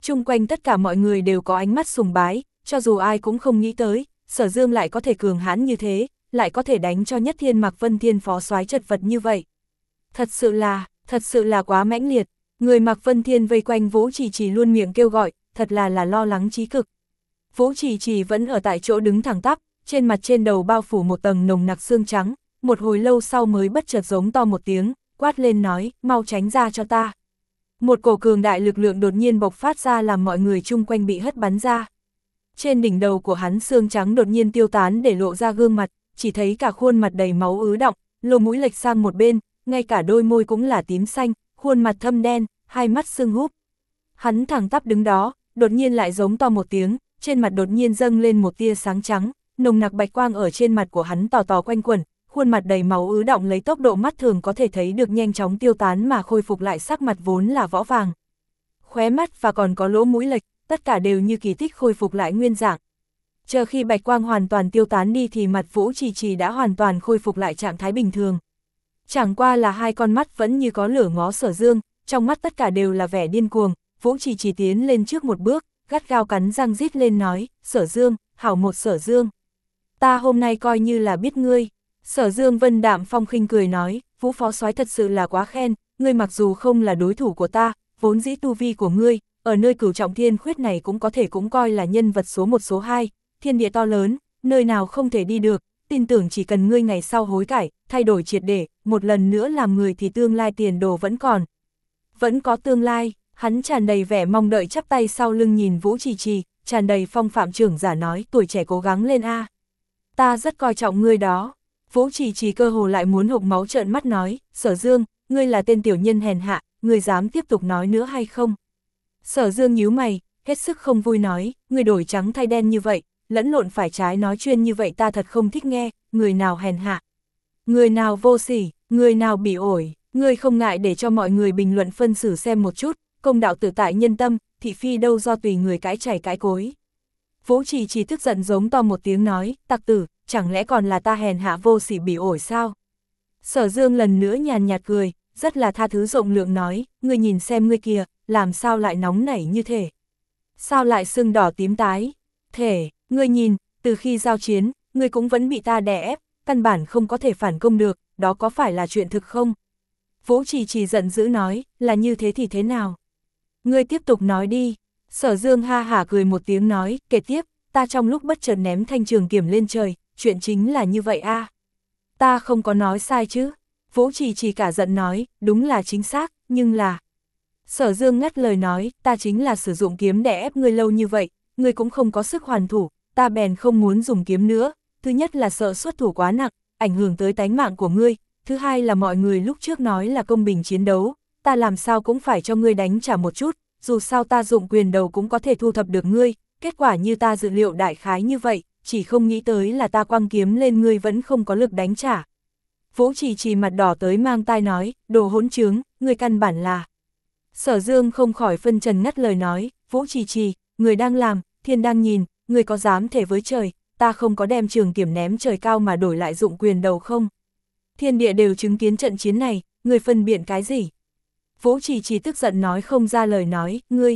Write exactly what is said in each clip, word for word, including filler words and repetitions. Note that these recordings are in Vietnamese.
chung quanh tất cả mọi người đều có ánh mắt sùng bái, cho dù ai cũng không nghĩ tới, Sở Dương lại có thể cường hãn như thế, lại có thể đánh cho Nhất Thiên Mạc Vân Thiên phó soái chật vật như vậy. Thật sự là, thật sự là quá mãnh liệt, người Mạc Vân Thiên vây quanh Vũ Chỉ Chỉ luôn miệng kêu gọi, thật là là lo lắng chí cực. Vũ Chỉ Chỉ vẫn ở tại chỗ đứng thẳng tắp, trên mặt trên đầu bao phủ một tầng nồng nặc xương trắng, một hồi lâu sau mới bất chợt giống to một tiếng, quát lên nói, mau tránh ra cho ta. Một cổ cường đại lực lượng đột nhiên bộc phát ra làm mọi người chung quanh bị hất bắn ra. Trên đỉnh đầu của hắn xương trắng đột nhiên tiêu tán để lộ ra gương mặt, chỉ thấy cả khuôn mặt đầy máu ứ đọng, lỗ mũi lệch sang một bên, ngay cả đôi môi cũng là tím xanh, khuôn mặt thâm đen, hai mắt sưng húp. Hắn thẳng tắp đứng đó, đột nhiên lại giống to một tiếng, trên mặt đột nhiên dâng lên một tia sáng trắng, nồng nặc bạch quang ở trên mặt của hắn tò tò quanh quẩn, khuôn mặt đầy máu ứ đọng lấy tốc độ mắt thường có thể thấy được nhanh chóng tiêu tán mà khôi phục lại sắc mặt vốn là võ vàng. Khóe mắt và còn có lỗ mũi lệch, tất cả đều như kỳ tích khôi phục lại nguyên dạng. Chờ khi bạch quang hoàn toàn tiêu tán đi thì mặt Vũ Chỉ Chỉ đã hoàn toàn khôi phục lại trạng thái bình thường. Chẳng qua là hai con mắt vẫn như có lửa ngó Sở Dương, trong mắt tất cả đều là vẻ điên cuồng. Vũ Chỉ Chỉ tiến lên trước một bước, gắt gao cắn răng rít lên nói, Sở Dương, hảo một Sở Dương. Ta hôm nay coi như là biết ngươi. Sở Dương vân đạm phong khinh cười nói, Vũ phó soái thật sự là quá khen, ngươi mặc dù không là đối thủ của ta, vốn dĩ tu vi của ngươi, ở nơi Cửu Trọng Thiên Khuyết này cũng có thể cũng coi là nhân vật số một số hai, thiên địa to lớn, nơi nào không thể đi được, tin tưởng chỉ cần ngươi ngày sau hối cải, thay đổi triệt để, một lần nữa làm người thì tương lai tiền đồ vẫn còn. Vẫn có tương lai, hắn tràn đầy vẻ mong đợi chắp tay sau lưng nhìn Vũ Chỉ Chỉ, tràn đầy phong phạm trưởng giả nói, tuổi trẻ cố gắng lên a. Ta rất coi trọng ngươi đó. Vũ Chỉ Chỉ cơ hồ lại muốn hộc máu trợn mắt nói, Sở Dương, ngươi là tên tiểu nhân hèn hạ, ngươi dám tiếp tục nói nữa hay không? Sở Dương nhíu mày, hết sức không vui nói, ngươi đổi trắng thay đen như vậy, lẫn lộn phải trái nói chuyên như vậy ta thật không thích nghe, người nào hèn hạ, người nào vô sỉ, người nào bị ổi, ngươi không ngại để cho mọi người bình luận phân xử xem một chút, công đạo tự tại nhân tâm, thị phi đâu do tùy người cãi chảy cãi cối. Vũ Chỉ Chỉ tức giận giống to một tiếng nói, tặc tử, chẳng lẽ còn là ta hèn hạ vô sỉ bị ổi sao? Sở Dương lần nữa nhàn nhạt cười, rất là tha thứ rộng lượng nói, ngươi nhìn xem ngươi kìa, làm sao lại nóng nảy như thế? Sao lại sưng đỏ tím tái? Thể, ngươi nhìn, từ khi giao chiến, ngươi cũng vẫn bị ta đè ép, căn bản không có thể phản công được, đó có phải là chuyện thực không? Vũ Chỉ Chỉ giận dữ nói, là như thế thì thế nào? Ngươi tiếp tục nói đi. Sở Dương ha hả cười một tiếng nói, kể tiếp, ta trong lúc bất chợt ném thanh trường kiếm lên trời, chuyện chính là như vậy a. À? Ta không có nói sai chứ? Vũ Chỉ Chỉ cả giận nói, đúng là chính xác, nhưng là... Sở Dương ngắt lời nói, ta chính là sử dụng kiếm để ép ngươi lâu như vậy, ngươi cũng không có sức hoàn thủ, ta bèn không muốn dùng kiếm nữa, thứ nhất là sợ xuất thủ quá nặng, ảnh hưởng tới tánh mạng của ngươi, thứ hai là mọi người lúc trước nói là công bình chiến đấu, ta làm sao cũng phải cho ngươi đánh trả một chút, dù sao ta dụng quyền đầu cũng có thể thu thập được ngươi, kết quả như ta dự liệu đại khái như vậy, chỉ không nghĩ tới là ta quăng kiếm lên ngươi vẫn không có lực đánh trả. Vũ Chỉ Chỉ mặt đỏ tới mang tai nói, đồ hỗn trướng, ngươi căn bản là... Sở Dương không khỏi phân trần ngắt lời nói, Vũ Chỉ Chỉ, người đang làm, thiên đang nhìn, người có dám thể với trời, ta không có đem trường kiếm ném trời cao mà đổi lại dụng quyền đầu không? Thiên địa đều chứng kiến trận chiến này, người phân biện cái gì? Vũ Chỉ Chỉ tức giận nói không ra lời nói, ngươi.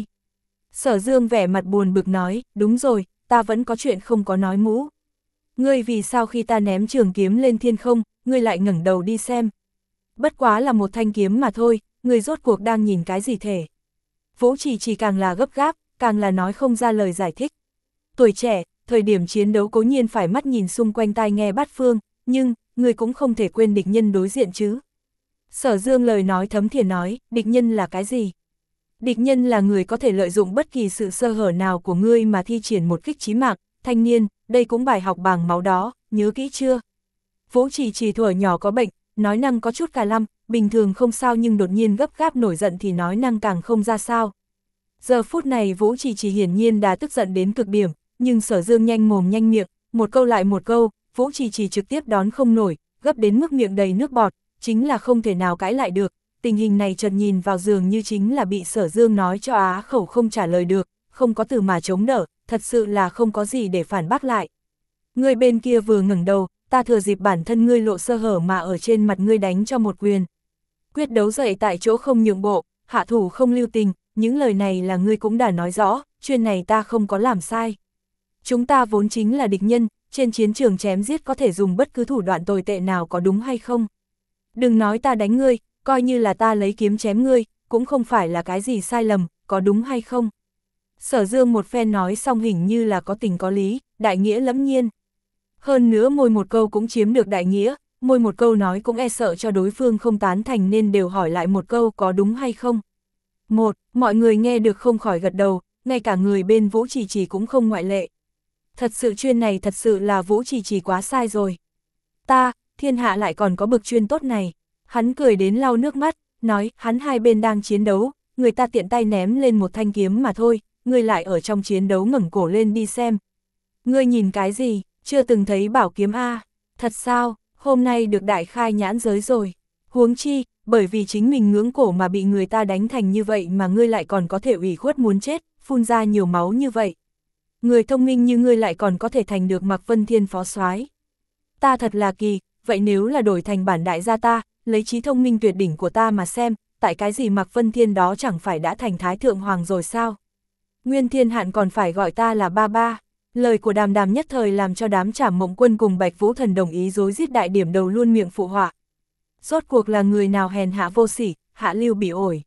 Sở Dương vẻ mặt buồn bực nói, đúng rồi, ta vẫn có chuyện không có nói mũ. Ngươi vì sao khi ta ném trường kiếm lên thiên không, ngươi lại ngẩng đầu đi xem? Bất quá là một thanh kiếm mà thôi, ngươi rốt cuộc đang nhìn cái gì thể? Vũ Chỉ Chỉ càng là gấp gáp, càng là nói không ra lời giải thích. Tuổi trẻ, thời điểm chiến đấu cố nhiên phải mắt nhìn xung quanh tai nghe bát phương, nhưng, ngươi cũng không thể quên địch nhân đối diện chứ. Sở Dương lời nói thấm thiền nói, địch nhân là cái gì? Địch nhân là người có thể lợi dụng bất kỳ sự sơ hở nào của ngươi mà thi triển một kích chí mạng, thanh niên, đây cũng bài học bằng máu đó, nhớ kỹ chưa? Vũ Chỉ Chỉ thuở nhỏ có bệnh, nói năng có chút cà lăm, bình thường không sao nhưng đột nhiên gấp gáp nổi giận thì nói năng càng không ra sao. Giờ phút này Vũ Chỉ Chỉ hiển nhiên đã tức giận đến cực điểm, nhưng Sở Dương nhanh mồm nhanh miệng, một câu lại một câu, Vũ Chỉ Chỉ trực tiếp đón không nổi, gấp đến mức miệng đầy nước bọt, chính là không thể nào cãi lại được. Tình hình này chợt nhìn vào giường như chính là bị Sở Dương nói cho á khẩu không trả lời được, không có từ mà chống đỡ, thật sự là không có gì để phản bác lại. Người bên kia vừa ngẩng đầu, ta thừa dịp bản thân ngươi lộ sơ hở mà ở trên mặt ngươi đánh cho một quyền. Quyết đấu dậy tại chỗ không nhượng bộ, hạ thủ không lưu tình, những lời này là ngươi cũng đã nói rõ, chuyện này ta không có làm sai. Chúng ta vốn chính là địch nhân, trên chiến trường chém giết có thể dùng bất cứ thủ đoạn tồi tệ nào, có đúng hay không? Đừng nói ta đánh ngươi, coi như là ta lấy kiếm chém ngươi, cũng không phải là cái gì sai lầm, có đúng hay không? Sở Dương một phen nói xong hình như là có tình có lý, đại nghĩa lẫm nhiên. Hơn nữa mỗi một câu cũng chiếm được đại nghĩa, mỗi một câu nói cũng e sợ cho đối phương không tán thành nên đều hỏi lại một câu có đúng hay không. Một, mọi người nghe được không khỏi gật đầu, ngay cả người bên Vũ Trì Trì cũng không ngoại lệ. Thật sự chuyên này thật sự là Vũ Trì Trì quá sai rồi. Ta, thiên hạ lại còn có bực chuyên tốt này. Hắn cười đến lau nước mắt, nói hắn hai bên đang chiến đấu, người ta tiện tay ném lên một thanh kiếm mà thôi, ngươi lại ở trong chiến đấu ngẩng cổ lên đi xem. Ngươi nhìn cái gì, chưa từng thấy bảo kiếm a? Thật sao, hôm nay được đại khai nhãn giới rồi. Huống chi, bởi vì chính mình ngưỡng cổ mà bị người ta đánh thành như vậy mà ngươi lại còn có thể ủy khuất muốn chết, phun ra nhiều máu như vậy. Người thông minh như ngươi lại còn có thể thành được Mạc Vân Thiên phó soái. Ta thật là kỳ, vậy nếu là đổi thành bản đại gia ta, lấy trí thông minh tuyệt đỉnh của ta mà xem, tại cái gì Mạc Vân Thiên đó chẳng phải đã thành Thái Thượng Hoàng rồi sao? Nguyên Thiên Hạn còn phải gọi ta là ba ba. Lời của Đàm Đàm nhất thời làm cho đám Trảm Mộng Quân cùng Bạch Vũ Thần đồng ý rối rít đại điểm đầu luôn miệng phụ họa. Rốt cuộc là người nào hèn hạ vô sỉ, hạ lưu bị ổi.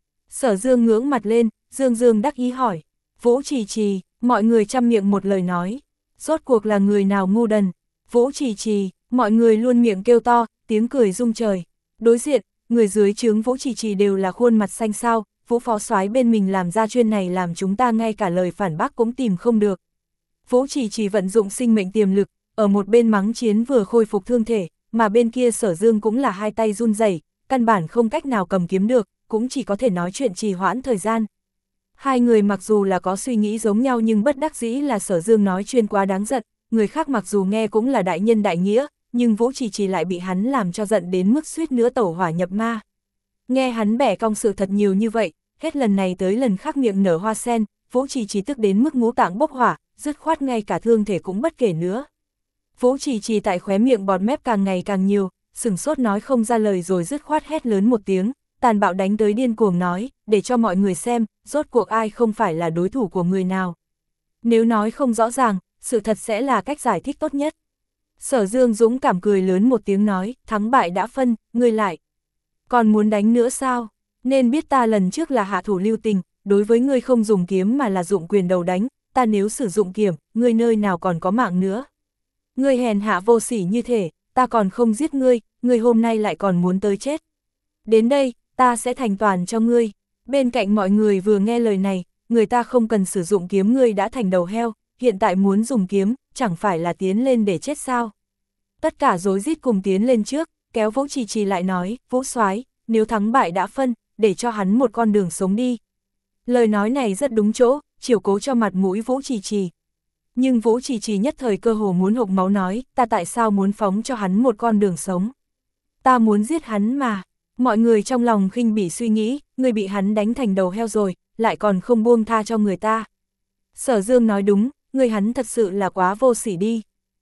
Sở Dương ngưỡng mặt lên, Dương Dương đắc ý hỏi. Vũ Trì Trì, mọi người chăm miệng một lời nói. Rốt cuộc là người nào ngu đần. Vũ Trì Trì, mọi người luôn miệng kêu to, tiếng cười rung trời. Đối diện, người dưới trướng Vũ Trì Trì đều là khuôn mặt xanh xao. Vũ phó soái bên mình làm ra chuyên này làm chúng ta ngay cả lời phản bác cũng tìm không được. Vũ Trì Trì vận dụng sinh mệnh tiềm lực, ở một bên mắng chiến vừa khôi phục thương thể, mà bên kia Sở Dương cũng là hai tay run rẩy, căn bản không cách nào cầm kiếm được, cũng chỉ có thể nói chuyện trì hoãn thời gian. Hai người mặc dù là có suy nghĩ giống nhau nhưng bất đắc dĩ là Sở Dương nói chuyên quá đáng giận, người khác mặc dù nghe cũng là đại nhân đại nghĩa, nhưng Vũ Trì Trì lại bị hắn làm cho giận đến mức suýt nữa tẩu hỏa nhập ma. Nghe hắn bẻ cong sự thật nhiều như vậy, hết lần này tới lần khác miệng nở hoa sen, Vũ Trì Trì tức đến mức ngũ tạng bốc hỏa, dứt khoát ngay cả thương thể cũng bất kể nữa. Vũ Trì Trì tại khóe miệng bọt mép càng ngày càng nhiều, sửng sốt nói không ra lời rồi dứt khoát hét lớn một tiếng, tàn bạo đánh tới điên cuồng nói, để cho mọi người xem, rốt cuộc ai không phải là đối thủ của người nào. Nếu nói không rõ ràng, sự thật sẽ là cách giải thích tốt nhất. Sở Dương dũng cảm cười lớn một tiếng nói, thắng bại đã phân, ngươi lại. Còn muốn đánh nữa sao? Nên biết ta lần trước là hạ thủ lưu tình, đối với ngươi không dùng kiếm mà là dụng quyền đầu đánh, ta nếu sử dụng kiếm, ngươi nơi nào còn có mạng nữa. Ngươi hèn hạ vô sỉ như thế, ta còn không giết ngươi, ngươi hôm nay lại còn muốn tới chết. Đến đây, ta sẽ thành toàn cho ngươi. Bên cạnh mọi người vừa nghe lời này, người ta không cần sử dụng kiếm ngươi đã thành đầu heo, hiện tại muốn dùng kiếm, chẳng phải là tiến lên để chết sao. Tất cả rối rít cùng tiến lên trước, kéo Vũ Trì Trì lại nói, Vũ soái, nếu thắng bại đã phân, để cho hắn một con đường sống đi. Lời nói này rất đúng chỗ, chiều cố cho mặt mũi Vũ Trì Trì. Nhưng Vũ Trì Trì nhất thời cơ hồ muốn hộc máu nói, ta tại sao muốn phóng cho hắn một con đường sống? Ta muốn giết hắn mà. Mọi người trong lòng khinh bỉ suy nghĩ, người bị hắn đánh thành đầu heo rồi, lại còn không buông tha cho người ta. Sở Dương nói đúng, người hắn thật sự là quá vô sỉ đi.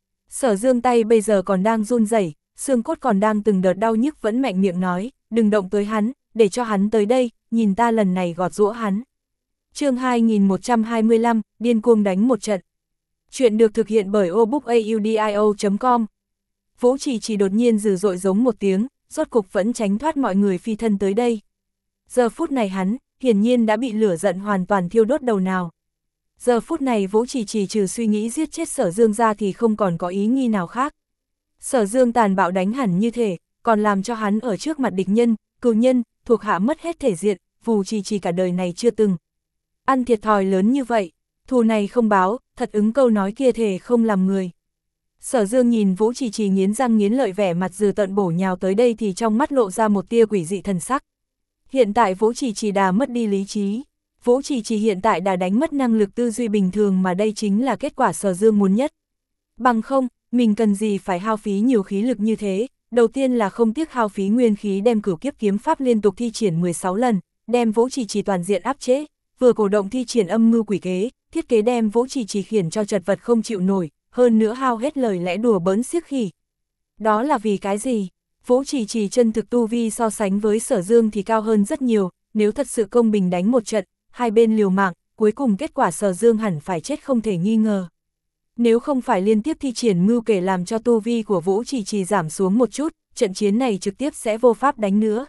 Sở Dương tay bây giờ còn đang run rẩy, xương cốt còn đang từng đợt đau nhức vẫn mạnh miệng nói, đừng động tới hắn, để cho hắn tới đây, nhìn ta lần này gọt giũa hắn. Chương hai nghìn một trăm hai mươi lăm, điên cuồng đánh một trận. Chuyện được thực hiện bởi obookaudio chấm com. Vũ Trì Trì đột nhiên dữ dội giống một tiếng, rốt cục vẫn tránh thoát mọi người phi thân tới đây. Giờ phút này hắn, hiển nhiên đã bị lửa giận hoàn toàn thiêu đốt đầu nào. Giờ phút này Vũ Trì Trì trừ suy nghĩ giết chết Sở Dương ra thì không còn có ý nghi nào khác. Sở Dương tàn bạo đánh hẳn như thể, còn làm cho hắn ở trước mặt địch nhân, cừu nhân, thuộc hạ mất hết thể diện, Vũ Trì Trì cả đời này chưa từng ăn thiệt thòi lớn như vậy, thù này không báo, thật ứng câu nói kia thể không làm người. Sở Dương nhìn Vũ Trì Trì nghiến răng nghiến lợi vẻ mặt dừ tợn bổ nhào tới đây thì trong mắt lộ ra một tia quỷ dị thần sắc. Hiện tại Vũ Trì Trì đã mất đi lý trí. Vũ Trì Trì hiện tại đã đánh mất năng lực tư duy bình thường mà đây chính là kết quả Sở Dương muốn nhất. Bằng không, mình cần gì phải hao phí nhiều khí lực như thế, đầu tiên là không tiếc hao phí nguyên khí đem cửu kiếp kiếm pháp liên tục thi triển mười sáu lần, đem Vũ Trì Trì toàn diện áp chế, vừa cổ động thi triển âm mưu quỷ kế, thiết kế đem Vũ Trì Trì khiển cho chật vật không chịu nổi, hơn nữa hao hết lời lẽ đùa bỡn xiếc khỉ. Đó là vì cái gì? Vũ Trì Trì chân thực tu vi so sánh với Sở Dương thì cao hơn rất nhiều, nếu thật sự công bình đánh một trận, hai bên liều mạng, cuối cùng kết quả Sở Dương hẳn phải chết không thể nghi ngờ. Nếu không phải liên tiếp thi triển mưu kể làm cho tu vi của Vũ Trì Trì giảm xuống một chút, trận chiến này trực tiếp sẽ vô pháp đánh nữa.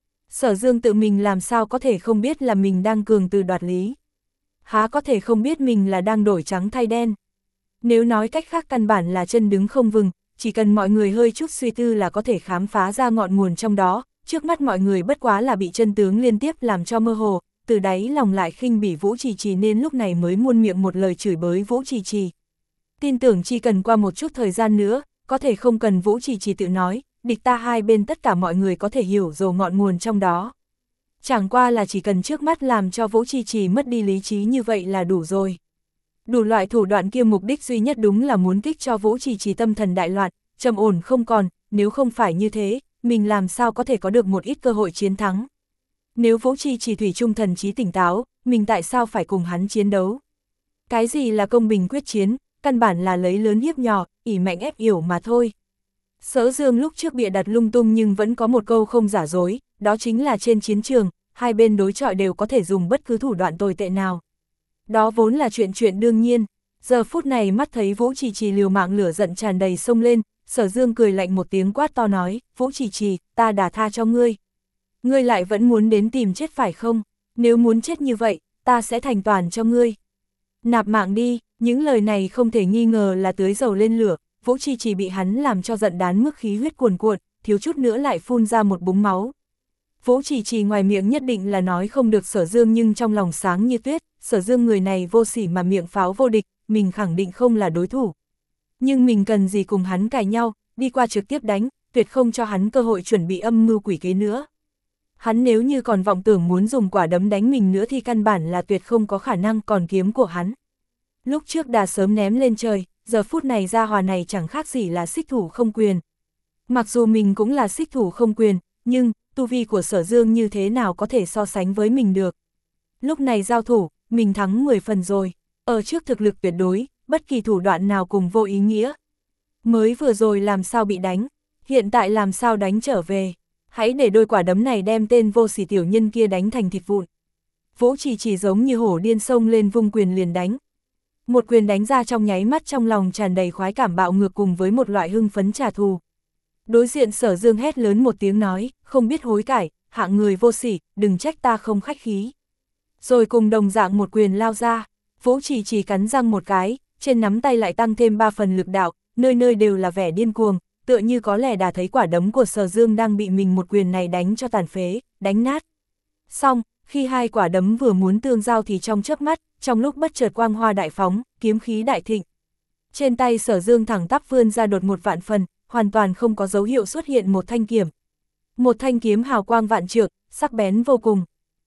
Sở Dương tự mình làm sao có thể không biết là mình đang cường từ đoạt lý. Há có thể không biết mình là đang đổi trắng thay đen. Nếu nói cách khác căn bản là chân đứng không vững, chỉ cần mọi người hơi chút suy tư là có thể khám phá ra ngọn nguồn trong đó, trước mắt mọi người bất quá là bị chân tướng liên tiếp làm cho mơ hồ, từ đáy lòng lại khinh bỉ Vũ Trì Trì nên lúc này mới muôn miệng một lời chửi bới Vũ Trì Trì. Tin tưởng chỉ cần qua một chút thời gian nữa, có thể không cần Vũ Trì Trì tự nói, địch ta hai bên tất cả mọi người có thể hiểu rồi ngọn nguồn trong đó. Chẳng qua là chỉ cần trước mắt làm cho Vũ Trì Trì mất đi lý trí như vậy là đủ rồi. Đủ loại thủ đoạn kia mục đích duy nhất đúng là muốn kích cho Vũ Trì Trì tâm thần đại loạn, trầm ổn không còn, nếu không phải như thế, mình làm sao có thể có được một ít cơ hội chiến thắng. Nếu Vũ Trì Trì thủy chung thần trí tỉnh táo, mình tại sao phải cùng hắn chiến đấu? Cái gì là công bình quyết chiến, căn bản là lấy lớn hiếp nhỏ, ỷ mạnh ép yểu mà thôi. Sở Dương lúc trước bịa đặt lung tung nhưng vẫn có một câu không giả dối, đó chính là trên chiến trường, hai bên đối chọi đều có thể dùng bất cứ thủ đoạn tồi tệ nào. Đó vốn là chuyện chuyện đương nhiên, giờ phút này mắt thấy Vũ Trì Trì liều mạng lửa giận tràn đầy sông lên, Sở Dương cười lạnh một tiếng quát to nói, Vũ Trì Trì, ta đã tha cho ngươi. Ngươi lại vẫn muốn đến tìm chết phải không? Nếu muốn chết như vậy, ta sẽ thành toàn cho ngươi. Nạp mạng đi, những lời này không thể nghi ngờ là tưới dầu lên lửa, Vũ Trì Trì bị hắn làm cho giận đán mức khí huyết cuồn cuộn, thiếu chút nữa lại phun ra một búng máu. Vũ Trì Trì ngoài miệng nhất định là nói không được Sở Dương nhưng trong lòng sáng như tuyết, Sở Dương người này vô sỉ mà miệng pháo vô địch, mình khẳng định không là đối thủ. Nhưng mình cần gì cùng hắn cãi nhau, đi qua trực tiếp đánh, tuyệt không cho hắn cơ hội chuẩn bị âm mưu quỷ kế nữa. Hắn nếu như còn vọng tưởng muốn dùng quả đấm đánh mình nữa thì căn bản là tuyệt không có khả năng, còn kiếm của hắn. Lúc trước đã sớm ném lên trời, giờ phút này ra hòa này chẳng khác gì là xích thủ không quyền. Mặc dù mình cũng là xích thủ không quyền, nhưng tu vi của Sở Dương như thế nào có thể so sánh với mình được. Lúc này giao thủ, mình thắng mười phần rồi, ở trước thực lực tuyệt đối, bất kỳ thủ đoạn nào cùng vô ý nghĩa. Mới vừa rồi làm sao bị đánh, hiện tại làm sao đánh trở về, hãy để đôi quả đấm này đem tên vô sỉ tiểu nhân kia đánh thành thịt vụn. Vũ Trì Trì giống như hổ điên xông lên vung quyền liền đánh. Một quyền đánh ra trong nháy mắt trong lòng tràn đầy khoái cảm bạo ngược cùng với một loại hưng phấn trả thù. Đối diện Sở Dương hét lớn một tiếng nói, không biết hối cải, hạng người vô sỉ, đừng trách ta không khách khí. Rồi cùng đồng dạng một quyền lao ra, Vũ Trì Trì cắn răng một cái, trên nắm tay lại tăng thêm ba phần lực đạo, nơi nơi đều là vẻ điên cuồng, tựa như có lẽ đã thấy quả đấm của Sở Dương đang bị mình một quyền này đánh cho tàn phế, đánh nát. Xong, khi hai quả đấm vừa muốn tương giao thì trong chớp mắt, trong lúc bất chợt quang hoa đại phóng, kiếm khí đại thịnh. Trên tay Sở Dương thẳng tắp vươn ra đột một vạn phần, hoàn toàn không có dấu hiệu xuất hiện một thanh kiếm. Một thanh kiếm hào quang vạn trượng, sắc bén vô cùng.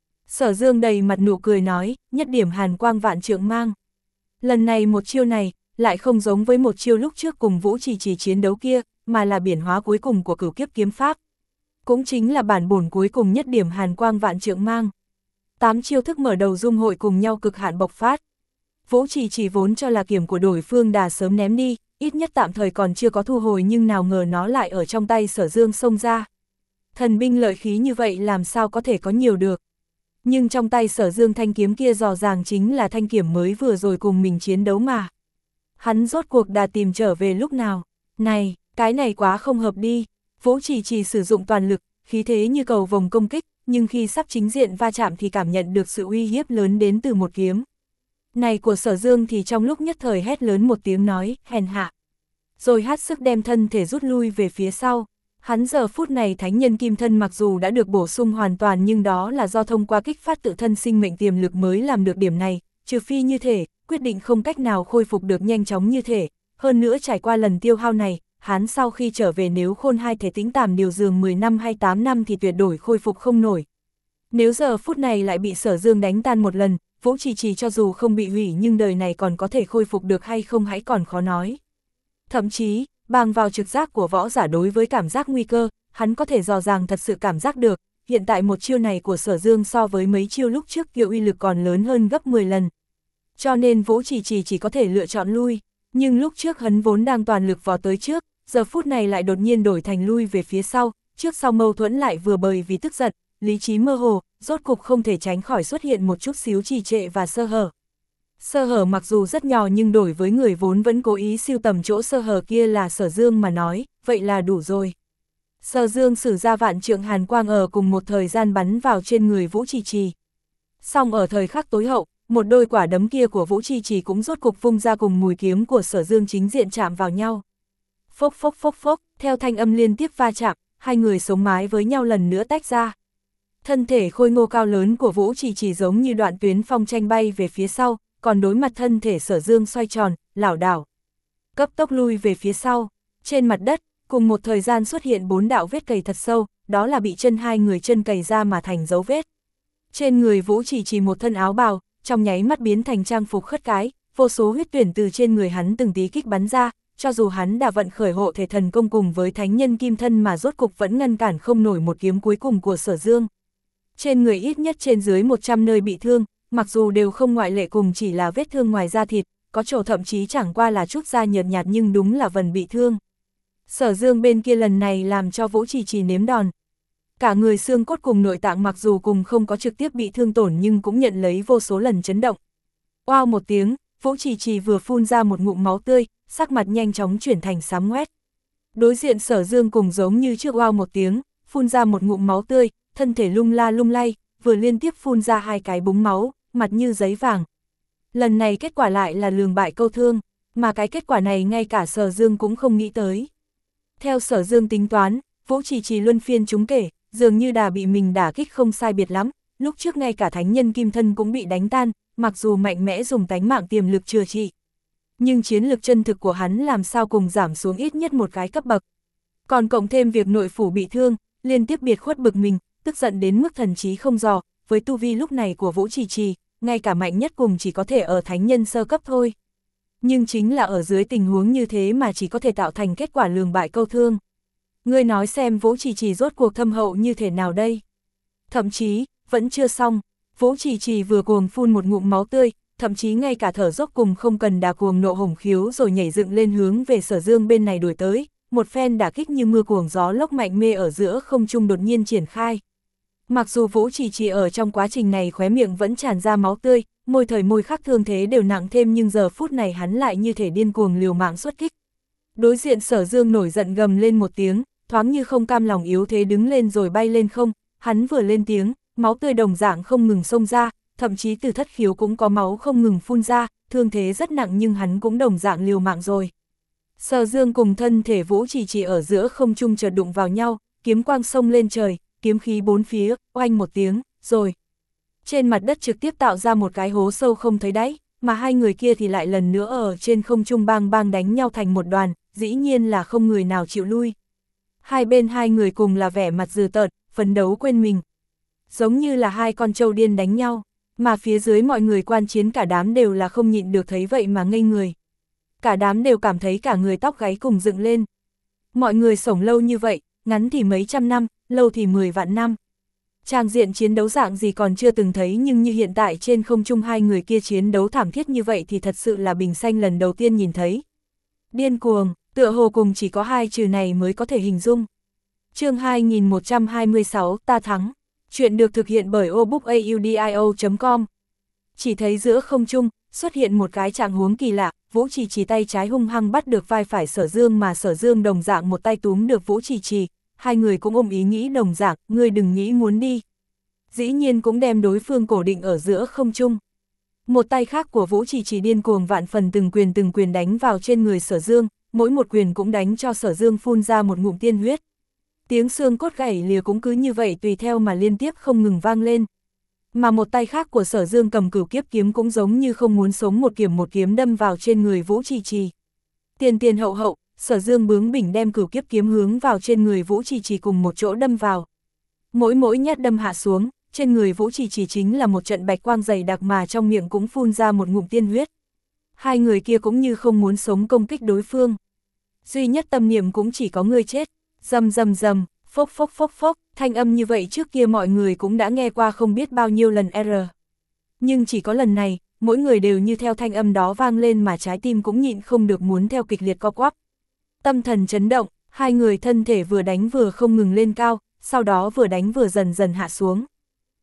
Sở Dương đầy mặt nụ cười nói, nhất điểm hàn quang vạn trượng mang. Lần này một chiêu này, lại không giống với một chiêu lúc trước cùng Vũ Trì Trì chiến đấu kia, mà là biển hóa cuối cùng của cửu kiếp kiếm pháp. Cũng chính là bản bổn cuối cùng nhất điểm hàn quang vạn trượng mang. Tám chiêu thức mở đầu dung hội cùng nhau cực hạn bộc phát. Vũ Trì Trì vốn cho là kiếm của đối phương đã sớm ném đi, ít nhất tạm thời còn chưa có thu hồi nhưng nào ngờ nó lại ở trong tay Sở Dương xông ra. Thần binh lợi khí như vậy làm sao có thể có nhiều được. Nhưng trong tay Sở Dương thanh kiếm kia rõ ràng chính là thanh kiếm mới vừa rồi cùng mình chiến đấu mà. Hắn rốt cuộc đã tìm trở về lúc nào? Này, cái này quá không hợp đi. Vũ Trì Trì sử dụng toàn lực, khí thế như cầu vồng công kích, nhưng khi sắp chính diện va chạm thì cảm nhận được sự uy hiếp lớn đến từ một kiếm. Này của Sở Dương thì trong lúc nhất thời hét lớn một tiếng nói, hèn hạ. Rồi hát sức đem thân thể rút lui về phía sau. Hắn giờ phút này thánh nhân kim thân mặc dù đã được bổ sung hoàn toàn nhưng đó là do thông qua kích phát tự thân sinh mệnh tiềm lực mới làm được điểm này, trừ phi như thể, quyết định không cách nào khôi phục được nhanh chóng như thể. Hơn nữa trải qua lần tiêu hao này, hắn sau khi trở về nếu khôn hai thể tĩnh tàm điều dường mười năm hay tám năm thì tuyệt đối khôi phục không nổi. Nếu giờ phút này lại bị Sở Dương đánh tan một lần, Vũ Trì Trì cho dù không bị hủy nhưng đời này còn có thể khôi phục được hay không hãy còn khó nói. Thậm chí, bằng vào trực giác của võ giả đối với cảm giác nguy cơ, hắn có thể dò dàng thật sự cảm giác được, hiện tại một chiêu này của Sở Dương so với mấy chiêu lúc trước kiểu uy lực còn lớn hơn gấp mười lần. Cho nên Vũ Trì Trì chỉ có thể lựa chọn lui, nhưng lúc trước hắn vốn đang toàn lực vò tới trước, giờ phút này lại đột nhiên đổi thành lui về phía sau, trước sau mâu thuẫn lại vừa bởi vì tức giận, lý trí mơ hồ, rốt cục không thể tránh khỏi xuất hiện một chút xíu trì trệ và sơ hở. Sơ hở mặc dù rất nhỏ nhưng đổi với người vốn vẫn cố ý sưu tầm chỗ sơ hở kia là Sở Dương mà nói, vậy là đủ rồi. Sở Dương sử ra vạn trượng hàn quang ở cùng một thời gian bắn vào trên người Vũ Trì Trì. Song ở thời khắc tối hậu, một đôi quả đấm kia của Vũ Trì Trì cũng rốt cục vung ra cùng mùi kiếm của Sở Dương chính diện chạm vào nhau. Phốc phốc phốc phốc, theo thanh âm liên tiếp va chạm, hai người sống mái với nhau lần nữa tách ra. Thân thể khôi ngô cao lớn của Vũ Trì Trì giống như đoạn tuyến phong tranh bay về phía sau, còn đối mặt thân thể Sở Dương xoay tròn, lảo đảo, cấp tốc lui về phía sau. Trên mặt đất, cùng một thời gian xuất hiện bốn đạo vết cày thật sâu, đó là bị chân hai người chân cày ra mà thành dấu vết. Trên người Vũ Trì Trì một thân áo bào, trong nháy mắt biến thành trang phục khất cái, vô số huyết tuyển từ trên người hắn từng tí kích bắn ra, cho dù hắn đã vận khởi hộ thể thần công cùng với thánh nhân kim thân mà rốt cục vẫn ngăn cản không nổi một kiếm cuối cùng của Sở Dương. Trên người ít nhất trên dưới một trăm nơi bị thương, mặc dù đều không ngoại lệ cùng chỉ là vết thương ngoài da thịt, có chỗ thậm chí chẳng qua là chút da nhợt nhạt nhưng đúng là vần bị thương. Sở Dương bên kia lần này làm cho Vũ Trì Trì nếm đòn. Cả người xương cốt cùng nội tạng mặc dù cùng không có trực tiếp bị thương tổn nhưng cũng nhận lấy vô số lần chấn động. Oao một tiếng, Vũ Trì Trì vừa phun ra một ngụm máu tươi, sắc mặt nhanh chóng chuyển thành xám ngoét. Đối diện Sở Dương cùng giống như trước oao một tiếng, phun ra một ngụm máu tươi, thân thể lung la lung lay, vừa liên tiếp phun ra hai cái búng máu, mặt như giấy vàng. Lần này kết quả lại là lường bại câu thương, mà cái kết quả này ngay cả Sở Dương cũng không nghĩ tới. Theo Sở Dương tính toán, Vũ Trì Trì luân phiên trúng kể, dường như đã bị mình đả kích không sai biệt lắm, lúc trước ngay cả thánh nhân kim thân cũng bị đánh tan, mặc dù mạnh mẽ dùng tánh mạng tiềm lực chữa trị. Nhưng chiến lực chân thực của hắn làm sao cùng giảm xuống ít nhất một cái cấp bậc. Còn cộng thêm việc nội phủ bị thương, liên tiếp biệt khuất bực mình, tức giận đến mức thần trí không dò, với tu vi lúc này của Vũ Trì Trì, ngay cả mạnh nhất cùng chỉ có thể ở thánh nhân sơ cấp thôi. Nhưng chính là ở dưới tình huống như thế mà chỉ có thể tạo thành kết quả lường bại câu thương. Ngươi nói xem Vũ Trì Trì rốt cuộc thâm hậu như thế nào đây? Thậm chí, vẫn chưa xong, Vũ Trì Trì vừa cuồng phun một ngụm máu tươi, thậm chí ngay cả thở dốc cùng không cần đà cuồng nộ hồng khiếu rồi nhảy dựng lên hướng về Sở Dương bên này đuổi tới, một phen đả kích như mưa cuồng gió lốc mạnh mê ở giữa không trung đột nhiên triển khai. Mặc dù Vũ Trì Trì ở trong quá trình này khóe miệng vẫn tràn ra máu tươi, môi thời môi khắc thương thế đều nặng thêm nhưng giờ phút này hắn lại như thể điên cuồng liều mạng xuất kích. Đối diện Sở Dương nổi giận gầm lên một tiếng, thoáng như không cam lòng yếu thế đứng lên rồi bay lên không, hắn vừa lên tiếng, máu tươi đồng dạng không ngừng xông ra, thậm chí từ thất khiếu cũng có máu không ngừng phun ra, thương thế rất nặng nhưng hắn cũng đồng dạng liều mạng rồi. Sở Dương cùng thân thể Vũ Trì Trì ở giữa không trung chợt đụng vào nhau, kiếm quang xông lên trời, kiếm khí bốn phía, oanh một tiếng, rồi. Trên mặt đất trực tiếp tạo ra một cái hố sâu không thấy đáy, mà hai người kia thì lại lần nữa ở trên không trung bang bang đánh nhau thành một đoàn, dĩ nhiên là không người nào chịu lui. Hai bên hai người cùng là vẻ mặt dữ tợn, phấn đấu quên mình. Giống như là hai con trâu điên đánh nhau, mà phía dưới mọi người quan chiến cả đám đều là không nhịn được thấy vậy mà ngây người. Cả đám đều cảm thấy cả người tóc gáy cùng dựng lên. Mọi người sống lâu như vậy, ngắn thì mấy trăm năm, lâu thì mười vạn năm. Tràng diện chiến đấu dạng gì còn chưa từng thấy nhưng như hiện tại trên không trung hai người kia chiến đấu thảm thiết như vậy thì thật sự là bình xanh lần đầu tiên nhìn thấy. Điên cuồng, tựa hồ cùng chỉ có hai chữ này mới có thể hình dung. Chương hai nghìn một trăm hai mươi sáu, ta thắng. Chuyện được thực hiện bởi obookaudio chấm com. Chỉ thấy giữa không trung xuất hiện một cái trạng huống kỳ lạ, Vũ Trì Trì tay trái hung hăng bắt được vai phải Sở Dương mà Sở Dương đồng dạng một tay túm được Vũ Trì Trì, hai người cũng ôm ý nghĩ đồng dạng, ngươi đừng nghĩ muốn đi. Dĩ nhiên cũng đem đối phương cổ định ở giữa không trung. Một tay khác của Vũ Trì Trì điên cuồng vạn phần từng quyền từng quyền đánh vào trên người Sở Dương, mỗi một quyền cũng đánh cho Sở Dương phun ra một ngụm tiên huyết. Tiếng xương cốt gãy lìa cũng cứ như vậy tùy theo mà liên tiếp không ngừng vang lên. Mà một tay khác của Sở Dương cầm cửu kiếp kiếm cũng giống như không muốn sống một kiếm một kiếm đâm vào trên người Vũ Trì Trì. Tiền tiền hậu hậu, Sở Dương bướng bỉnh đem cửu kiếp kiếm hướng vào trên người Vũ Trì Trì cùng một chỗ đâm vào. Mỗi mỗi nhát đâm hạ xuống, trên người Vũ Trì Trì chính là một trận bạch quang dày đặc mà trong miệng cũng phun ra một ngụm tiên huyết. Hai người kia cũng như không muốn sống công kích đối phương. Duy nhất tâm niệm cũng chỉ có người chết. Rầm rầm rầm, phốc phốc phốc phốc, thanh âm như vậy trước kia mọi người cũng đã nghe qua không biết bao nhiêu lần R. Nhưng chỉ có lần này, mỗi người đều như theo thanh âm đó vang lên mà trái tim cũng nhịn không được muốn theo kịch liệt co quắp. Tâm thần chấn động, hai người thân thể vừa đánh vừa không ngừng lên cao, sau đó vừa đánh vừa dần dần hạ xuống.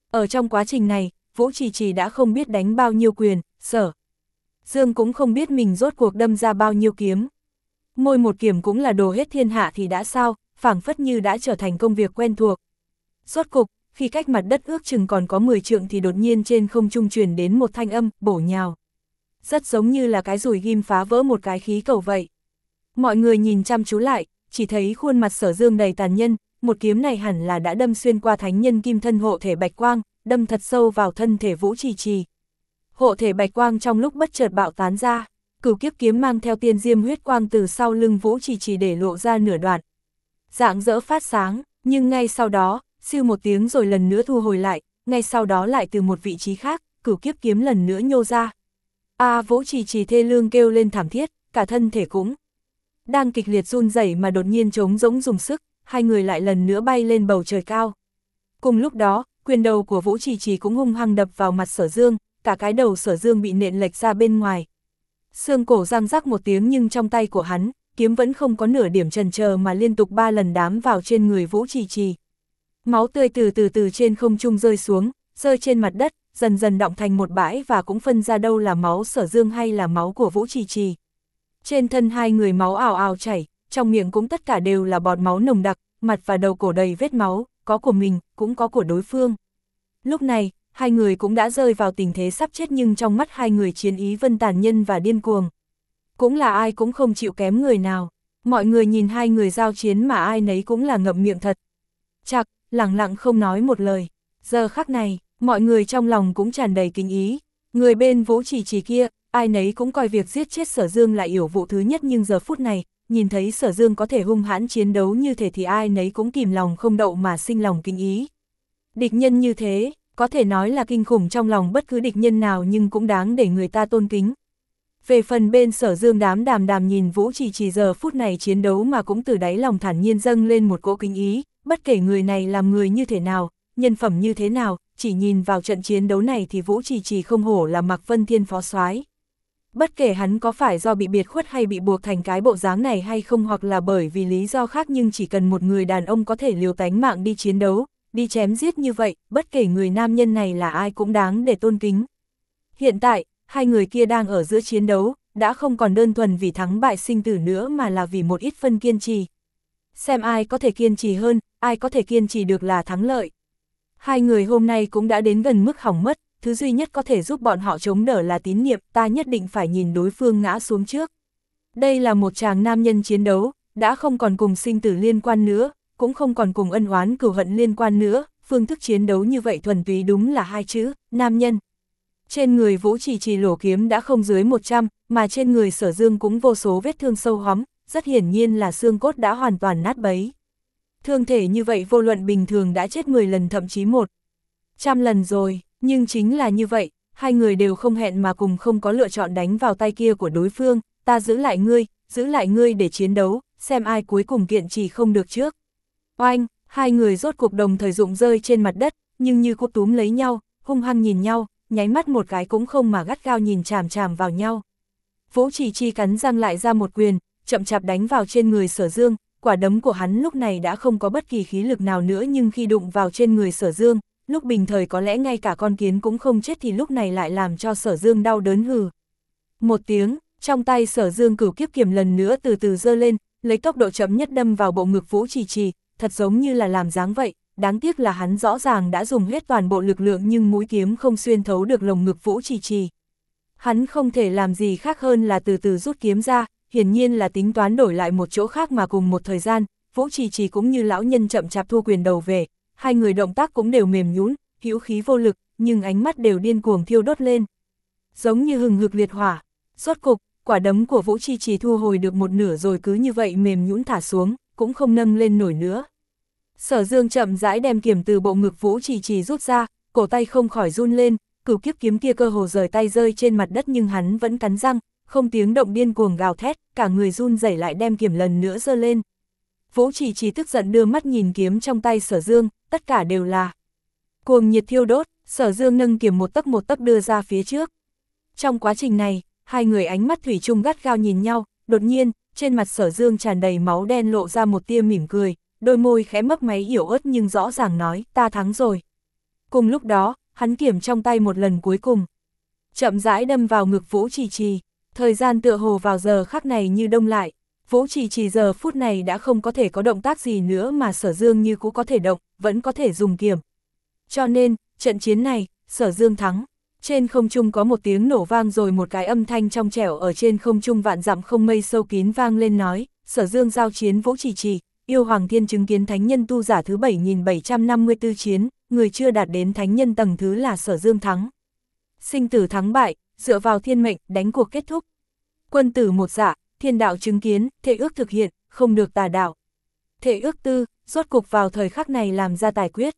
Ở trong quá trình này, Vũ Trì Trì đã không biết đánh bao nhiêu quyền, Sở Dương cũng không biết mình rốt cuộc đâm ra bao nhiêu kiếm. Môi một kiếm cũng là đồ hết thiên hạ thì đã sao, phảng phất như đã trở thành công việc quen thuộc. Rốt cục, khi cách mặt đất ước chừng còn có mười trượng thì đột nhiên trên không trung truyền đến một thanh âm, bổ nhào. Rất giống như là cái dùi ghim phá vỡ một cái khí cầu vậy. Mọi người nhìn chăm chú lại, chỉ thấy khuôn mặt Sở Dương đầy tàn nhẫn, một kiếm này hẳn là đã đâm xuyên qua thánh nhân kim thân hộ thể bạch quang, đâm thật sâu vào thân thể Vũ Trì Trì. Hộ thể bạch quang trong lúc bất chợt bạo tán ra, cửu kiếp kiếm mang theo tiên diêm huyết quang từ sau lưng Vũ Trì Trì để lộ ra nửa đoạn. Rạng rỡ phát sáng, nhưng ngay sau đó, siêu một tiếng rồi lần nữa thu hồi lại, ngay sau đó lại từ một vị trí khác, cửu kiếp kiếm lần nữa nhô ra. A à, Vũ Trì Trì thê lương kêu lên thảm thiết, cả thân thể cũng đang kịch liệt run rẩy mà đột nhiên trống rỗng dùng sức, hai người lại lần nữa bay lên bầu trời cao. Cùng lúc đó, quyền đầu của Vũ Trì Trì cũng hung hăng đập vào mặt Sở Dương, cả cái đầu Sở Dương bị nện lệch ra bên ngoài. Xương cổ răng rắc một tiếng nhưng trong tay của hắn, kiếm vẫn không có nửa điểm chần chờ mà liên tục ba lần đám vào trên người Vũ Trì Trì. Máu tươi từ từ từ trên không trung rơi xuống, rơi trên mặt đất, dần dần đọng thành một bãi và cũng phân ra đâu là máu Sở Dương hay là máu của Vũ Trì Trì. Trên thân hai người máu ào ào chảy, trong miệng cũng tất cả đều là bọt máu nồng đặc, mặt và đầu cổ đầy vết máu, có của mình, cũng có của đối phương. Lúc này, hai người cũng đã rơi vào tình thế sắp chết nhưng trong mắt hai người chiến ý vân tàn nhân và điên cuồng. Cũng là ai cũng không chịu kém người nào. Mọi người nhìn hai người giao chiến mà ai nấy cũng là ngậm miệng thật chặt, lẳng lặng không nói một lời. Giờ khắc này, mọi người trong lòng cũng tràn đầy kính ý. Người bên Vũ Trì Trì kia, ai nấy cũng coi việc giết chết Sở Dương là yểu vụ thứ nhất nhưng giờ phút này, nhìn thấy Sở Dương có thể hung hãn chiến đấu như thế thì ai nấy cũng kìm lòng không đậu mà sinh lòng kính ý. Địch nhân như thế, có thể nói là kinh khủng trong lòng bất cứ địch nhân nào nhưng cũng đáng để người ta tôn kính. Về phần bên Sở Dương đám đàm đàm nhìn Vũ Trì Trì giờ phút này chiến đấu mà cũng từ đáy lòng thản nhiên dâng lên một cỗ kính ý, bất kể người này làm người như thế nào, nhân phẩm như thế nào, chỉ nhìn vào trận chiến đấu này thì Vũ Trì Trì không hổ là Mạc Vân Thiên phó soái. Bất kể hắn có phải do bị biệt khuất hay bị buộc thành cái bộ dáng này hay không hoặc là bởi vì lý do khác nhưng chỉ cần một người đàn ông có thể liều tánh mạng đi chiến đấu, đi chém giết như vậy, bất kể người nam nhân này là ai cũng đáng để tôn kính. Hiện tại, hai người kia đang ở giữa chiến đấu, đã không còn đơn thuần vì thắng bại sinh tử nữa mà là vì một ít phân kiên trì. Xem ai có thể kiên trì hơn, ai có thể kiên trì được là thắng lợi. Hai người hôm nay cũng đã đến gần mức hỏng mất, thứ duy nhất có thể giúp bọn họ chống đỡ là tín niệm, ta nhất định phải nhìn đối phương ngã xuống trước. Đây là một chàng nam nhân chiến đấu, đã không còn cùng sinh tử liên quan nữa, cũng không còn cùng ân oán cừu hận liên quan nữa, phương thức chiến đấu như vậy thuần túy đúng là hai chữ, nam nhân. Trên người Vũ Trì Trì lỗ kiếm đã không dưới một trăm, mà trên người Sở Dương cũng vô số vết thương sâu hóm, rất hiển nhiên là xương cốt đã hoàn toàn nát bấy. Thương thể như vậy vô luận bình thường đã chết mười lần thậm chí một trăm lần rồi, nhưng chính là như vậy, hai người đều không hẹn mà cùng không có lựa chọn đánh vào tay kia của đối phương, ta giữ lại ngươi, giữ lại ngươi để chiến đấu, xem ai cuối cùng kiện trì không được trước. Oanh, hai người rốt cuộc đồng thời rụng rơi trên mặt đất, nhưng như cút túm lấy nhau, hung hăng nhìn nhau, nháy mắt một cái cũng không mà gắt gao nhìn chằm chằm vào nhau. Vũ Trì Trì cắn răng lại ra một quyền, chậm chạp đánh vào trên người Sở Dương, quả đấm của hắn lúc này đã không có bất kỳ khí lực nào nữa nhưng khi đụng vào trên người Sở Dương, lúc bình thời có lẽ ngay cả con kiến cũng không chết thì lúc này lại làm cho Sở Dương đau đớn hừ. Một tiếng, trong tay Sở Dương cửu kiếp kiếm lần nữa từ từ giơ lên, lấy tốc độ chậm nhất đâm vào bộ ngực Vũ Trì Trì, thật giống như là làm dáng vậy, đáng tiếc là hắn rõ ràng đã dùng hết toàn bộ lực lượng nhưng mũi kiếm không xuyên thấu được lồng ngực Vũ Trì Trì. Hắn không thể làm gì khác hơn là từ từ rút kiếm ra, hiển nhiên là tính toán đổi lại một chỗ khác mà cùng một thời gian, Vũ Trì Trì cũng như lão nhân chậm chạp thu quyền đầu về, hai người động tác cũng đều mềm nhũn, hữu khí vô lực, nhưng ánh mắt đều điên cuồng thiêu đốt lên. Giống như hừng hực liệt hỏa, rốt cục, quả đấm của Vũ Trì Trì thu hồi được một nửa rồi cứ như vậy mềm nhũn thả xuống, cũng không nâng lên nổi nữa. Sở Dương chậm rãi đem kiếm từ bộ ngực Vũ Trì Trì rút ra, cổ tay không khỏi run lên, cửu kiếp kiếm kia cơ hồ rời tay rơi trên mặt đất nhưng hắn vẫn cắn răng, không tiếng động điên cuồng gào thét, cả người run rẩy lại đem kiếm lần nữa giơ lên. Vũ Trì Trì tức giận đưa mắt nhìn kiếm trong tay Sở Dương, tất cả đều là cuồng nhiệt thiêu đốt, Sở Dương nâng kiếm một tấc một tấc đưa ra phía trước. Trong quá trình này, hai người ánh mắt thủy chung gắt gao nhìn nhau, đột nhiên, trên mặt Sở Dương tràn đầy máu đen lộ ra một tia mỉm cười, đôi môi khẽ mấp máy yểu ớt nhưng rõ ràng nói, ta thắng rồi. Cùng lúc đó, hắn kiểm trong tay một lần cuối cùng. Chậm rãi đâm vào ngực Vũ Trì Trì, thời gian tựa hồ vào giờ khắc này như đông lại. Vũ Trì Trì giờ phút này đã không có thể có động tác gì nữa mà Sở Dương như cũ có thể động, vẫn có thể dùng kiếm. Cho nên, trận chiến này, Sở Dương thắng. Trên không trung có một tiếng nổ vang rồi một cái âm thanh trong trẻo ở trên không trung vạn dặm không mây sâu kín vang lên nói, Sở Dương giao chiến Vũ Trì Trì, yêu Hoàng Thiên chứng kiến thánh nhân tu giả thứ bảy nghìn bảy trăm năm mươi tư chiến, người chưa đạt đến thánh nhân tầng thứ là Sở Dương thắng. Sinh tử thắng bại, dựa vào thiên mệnh, đánh cuộc kết thúc. Quân tử một dạ, thiên đạo chứng kiến, thệ ước thực hiện, không được tà đạo. Thệ ước tư, rốt cục vào thời khắc này làm ra tài quyết.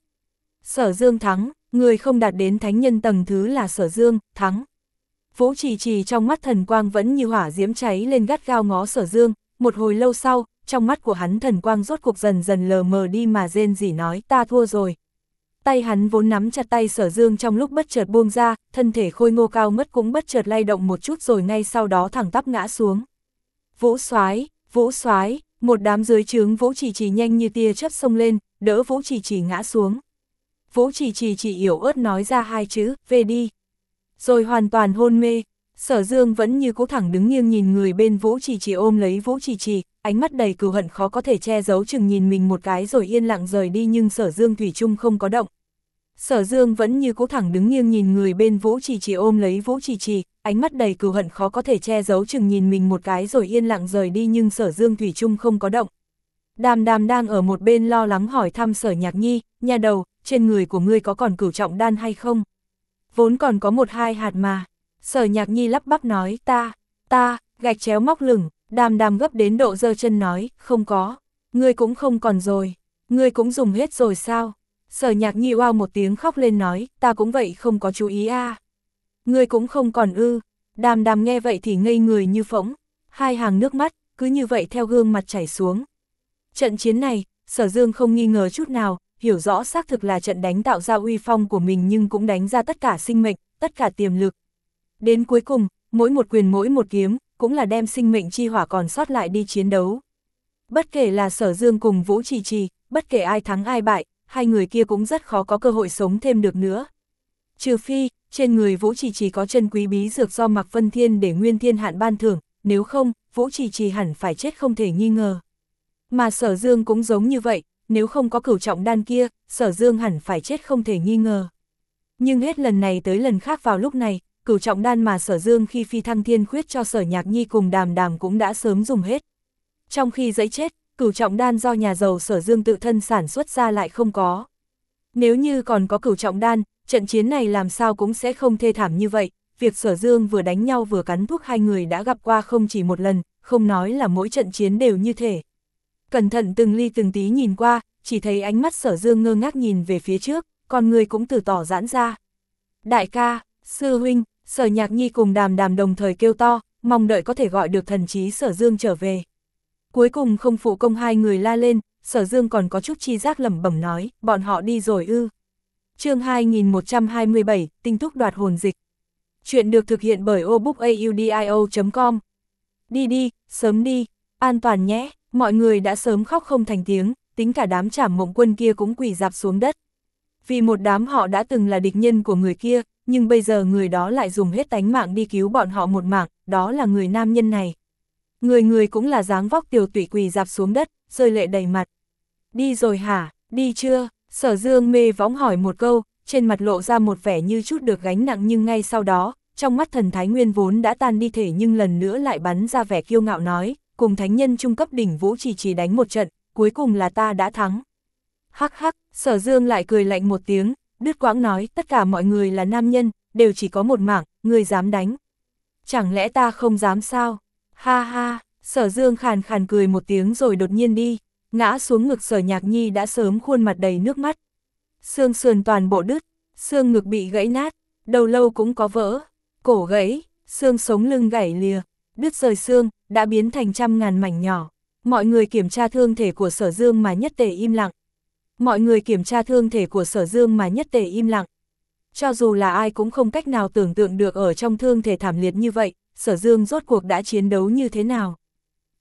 Sở Dương thắng, người không đạt đến thánh nhân tầng thứ là Sở Dương, thắng. Vũ Trì Trì trong mắt thần quang vẫn như hỏa diễm cháy lên gắt gao ngó Sở Dương, một hồi lâu sau, trong mắt của hắn thần quang rốt cục dần dần lờ mờ đi mà rên rỉ nói ta thua rồi. Tay hắn vốn nắm chặt tay Sở Dương trong lúc bất chợt buông ra, thân thể khôi ngô cao mất cũng bất chợt lay động một chút rồi ngay sau đó thẳng tắp ngã xuống. Vũ Soái, Vũ Soái, một đám dưới trướng Vũ Trì Trì nhanh như tia chớp xông lên, đỡ Vũ Trì Trì ngã xuống. Vũ Trì Trì chỉ yểu ớt nói ra hai chữ, về đi. Rồi hoàn toàn hôn mê. Sở Dương vẫn như cũ thẳng đứng nghiêng nhìn người bên Vũ Trì Trì ôm lấy Vũ Trì Trì, ánh mắt đầy cừu hận khó có thể che giấu chừng nhìn mình một cái rồi yên lặng rời đi nhưng Sở Dương thủy chung không có động. Sở Dương vẫn như cũ thẳng đứng nghiêng nhìn người bên Vũ Trì Trì ôm lấy Vũ Trì Trì, ánh mắt đầy cừu hận khó có thể che giấu chừng nhìn mình một cái rồi yên lặng rời đi nhưng Sở Dương thủy chung không có động. Đàm Đàm đang ở một bên lo lắng hỏi thăm Sở Nhạc Nhi, nhà đầu, trên người của ngươi có còn cửu trọng đan hay không? Vốn còn có một hai hạt mà. Sở Nhạc Nhi lắp bắp nói ta, ta, gạch chéo móc lửng. Đàm Đàm gấp đến độ giơ chân nói, không có, ngươi cũng không còn rồi, ngươi cũng dùng hết rồi sao? Sở Nhạc Nhi oao một tiếng khóc lên nói, ta cũng vậy không có chú ý a. À. Ngươi cũng không còn ư? Đàm Đàm nghe vậy thì ngây người như phỗng, hai hàng nước mắt cứ như vậy theo gương mặt chảy xuống. Trận chiến này, Sở Dương không nghi ngờ chút nào, hiểu rõ xác thực là trận đánh tạo ra uy phong của mình nhưng cũng đánh ra tất cả sinh mệnh, tất cả tiềm lực. Đến cuối cùng, mỗi một quyền mỗi một kiếm, cũng là đem sinh mệnh chi hỏa còn sót lại đi chiến đấu. Bất kể là Sở Dương cùng Vũ Trì Trì, bất kể ai thắng ai bại, hai người kia cũng rất khó có cơ hội sống thêm được nữa. Trừ phi, trên người Vũ Trì Trì có chân quý bí dược do Mạc Vân Thiên để Nguyên Thiên Hạn ban thưởng, nếu không, Vũ Trì Trì hẳn phải chết không thể nghi ngờ. Mà Sở Dương cũng giống như vậy, nếu không có cửu trọng đan kia, Sở Dương hẳn phải chết không thể nghi ngờ. Nhưng hết lần này tới lần khác vào lúc này, cửu trọng đan mà Sở Dương khi phi thăng thiên khuyết cho Sở Nhạc Nhi cùng Đàm Đàm cũng đã sớm dùng hết. Trong khi giấy chết, cửu trọng đan do nhà giàu Sở Dương tự thân sản xuất ra lại không có. Nếu như còn có cửu trọng đan, trận chiến này làm sao cũng sẽ không thê thảm như vậy. Việc Sở Dương vừa đánh nhau vừa cắn thuốc hai người đã gặp qua không chỉ một lần, không nói là mỗi trận chiến đều như thể. Cẩn thận từng ly từng tí nhìn qua, chỉ thấy ánh mắt Sở Dương ngơ ngác nhìn về phía trước, còn người cũng từ tỏ giãn ra. Đại ca, sư huynh, Sở Nhạc Nhi cùng Đàm Đàm đồng thời kêu to, mong đợi có thể gọi được thần trí Sở Dương trở về. Cuối cùng không phụ công hai người la lên, Sở Dương còn có chút chi giác lẩm bẩm nói, bọn họ đi rồi ư. Chương hai nghìn một trăm hai mươi bảy, tinh túc đoạt hồn dịch. Chuyện được thực hiện bởi obookaudio chấm com. Đi đi, sớm đi, an toàn nhé. Mọi người đã sớm khóc không thành tiếng, tính cả đám Trảm Mộng Quân kia cũng quỳ rạp xuống đất. Vì một đám họ đã từng là địch nhân của người kia, nhưng bây giờ người đó lại dùng hết tánh mạng đi cứu bọn họ một mạng, đó là người nam nhân này. Người người cũng là dáng vóc tiều tụy quỳ rạp xuống đất, rơi lệ đầy mặt. Đi rồi hả, đi chưa? Sở Dương mê võng hỏi một câu, trên mặt lộ ra một vẻ như chút được gánh nặng nhưng ngay sau đó, trong mắt thần Thái Nguyên vốn đã tan đi thể nhưng lần nữa lại bắn ra vẻ kiêu ngạo nói, cùng thánh nhân trung cấp đỉnh Vũ Trì Trì đánh một trận, cuối cùng là ta đã thắng. Hắc hắc, Sở Dương lại cười lạnh một tiếng, đứt quãng nói, tất cả mọi người là nam nhân, đều chỉ có một mạng, người dám đánh. Chẳng lẽ ta không dám sao? Ha ha, Sở Dương khàn khàn cười một tiếng rồi đột nhiên đi, ngã xuống ngực Sở Nhạc Nhi đã sớm khuôn mặt đầy nước mắt. Xương sườn toàn bộ đứt, xương ngực bị gãy nát, đầu lâu cũng có vỡ, cổ gãy, xương sống lưng gãy lìa, đứt rời xương, đã biến thành trăm ngàn mảnh nhỏ. Mọi người kiểm tra thương thể của Sở Dương mà nhất tề im lặng. Mọi người kiểm tra thương thể của Sở Dương mà nhất tề im lặng. Cho dù là ai cũng không cách nào tưởng tượng được ở trong thương thể thảm liệt như vậy, Sở Dương rốt cuộc đã chiến đấu như thế nào.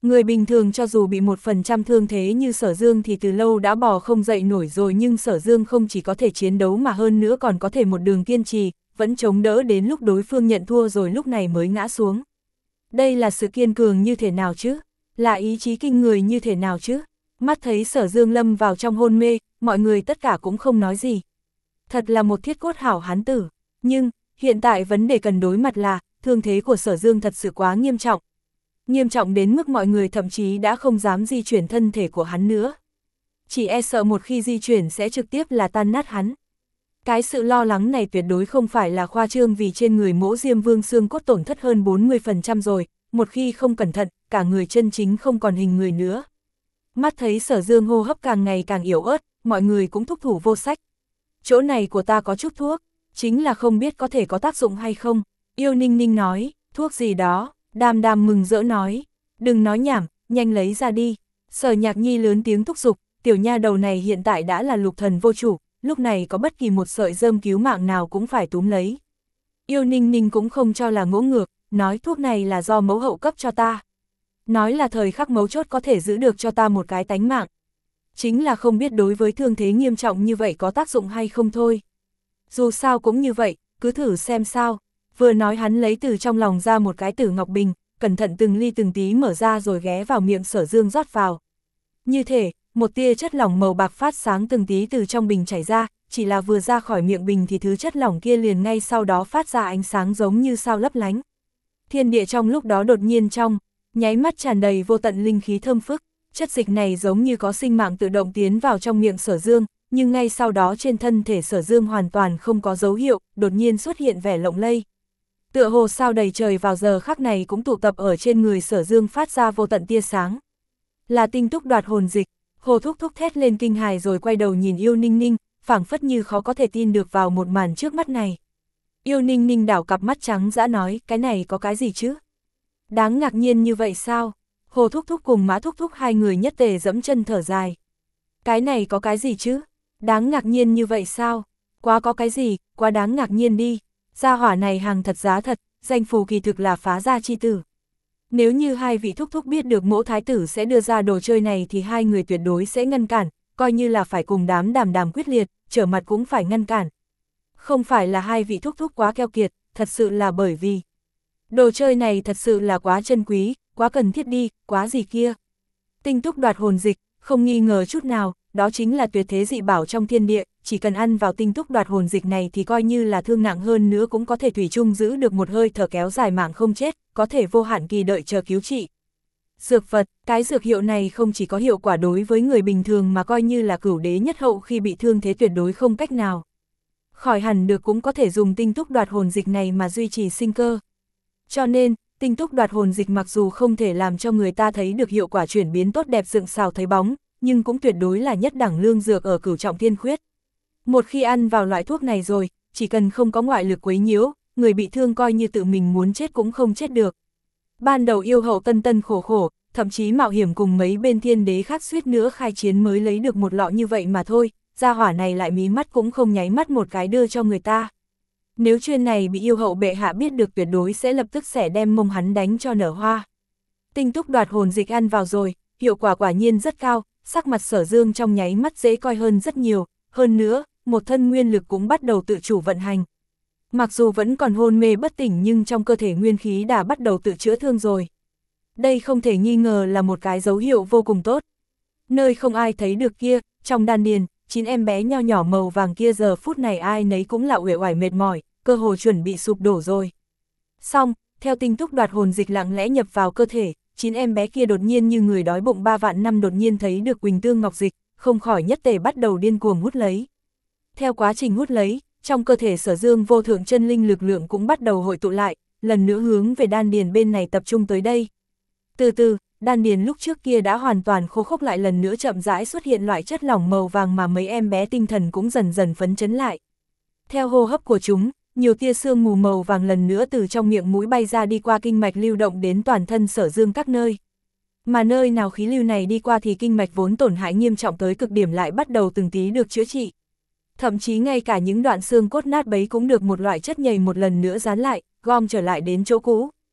Người bình thường cho dù bị một phần trăm thương thế như Sở Dương thì từ lâu đã bò không dậy nổi rồi, nhưng Sở Dương không chỉ có thể chiến đấu mà hơn nữa còn có thể một đường kiên trì, vẫn chống đỡ đến lúc đối phương nhận thua rồi lúc này mới ngã xuống. Đây là sự kiên cường như thế nào chứ? Là ý chí kinh người như thế nào chứ? Mắt thấy Sở Dương lâm vào trong hôn mê, mọi người tất cả cũng không nói gì. Thật là một thiết cốt hảo hán tử. Nhưng, hiện tại vấn đề cần đối mặt là, thương thế của Sở Dương thật sự quá nghiêm trọng. Nghiêm trọng đến mức mọi người thậm chí đã không dám di chuyển thân thể của hắn nữa. Chỉ e sợ một khi di chuyển sẽ trực tiếp là tan nát hắn. Cái sự lo lắng này tuyệt đối không phải là khoa trương, vì trên người Mỗ Diêm Vương xương cốt tổn thất hơn bốn mươi phần trăm rồi, một khi không cẩn thận, cả người chân chính không còn hình người nữa. Mắt thấy Sở Dương hô hấp càng ngày càng yếu ớt, mọi người cũng thúc thủ vô sách. Chỗ này của ta có chút thuốc, chính là không biết có thể có tác dụng hay không. Yêu Ninh Ninh nói, thuốc gì đó, Đàm Đàm mừng rỡ nói, đừng nói nhảm, nhanh lấy ra đi. Sở Nhạc Nhi lớn tiếng thúc giục, tiểu nha đầu này hiện tại đã là lục thần vô chủ, lúc này có bất kỳ một sợi rơm cứu mạng nào cũng phải túm lấy. Yêu Ninh Ninh cũng không cho là ngỗ ngược, nói thuốc này là do mẫu hậu cấp cho ta. Nói là thời khắc mấu chốt có thể giữ được cho ta một cái tánh mạng. Chính là không biết đối với thương thế nghiêm trọng như vậy có tác dụng hay không thôi. Dù sao cũng như vậy, cứ thử xem sao. Vừa nói hắn lấy từ trong lòng ra một cái tử ngọc bình, cẩn thận từng ly từng tí mở ra rồi ghé vào miệng Sở Dương rót vào. Như thể, một tia chất lỏng màu bạc phát sáng từng tí từ trong bình chảy ra, chỉ là vừa ra khỏi miệng bình thì thứ chất lỏng kia liền ngay sau đó phát ra ánh sáng giống như sao lấp lánh. Thiên địa trong lúc đó đột nhiên trong, nháy mắt tràn đầy vô tận linh khí thơm phức, chất dịch này giống như có sinh mạng tự động tiến vào trong miệng Sở Dương, nhưng ngay sau đó trên thân thể Sở Dương hoàn toàn không có dấu hiệu, đột nhiên xuất hiện vẻ lộng lây. Tựa hồ sao đầy trời vào giờ khắc này cũng tụ tập ở trên người Sở Dương phát ra vô tận tia sáng. Là tinh túc đoạt hồn dịch. Hồ Thúc Thúc thét lên kinh hài rồi quay đầu nhìn Yêu Ninh Ninh, phảng phất như khó có thể tin được vào một màn trước mắt này. Yêu Ninh Ninh đảo cặp mắt trắng dã nói, cái này có cái gì chứ? Đáng ngạc nhiên như vậy sao? Hồ Thúc Thúc cùng Mã Thúc Thúc hai người nhất tề dẫm chân thở dài. Cái này có cái gì chứ? Đáng ngạc nhiên như vậy sao? Quá có cái gì, quá đáng ngạc nhiên đi. Gia hỏa này hàng thật giá thật, danh phù kỳ thực là phá gia chi tử. Nếu như hai vị thúc thúc biết được Mỗ thái tử sẽ đưa ra đồ chơi này thì hai người tuyệt đối sẽ ngăn cản, coi như là phải cùng đám Đàm Đàm quyết liệt, trở mặt cũng phải ngăn cản. Không phải là hai vị thúc thúc quá keo kiệt, thật sự là bởi vì đồ chơi này thật sự là quá chân quý, quá cần thiết đi, quá gì kia. Tinh túc đoạt hồn dịch, không nghi ngờ chút nào, đó chính là tuyệt thế dị bảo trong thiên địa, chỉ cần ăn vào tinh túc đoạt hồn dịch này thì coi như là thương nặng hơn nữa cũng có thể thủy chung giữ được một hơi thở kéo dài mạng không chết, có thể vô hạn kỳ đợi chờ cứu trị. Dược vật, cái dược hiệu này không chỉ có hiệu quả đối với người bình thường mà coi như là cửu đế nhất hậu khi bị thương thế tuyệt đối không cách nào khỏi hẳn được cũng có thể dùng tinh túc đoạt hồn dịch này mà duy trì sinh cơ. Cho nên, tinh túc đoạt hồn dịch mặc dù không thể làm cho người ta thấy được hiệu quả chuyển biến tốt đẹp dựng xào thấy bóng, nhưng cũng tuyệt đối là nhất đẳng lương dược ở cửu trọng thiên khuyết. Một khi ăn vào loại thuốc này rồi, chỉ cần không có ngoại lực quấy nhiễu, người bị thương coi như tự mình muốn chết cũng không chết được. Ban đầu yêu hậu tân tân khổ khổ, thậm chí mạo hiểm cùng mấy bên thiên đế khác suýt nữa khai chiến mới lấy được một lọ như vậy mà thôi, gia hỏa này lại mí mắt cũng không nháy mắt một cái đưa cho người ta. Nếu chuyện này bị yêu hậu bệ hạ biết được tuyệt đối sẽ lập tức sẽ đem mông hắn đánh cho nở hoa. Tinh túc đoạt hồn dịch ăn vào rồi, hiệu quả quả nhiên rất cao, sắc mặt Sở Dương trong nháy mắt dễ coi hơn rất nhiều, hơn nữa, một thân nguyên lực cũng bắt đầu tự chủ vận hành. Mặc dù vẫn còn hôn mê bất tỉnh nhưng trong cơ thể nguyên khí đã bắt đầu tự chữa thương rồi. Đây không thể nghi ngờ là một cái dấu hiệu vô cùng tốt. Nơi không ai thấy được kia, trong đan điền, chín em bé nho nhỏ màu vàng kia giờ phút này ai nấy cũng là uể oải mệt mỏi, cơ hồ chuẩn bị sụp đổ rồi. Xong, theo tinh túc đoạt hồn dịch lặng lẽ nhập vào cơ thể, chín em bé kia đột nhiên như người đói bụng ba vạn năm đột nhiên thấy được Quỳnh Tương Ngọc Dịch, không khỏi nhất tề bắt đầu điên cuồng hút lấy. Theo quá trình hút lấy, trong cơ thể Sở Dương vô thượng chân linh lực lượng cũng bắt đầu hội tụ lại, lần nữa hướng về đan điền bên này tập trung tới đây. Từ từ, đan điền lúc trước kia đã hoàn toàn khô khốc lại lần nữa chậm rãi xuất hiện loại chất lỏng màu vàng mà mấy em bé tinh thần cũng dần dần phấn chấn lại. Theo hô hấp của chúng, nhiều tia sương mù màu vàng lần nữa từ trong miệng mũi bay ra đi qua kinh mạch lưu động đến toàn thân Sở Dương các nơi. Mà nơi nào khí lưu này đi qua thì kinh mạch vốn tổn hại nghiêm trọng tới cực điểm lại bắt đầu từng tí được chữa trị. Thậm chí ngay cả những đoạn xương cốt nát bấy cũng được một loại chất nhầy một lần nữa dán lại, gom trở lại đến chỗ cũ.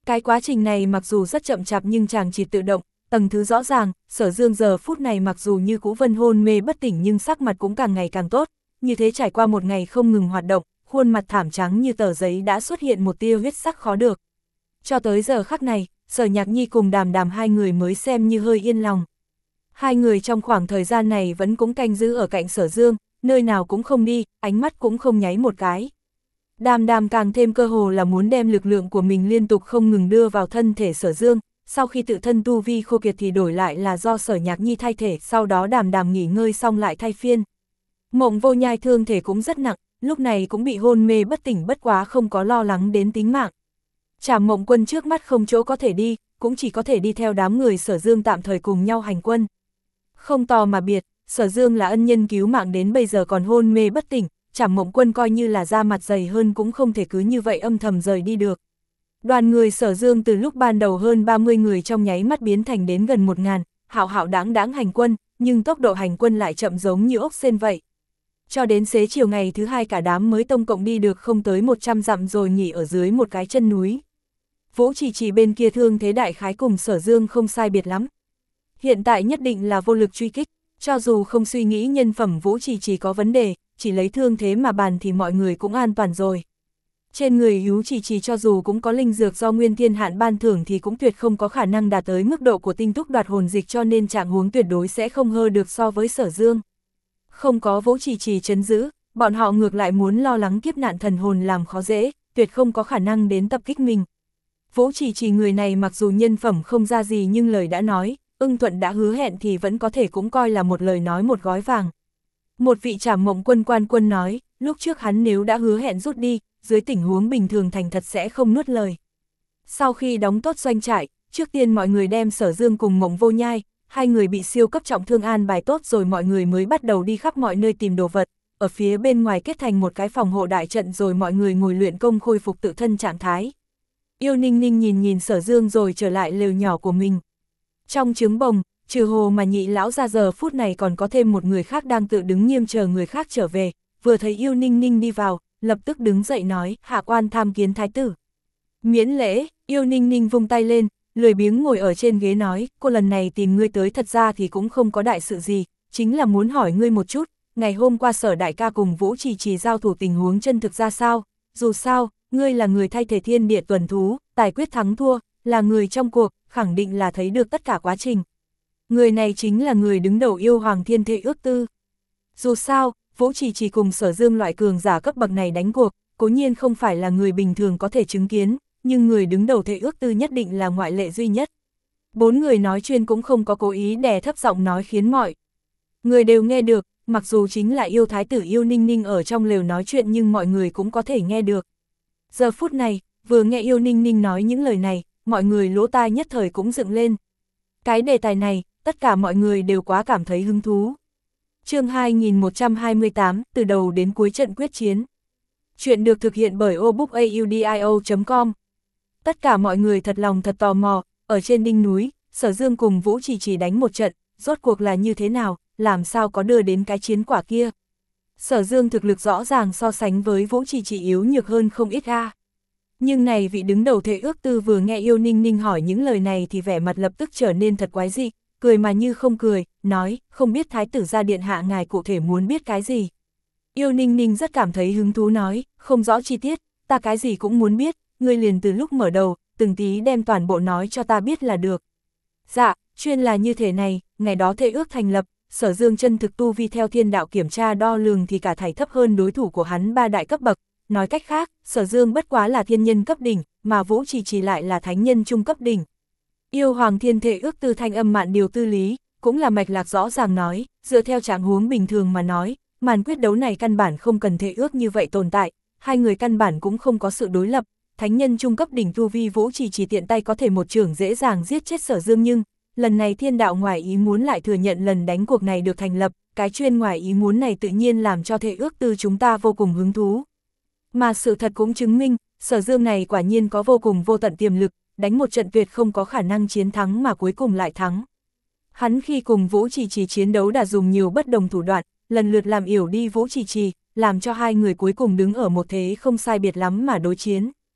Cái quá trình này mặc dù rất chậm chạp nhưng chàng chỉ tự động, tầng thứ rõ ràng, Sở Dương giờ phút này mặc dù như cũ vân hôn mê bất tỉnh nhưng sắc mặt cũng càng ngày càng tốt, như thế trải qua một ngày không ngừng hoạt động, khuôn mặt thảm trắng như tờ giấy đã xuất hiện một tia huyết sắc khó được. Cho tới giờ khắc này, Sở Nhạc Nhi cùng Đàm Đàm hai người mới xem như hơi yên lòng. Hai người trong khoảng thời gian này vẫn cũng canh giữ ở cạnh Sở Dương, nơi nào cũng không đi, ánh mắt cũng không nháy một cái. Đàm Đàm càng thêm cơ hồ là muốn đem lực lượng của mình liên tục không ngừng đưa vào thân thể Sở Dương, sau khi tự thân tu vi khô kiệt thì đổi lại là do Sở Nhạc Nhi thay thể, sau đó Đàm Đàm nghỉ ngơi xong lại thay phiên. Mộng Vô Nhai thương thể cũng rất nặng, lúc này cũng bị hôn mê bất tỉnh, bất quá không có lo lắng đến tính mạng. Trảm Mộng Quân trước mắt không chỗ có thể đi, cũng chỉ có thể đi theo đám người Sở Dương tạm thời cùng nhau hành quân. Không tò mà biệt, Sở Dương là ân nhân cứu mạng đến bây giờ còn hôn mê bất tỉnh, Trảm Mộng Quân coi như là da mặt dày hơn cũng không thể cứ như vậy âm thầm rời đi được. Đoàn người Sở Dương từ lúc ban đầu hơn ba mươi người trong nháy mắt biến thành đến gần một ngàn, hạo hạo đáng đáng hành quân, nhưng tốc độ hành quân lại chậm giống như ốc sên vậy. Cho đến xế chiều ngày thứ hai cả đám mới tổng cộng đi được không tới một trăm dặm rồi nghỉ ở dưới một cái chân núi. Vũ Chỉ Chỉ bên kia thương thế đại khái cùng Sở Dương không sai biệt lắm. Hiện tại nhất định là vô lực truy kích, cho dù không suy nghĩ nhân phẩm Vũ Chỉ Chỉ có vấn đề, chỉ lấy thương thế mà bàn thì mọi người cũng an toàn rồi. Trên người Vũ Chỉ Chỉ cho dù cũng có linh dược do Nguyên Thiên Hạn ban thưởng thì cũng tuyệt không có khả năng đạt tới mức độ của tinh túc đoạt hồn dịch, cho nên trạng huống tuyệt đối sẽ không hơ được so với Sở Dương. Không có Vũ Chỉ Chỉ trấn giữ, bọn họ ngược lại muốn lo lắng kiếp nạn thần hồn làm khó dễ, tuyệt không có khả năng đến tập kích mình. Vũ Chỉ Chỉ người này mặc dù nhân phẩm không ra gì nhưng lời đã nói, ưng thuận đã hứa hẹn thì vẫn có thể cũng coi là một lời nói một gói vàng. Một vị Trảm Mộng Quân quan quân nói, lúc trước hắn nếu đã hứa hẹn rút đi, dưới tình huống bình thường thành thật sẽ không nuốt lời. Sau khi đóng tốt doanh trại, trước tiên mọi người đem Sở Dương cùng Mộng Vô Nhai, hai người bị siêu cấp trọng thương an bài tốt rồi mọi người mới bắt đầu đi khắp mọi nơi tìm đồ vật, ở phía bên ngoài kết thành một cái phòng hộ đại trận rồi mọi người ngồi luyện công khôi phục tự thân trạng thái. Yêu Ninh Ninh nhìn nhìn Sở Dương rồi trở lại lều nhỏ của mình. Trong trướng bồng, trừ Hồ mà Nhị lão ra giờ phút này còn có thêm một người khác đang tự đứng nghiêm chờ người khác trở về, vừa thấy Yêu Ninh Ninh đi vào, lập tức đứng dậy nói, hạ quan tham kiến thái tử. Miễn lễ, Yêu Ninh Ninh vung tay lên, lười biếng ngồi ở trên ghế nói, cô lần này tìm ngươi tới thật ra thì cũng không có đại sự gì, chính là muốn hỏi ngươi một chút, ngày hôm qua Sở đại ca cùng Vũ Chỉ Chỉ giao thủ tình huống chân thực ra sao, dù sao, ngươi là người thay thể thiên địa tuần thú, tài quyết thắng thua, là người trong cuộc, khẳng định là thấy được tất cả quá trình. Người này chính là người đứng đầu Yêu Hoàng Thiên Thệ Ước Tư. Dù sao, Vũ Chỉ Chỉ cùng Sở Dương loại cường giả cấp bậc này đánh cuộc, cố nhiên không phải là người bình thường có thể chứng kiến, nhưng người đứng đầu Thệ Ước Tư nhất định là ngoại lệ duy nhất. Bốn người nói chuyện cũng không có cố ý đè thấp giọng nói khiến mọi người đều nghe được, mặc dù chính là Yêu Thái tử Yêu Ninh Ninh ở trong lều nói chuyện nhưng mọi người cũng có thể nghe được. Giờ phút này, vừa nghe Yêu Ninh Ninh nói những lời này, mọi người lỗ tai nhất thời cũng dựng lên. Cái đề tài này, tất cả mọi người đều quá cảm thấy hứng thú. Chương hai nghìn một trăm hai mươi tám, từ đầu đến cuối trận quyết chiến. Chuyện được thực hiện bởi obookaudio chấm com. Tất cả mọi người thật lòng thật tò mò, ở trên đỉnh núi, Sở Dương cùng Vũ Chỉ Chỉ đánh một trận, rốt cuộc là như thế nào, làm sao có đưa đến cái chiến quả kia. Sở Dương thực lực rõ ràng so sánh với Vũ Chỉ Chỉ yếu nhược hơn không ít a. Nhưng này vị đứng đầu Thệ Ước Tư vừa nghe Yêu Ninh Ninh hỏi những lời này thì vẻ mặt lập tức trở nên thật quái dị, cười mà như không cười, nói, không biết thái tử gia điện hạ ngài cụ thể muốn biết cái gì. Yêu Ninh Ninh rất cảm thấy hứng thú nói, không rõ chi tiết, ta cái gì cũng muốn biết, ngươi liền từ lúc mở đầu, từng tí đem toàn bộ nói cho ta biết là được. Dạ, chuyên là như thế này, ngày đó Thệ Ước thành lập, Sở Dương chân thực tu vi theo thiên đạo kiểm tra đo lường thì cả thảy thấp hơn đối thủ của hắn ba đại cấp bậc, nói cách khác, Sở Dương bất quá là thiên nhân cấp đỉnh, mà Vũ Chỉ Chỉ lại là thánh nhân trung cấp đỉnh. Yêu Hoàng Thiên Thệ Ước Tư thanh âm mạn điều tư lý, cũng là mạch lạc rõ ràng nói, dựa theo trạng huống bình thường mà nói, màn quyết đấu này căn bản không cần Thệ Ước như vậy tồn tại, hai người căn bản cũng không có sự đối lập, thánh nhân trung cấp đỉnh tu vi Vũ Chỉ Chỉ tiện tay có thể một chưởng dễ dàng giết chết Sở Dương, nhưng lần này thiên đạo ngoài ý muốn lại thừa nhận lần đánh cuộc này được thành lập, cái chuyên ngoài ý muốn này tự nhiên làm cho Thệ Ước Tư chúng ta vô cùng hứng thú. Mà sự thật cũng chứng minh, Sở Dương này quả nhiên có vô cùng vô tận tiềm lực, đánh một trận tuyệt không có khả năng chiến thắng mà cuối cùng lại thắng. Hắn khi cùng Vũ Chỉ Chỉ chiến đấu đã dùng nhiều bất đồng thủ đoạn, lần lượt làm yểu đi Vũ Chỉ Chỉ, làm cho hai người cuối cùng đứng ở một thế không sai biệt lắm mà đối chiến.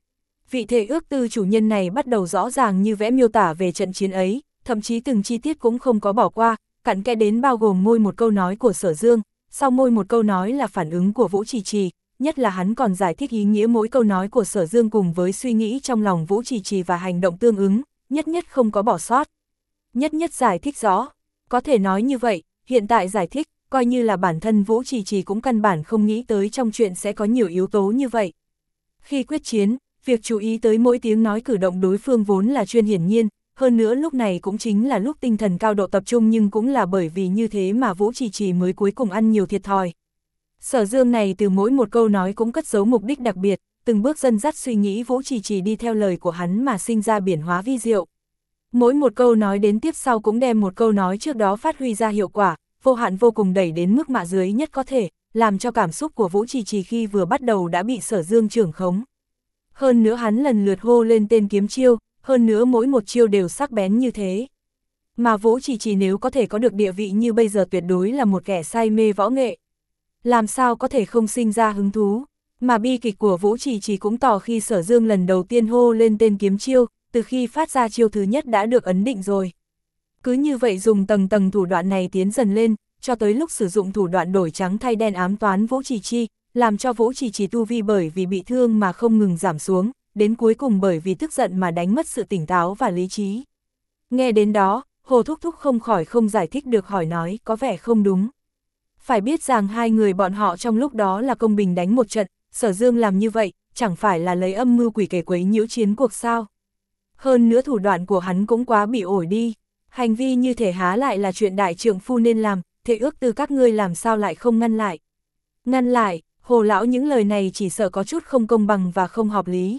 Vị thể ước tư chủ nhân này bắt đầu rõ ràng như vẽ miêu tả về trận chiến ấy, thậm chí từng chi tiết cũng không có bỏ qua, cặn kẽ đến bao gồm môi một câu nói của Sở Dương, sau môi một câu nói là phản ứng của Vũ Trì Trì, nhất là hắn còn giải thích ý nghĩa mỗi câu nói của Sở Dương cùng với suy nghĩ trong lòng Vũ Trì Trì và hành động tương ứng, nhất nhất không có bỏ sót. Nhất nhất giải thích rõ, có thể nói như vậy, hiện tại giải thích, coi như là bản thân Vũ Trì Trì cũng căn bản không nghĩ tới trong chuyện sẽ có nhiều yếu tố như vậy. Khi quyết chiến, việc chú ý tới mỗi tiếng nói cử động đối phương vốn là chuyện hiển nhiên, hơn nữa lúc này cũng chính là lúc tinh thần cao độ tập trung, nhưng cũng là bởi vì như thế mà Vũ Trì Trì mới cuối cùng ăn nhiều thiệt thòi. Sở Dương này từ mỗi một câu nói cũng cất giấu mục đích đặc biệt, từng bước dẫn dắt suy nghĩ Vũ Trì Trì đi theo lời của hắn mà sinh ra biển hóa vi diệu. Mỗi một câu nói đến tiếp sau cũng đem một câu nói trước đó phát huy ra hiệu quả, vô hạn vô cùng đẩy đến mức mạ dưới nhất có thể, làm cho cảm xúc của Vũ Trì Trì khi vừa bắt đầu đã bị Sở Dương trưởng khống. Hơn nữa hắn lần lượt hô lên tên kiếm chiêu, hơn nữa mỗi một chiêu đều sắc bén như thế. Mà Vũ Trì Trì nếu có thể có được địa vị như bây giờ tuyệt đối là một kẻ say mê võ nghệ. Làm sao có thể không sinh ra hứng thú, mà bi kịch của Vũ Trì Trì cũng tỏ khi Sở Dương lần đầu tiên hô lên tên kiếm chiêu, từ khi phát ra chiêu thứ nhất đã được ấn định rồi. Cứ như vậy dùng tầng tầng thủ đoạn này tiến dần lên, cho tới lúc sử dụng thủ đoạn đổi trắng thay đen ám toán Vũ Trì Trì, làm cho Vũ Trì Trì tu vi bởi vì bị thương mà không ngừng giảm xuống, đến cuối cùng bởi vì tức giận mà đánh mất sự tỉnh táo và lý trí. Nghe đến đó, Hồ Thúc Thúc không khỏi không giải thích được, hỏi nói có vẻ không đúng. Phải biết rằng hai người bọn họ trong lúc đó là công bình đánh một trận, Sở Dương làm như vậy, chẳng phải là lấy âm mưu quỷ kể quấy nhiễu chiến cuộc sao. Hơn nữa thủ đoạn của hắn cũng quá bị ổi đi, hành vi như thể há lại là chuyện đại trượng phu nên làm, thế ước từ các ngươi làm sao lại không ngăn lại. Ngăn lại, Hồ lão những lời này chỉ sợ có chút không công bằng và không hợp lý.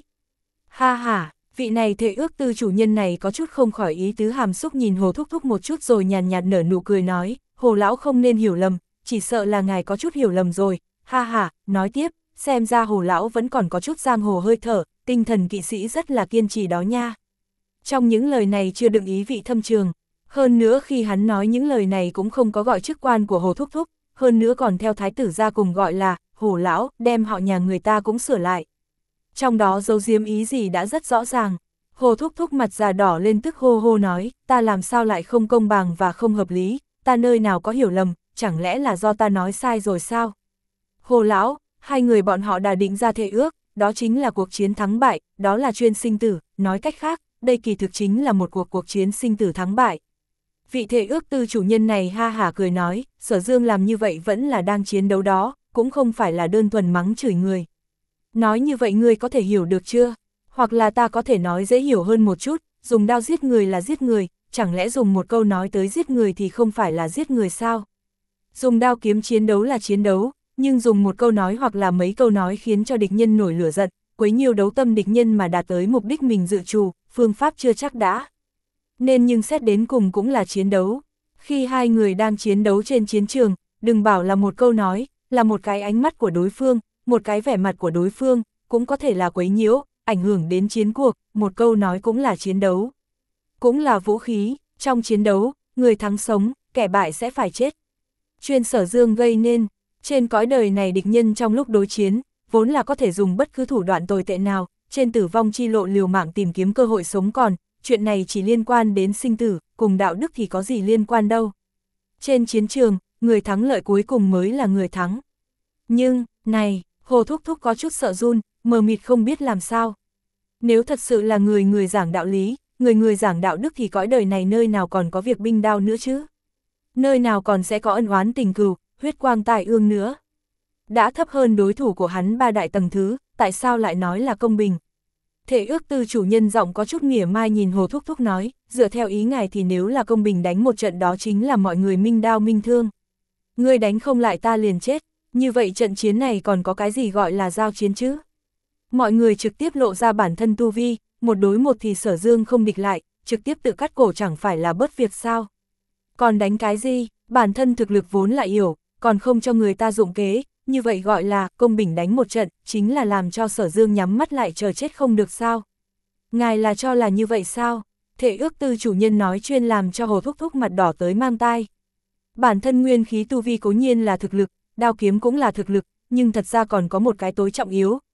Ha ha, vị này thệ ước tư chủ nhân này có chút không khỏi ý tứ hàm xúc nhìn Hồ Thúc Thúc một chút rồi nhàn nhạt nở nụ cười nói, Hồ lão không nên hiểu lầm, chỉ sợ là ngài có chút hiểu lầm rồi, ha ha, nói tiếp, xem ra Hồ lão vẫn còn có chút giang hồ hơi thở, tinh thần kỵ sĩ rất là kiên trì đó nha. Trong những lời này chưa đựng ý vị thâm trường, hơn nữa khi hắn nói những lời này cũng không có gọi chức quan của Hồ Thúc Thúc, hơn nữa còn theo thái tử ra cùng gọi là Hồ lão, đem họ nhà người ta cũng sửa lại. Trong đó giấu giếm ý gì đã rất rõ ràng. Hồ Thúc Thúc mặt già đỏ lên tức hô hô nói, ta làm sao lại không công bằng và không hợp lý, ta nơi nào có hiểu lầm, chẳng lẽ là do ta nói sai rồi sao? Hồ lão, hai người bọn họ đã định ra thệ ước, đó chính là cuộc chiến thắng bại, đó là chuyên sinh tử, nói cách khác, đây kỳ thực chính là một cuộc cuộc chiến sinh tử thắng bại. Vị thệ ước tư chủ nhân này ha hả cười nói, Sở Dương làm như vậy vẫn là đang chiến đấu đó, cũng không phải là đơn thuần mắng chửi người. Nói như vậy ngươi có thể hiểu được chưa? Hoặc là ta có thể nói dễ hiểu hơn một chút, dùng đao giết người là giết người, chẳng lẽ dùng một câu nói tới giết người thì không phải là giết người sao? Dùng đao kiếm chiến đấu là chiến đấu, nhưng dùng một câu nói hoặc là mấy câu nói khiến cho địch nhân nổi lửa giận, quấy nhiều đấu tâm địch nhân mà đạt tới mục đích mình dự trù, phương pháp chưa chắc đã. Nên nhưng xét đến cùng cũng là chiến đấu. Khi hai người đang chiến đấu trên chiến trường, đừng bảo là một câu nói, là một cái ánh mắt của đối phương, một cái vẻ mặt của đối phương, cũng có thể là quấy nhiễu, ảnh hưởng đến chiến cuộc, một câu nói cũng là chiến đấu. Cũng là vũ khí, trong chiến đấu, người thắng sống, kẻ bại sẽ phải chết. Chuyên Sở Dương gây nên, trên cõi đời này địch nhân trong lúc đối chiến, vốn là có thể dùng bất cứ thủ đoạn tồi tệ nào, trên tử vong chi lộ liều mạng tìm kiếm cơ hội sống còn, chuyện này chỉ liên quan đến sinh tử, cùng đạo đức thì có gì liên quan đâu. Trên chiến trường, người thắng lợi cuối cùng mới là người thắng. Nhưng, này, Hồ Thúc Thúc có chút sợ run, mờ mịt không biết làm sao. Nếu thật sự là người người giảng đạo lý, người người giảng đạo đức thì cõi đời này nơi nào còn có việc binh đao nữa chứ? Nơi nào còn sẽ có ân oán tình cừu, huyết quang tài ương nữa? Đã thấp hơn đối thủ của hắn ba đại tầng thứ, tại sao lại nói là công bình? Thể ước tư chủ nhân giọng có chút mỉa mai nhìn Hồ Thúc Thúc nói, dựa theo ý ngài thì nếu là công bình đánh một trận đó chính là mọi người minh đao minh thương. Ngươi đánh không lại ta liền chết, như vậy trận chiến này còn có cái gì gọi là giao chiến chứ? Mọi người trực tiếp lộ ra bản thân tu vi, một đối một thì Sở Dương không địch lại, trực tiếp tự cắt cổ chẳng phải là bớt việc sao? Còn đánh cái gì, bản thân thực lực vốn lại hiểu, còn không cho người ta dụng kế, như vậy gọi là công bình đánh một trận, chính là làm cho Sở Dương nhắm mắt lại chờ chết không được sao? Ngài là cho là như vậy sao? Thể ước tư chủ nhân nói chuyên làm cho Hồ Thúc Thúc mặt đỏ tới mang tai. Bản thân nguyên khí tu vi cố nhiên là thực lực, đao kiếm cũng là thực lực, nhưng thật ra còn có một cái tối trọng yếu,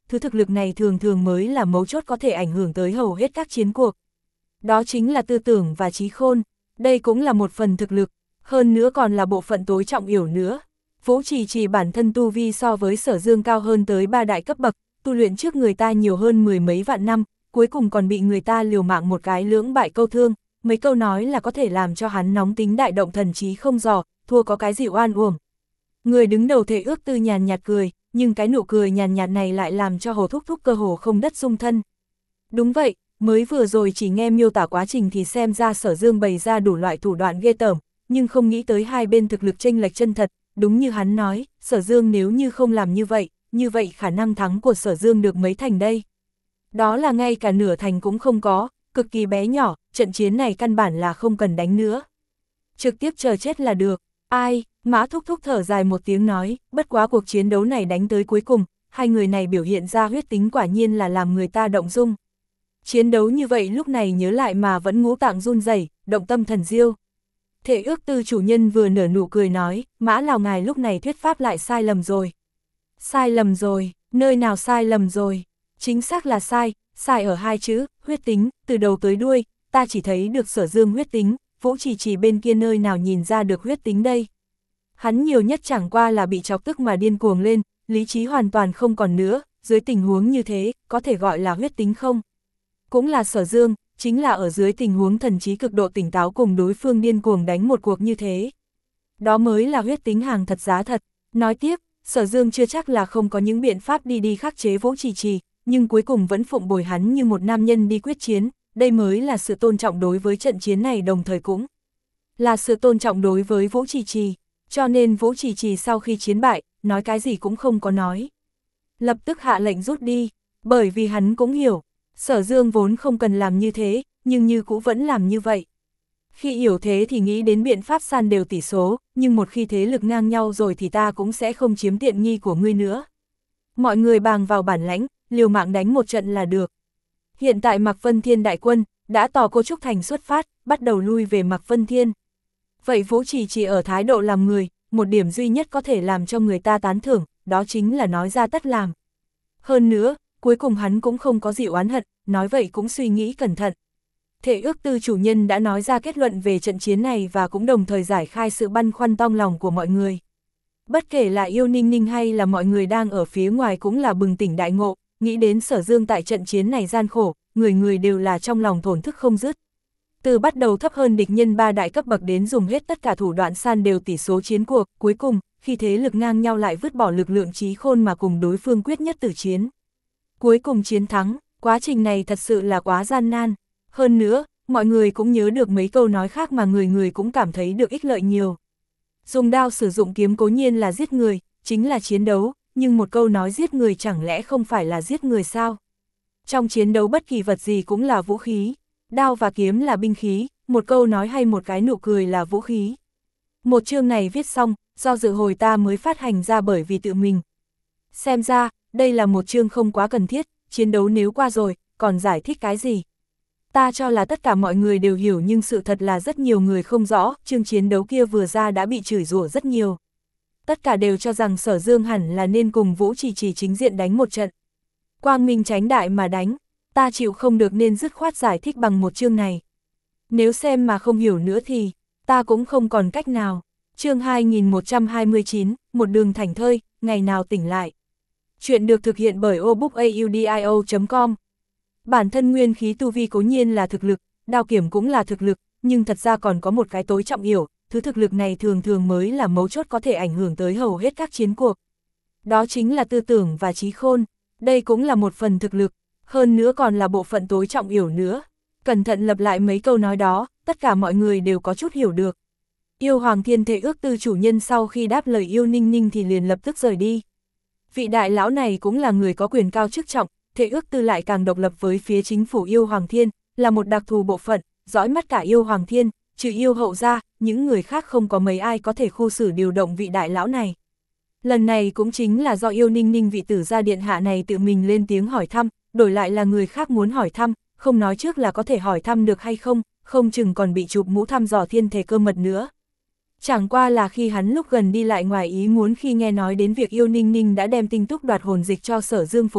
thứ thực lực này thường thường mới là mấu chốt có thể ảnh hưởng tới hầu hết các chiến cuộc. Đó chính là tư tưởng và trí khôn, đây cũng là một phần thực lực, hơn nữa còn là bộ phận tối trọng yếu nữa. Vũ Trì Trì bản thân tu vi so với Sở Dương cao hơn tới ba đại cấp bậc, tu luyện trước người ta nhiều hơn mười mấy vạn năm, cuối cùng còn bị người ta liều mạng một cái lưỡng bại câu thương, mấy câu nói là có thể làm cho hắn nóng tính đại động thần trí không dò, thua có cái gì oan uổng. Người đứng đầu Thể Ước Tư nhàn nhạt cười, nhưng cái nụ cười nhàn nhạt này lại làm cho Hồ Thúc Thúc cơ hồ không đất dung thân. Đúng vậy, mới vừa rồi chỉ nghe miêu tả quá trình thì xem ra Sở Dương bày ra đủ loại thủ đoạn ghê tởm, nhưng không nghĩ tới hai bên thực lực chênh lệch chân thật, đúng như hắn nói, Sở Dương nếu như không làm như vậy, như vậy khả năng thắng của Sở Dương được mấy thành đây. Đó là ngay cả nửa thành cũng không có, cực kỳ bé nhỏ, trận chiến này căn bản là không cần đánh nữa. Trực tiếp chờ chết là được, ai, Mã Thúc Thúc thở dài một tiếng nói, bất quá cuộc chiến đấu này đánh tới cuối cùng, hai người này biểu hiện ra huyết tính quả nhiên là làm người ta động dung. Chiến đấu như vậy lúc này nhớ lại mà vẫn ngũ tạng run rẩy, động tâm thần diêu. Thể Ước Tư chủ nhân vừa nở nụ cười nói, Mã Lào ngài lúc này thuyết pháp lại sai lầm rồi. Sai lầm rồi, nơi nào sai lầm rồi? Chính xác là sai, sai ở hai chữ, huyết tính, từ đầu tới đuôi, ta chỉ thấy được Sở Dương huyết tính, Vũ Trì Trì bên kia nơi nào nhìn ra được huyết tính đây. Hắn nhiều nhất chẳng qua là bị chọc tức mà điên cuồng lên, lý trí hoàn toàn không còn nữa, dưới tình huống như thế, có thể gọi là huyết tính không? Cũng là Sở Dương, chính là ở dưới tình huống thần trí cực độ tỉnh táo cùng đối phương điên cuồng đánh một cuộc như thế. Đó mới là huyết tính hàng thật giá thật. Nói tiếp, Sở Dương chưa chắc là không có những biện pháp đi đi khắc chế Vũ Trì Trì, nhưng cuối cùng vẫn phụng bồi hắn như một nam nhân đi quyết chiến, đây mới là sự tôn trọng đối với trận chiến này, đồng thời cũng là sự tôn trọng đối với Vũ Trì Trì, cho nên Vũ Trì Trì sau khi chiến bại, nói cái gì cũng không có nói. Lập tức hạ lệnh rút đi, bởi vì hắn cũng hiểu, Sở Dương vốn không cần làm như thế, nhưng như cũ vẫn làm như vậy. Khi hiểu thế thì nghĩ đến biện pháp san đều tỷ số, nhưng một khi thế lực ngang nhau rồi thì ta cũng sẽ không chiếm tiện nghi của ngươi nữa. Mọi người bàng vào bản lãnh, liều mạng đánh một trận là được. Hiện tại Mạc Vân Thiên đại quân đã tỏ Cô Trúc Thành xuất phát, bắt đầu lui về Mạc Vân Thiên. Vậy Vũ Trì Trì ở thái độ làm người, một điểm duy nhất có thể làm cho người ta tán thưởng, đó chính là nói ra tất làm. Hơn nữa, cuối cùng hắn cũng không có gì oán hận, nói vậy cũng suy nghĩ cẩn thận. Thể Ước Tư chủ nhân đã nói ra kết luận về trận chiến này và cũng đồng thời giải khai sự băn khoăn trong lòng của mọi người. Bất kể là Yêu Ninh Ninh hay là mọi người đang ở phía ngoài cũng là bừng tỉnh đại ngộ, nghĩ đến Sở Dương tại trận chiến này gian khổ, người người đều là trong lòng thổn thức không dứt. Từ bắt đầu thấp hơn địch nhân ba đại cấp bậc đến dùng hết tất cả thủ đoạn san đều tỷ số chiến cuộc, cuối cùng, khi thế lực ngang nhau lại vứt bỏ lực lượng trí khôn mà cùng đối phương quyết nhất tử chiến. Cuối cùng chiến thắng, quá trình này thật sự là quá gian nan. Hơn nữa, mọi người cũng nhớ được mấy câu nói khác mà người người cũng cảm thấy được ích lợi nhiều. Dùng đao sử dụng kiếm cố nhiên là giết người, chính là chiến đấu, nhưng một câu nói giết người chẳng lẽ không phải là giết người sao? Trong chiến đấu bất kỳ vật gì cũng là vũ khí, đao và kiếm là binh khí, một câu nói hay một cái nụ cười là vũ khí. Một chương này viết xong, do dự hồi ta mới phát hành ra bởi vì tự mình. Xem ra, đây là một chương không quá cần thiết, chiến đấu nếu qua rồi, còn giải thích cái gì? Ta cho là tất cả mọi người đều hiểu nhưng sự thật là rất nhiều người không rõ, chương chiến đấu kia vừa ra đã bị chửi rủa rất nhiều. Tất cả đều cho rằng Sở Dương hẳn là nên cùng Vũ Trì Trì chính diện đánh một trận. Quang minh tránh đại mà đánh, ta chịu không được nên dứt khoát giải thích bằng một chương này. Nếu xem mà không hiểu nữa thì, ta cũng không còn cách nào. Chương hai nghìn một trăm hai mươi chín, một đường thảnh thơi, ngày nào tỉnh lại. Chuyện được thực hiện bởi obookaudio chấm com. Bản thân nguyên khí tu vi cố nhiên là thực lực, đao kiểm cũng là thực lực, nhưng thật ra còn có một cái tối trọng yếu, thứ thực lực này thường thường mới là mấu chốt có thể ảnh hưởng tới hầu hết các chiến cuộc. Đó chính là tư tưởng và trí khôn, đây cũng là một phần thực lực, hơn nữa còn là bộ phận tối trọng yếu nữa. Cẩn thận lặp lại mấy câu nói đó, tất cả mọi người đều có chút hiểu được. Yêu Hoàng Thiên Thể Ước Tư chủ nhân sau khi đáp lời Yêu Ninh Ninh thì liền lập tức rời đi. Vị đại lão này cũng là người có quyền cao chức trọng, Thể Ước Tư lại càng độc lập với phía chính phủ Yêu Hoàng Thiên, là một đặc thù bộ phận, dõi mắt cả Yêu Hoàng Thiên, trừ Yêu Hậu ra, những người khác không có mấy ai có thể khu xử điều động vị đại lão này. Lần này cũng chính là do Yêu Ninh Ninh vị tử gia điện hạ này tự mình lên tiếng hỏi thăm, đổi lại là người khác muốn hỏi thăm, không nói trước là có thể hỏi thăm được hay không, không chừng còn bị chụp mũ thăm dò thiên thể cơ mật nữa. Chẳng qua là khi hắn lúc gần đi lại ngoài ý muốn khi nghe nói đến việc Yêu Ninh Ninh đã đem tinh túc đoạt hồn dịch cho Sở Dương phục dụng,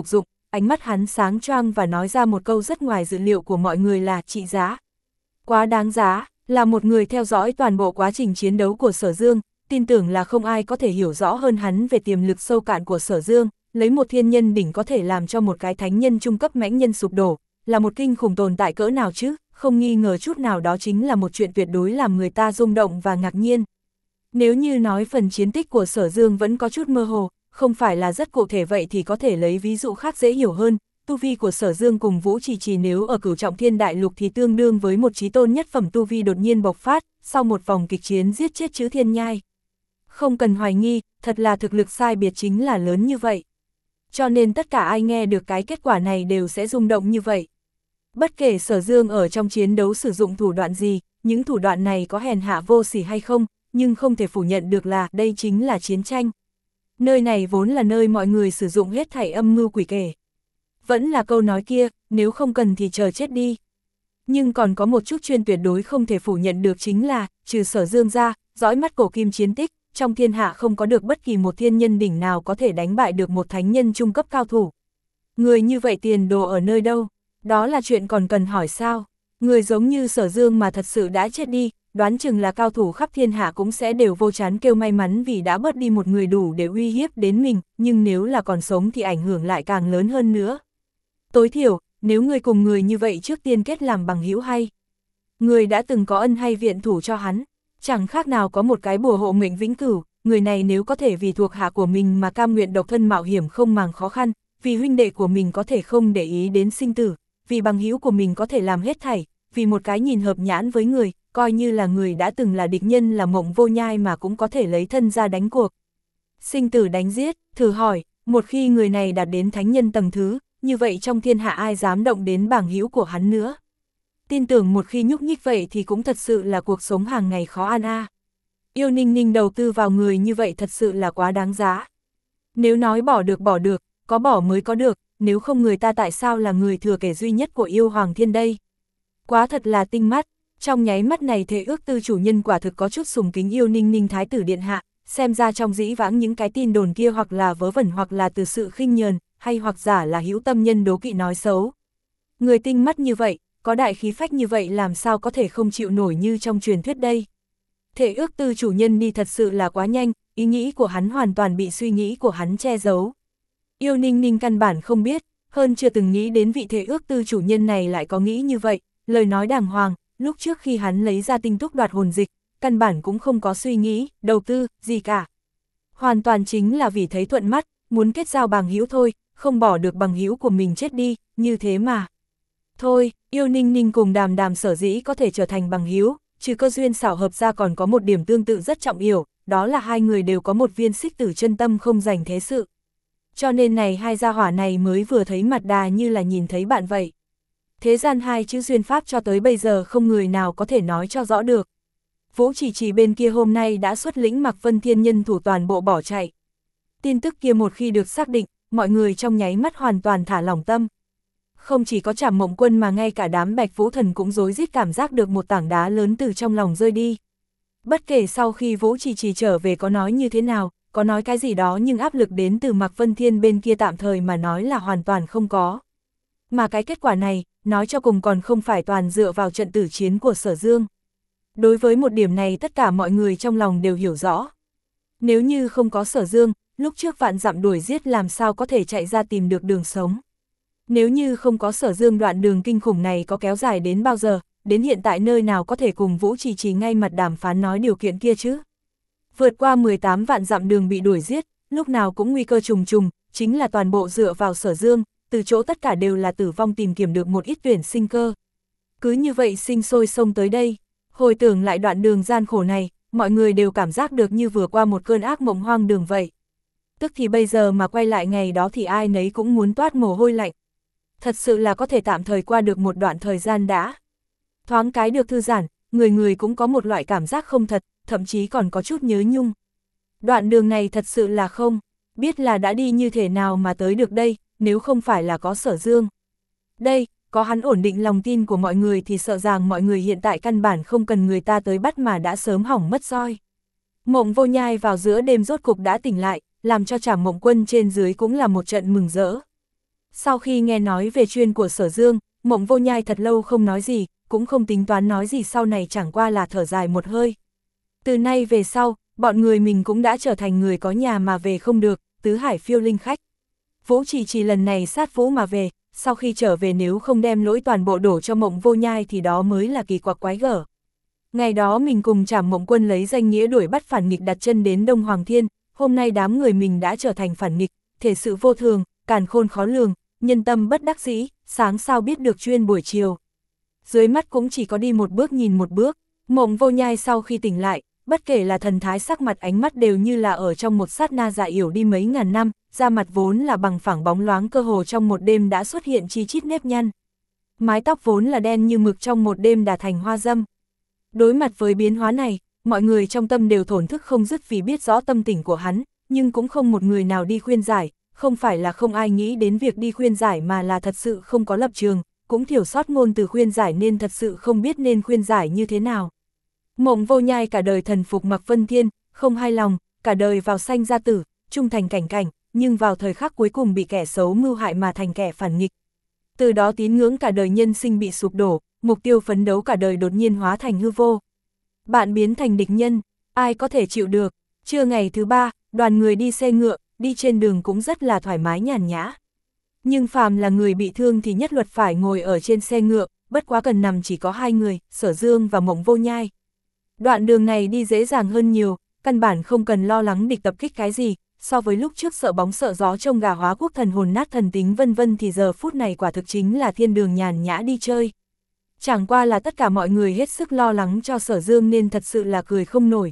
ánh mắt hắn sáng choang và nói ra một câu rất ngoài dự liệu của mọi người là trị giá. Quá đáng giá, là một người theo dõi toàn bộ quá trình chiến đấu của Sở Dương, tin tưởng là không ai có thể hiểu rõ hơn hắn về tiềm lực sâu cạn của Sở Dương, lấy một thiên nhân đỉnh có thể làm cho một cái thánh nhân trung cấp mãnh nhân sụp đổ, là một kinh khủng tồn tại cỡ nào chứ, không nghi ngờ chút nào đó chính là một chuyện tuyệt đối làm người ta rung động và ngạc nhiên. Nếu như nói phần chiến tích của Sở Dương vẫn có chút mơ hồ, không phải là rất cụ thể vậy thì có thể lấy ví dụ khác dễ hiểu hơn. Tu vi của Sở Dương cùng Vũ Trì Trì nếu ở Cửu Trọng Thiên Đại Lục thì tương đương với một chí tôn nhất phẩm tu vi đột nhiên bộc phát, sau một vòng kịch chiến giết chết Chữ Thiên Nhai. Không cần hoài nghi, thật là thực lực sai biệt chính là lớn như vậy. Cho nên tất cả ai nghe được cái kết quả này đều sẽ rung động như vậy. Bất kể Sở Dương ở trong chiến đấu sử dụng thủ đoạn gì, những thủ đoạn này có hèn hạ vô sỉ hay không, nhưng không thể phủ nhận được là đây chính là chiến tranh. Nơi này vốn là nơi mọi người sử dụng hết thảy âm mưu quỷ kể. Vẫn là câu nói kia, nếu không cần thì chờ chết đi. Nhưng còn có một chút chuyên tuyệt đối không thể phủ nhận được chính là, trừ Sở Dương ra, dõi mắt cổ kim chiến tích, trong thiên hạ không có được bất kỳ một thiên nhân đỉnh nào có thể đánh bại được một thánh nhân trung cấp cao thủ. Người như vậy tiền đồ ở nơi đâu? Đó là chuyện còn cần hỏi sao? Người giống như Sở Dương mà thật sự đã chết đi, đoán chừng là cao thủ khắp thiên hạ cũng sẽ đều vô chán kêu may mắn vì đã bớt đi một người đủ để uy hiếp đến mình, nhưng nếu là còn sống thì ảnh hưởng lại càng lớn hơn nữa. Tối thiểu, nếu người cùng người như vậy trước tiên kết làm bằng hữu hay. Người đã từng có ân hay viện thủ cho hắn, chẳng khác nào có một cái bùa hộ mệnh vĩnh cửu, người này nếu có thể vì thuộc hạ của mình mà cam nguyện độc thân mạo hiểm không màng khó khăn, vì huynh đệ của mình có thể không để ý đến sinh tử, vì bằng hữu của mình có thể làm hết thảy, vì một cái nhìn hợp nhãn với người, coi như là người đã từng là địch nhân là Mộng Vô Nhai mà cũng có thể lấy thân ra đánh cuộc. Sinh tử đánh giết, thử hỏi, một khi người này đạt đến thánh nhân tầng thứ, như vậy trong thiên hạ ai dám động đến bảng hữu của hắn nữa. Tin tưởng một khi nhúc nhích vậy thì cũng thật sự là cuộc sống hàng ngày khó an a. Yêu Ninh Ninh đầu tư vào người như vậy thật sự là quá đáng giá. Nếu nói bỏ được bỏ được, có bỏ mới có được, nếu không người ta tại sao là người thừa kể duy nhất của Yêu Hoàng Thiên đây. Quá thật là tinh mắt, trong nháy mắt này Thệ Ước Tư chủ nhân quả thực có chút sùng kính Yêu Ninh Ninh Thái tử Điện Hạ, xem ra trong dĩ vãng những cái tin đồn kia hoặc là vớ vẩn hoặc là từ sự khinh nhờn, hay hoặc giả là hữu tâm nhân đố kỵ nói xấu. Người tinh mắt như vậy, có đại khí phách như vậy làm sao có thể không chịu nổi như trong truyền thuyết đây. Thệ Ước Tư chủ nhân đi thật sự là quá nhanh, ý nghĩ của hắn hoàn toàn bị suy nghĩ của hắn che giấu. Yêu Ninh Ninh căn bản không biết, hơn chưa từng nghĩ đến vị Thệ Ước Tư chủ nhân này lại có nghĩ như vậy, lời nói đàng hoàng, lúc trước khi hắn lấy ra tinh túc đoạt hồn dịch, căn bản cũng không có suy nghĩ, đầu tư, gì cả. Hoàn toàn chính là vì thấy thuận mắt, muốn kết giao bằng hữu thôi, không bỏ được bằng hữu của mình chết đi, như thế mà. Thôi, Yêu Ninh Ninh cùng Đàm Đàm sở dĩ có thể trở thành bằng hữu, trừ cơ duyên xảo hợp ra còn có một điểm tương tự rất trọng yếu, đó là hai người đều có một viên xích tử chân tâm không dành thế sự. Cho nên này hai gia hỏa này mới vừa thấy mặt đà như là nhìn thấy bạn vậy. Thế gian hai chữ duyên pháp cho tới bây giờ không người nào có thể nói cho rõ được. Vũ Chỉ Trì bên kia hôm nay đã xuất lĩnh Mạc Vân Thiên nhân thủ toàn bộ bỏ chạy. Tin tức kia một khi được xác định, mọi người trong nháy mắt hoàn toàn thả lỏng tâm. Không chỉ có Trảm Mộng Quân mà ngay cả đám Bạch Vũ Thần cũng rối rít cảm giác được một tảng đá lớn từ trong lòng rơi đi. Bất kể sau khi Vũ Trì Trì trở về có nói như thế nào, có nói cái gì đó nhưng áp lực đến từ Mạc Vân Thiên bên kia tạm thời mà nói là hoàn toàn không có. Mà cái kết quả này, nói cho cùng còn không phải toàn dựa vào trận tử chiến của Sở Dương. Đối với một điểm này tất cả mọi người trong lòng đều hiểu rõ. Nếu như không có Sở Dương, lúc trước vạn dặm đuổi giết làm sao có thể chạy ra tìm được đường sống. Nếu như không có Sở Dương đoạn đường kinh khủng này có kéo dài đến bao giờ, đến hiện tại nơi nào có thể cùng Vũ Trì Trì ngay mặt đàm phán nói điều kiện kia chứ. Vượt qua mười tám vạn dặm đường bị đuổi giết, lúc nào cũng nguy cơ trùng trùng, chính là toàn bộ dựa vào Sở Dương, từ chỗ tất cả đều là tử vong tìm kiếm được một ít tuyển sinh cơ. Cứ như vậy sinh sôi xông tới đây, hồi tưởng lại đoạn đường gian khổ này, mọi người đều cảm giác được như vừa qua một cơn ác mộng hoang đường vậy. Tức thì bây giờ mà quay lại ngày đó thì ai nấy cũng muốn toát mồ hôi lạnh. Thật sự là có thể tạm thời qua được một đoạn thời gian đã. Thoáng cái được thư giãn, người người cũng có một loại cảm giác không thật, thậm chí còn có chút nhớ nhung. Đoạn đường này thật sự là không, biết là đã đi như thế nào mà tới được đây, nếu không phải là có Sở Dương. Đây, có hắn ổn định lòng tin của mọi người thì sợ rằng mọi người hiện tại căn bản không cần người ta tới bắt mà đã sớm hỏng mất roi. Mộng Vô Nhai vào giữa đêm rốt cục đã tỉnh lại, làm cho Trảm Mộng Quân trên dưới cũng là một trận mừng rỡ. Sau khi nghe nói về chuyên của Sở Dương, Mộng Vô Nhai thật lâu không nói gì, cũng không tính toán nói gì sau này, chẳng qua là thở dài một hơi. Từ nay về sau, bọn người mình cũng đã trở thành người có nhà mà về không được, tứ hải phiêu linh khách. Vũ Chỉ Chỉ lần này sát vũ mà về, sau khi trở về nếu không đem lỗi toàn bộ đổ cho Mộng Vô Nhai thì đó mới là kỳ quặc quái gở. Ngày đó mình cùng Trảm Mộng Quân lấy danh nghĩa đuổi bắt phản nghịch đặt chân đến Đông Hoàng Thiên, hôm nay đám người mình đã trở thành phản nghịch, thể sự vô thường, càn khôn khó lường, nhân tâm bất đắc dĩ, sáng sao biết được chuyên buổi chiều. Dưới mắt cũng chỉ có đi một bước nhìn một bước. Mộng Vô Nhai sau khi tỉnh lại, bất kể là thần thái sắc mặt ánh mắt đều như là ở trong một sát na dạ yểu đi mấy ngàn năm, da mặt vốn là bằng phẳng bóng loáng cơ hồ trong một đêm đã xuất hiện chi chít nếp nhăn. Mái tóc vốn là đen như mực trong một đêm đã thành hoa dâm. Đối mặt với biến hóa này, mọi người trong tâm đều thổn thức không dứt vì biết rõ tâm tình của hắn, nhưng cũng không một người nào đi khuyên giải, không phải là không ai nghĩ đến việc đi khuyên giải mà là thật sự không có lập trường, cũng thiểu sót ngôn từ khuyên giải nên thật sự không biết nên khuyên giải như thế nào. Mộng Vô Nhai cả đời thần phục Mạc Vân Thiên, không hài lòng, cả đời vào sanh ra tử, trung thành cảnh cảnh, nhưng vào thời khắc cuối cùng bị kẻ xấu mưu hại mà thành kẻ phản nghịch. Từ đó tín ngưỡng cả đời nhân sinh bị sụp đổ, mục tiêu phấn đấu cả đời đột nhiên hóa thành hư vô. Bạn biến thành địch nhân, ai có thể chịu được. Trưa ngày thứ ba, đoàn người đi xe ngựa, đi trên đường cũng rất là thoải mái nhàn nhã. Nhưng phàm là người bị thương thì nhất luật phải ngồi ở trên xe ngựa, bất quá cần nằm chỉ có hai người, Sở Dương và Mộng Vô Nhai. Đoạn đường này đi dễ dàng hơn nhiều, căn bản không cần lo lắng địch tập kích cái gì, so với lúc trước sợ bóng sợ gió trông gà hóa quốc thần hồn nát thần tính vân vân thì giờ phút này quả thực chính là thiên đường nhàn nhã đi chơi. Chẳng qua là tất cả mọi người hết sức lo lắng cho Sở Dương nên thật sự là cười không nổi.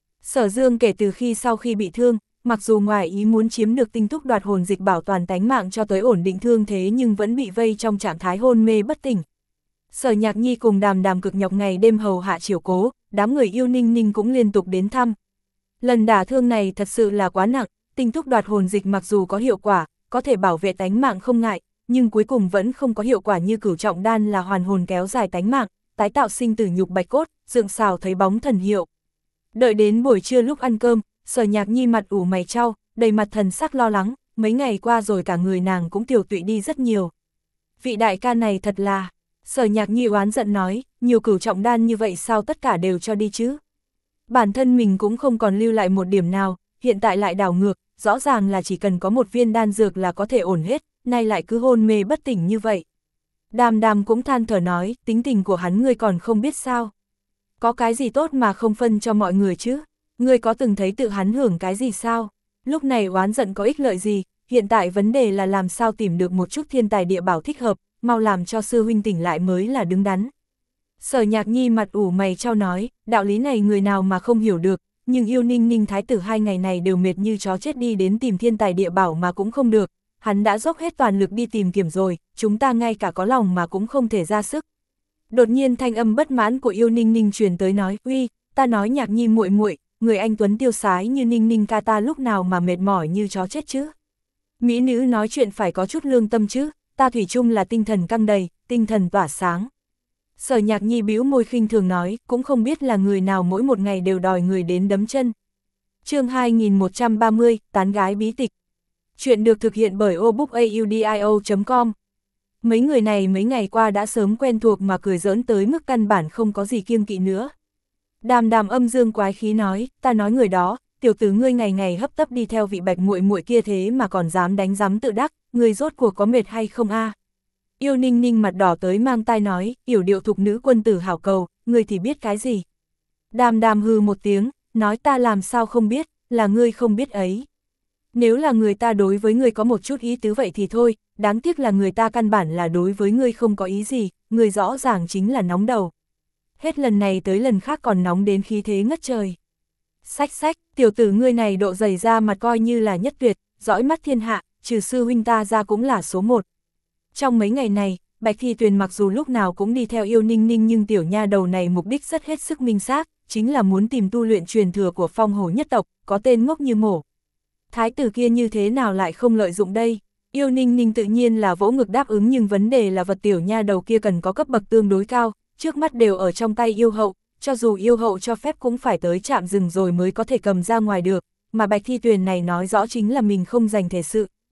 Sở Dương kể từ khi sau khi bị thương, mặc dù ngoài ý muốn chiếm được tinh túc đoạt hồn dịch bảo toàn tánh mạng cho tới ổn định thương thế nhưng vẫn bị vây trong trạng thái hôn mê bất tỉnh. Sở Nhạc Nhi cùng Đàm Đàm cực nhọc ngày đêm hầu hạ chiều cố, đám người yêu Ninh Ninh cũng liên tục đến thăm. Lần đả thương này thật sự là quá nặng, tinh túc đoạt hồn dịch mặc dù có hiệu quả, có thể bảo vệ tánh mạng không ngại, nhưng cuối cùng vẫn không có hiệu quả như cửu trọng đan là hoàn hồn kéo dài tánh mạng, tái tạo sinh tử nhục bạch cốt, dựng xào thấy bóng thần hiệu. Đợi đến buổi trưa lúc ăn cơm, Sở Nhạc Nhi mặt ủ mày chau, đầy mặt thần sắc lo lắng, mấy ngày qua rồi cả người nàng cũng tiểu tụy đi rất nhiều. Vị đại ca này thật là, Sở Nhạc Nhi oán giận nói, nhiều cửu trọng đan như vậy sao tất cả đều cho đi chứ? Bản thân mình cũng không còn lưu lại một điểm nào, hiện tại lại đảo ngược, rõ ràng là chỉ cần có một viên đan dược là có thể ổn hết, nay lại cứ hôn mê bất tỉnh như vậy. Đàm Đàm cũng than thở nói, tính tình của hắn ngươi còn không biết sao? Có cái gì tốt mà không phân cho mọi người chứ? Ngươi có từng thấy tự hắn hưởng cái gì sao? Lúc này oán giận có ích lợi gì, hiện tại vấn đề là làm sao tìm được một chút thiên tài địa bảo thích hợp, mau làm cho sư huynh tỉnh lại mới là đứng đắn. Sở Nhạc Nhi mặt ủ mày chau nói, đạo lý này người nào mà không hiểu được, nhưng yêu Ninh Ninh thái tử hai ngày này đều mệt như chó chết đi đến tìm thiên tài địa bảo mà cũng không được, hắn đã dốc hết toàn lực đi tìm kiếm rồi, chúng ta ngay cả có lòng mà cũng không thể ra sức. Đột nhiên thanh âm bất mãn của yêu Ninh Ninh truyền tới nói, uy, ta nói Nhạc Nhi muội muội, người anh tuấn tiêu sái như Ninh Ninh ca ta lúc nào mà mệt mỏi như chó chết chứ? Mỹ nữ nói chuyện phải có chút lương tâm chứ, ta thủy chung là tinh thần căng đầy, tinh thần tỏa sáng. Sở Nhạc Nhi bĩu môi khinh thường nói, cũng không biết là người nào mỗi một ngày đều đòi người đến đấm chân. Chương hai nghìn một trăm ba mươi, tán gái bí tịch. Chuyện được thực hiện bởi obookaudio chấm com. Mấy người này mấy ngày qua đã sớm quen thuộc mà cười giỡn tới mức căn bản không có gì kiêng kỵ nữa. Đàm Đàm âm dương quái khí nói, ta nói người đó, tiểu tử ngươi ngày ngày hấp tấp đi theo vị bạch muội muội kia thế mà còn dám đánh dám tự đắc, ngươi rốt cuộc có mệt hay không a? À? Yêu Ninh Ninh mặt đỏ tới mang tai nói, yểu điệu thục nữ quân tử hảo cầu, ngươi thì biết cái gì? Đàm Đàm hừ một tiếng, nói ta làm sao không biết, là ngươi không biết ấy. Nếu là người ta đối với ngươi có một chút ý tứ vậy thì thôi, đáng tiếc là người ta căn bản là đối với ngươi không có ý gì, ngươi rõ ràng chính là nóng đầu. Hết lần này tới lần khác còn nóng đến khí thế ngất trời. Xách xách, tiểu tử ngươi này độ dày ra mặt coi như là nhất tuyệt, dõi mắt thiên hạ, trừ sư huynh ta ra cũng là số một. Trong mấy ngày này, Bạch Thi Tuyền mặc dù lúc nào cũng đi theo yêu Ninh Ninh nhưng tiểu nha đầu này mục đích rất hết sức minh xác, chính là muốn tìm tu luyện truyền thừa của Phong Hổ nhất tộc, có tên ngốc như mổ. Thái tử kia như thế nào lại không lợi dụng đây? Yêu Ninh Ninh tự nhiên là vỗ ngực đáp ứng nhưng vấn đề là vật tiểu nha đầu kia cần có cấp bậc tương đối cao, trước mắt đều ở trong tay yêu hậu, cho dù yêu hậu cho phép cũng phải tới trạm rừng rồi mới có thể cầm ra ngoài được, mà Bạch Thi Tuyền này nói rõ chính là mình không dành thể sự,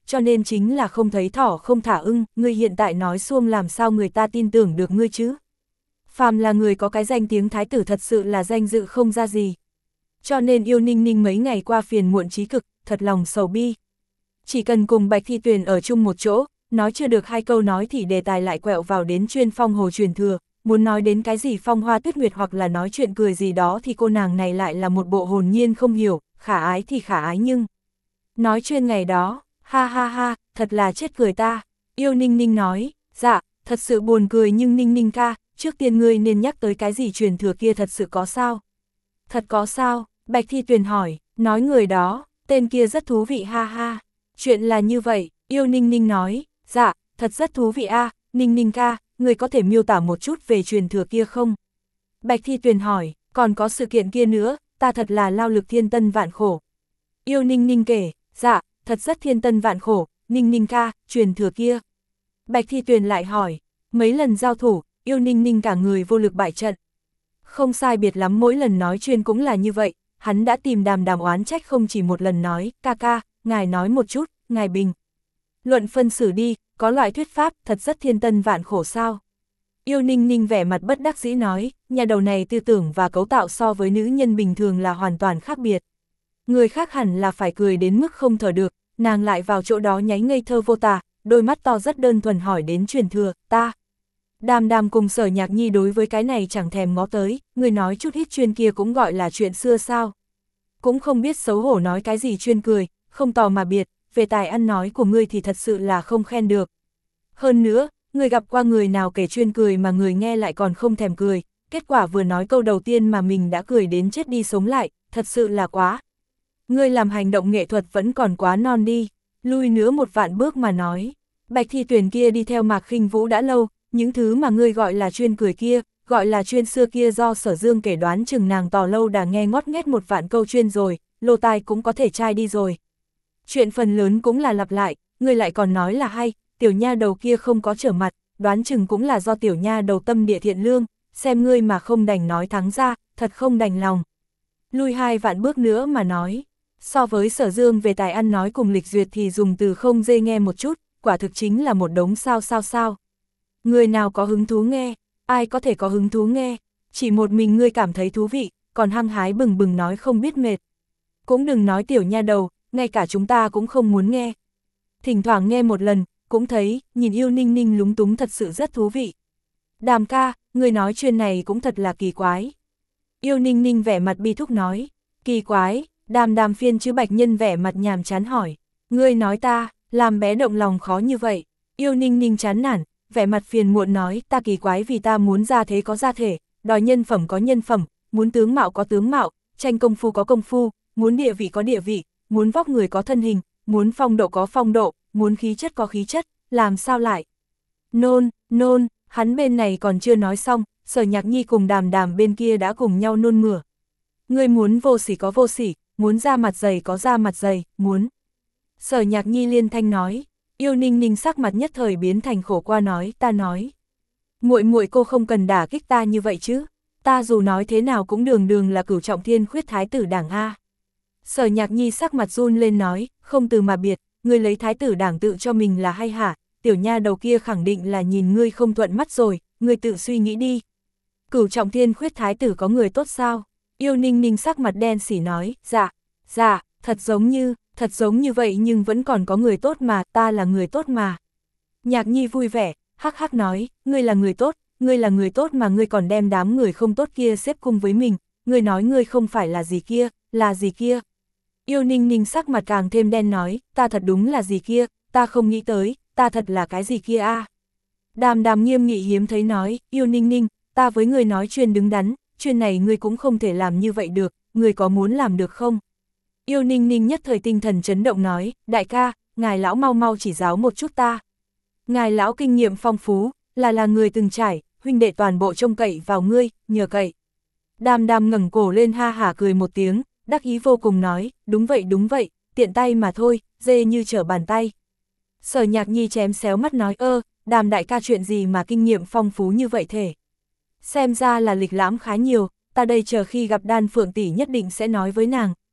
cho nên chính là không thấy thỏ không thả ưng, ngươi hiện tại nói xuông làm sao người ta tin tưởng được ngươi chứ. Phàm là người có cái danh tiếng thái tử thật sự là danh dự không ra gì. Cho nên Yêu Ninh Ninh mấy ngày qua phiền muộn trí cực, thật lòng sầu bi. Chỉ cần cùng Bạch Thi Tuyền ở chung một chỗ, nói chưa được hai câu nói thì đề tài lại quẹo vào đến chuyên phong hồ truyền thừa, muốn nói đến cái gì phong hoa tuyết nguyệt hoặc là nói chuyện cười gì đó thì cô nàng này lại là một bộ hồn nhiên không hiểu, khả ái thì khả ái nhưng... Nói chuyên ngày đó, ha ha ha, thật là chết cười ta. Yêu Ninh Ninh nói, dạ, thật sự buồn cười nhưng Ninh Ninh ca, trước tiên ngươi nên nhắc tới cái gì truyền thừa kia thật sự có sao? Thật có sao? Bạch Thi Tuyền hỏi, nói người đó, tên kia rất thú vị ha ha. Chuyện là như vậy, Yêu Ninh Ninh nói, dạ, thật rất thú vị a, à, Ninh Ninh ca, người có thể miêu tả một chút về truyền thừa kia không? Bạch Thi Tuyền hỏi, còn có sự kiện kia nữa, ta thật là lao lực thiên tân vạn khổ. Yêu Ninh Ninh kể, dạ, thật rất thiên tân vạn khổ, Ninh Ninh ca, truyền thừa kia. Bạch Thi Tuyền lại hỏi, mấy lần giao thủ, Yêu Ninh Ninh cả người vô lực bại trận. Không sai biệt lắm mỗi lần nói chuyên cũng là như vậy, hắn đã tìm Đàm Đàm oán trách không chỉ một lần nói, ca ca, ngài nói một chút, ngài bình. Luận phân xử đi, có loại thuyết pháp, thật rất thiên tân vạn khổ sao. Yêu Ninh Ninh vẻ mặt bất đắc dĩ nói, nhà đầu này tư tưởng và cấu tạo so với nữ nhân bình thường là hoàn toàn khác biệt. Người khác hẳn là phải cười đến mức không thở được, nàng lại vào chỗ đó nháy ngây thơ vô tà, đôi mắt to rất đơn thuần hỏi đến truyền thừa, ta. Đàm Đàm cùng Sở Nhạc Nhi đối với cái này chẳng thèm ngó tới, người nói chút ít chuyên kia cũng gọi là chuyện xưa sao. Cũng không biết xấu hổ nói cái gì chuyên cười, không tò mà biệt, về tài ăn nói của ngươi thì thật sự là không khen được. Hơn nữa, người gặp qua người nào kể chuyên cười mà người nghe lại còn không thèm cười, kết quả vừa nói câu đầu tiên mà mình đã cười đến chết đi sống lại, thật sự là quá. Ngươi làm hành động nghệ thuật vẫn còn quá non đi, lui nữa một vạn bước mà nói. Bạch Thi Tuyền kia đi theo Mạc Khinh Vũ đã lâu, những thứ mà ngươi gọi là chuyên cười kia, gọi là chuyên xưa kia do Sở Dương kể đoán chừng nàng tò lâu đã nghe ngót nghét một vạn câu chuyên rồi, lô tai cũng có thể chai đi rồi. Chuyện phần lớn cũng là lặp lại, ngươi lại còn nói là hay, tiểu nha đầu kia không có trở mặt, đoán chừng cũng là do tiểu nha đầu tâm địa thiện lương, xem ngươi mà không đành nói thắng ra, thật không đành lòng. Lui hai vạn bước nữa mà nói, so với Sở Dương về tài ăn nói cùng lịch duyệt thì dùng từ không dê nghe một chút, quả thực chính là một đống sao sao sao. Người nào có hứng thú nghe, ai có thể có hứng thú nghe, chỉ một mình ngươi cảm thấy thú vị, còn hăng hái bừng bừng nói không biết mệt. Cũng đừng nói tiểu nha đầu, ngay cả chúng ta cũng không muốn nghe. Thỉnh thoảng nghe một lần, cũng thấy, nhìn Yêu Ninh Ninh lúng túng thật sự rất thú vị. Đàm ca, người nói chuyện này cũng thật là kỳ quái. Yêu Ninh Ninh vẻ mặt bi thúc nói, kỳ quái, Đàm Đàm phiên chứ Bạch Nhân vẻ mặt nhàm chán hỏi, ngươi nói ta, làm bé động lòng khó như vậy. Yêu Ninh Ninh chán nản, vẻ mặt phiền muộn nói, ta kỳ quái vì ta muốn ra thế có ra thể, đòi nhân phẩm có nhân phẩm, muốn tướng mạo có tướng mạo, tranh công phu có công phu, muốn địa vị có địa vị, muốn vóc người có thân hình, muốn phong độ có phong độ, muốn khí chất có khí chất, làm sao lại? Nôn, nôn, hắn bên này còn chưa nói xong, Sở Nhạc Nhi cùng Đàm Đàm bên kia đã cùng nhau nôn mửa. Ngươi muốn vô sỉ có vô sỉ, muốn da mặt dày có da mặt dày, muốn. Sở Nhạc Nhi liên thanh nói, Yêu Ninh Ninh sắc mặt nhất thời biến thành khổ qua nói, ta nói. Muội muội cô không cần đả kích ta như vậy chứ, ta dù nói thế nào cũng đường đường là Cửu Trọng Thiên khuyết thái tử đảng A. Sở Nhạc Nhi sắc mặt run lên nói, không từ mà biệt, ngươi lấy thái tử đảng tự cho mình là hay hả, tiểu nha đầu kia khẳng định là nhìn ngươi không thuận mắt rồi, ngươi tự suy nghĩ đi. Cửu Trọng Thiên khuyết thái tử có người tốt sao? Yêu Ninh Ninh sắc mặt đen xỉ nói, dạ, dạ, thật giống như, thật giống như vậy nhưng vẫn còn có người tốt mà, ta là người tốt mà. Nhạc Nhi vui vẻ, hắc hắc nói, ngươi là người tốt, ngươi là người tốt mà ngươi còn đem đám người không tốt kia xếp cùng với mình, ngươi nói ngươi không phải là gì kia, là gì kia. Yêu Ninh Ninh sắc mặt càng thêm đen nói, ta thật đúng là gì kia, ta không nghĩ tới, ta thật là cái gì kia a. À. Đàm Đàm nghiêm nghị hiếm thấy nói, Yêu Ninh Ninh, ta với người nói chuyên đứng đắn, chuyên này ngươi cũng không thể làm như vậy được, ngươi có muốn làm được không? Yêu Ninh Ninh nhất thời tinh thần chấn động nói, đại ca, ngài lão mau mau chỉ giáo một chút ta. Ngài lão kinh nghiệm phong phú, là là người từng trải, huynh đệ toàn bộ trông cậy vào ngươi, nhờ cậy. Đàm Đàm ngẩng cổ lên ha hả cười một tiếng, đắc ý vô cùng nói, đúng vậy đúng vậy, tiện tay mà thôi, dê như trở bàn tay. Sở Nhạc Nhi chém xéo mắt nói, ơ, Đàm đại ca chuyện gì mà kinh nghiệm phong phú như vậy thể. Xem ra là lịch lãm khá nhiều, ta đây chờ khi gặp Đan Phượng tỷ nhất định sẽ nói với nàng,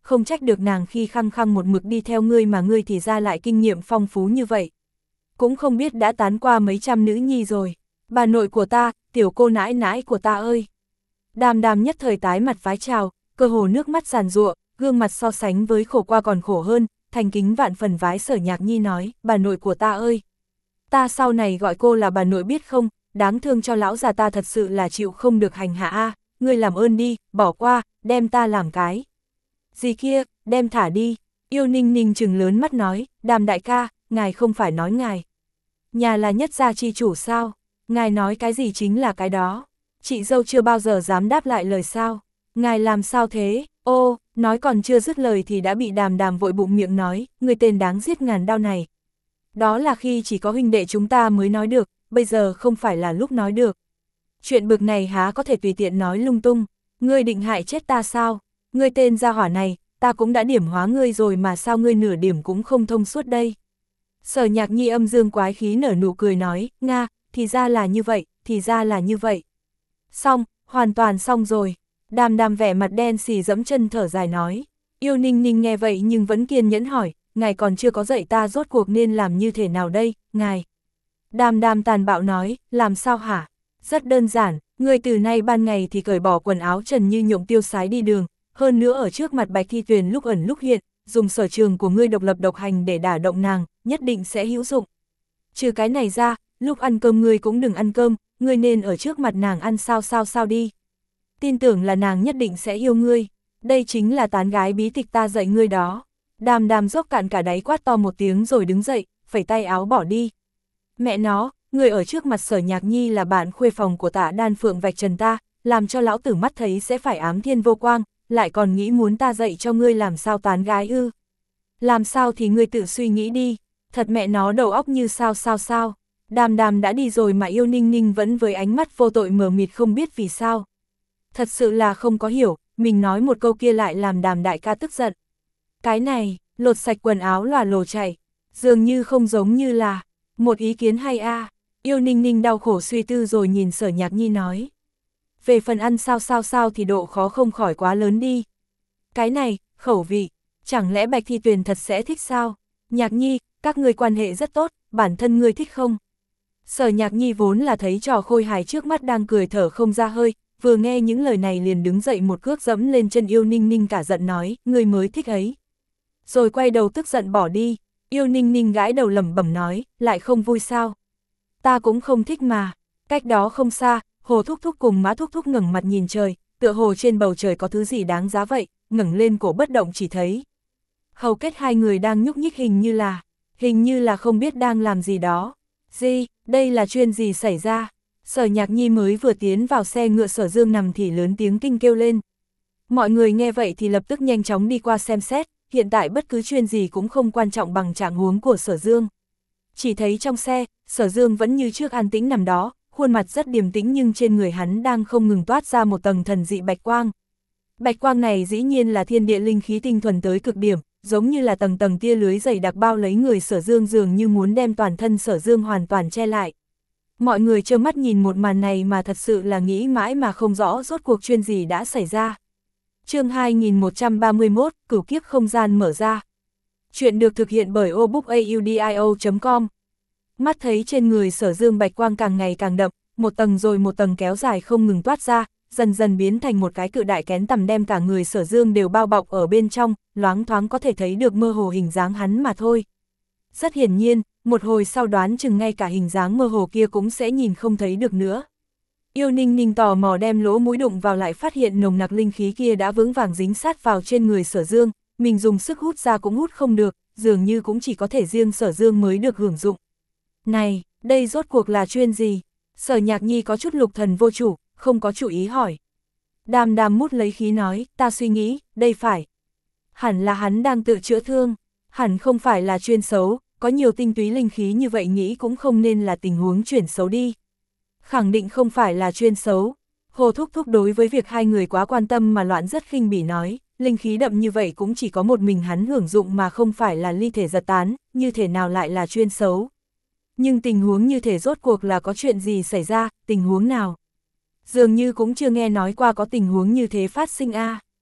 không trách được nàng khi khăng khăng một mực đi theo ngươi mà ngươi thì ra lại kinh nghiệm phong phú như vậy. Cũng không biết đã tán qua mấy trăm nữ nhi rồi. Bà nội của ta, tiểu cô nãi nãi của ta ơi. Đàm Đàm nhất thời tái mặt vái chào, cơ hồ nước mắt giàn giụa, gương mặt so sánh với khổ qua còn khổ hơn, thành kính vạn phần vái Sở Nhạc Nhi nói, bà nội của ta ơi. Ta sau này gọi cô là bà nội biết không, đáng thương cho lão già ta thật sự là chịu không được hành hạ a, ngươi làm ơn đi, bỏ qua, đem ta làm cái. Gì kia, đem thả đi. Yêu Ninh Ninh trừng lớn mắt nói, Đàm đại ca, ngài không phải nói ngài. Nhà là nhất gia chi chủ sao, ngài nói cái gì chính là cái đó. Chị dâu chưa bao giờ dám đáp lại lời sao, ngài làm sao thế, ô, nói còn chưa dứt lời thì đã bị Đàm Đàm vội bụng miệng nói, người tên đáng giết ngàn đao này. Đó là khi chỉ có huynh đệ chúng ta mới nói được, bây giờ không phải là lúc nói được. Chuyện bực này há có thể tùy tiện nói lung tung, ngươi định hại chết ta sao, ngươi tên gia hỏa này, ta cũng đã điểm hóa ngươi rồi mà sao ngươi nửa điểm cũng không thông suốt đây. Sở Nhạc Nhi âm dương quái khí nở nụ cười nói, Nga, thì ra là như vậy, thì ra là như vậy. Xong, hoàn toàn xong rồi. Đàm Đàm vẻ mặt đen xì dẫm chân thở dài nói. Yêu Ninh Ninh nghe vậy nhưng vẫn kiên nhẫn hỏi, ngài còn chưa có dạy ta rốt cuộc nên làm như thế nào đây, ngài. Đàm Đàm tàn bạo nói, làm sao hả? Rất đơn giản, người từ nay ban ngày thì cởi bỏ quần áo trần như nhộng tiêu sái đi đường, hơn nữa ở trước mặt Bạch Thi Tuyền lúc ẩn lúc hiện, dùng sở trường của ngươi độc lập độc hành để đả động nàng, nhất định sẽ hữu dụng. Trừ cái này ra, lúc ăn cơm ngươi cũng đừng ăn cơm, ngươi nên ở trước mặt nàng ăn sao sao sao đi. Tin tưởng là nàng nhất định sẽ yêu ngươi, đây chính là tán gái bí tịch ta dạy ngươi đó. Đàm Đàm dốc cạn cả đáy quát to một tiếng rồi đứng dậy, phẩy tay áo bỏ đi. Mẹ nó, người ở trước mặt Sở Nhạc Nhi là bạn khuê phòng của Tạ Đan Phượng vạch trần ta, làm cho lão tử mắt thấy sẽ phải ám thiên vô quang, lại còn nghĩ muốn ta dạy cho ngươi làm sao tán gái ư. Làm sao thì ngươi tự suy nghĩ đi, thật mẹ nó đầu óc như sao sao sao. Đàm Đàm đã đi rồi mà Yêu Ninh Ninh vẫn với ánh mắt vô tội mờ mịt không biết vì sao. Thật sự là không có hiểu, mình nói một câu kia lại làm Đàm đại ca tức giận. Cái này, lột sạch quần áo lòa lồ chảy, dường như không giống như là một ý kiến hay a. À. Yêu Ninh Ninh đau khổ suy tư rồi nhìn Sở Nhạc Nhi nói. Về phần ăn sao sao sao thì độ khó không khỏi quá lớn đi. Cái này, khẩu vị, chẳng lẽ Bạch Thi Tuyền thật sẽ thích sao? Nhạc Nhi, các ngươi quan hệ rất tốt, bản thân ngươi thích không? Sở Nhạc Nhi vốn là thấy trò khôi hài trước mắt đang cười thở không ra hơi, vừa nghe những lời này liền đứng dậy một cước dẫm lên chân Yêu Ninh Ninh cả giận nói, ngươi mới thích ấy. Rồi quay đầu tức giận bỏ đi, Yêu Ninh Ninh gãi đầu lẩm bẩm nói, lại không vui sao? Ta cũng không thích mà. Cách đó không xa, Hồ Thúc Thúc cùng Mã Thúc Thúc ngẩng mặt nhìn trời, tựa hồ trên bầu trời có thứ gì đáng giá vậy, ngẩng lên cổ bất động chỉ thấy. Hầu kết hai người đang nhúc nhích hình như là, hình như là không biết đang làm gì đó. Gì, đây là chuyện gì xảy ra? Sở Nhạc Nhi mới vừa tiến vào xe ngựa Sở Dương nằm thì lớn tiếng kinh kêu lên. Mọi người nghe vậy thì lập tức nhanh chóng đi qua xem xét, hiện tại bất cứ chuyện gì cũng không quan trọng bằng trạng huống của Sở Dương. Chỉ thấy trong xe, Sở Dương vẫn như trước an tĩnh nằm đó, khuôn mặt rất điềm tĩnh nhưng trên người hắn đang không ngừng toát ra một tầng thần dị bạch quang. Bạch quang này dĩ nhiên là thiên địa linh khí tinh thuần tới cực điểm, giống như là tầng tầng tia lưới dày đặc bao lấy người Sở Dương dường như muốn đem toàn thân Sở Dương hoàn toàn che lại. Mọi người trơ mắt nhìn một màn này mà thật sự là nghĩ mãi mà không rõ rốt cuộc chuyện gì đã xảy ra. Chương hai nghìn một trăm ba mươi mốt, Cửu Kiếp không gian mở ra. Chuyện được thực hiện bởi obookaudio chấm com. Mắt thấy trên người Sở Dương bạch quang càng ngày càng đậm, một tầng rồi một tầng kéo dài không ngừng toát ra, dần dần biến thành một cái cự đại kén tằm đem cả người Sở Dương đều bao bọc ở bên trong, loáng thoáng có thể thấy được mơ hồ hình dáng hắn mà thôi. Rất hiển nhiên, một hồi sau đoán chừng ngay cả hình dáng mơ hồ kia cũng sẽ nhìn không thấy được nữa. Yêu Ninh Ninh tò mò đem lỗ mũi đụng vào lại phát hiện nồng nặc linh khí kia đã vững vàng dính sát vào trên người Sở Dương, mình dùng sức hút ra cũng hút không được, dường như cũng chỉ có thể riêng Sở Dương mới được hưởng dụng. Này, đây rốt cuộc là chuyện gì? Sở Nhạc Nhi có chút lục thần vô chủ, không có chủ ý hỏi. Đàm Đàm mút lấy khí nói, ta suy nghĩ, đây phải. Hẳn là hắn đang tự chữa thương, hẳn không phải là chuyên xấu, có nhiều tinh túy linh khí như vậy nghĩ cũng không nên là tình huống chuyển xấu đi. Khẳng định không phải là chuyên xấu. Hồ Thúc Thúc đối với việc hai người quá quan tâm mà loạn rất khinh bỉ nói, linh khí đậm như vậy cũng chỉ có một mình hắn hưởng dụng mà không phải là ly thể giật tán, như thể nào lại là chuyên xấu. Nhưng tình huống như thể rốt cuộc là có chuyện gì xảy ra, tình huống nào? Dường như cũng chưa nghe nói qua có tình huống như thế phát sinh a. À.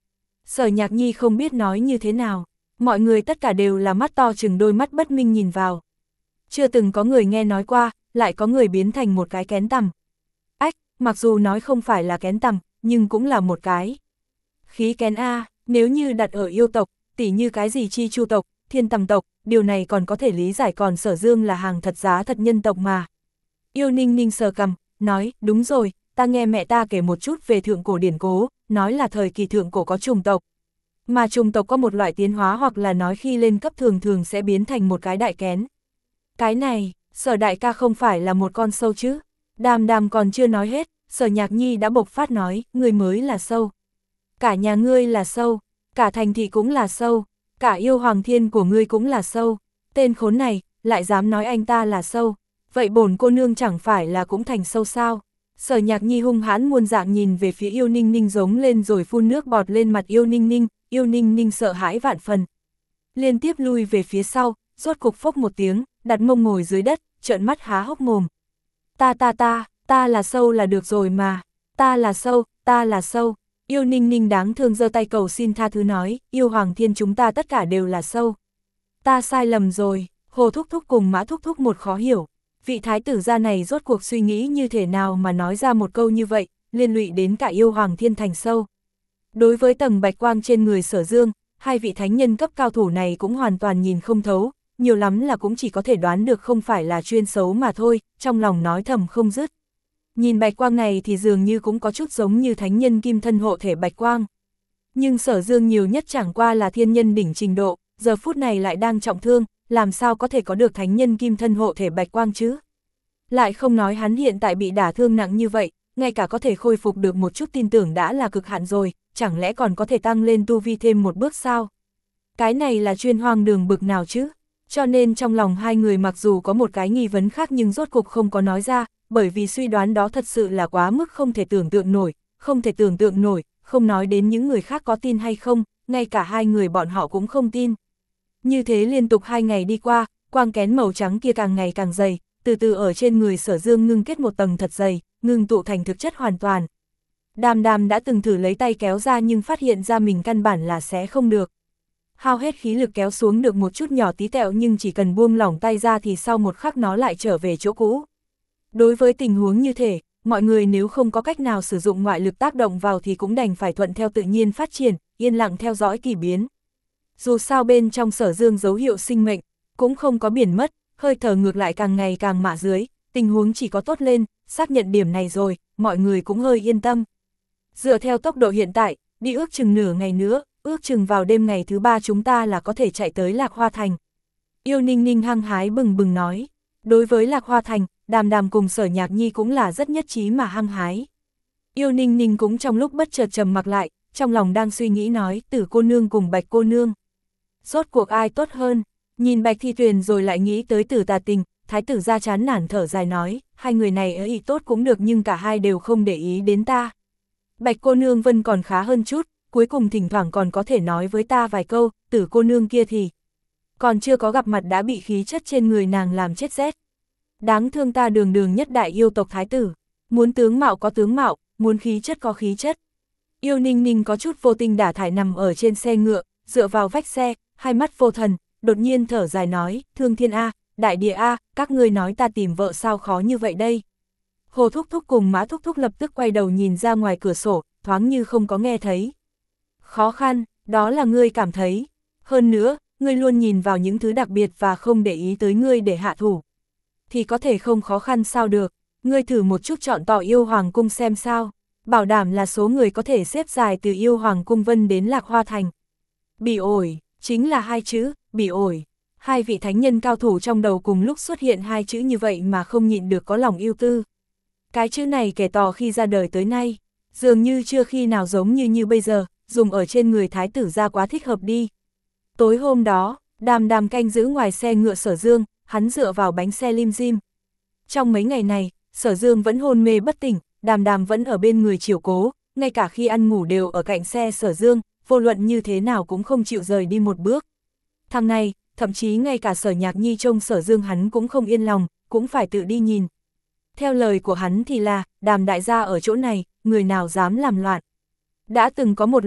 Sở Nhạc Nhi không biết nói như thế nào, mọi người tất cả đều là mắt to chừng đôi mắt bất minh nhìn vào. Chưa từng có người nghe nói qua, lại có người biến thành một cái kén tằm. Ách, mặc dù nói không phải là kén tằm, nhưng cũng là một cái khí kén A, nếu như đặt ở yêu tộc, tỉ như cái gì chi chu tộc, thiên tằm tộc, điều này còn có thể lý giải, còn Sở Dương là hàng thật giá thật nhân tộc mà. Yêu Ninh Ninh sờ cằm, nói, đúng rồi, ta nghe mẹ ta kể một chút về thượng cổ điển cố, nói là thời kỳ thượng cổ có trùng tộc. Mà trùng tộc có một loại tiến hóa, hoặc là nói khi lên cấp thường thường sẽ biến thành một cái đại kén. Cái này, Sở đại ca không phải là một con sâu chứ? Đàm Đàm còn chưa nói hết, Sở Nhạc Nhi đã bộc phát nói, ngươi mới là sâu. Cả nhà ngươi là sâu, cả thành thị cũng là sâu, cả yêu hoàng thiên của ngươi cũng là sâu. Tên khốn này, lại dám nói anh ta là sâu. Vậy bổn cô nương chẳng phải là cũng thành sâu sao? Sở Nhạc Nhi hung hãn muôn dạng nhìn về phía Yêu Ninh Ninh giống lên rồi phun nước bọt lên mặt Yêu Ninh Ninh, Yêu Ninh Ninh sợ hãi vạn phần. Liên tiếp lui về phía sau, rốt cục phốc một tiếng, đặt mông ngồi dưới đất, trợn mắt há hốc mồm. Ta ta ta, ta là sâu là được rồi mà, ta là sâu, ta là sâu. Yêu Ninh Ninh đáng thương giơ tay cầu xin tha thứ nói, yêu hoàng thiên chúng ta tất cả đều là sâu. Ta sai lầm rồi, Hồ Thúc Thúc cùng Mã Thúc Thúc một khó hiểu. Vị thái tử gia này rốt cuộc suy nghĩ như thế nào mà nói ra một câu như vậy, liên lụy đến cả yêu hoàng thiên thành sâu. Đối với tầng bạch quang trên người Sở Dương, hai vị thánh nhân cấp cao thủ này cũng hoàn toàn nhìn không thấu, nhiều lắm là cũng chỉ có thể đoán được không phải là chuyên xấu mà thôi, trong lòng nói thầm không dứt. Nhìn bạch quang này thì dường như cũng có chút giống như thánh nhân kim thân hộ thể bạch quang. Nhưng Sở Dương nhiều nhất chẳng qua là thiên nhân đỉnh trình độ, giờ phút này lại đang trọng thương, làm sao có thể có được thánh nhân kim thân hộ thể bạch quang chứ? Lại không nói hắn hiện tại bị đả thương nặng như vậy, ngay cả có thể khôi phục được một chút tin tưởng đã là cực hạn rồi, chẳng lẽ còn có thể tăng lên tu vi thêm một bước sao? Cái này là chuyên hoang đường bực nào chứ? Cho nên trong lòng hai người mặc dù có một cái nghi vấn khác nhưng rốt cục không có nói ra, bởi vì suy đoán đó thật sự là quá mức không thể tưởng tượng nổi, không thể tưởng tượng nổi, không nói đến những người khác có tin hay không, ngay cả hai người bọn họ cũng không tin. Như thế liên tục hai ngày đi qua, quang kén màu trắng kia càng ngày càng dày, từ từ ở trên người Sở Dương ngưng kết một tầng thật dày, ngưng tụ thành thực chất hoàn toàn. Đàm Đàm đã từng thử lấy tay kéo ra nhưng phát hiện ra mình căn bản là sẽ không được. Hao hết khí lực kéo xuống được một chút nhỏ tí tẹo nhưng chỉ cần buông lỏng tay ra thì sau một khắc nó lại trở về chỗ cũ. Đối với tình huống như thế, mọi người nếu không có cách nào sử dụng ngoại lực tác động vào thì cũng đành phải thuận theo tự nhiên phát triển, yên lặng theo dõi kỳ biến. Dù sao bên trong Sở Dương dấu hiệu sinh mệnh, cũng không có biển mất, hơi thở ngược lại càng ngày càng mạ dưới, tình huống chỉ có tốt lên, xác nhận điểm này rồi, mọi người cũng hơi yên tâm. Dựa theo tốc độ hiện tại, đi ước chừng nửa ngày nữa, ước chừng vào đêm ngày thứ ba chúng ta là có thể chạy tới Lạc Hoa Thành. Yêu Ninh Ninh hăng hái bừng bừng nói, đối với Lạc Hoa Thành, Đàm Đàm cùng Sở Nhạc Nhi cũng là rất nhất trí mà hăng hái. Yêu Ninh Ninh cũng trong lúc bất chợt trầm mặc lại, trong lòng đang suy nghĩ nói, Tử cô nương cùng Bạch cô nương. Rốt cuộc ai tốt hơn, nhìn Bạch Thi Tuyền rồi lại nghĩ tới Tử Tà Tình, thái tử gia chán nản thở dài nói, hai người này ý tốt cũng được nhưng cả hai đều không để ý đến ta. Bạch cô nương Vân còn khá hơn chút, cuối cùng thỉnh thoảng còn có thể nói với ta vài câu, Tử cô nương kia thì còn chưa có gặp mặt đã bị khí chất trên người nàng làm chết rét. Đáng thương ta đường đường nhất đại yêu tộc thái tử, muốn tướng mạo có tướng mạo, muốn khí chất có khí chất. Yêu Ninh Ninh có chút vô tình đả thải nằm ở trên xe ngựa, dựa vào vách xe, hai mắt vô thần, đột nhiên thở dài nói, Thương Thiên A, Đại Địa A, các ngươi nói ta tìm vợ sao khó như vậy đây. Hồ Thúc Thúc cùng Mã Thúc Thúc lập tức quay đầu nhìn ra ngoài cửa sổ, thoáng như không có nghe thấy. Khó khăn, đó là ngươi cảm thấy. Hơn nữa, ngươi luôn nhìn vào những thứ đặc biệt và không để ý tới ngươi để hạ thủ. Thì có thể không khó khăn sao được, ngươi thử một chút chọn tỏ yêu hoàng cung xem sao. Bảo đảm là số người có thể xếp dài từ yêu hoàng cung Vân đến Lạc Hoa Thành. Bị ổi, chính là hai chữ, bị ổi. Hai vị thánh nhân cao thủ trong đầu cùng lúc xuất hiện hai chữ như vậy mà không nhịn được có lòng yêu tư. Cái chữ này kể tỏ khi ra đời tới nay, dường như chưa khi nào giống như như bây giờ, dùng ở trên người thái tử ra quá thích hợp đi. Tối hôm đó, Đàm Đàm canh giữ ngoài xe ngựa Sở Dương, hắn dựa vào bánh xe lim dim. Trong mấy ngày này, Sở Dương vẫn hôn mê bất tỉnh, Đàm Đàm vẫn ở bên người chiều cố, ngay cả khi ăn ngủ đều ở cạnh xe Sở Dương, vô luận như thế nào cũng không chịu rời đi một bước. Thằng này, thậm chí ngay cả Sở Nhạc Nhi trông Sở Dương hắn cũng không yên lòng, cũng phải tự đi nhìn. Theo lời của hắn thì là, Đàm đại gia ở chỗ này, người nào dám làm loạn. Đã từng có một lần,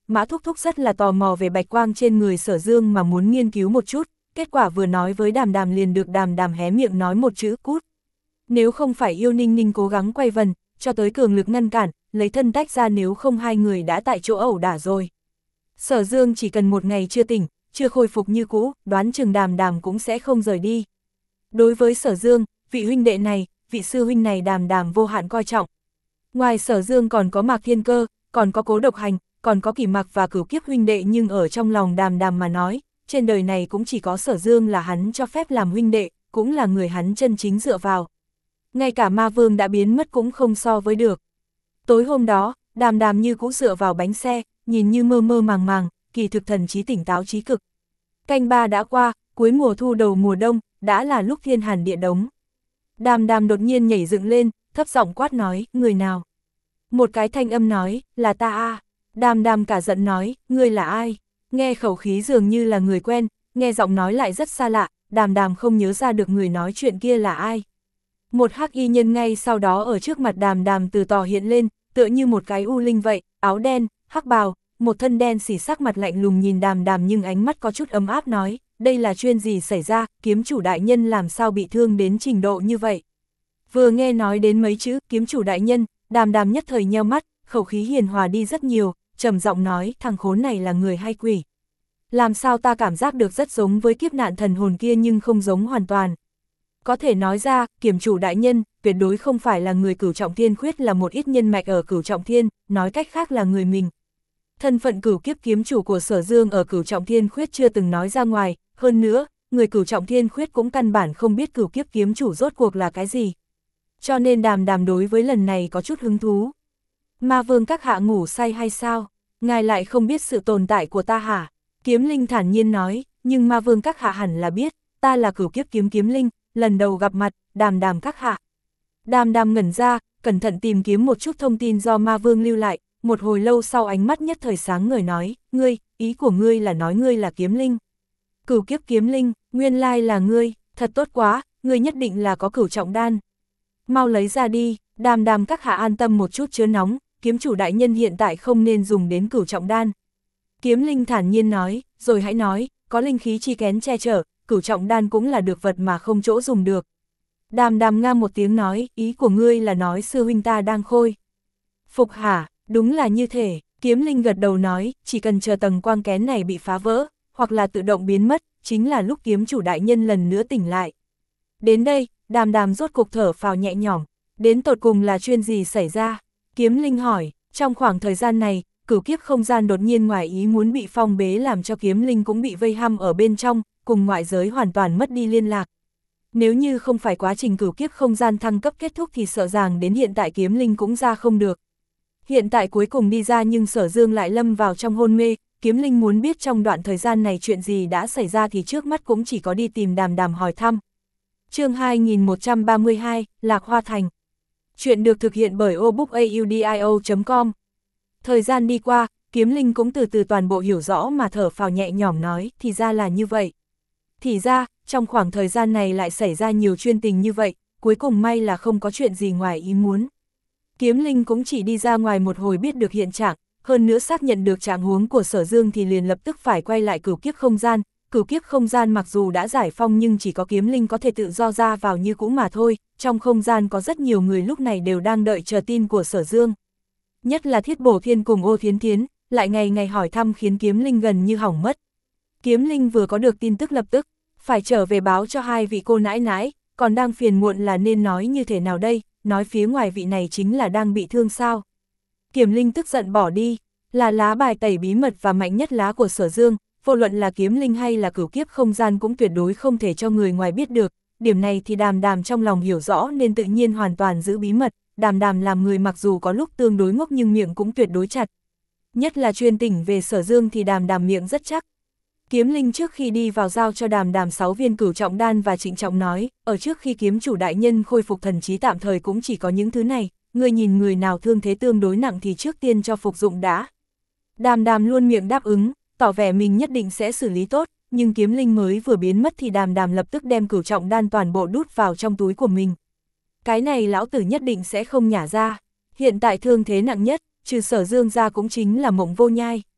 Mã Thúc Thúc rất là tò mò về bạch quang trên người Sở Dương mà muốn nghiên cứu một chút, kết quả vừa nói với Đàm Đàm liền được Đàm Đàm hé miệng nói một chữ cút. Nếu không phải Yêu Ninh Ninh cố gắng quay vần, cho tới cường lực ngăn cản, lấy thân tách ra, nếu không hai người đã tại chỗ ẩu đả rồi. Sở Dương chỉ cần một ngày chưa tỉnh, chưa khôi phục như cũ, đoán chừng Đàm Đàm cũng sẽ không rời đi. Đối với Sở Dương, vị huynh đệ này, vị sư huynh này Đàm Đàm vô hạn coi trọng. Ngoài Sở Dương còn có Mạc Thiên Cơ, còn có Cố Độc Hành, còn có Kỷ Mặc và Cửu Kiếp huynh đệ, nhưng ở trong lòng Đàm Đàm mà nói, trên đời này cũng chỉ có Sở Dương là hắn cho phép làm huynh đệ, cũng là người hắn chân chính dựa vào. Ngay cả Ma Vương đã biến mất cũng không so với được. Tối hôm đó, Đàm Đàm như cũ dựa vào bánh xe, nhìn như mơ mơ màng màng, kỳ thực thần trí tỉnh táo trí cực. Canh ba đã qua, cuối mùa thu đầu mùa đông, đã là lúc thiên hàn địa đống. Đàm Đàm đột nhiên nhảy dựng lên, thấp giọng quát nói, người nào? Một cái thanh âm nói, là ta a. Đàm Đàm cả giận nói, ngươi là ai? Nghe khẩu khí dường như là người quen, nghe giọng nói lại rất xa lạ, Đàm Đàm không nhớ ra được người nói chuyện kia là ai. Một hắc y nhân ngay sau đó ở trước mặt Đàm Đàm từ tò hiện lên, tựa như một cái u linh vậy, áo đen, hắc bào, một thân đen xỉ, sắc mặt lạnh lùng nhìn Đàm Đàm nhưng ánh mắt có chút ấm áp nói, đây là chuyện gì xảy ra, kiếm chủ đại nhân làm sao bị thương đến trình độ như vậy. Vừa nghe nói đến mấy chữ kiếm chủ đại nhân, Đàm Đàm nhất thời nheo mắt, khẩu khí hiền hòa đi rất nhiều, trầm giọng nói, thằng khốn này là người hay quỷ? Làm sao ta cảm giác được rất giống với kiếp nạn thần hồn kia nhưng không giống hoàn toàn. Có thể nói ra, kiếm chủ đại nhân, tuyệt đối không phải là người Cửu Trọng Thiên Khuyết, là một ít nhân mạch ở Cửu Trọng Thiên, nói cách khác là người mình. Thân phận Cửu Kiếp kiếm chủ của Sở Dương ở Cửu Trọng Thiên Khuyết chưa từng nói ra ngoài, hơn nữa, người Cửu Trọng Thiên Khuyết cũng căn bản không biết Cửu Kiếp kiếm chủ rốt cuộc là cái gì. Cho nên Đàm Đàm đối với lần này có chút hứng thú. Ma Vương các hạ ngủ say hay sao? Ngài lại không biết sự tồn tại của ta hả? Kiếm Linh thản nhiên nói, nhưng Ma Vương các hạ hẳn là biết, ta là Cửu Kiếp kiếm Kiếm Linh, lần đầu gặp mặt, Đàm Đàm các hạ. Đàm Đàm ngẩn ra, cẩn thận tìm kiếm một chút thông tin do Ma Vương lưu lại, một hồi lâu sau ánh mắt nhất thời sáng ngời nói, ngươi, ý của ngươi là nói ngươi là Kiếm Linh. Cửu Kiếp kiếm Linh, nguyên lai là ngươi, thật tốt quá, ngươi nhất định là có cửu trọng đan. Mau lấy ra đi, Đàm Đàm các hạ an tâm một chút chứa nóng, kiếm chủ đại nhân hiện tại không nên dùng đến cửu trọng đan. Kiếm Linh thản nhiên nói, rồi hãy nói, có linh khí chi kén che chở, cửu trọng đan cũng là được vật mà không chỗ dùng được. Đàm Đàm nga một tiếng nói, ý của ngươi là nói sư huynh ta đang khôi phục hả? Đúng là như thể, Kiếm Linh gật đầu nói, chỉ cần chờ tầng quang kén này bị phá vỡ, hoặc là tự động biến mất, chính là lúc kiếm chủ đại nhân lần nữa tỉnh lại. Đến đây, Đàm Đàm rốt cục thở phào nhẹ nhõm, đến tột cùng là chuyện gì xảy ra? Kiếm Linh hỏi, trong khoảng thời gian này, Cửu Kiếp không gian đột nhiên ngoài ý muốn bị phong bế làm cho Kiếm Linh cũng bị vây hăm ở bên trong, cùng ngoại giới hoàn toàn mất đi liên lạc. Nếu như không phải quá trình Cửu Kiếp không gian thăng cấp kết thúc thì sợ rằng đến hiện tại Kiếm Linh cũng ra không được. Hiện tại cuối cùng đi ra nhưng Sở Dương lại lâm vào trong hôn mê, Kiếm Linh muốn biết trong đoạn thời gian này chuyện gì đã xảy ra thì trước mắt cũng chỉ có đi tìm Đàm Đàm hỏi thăm. Chương hai nghìn một trăm ba mươi hai, Lạc Hoa Thành. Chuyện được thực hiện bởi obookaudio chấm com. Thời gian đi qua, Kiếm Linh cũng từ từ toàn bộ hiểu rõ mà thở phào nhẹ nhõm nói, thì ra là như vậy. Thì ra, trong khoảng thời gian này lại xảy ra nhiều chuyện tình như vậy, cuối cùng may là không có chuyện gì ngoài ý muốn. Kiếm Linh cũng chỉ đi ra ngoài một hồi biết được hiện trạng, hơn nữa xác nhận được trạng huống của Sở Dương thì liền lập tức phải quay lại Cửu Kiếp không gian. Cửu Kiếp không gian mặc dù đã giải phong nhưng chỉ có Kiếm Linh có thể tự do ra vào như cũ mà thôi, trong không gian có rất nhiều người lúc này đều đang đợi chờ tin của Sở Dương. Nhất là Thiết Bổ Thiên cùng Ô Thiến Thiến, lại ngày ngày hỏi thăm khiến Kiếm Linh gần như hỏng mất. Kiếm Linh vừa có được tin tức lập tức, phải trở về báo cho hai vị cô nãi nãi, còn đang phiền muộn là nên nói như thế nào đây, nói phía ngoài vị này chính là đang bị thương sao. Kiếm Linh tức giận bỏ đi, là lá bài tẩy bí mật và mạnh nhất lá của Sở Dương, vô luận là Kiếm Linh hay là Cửu Kiếp không gian cũng tuyệt đối không thể cho người ngoài biết được, điểm này thì Đàm Đàm trong lòng hiểu rõ nên tự nhiên hoàn toàn giữ bí mật. Đàm Đàm làm người mặc dù có lúc tương đối ngốc nhưng miệng cũng tuyệt đối chặt. Nhất là chuyên tỉnh về Sở Dương thì Đàm Đàm miệng rất chắc. Kiếm Linh trước khi đi vào giao cho Đàm Đàm sáu viên cửu trọng đan và trịnh trọng nói, ở trước khi kiếm chủ đại nhân khôi phục thần trí tạm thời cũng chỉ có những thứ này, người nhìn người nào thương thế tương đối nặng thì trước tiên cho phục dụng đã. Đàm Đàm luôn miệng đáp ứng, tỏ vẻ mình nhất định sẽ xử lý tốt, nhưng Kiếm Linh mới vừa biến mất thì Đàm Đàm lập tức đem cửu trọng đan toàn bộ đút vào trong túi của mình. Cái này lão tử nhất định sẽ không nhả ra, hiện tại thương thế nặng nhất, trừ Sở Dương ra cũng chính là Mộng Vô Nhai.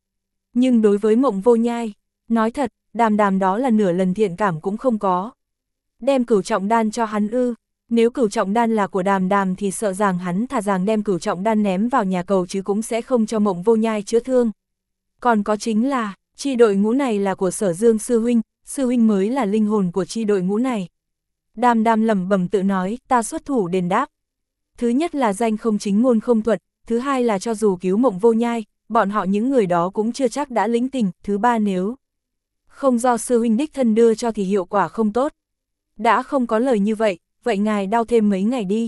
Nhưng đối với Mộng Vô Nhai, nói thật, Đàm Đàm đó là nửa lần thiện cảm cũng không có. Đem cửu trọng đan cho hắn ư, nếu cửu trọng đan là của Đàm Đàm thì sợ rằng hắn thà rằng đem cửu trọng đan ném vào nhà cầu chứ cũng sẽ không cho Mộng Vô Nhai chữa thương. Còn có chính là, chi đội ngũ này là của Sở Dương sư huynh, sư huynh mới là linh hồn của chi đội ngũ này. Đàm Đàm lẩm bẩm tự nói, ta xuất thủ đền đáp. Thứ nhất là danh không chính ngôn không thuận, thứ hai là cho dù cứu Mộng Vô Nhai, bọn họ những người đó cũng chưa chắc đã lĩnh tình, thứ ba nếu không do sư huynh đích thân đưa cho thì hiệu quả không tốt. Đã không có lời như vậy, vậy ngài đau thêm mấy ngày đi.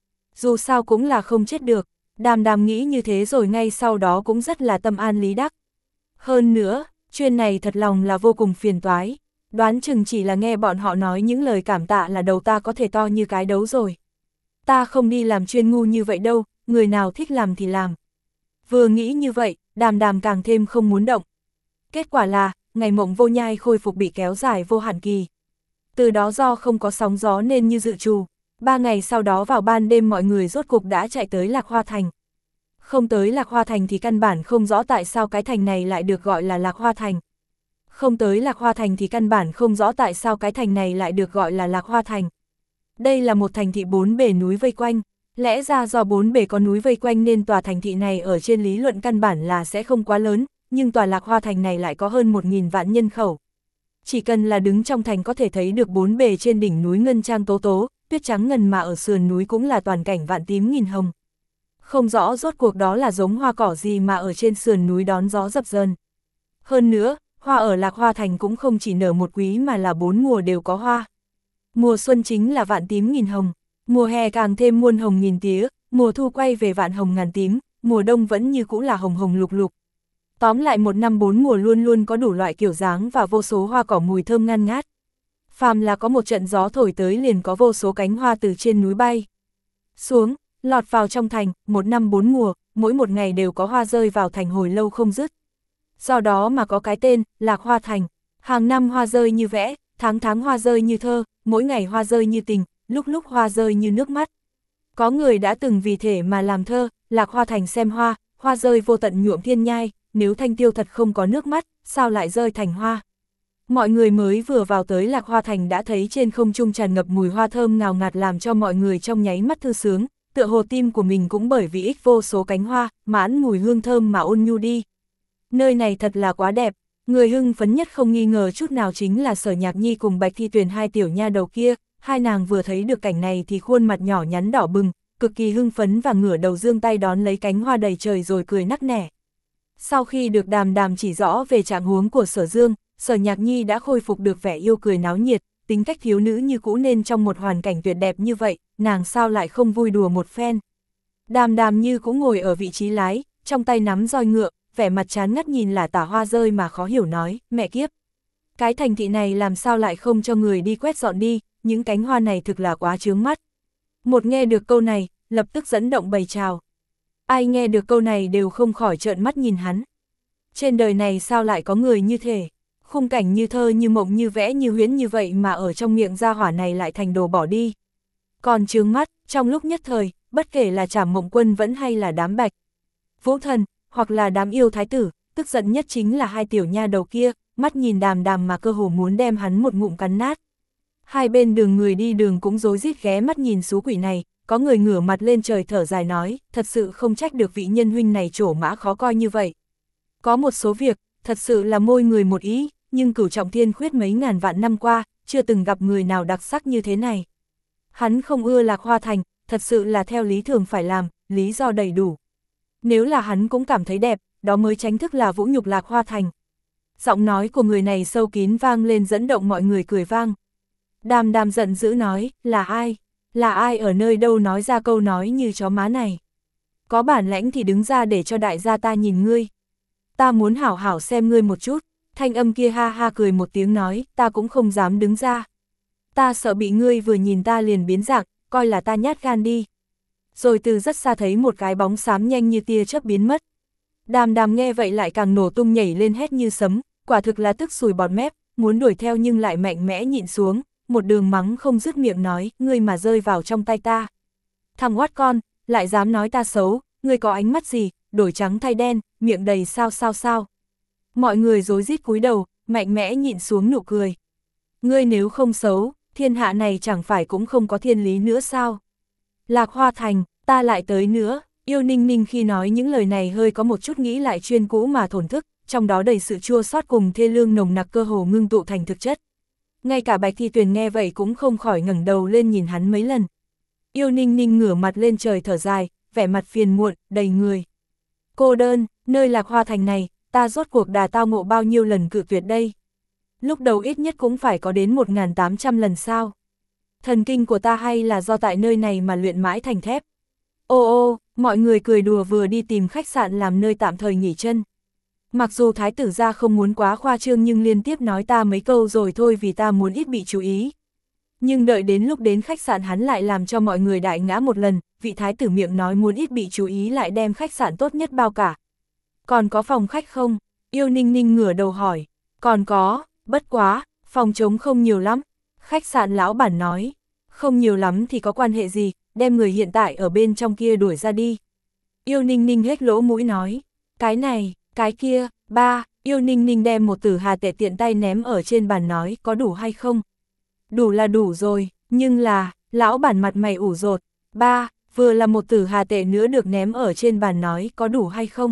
Dù sao cũng là không chết được, Đàm Đàm nghĩ như thế rồi ngay sau đó cũng rất là tâm an lý đắc. Hơn nữa, chuyện này thật lòng là vô cùng phiền toái, đoán chừng chỉ là nghe bọn họ nói những lời cảm tạ là đầu ta có thể to như cái đấu rồi. Ta không đi làm chuyên ngu như vậy đâu, người nào thích làm thì làm. Vừa nghĩ như vậy, Đàm Đàm càng thêm không muốn động. Kết quả là, ngày Mộng Vô Nhai khôi phục bị kéo dài vô hạn kỳ. Từ đó do không có sóng gió nên như dự trù, ba ngày sau đó vào ban đêm mọi người rốt cục đã chạy tới Lạc Hoa Thành. Không tới Lạc Hoa Thành thì căn bản không rõ tại sao cái thành này lại được gọi là Lạc Hoa Thành. Không tới Lạc Hoa Thành thì căn bản không rõ tại sao cái thành này lại được gọi là Lạc Hoa Thành. Đây là một thành thị bốn bề núi vây quanh, lẽ ra do bốn bề có núi vây quanh nên tòa thành thị này ở trên lý luận căn bản là sẽ không quá lớn, nhưng tòa Lạc Hoa Thành này lại có hơn một nghìn vạn nhân khẩu. Chỉ cần là đứng trong thành có thể thấy được bốn bề trên đỉnh núi ngân trang tố tố, tuyết trắng ngần mà ở sườn núi cũng là toàn cảnh vạn tím nghìn hồng. Không rõ rốt cuộc đó là giống hoa cỏ gì mà ở trên sườn núi đón gió dập dờn. Hơn nữa, hoa ở Lạc Hoa Thành cũng không chỉ nở một quý mà là bốn mùa đều có hoa. Mùa xuân chính là vạn tím nghìn hồng, mùa hè càng thêm muôn hồng nghìn tía, mùa thu quay về vạn hồng ngàn tím, mùa đông vẫn như cũ là hồng hồng lục lục. Tóm lại một năm bốn mùa luôn luôn có đủ loại kiểu dáng và vô số hoa cỏ mùi thơm ngăn ngát. Phàm là có một trận gió thổi tới liền có vô số cánh hoa từ trên núi bay xuống, lọt vào trong thành, một năm bốn mùa, mỗi một ngày đều có hoa rơi vào thành hồi lâu không dứt. Do đó mà có cái tên, Lạc Hoa Thành, hàng năm hoa rơi như vẽ, tháng tháng hoa rơi như thơ, mỗi ngày hoa rơi như tình, lúc lúc hoa rơi như nước mắt. Có người đã từng vì thể mà làm thơ, Lạc Hoa Thành xem hoa, hoa rơi vô tận nhuộm thiên nhai, nếu thanh tiêu thật không có nước mắt, sao lại rơi thành hoa. Mọi người mới vừa vào tới Lạc Hoa Thành đã thấy trên không trung tràn ngập mùi hoa thơm ngào ngạt làm cho mọi người trong nháy mắt thư sướng, tựa hồ tim của mình cũng bởi vì ích vô số cánh hoa, mãn mùi hương thơm mà ôn nhu đi. Nơi này thật là quá đẹp, người hưng phấn nhất không nghi ngờ chút nào chính là Sở Nhạc Nhi cùng Bạch Thi Tuyền hai tiểu nha đầu kia, hai nàng vừa thấy được cảnh này thì khuôn mặt nhỏ nhắn đỏ bừng, cực kỳ hưng phấn và ngửa đầu giương tay đón lấy cánh hoa đầy trời rồi cười nắc nẻ. Sau khi được Đàm Đàm chỉ rõ về trạng huống của Sở Dương, Sở Nhạc Nhi đã khôi phục được vẻ yêu cười náo nhiệt, tính cách thiếu nữ như cũ nên trong một hoàn cảnh tuyệt đẹp như vậy, nàng sao lại không vui đùa một phen. Đàm Đàm như cũng ngồi ở vị trí lái, trong tay nắm roi ngựa, vẻ mặt chán ngắt nhìn là tả hoa rơi mà khó hiểu nói, mẹ kiếp. Cái thành thị này làm sao lại không cho người đi quét dọn đi, những cánh hoa này thực là quá chướng mắt. Một nghe được câu này, lập tức dẫn động bầy trào. Ai nghe được câu này đều không khỏi trợn mắt nhìn hắn. Trên đời này sao lại có người như thế, khung cảnh như thơ như mộng như vẽ như huyễn như vậy mà ở trong miệng gia hỏa này lại thành đồ bỏ đi. Còn chướng mắt, trong lúc nhất thời, bất kể là Trảm Mộng Quân vẫn hay là đám Bạch Vũ Thần, hoặc là đám yêu thái tử, tức giận nhất chính là hai tiểu nha đầu kia, mắt nhìn Đàm Đàm mà cơ hồ muốn đem hắn một ngụm cắn nát. Hai bên đường người đi đường cũng rối rít ghé mắt nhìn xú quỷ này, có người ngửa mặt lên trời thở dài nói, thật sự không trách được vị nhân huynh này trổ mã khó coi như vậy. Có một số việc, thật sự là môi người một ý, nhưng Cửu Trọng Thiên Khuyết mấy ngàn vạn năm qua, chưa từng gặp người nào đặc sắc như thế này. Hắn không ưa Lạc Hoa Thành, thật sự là theo lý thường phải làm, lý do đầy đủ. Nếu là hắn cũng cảm thấy đẹp, đó mới tránh thức là vũ nhục Lạc Hoa Thành. Giọng nói của người này sâu kín vang lên dẫn động mọi người cười vang. Đàm Đàm giận dữ nói, là ai? Là ai ở nơi đâu nói ra câu nói như chó má này? Có bản lãnh thì đứng ra để cho đại gia ta nhìn ngươi. Ta muốn hảo hảo xem ngươi một chút. Thanh âm kia ha ha cười một tiếng nói, ta cũng không dám đứng ra. Ta sợ bị ngươi vừa nhìn ta liền biến dạng, coi là ta nhát gan đi. Rồi từ rất xa thấy một cái bóng xám nhanh như tia chớp biến mất. Đàm Đàm nghe vậy lại càng nổ tung nhảy lên hét như sấm, quả thực là tức sùi bọt mép, muốn đuổi theo nhưng lại mạnh mẽ nhịn xuống, một đường mắng không dứt miệng nói, ngươi mà rơi vào trong tay ta. Thằng oát con, lại dám nói ta xấu, ngươi có ánh mắt gì, đổi trắng thay đen, miệng đầy sao sao sao. Mọi người rối rít cúi đầu, mạnh mẽ nhịn xuống nụ cười. Ngươi nếu không xấu, thiên hạ này chẳng phải cũng không có thiên lý nữa sao? Lạc Hoa Thành, ta lại tới nữa. Yêu Ninh Ninh khi nói những lời này hơi có một chút nghĩ lại chuyên cũ mà thổn thức, trong đó đầy sự chua xót cùng thê lương nồng nặc cơ hồ ngưng tụ thành thực chất. Ngay cả Bạch Thi Tuyền nghe vậy cũng không khỏi ngẩng đầu lên nhìn hắn mấy lần. Yêu Ninh Ninh ngửa mặt lên trời thở dài, vẻ mặt phiền muộn, đầy người. Cô đơn, nơi Lạc Hoa Thành này, ta rốt cuộc đã tao ngộ bao nhiêu lần cự tuyệt đây? Lúc đầu ít nhất cũng phải có đến một nghìn tám trăm lần sao? Thần kinh của ta hay là do tại nơi này mà luyện mãi thành thép? Ô ô, mọi người cười đùa vừa đi tìm khách sạn làm nơi tạm thời nghỉ chân. Mặc dù thái tử gia không muốn quá khoa trương nhưng liên tiếp nói ta mấy câu rồi thôi vì ta muốn ít bị chú ý. Nhưng đợi đến lúc đến khách sạn hắn lại làm cho mọi người đại ngã một lần, vị thái tử miệng nói muốn ít bị chú ý lại đem khách sạn tốt nhất bao cả. Còn có phòng khách không? Yêu Ninh Ninh ngửa đầu hỏi. Còn có, bất quá, phòng trống không nhiều lắm. Khách sạn lão bản nói, không nhiều lắm thì có quan hệ gì, đem người hiện tại ở bên trong kia đuổi ra đi. Yêu Ninh Ninh hết lỗ mũi nói, cái này, cái kia, ba, Yêu Ninh Ninh đem một tử hà tệ tiện tay ném ở trên bàn nói có đủ hay không? Đủ là đủ rồi, nhưng là, lão bản mặt mày ủ rột, ba, vừa là một tử hà tệ nữa được ném ở trên bàn nói có đủ hay không?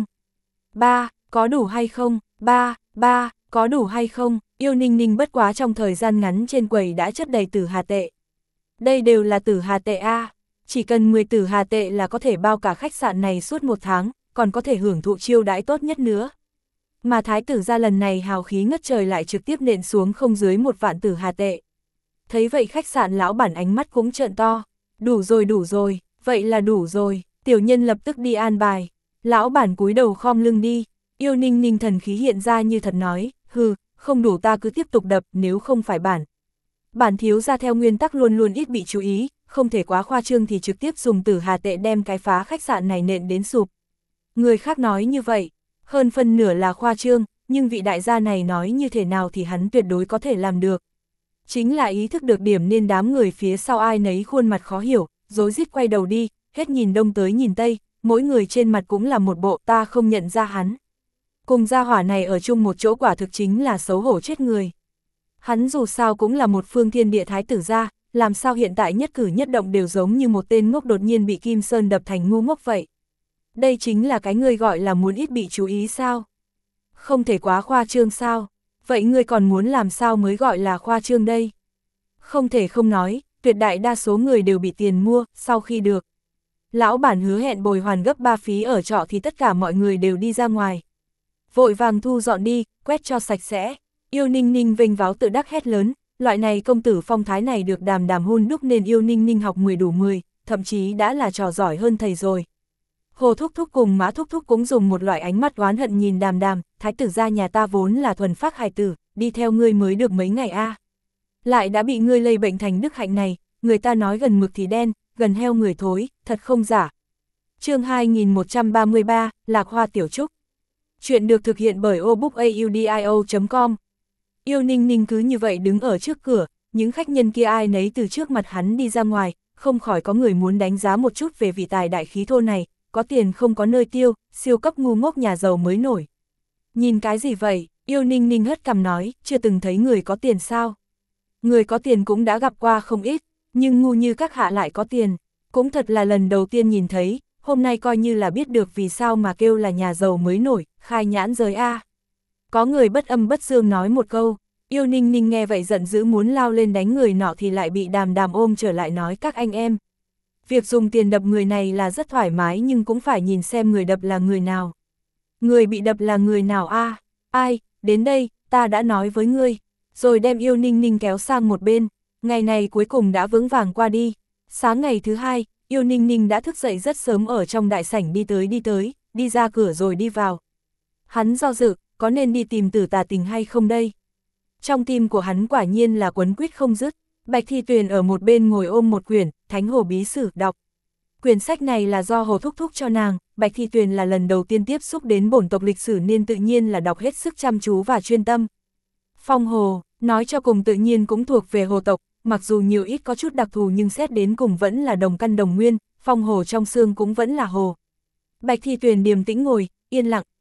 Ba, có đủ hay không? Ba, ba, có đủ hay không? Yêu Ninh Ninh bất quá trong thời gian ngắn trên quầy đã chất đầy tử hà tệ. Đây đều là tử hà tệ A, chỉ cần mười tử hà tệ là có thể bao cả khách sạn này suốt một tháng, còn có thể hưởng thụ chiêu đãi tốt nhất nữa. Mà thái tử gia lần này hào khí ngất trời lại trực tiếp nện xuống không dưới một vạn tử hà tệ. Thấy vậy khách sạn lão bản ánh mắt cũng trợn to, đủ rồi đủ rồi, vậy là đủ rồi, tiểu nhân lập tức đi an bài. Lão bản cúi đầu khom lưng đi, Yêu Ninh Ninh thần khí hiện ra như thật nói, hừ, không đủ ta cứ tiếp tục đập nếu không phải bản. Bản thiếu ra theo nguyên tắc luôn luôn ít bị chú ý, không thể quá khoa trương thì trực tiếp dùng tử hà tệ đem cái phá khách sạn này nện đến sụp. Người khác nói như vậy, hơn phân nửa là khoa trương, nhưng vị đại gia này nói như thế nào thì hắn tuyệt đối có thể làm được. Chính là ý thức được điểm nên đám người phía sau ai nấy khuôn mặt khó hiểu, rối rít quay đầu đi, hết nhìn đông tới nhìn tây, mỗi người trên mặt cũng là một bộ ta không nhận ra hắn. Cùng gia hỏa này ở chung một chỗ quả thực chính là xấu hổ chết người. Hắn dù sao cũng là một phương thiên địa thái tử gia, làm sao hiện tại nhất cử nhất động đều giống như một tên ngốc đột nhiên bị Kim Sơn đập thành ngu ngốc vậy. Đây chính là cái ngươi gọi là muốn ít bị chú ý sao? Không thể quá khoa trương sao? Vậy ngươi còn muốn làm sao mới gọi là khoa trương đây? Không thể không nói, tuyệt đại đa số người đều bị tiền mua, sau khi được. Lão bản hứa hẹn bồi hoàn gấp ba phí ở trọ thì tất cả mọi người đều đi ra ngoài. Vội vàng thu dọn đi, quét cho sạch sẽ. Yêu Ninh Ninh vênh váo tự đắc hét lớn, loại này công tử phong thái này được đàm đàm hôn đúc nên Yêu Ninh Ninh học mười đủ mười, thậm chí đã là trò giỏi hơn thầy rồi. Hồ Thúc Thúc cùng Mã Thúc Thúc cũng dùng một loại ánh mắt oán hận nhìn đàm đàm, thái tử gia nhà ta vốn là thuần phác hài tử, đi theo ngươi mới được mấy ngày a, lại đã bị ngươi lây bệnh thành đức hạnh này, người ta nói gần mực thì đen, gần heo người thối, thật không giả. Chương hai nghìn một trăm ba mươi ba, Lạc Hoa Tiểu Trúc. Chuyện được thực hiện bởi obookaudio chấm com. Yêu Ninh Ninh cứ như vậy đứng ở trước cửa, những khách nhân kia ai nấy từ trước mặt hắn đi ra ngoài, không khỏi có người muốn đánh giá một chút về vị tài đại khí thô này, có tiền không có nơi tiêu, siêu cấp ngu ngốc nhà giàu mới nổi. Nhìn cái gì vậy? Yêu Ninh Ninh hất cằm nói, chưa từng thấy người có tiền sao? Người có tiền cũng đã gặp qua không ít, nhưng ngu như các hạ lại có tiền, cũng thật là lần đầu tiên nhìn thấy, hôm nay coi như là biết được vì sao mà kêu là nhà giàu mới nổi, khai nhãn giới a. Có người bất âm bất dương nói một câu, Yêu Ninh Ninh nghe vậy giận dữ muốn lao lên đánh người nọ thì lại bị đàm đàm ôm trở lại nói các anh em. Việc dùng tiền đập người này là rất thoải mái nhưng cũng phải nhìn xem người đập là người nào. Người bị đập là người nào a? À? Ai, đến đây, ta đã nói với ngươi. Rồi đem Yêu Ninh Ninh kéo sang một bên, ngày này cuối cùng đã vững vàng qua đi. Sáng ngày thứ hai, Yêu Ninh Ninh đã thức dậy rất sớm ở trong đại sảnh đi tới đi tới, đi ra cửa rồi đi vào. Hắn do dự, có nên đi tìm Tử Tà Tình hay không đây? Trong tim của hắn quả nhiên là quấn quýt không dứt. Bạch Thi Tuyền ở một bên ngồi ôm một quyển, Thánh Hồ Bí Sử, đọc. Quyển sách này là do Hồ Thúc Thúc cho nàng, Bạch Thi Tuyền là lần đầu tiên tiếp xúc đến bổn tộc lịch sử nên tự nhiên là đọc hết sức chăm chú và chuyên tâm. Phong Hồ, nói cho cùng tự nhiên cũng thuộc về Hồ tộc, mặc dù nhiều ít có chút đặc thù nhưng xét đến cùng vẫn là đồng căn đồng nguyên, Phong Hồ trong xương cũng vẫn là Hồ. Bạch Thi Tuyền điềm tĩnh ngồi, yên lặng,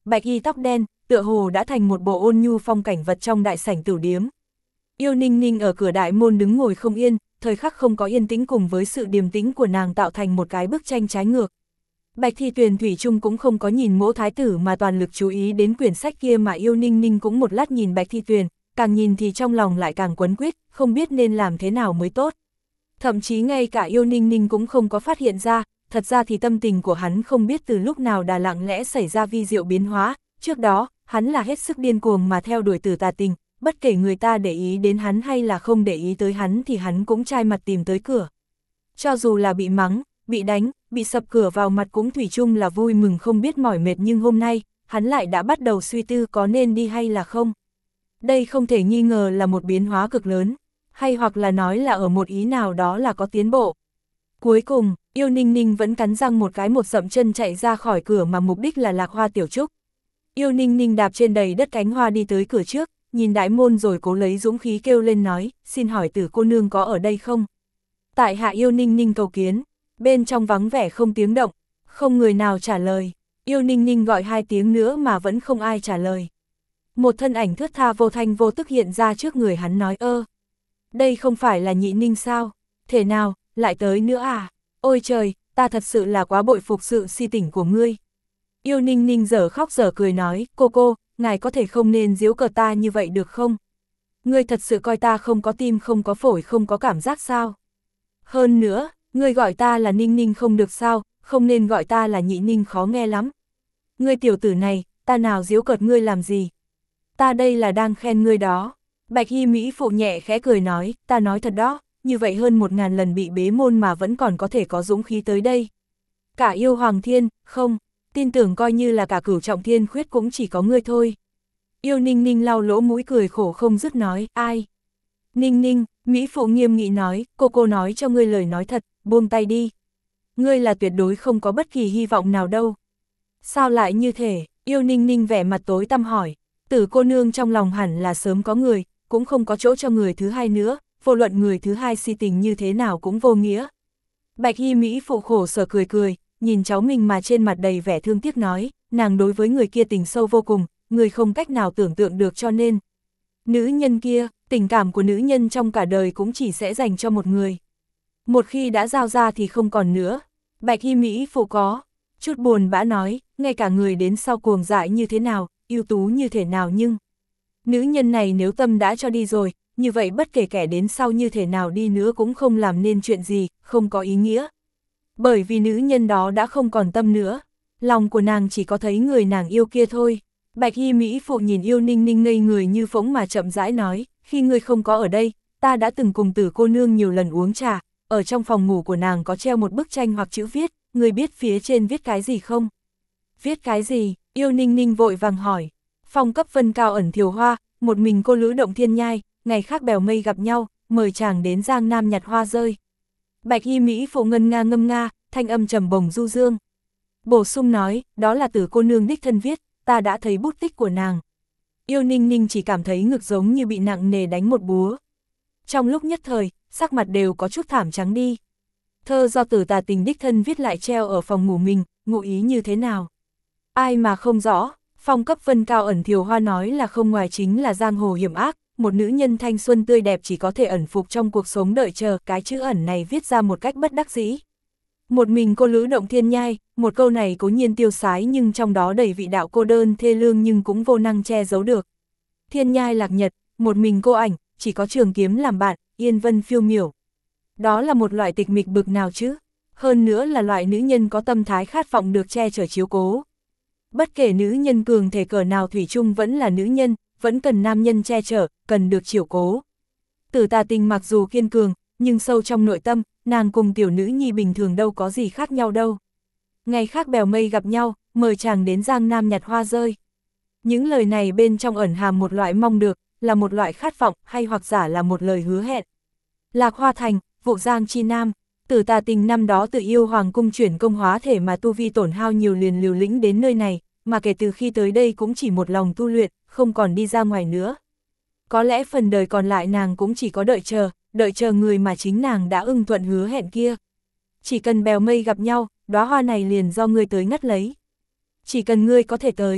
bạch y tóc đen, tựa hồ đã thành một bộ ôn nhu phong cảnh vật trong đại sảnh tửu điếm. Yêu Ninh Ninh ở cửa đại môn đứng ngồi không yên, thời khắc không có yên tĩnh cùng với sự điềm tĩnh của nàng tạo thành một cái bức tranh trái ngược. Bạch Thi Tuyền thủy chung cũng không có nhìn Mỗ thái tử mà toàn lực chú ý đến quyển sách kia, mà Yêu Ninh Ninh cũng một lát nhìn Bạch Thi Tuyền, càng nhìn thì trong lòng lại càng quấn quýt, không biết nên làm thế nào mới tốt. Thậm chí ngay cả Yêu Ninh Ninh cũng không có phát hiện ra, thật ra thì tâm tình của hắn không biết từ lúc nào đã lặng lẽ xảy ra vi diệu biến hóa, trước đó, hắn là hết sức điên cuồng mà theo đuổi Tử Tà Tình, bất kể người ta để ý đến hắn hay là không để ý tới hắn thì hắn cũng trai mặt tìm tới cửa. Cho dù là bị mắng, bị đánh, bị sập cửa vào mặt cũng thủy chung là vui mừng không biết mỏi mệt, nhưng hôm nay, hắn lại đã bắt đầu suy tư có nên đi hay là không. Đây không thể nghi ngờ là một biến hóa cực lớn, hay hoặc là nói là ở một ý nào đó là có tiến bộ. Cuối cùng, Yêu Ninh Ninh vẫn cắn răng một cái một dậm chân chạy ra khỏi cửa, mà mục đích là Lạc Hoa tiểu trúc. Yêu Ninh Ninh đạp trên đầy đất cánh hoa đi tới cửa trước, nhìn đại môn rồi cố lấy dũng khí kêu lên nói, xin hỏi Tử cô nương có ở đây không? Tại hạ Yêu Ninh Ninh cầu kiến. Bên trong vắng vẻ không tiếng động, không người nào trả lời. Yêu Ninh Ninh gọi hai tiếng nữa mà vẫn không ai trả lời. Một thân ảnh thướt tha vô thanh vô tức hiện ra trước người hắn, nói ơ, đây không phải là Nhị Ninh sao? Thế nào, lại tới nữa à? Ôi trời, ta thật sự là quá bội phục sự si tỉnh của ngươi. Yêu Ninh Ninh dở khóc dở cười nói, cô cô, ngài có thể không nên giễu cợt ta như vậy được không? Ngươi thật sự coi ta không có tim không có phổi không có cảm giác sao? Hơn nữa, ngươi gọi ta là Ninh Ninh không được sao, không nên gọi ta là Nhị Ninh, khó nghe lắm. Ngươi tiểu tử này, ta nào giễu cợt ngươi làm gì? Ta đây là đang khen ngươi đó. Bạch y Mỹ phụ nhẹ khẽ cười nói, ta nói thật đó, như vậy hơn một ngàn lần bị bế môn mà vẫn còn có thể có dũng khí tới đây. Cả Yêu Hoàng Thiên, không, tin tưởng coi như là cả Cửu Trọng Thiên Khuyết cũng chỉ có ngươi thôi. Yêu Ninh Ninh lau lỗ mũi cười khổ không dứt nói, ai? Ninh Ninh, Mỹ phụ nghiêm nghị nói, cô cô nói cho ngươi lời nói thật, buông tay đi. Ngươi là tuyệt đối không có bất kỳ hy vọng nào đâu. Sao lại như thế? Yêu Ninh Ninh vẻ mặt tối tăm hỏi. Tử cô nương trong lòng hẳn là sớm có người, cũng không có chỗ cho người thứ hai nữa, vô luận người thứ hai si tình như thế nào cũng vô nghĩa. Bạch y Mỹ phụ khổ sở cười cười, nhìn cháu mình mà trên mặt đầy vẻ thương tiếc nói, nàng đối với người kia tình sâu vô cùng, người không cách nào tưởng tượng được, cho nên. Nữ nhân kia, tình cảm của nữ nhân trong cả đời cũng chỉ sẽ dành cho một người. Một khi đã giao ra thì không còn nữa. Bạch y Mỹ phụ có chút buồn bã nói, ngay cả người đến sau cuồng dại như thế nào, ưu tú như thế nào, nhưng nữ nhân này nếu tâm đã cho đi rồi, như vậy bất kể kẻ đến sau như thế nào đi nữa cũng không làm nên chuyện gì, không có ý nghĩa. Bởi vì nữ nhân đó đã không còn tâm nữa, lòng của nàng chỉ có thấy người nàng yêu kia thôi. Bạch y Mỹ phụ nhìn Yêu Ninh Ninh ngây người như phỗng mà chậm rãi nói, khi ngươi không có ở đây, ta đã từng cùng Tử cô nương nhiều lần uống trà, ở trong phòng ngủ của nàng có treo một bức tranh hoặc chữ viết, ngươi biết phía trên viết cái gì không? Viết cái gì? Yêu Ninh Ninh vội vàng hỏi. Phong cấp vân cao ẩn thiều hoa, một mình cô lữ động thiên nhai, ngày khác bèo mây gặp nhau, mời chàng đến Giang Nam nhặt hoa rơi. Bạch y Mỹ phụ ngân nga ngâm nga, thanh âm trầm bổng du dương. Bổ sung nói, đó là Tử cô nương đích thân viết, ta đã thấy bút tích của nàng. Yêu Ninh Ninh chỉ cảm thấy ngực giống như bị nặng nề đánh một búa. Trong lúc nhất thời, sắc mặt đều có chút thảm trắng đi. Thơ do Tử Tà Tình đích thân viết lại treo ở phòng ngủ mình, ngụ ý như thế nào? Ai mà không rõ, phong cấp vân cao ẩn thiều hoa nói là không ngoài chính là giang hồ hiểm ác, một nữ nhân thanh xuân tươi đẹp chỉ có thể ẩn phục trong cuộc sống đợi chờ, cái chữ ẩn này viết ra một cách bất đắc dĩ. Một mình cô lữ động thiên nhai, một câu này cố nhiên tiêu sái nhưng trong đó đầy vị đạo cô đơn thê lương nhưng cũng vô năng che giấu được. Thiên nhai lạc nhật, một mình cô ảnh, chỉ có trường kiếm làm bạn, yên vân phiêu miểu. Đó là một loại tịch mịch bực nào chứ? Hơn nữa là loại nữ nhân có tâm thái khát vọng được che chở chiếu cố. Bất kể nữ nhân cường thể cỡ nào thủy chung vẫn là nữ nhân, vẫn cần nam nhân che chở, cần được chiếu cố. Tử Tà Tình mặc dù kiên cường, nhưng sâu trong nội tâm, nàng cùng tiểu nữ nhi bình thường đâu có gì khác nhau đâu. Ngày khác bèo mây gặp nhau, mời chàng đến Giang Nam nhặt hoa rơi. Những lời này bên trong ẩn hàm một loại mong được, là một loại khát vọng, hay hoặc giả là một lời hứa hẹn. Lạc Hoa Thành, Vụ Giang chi Nam, Tử Tà Tình năm đó tự Yêu Hoàng cung chuyển công hóa thể mà tu vi tổn hao nhiều liền liều lĩnh đến nơi này, mà kể từ khi tới đây cũng chỉ một lòng tu luyện, không còn đi ra ngoài nữa. Có lẽ phần đời còn lại nàng cũng chỉ có đợi chờ, đợi chờ người mà chính nàng đã ưng thuận hứa hẹn kia. Chỉ cần bèo mây gặp nhau, đóa hoa này liền do ngươi tới ngắt lấy. Chỉ cần ngươi có thể tới,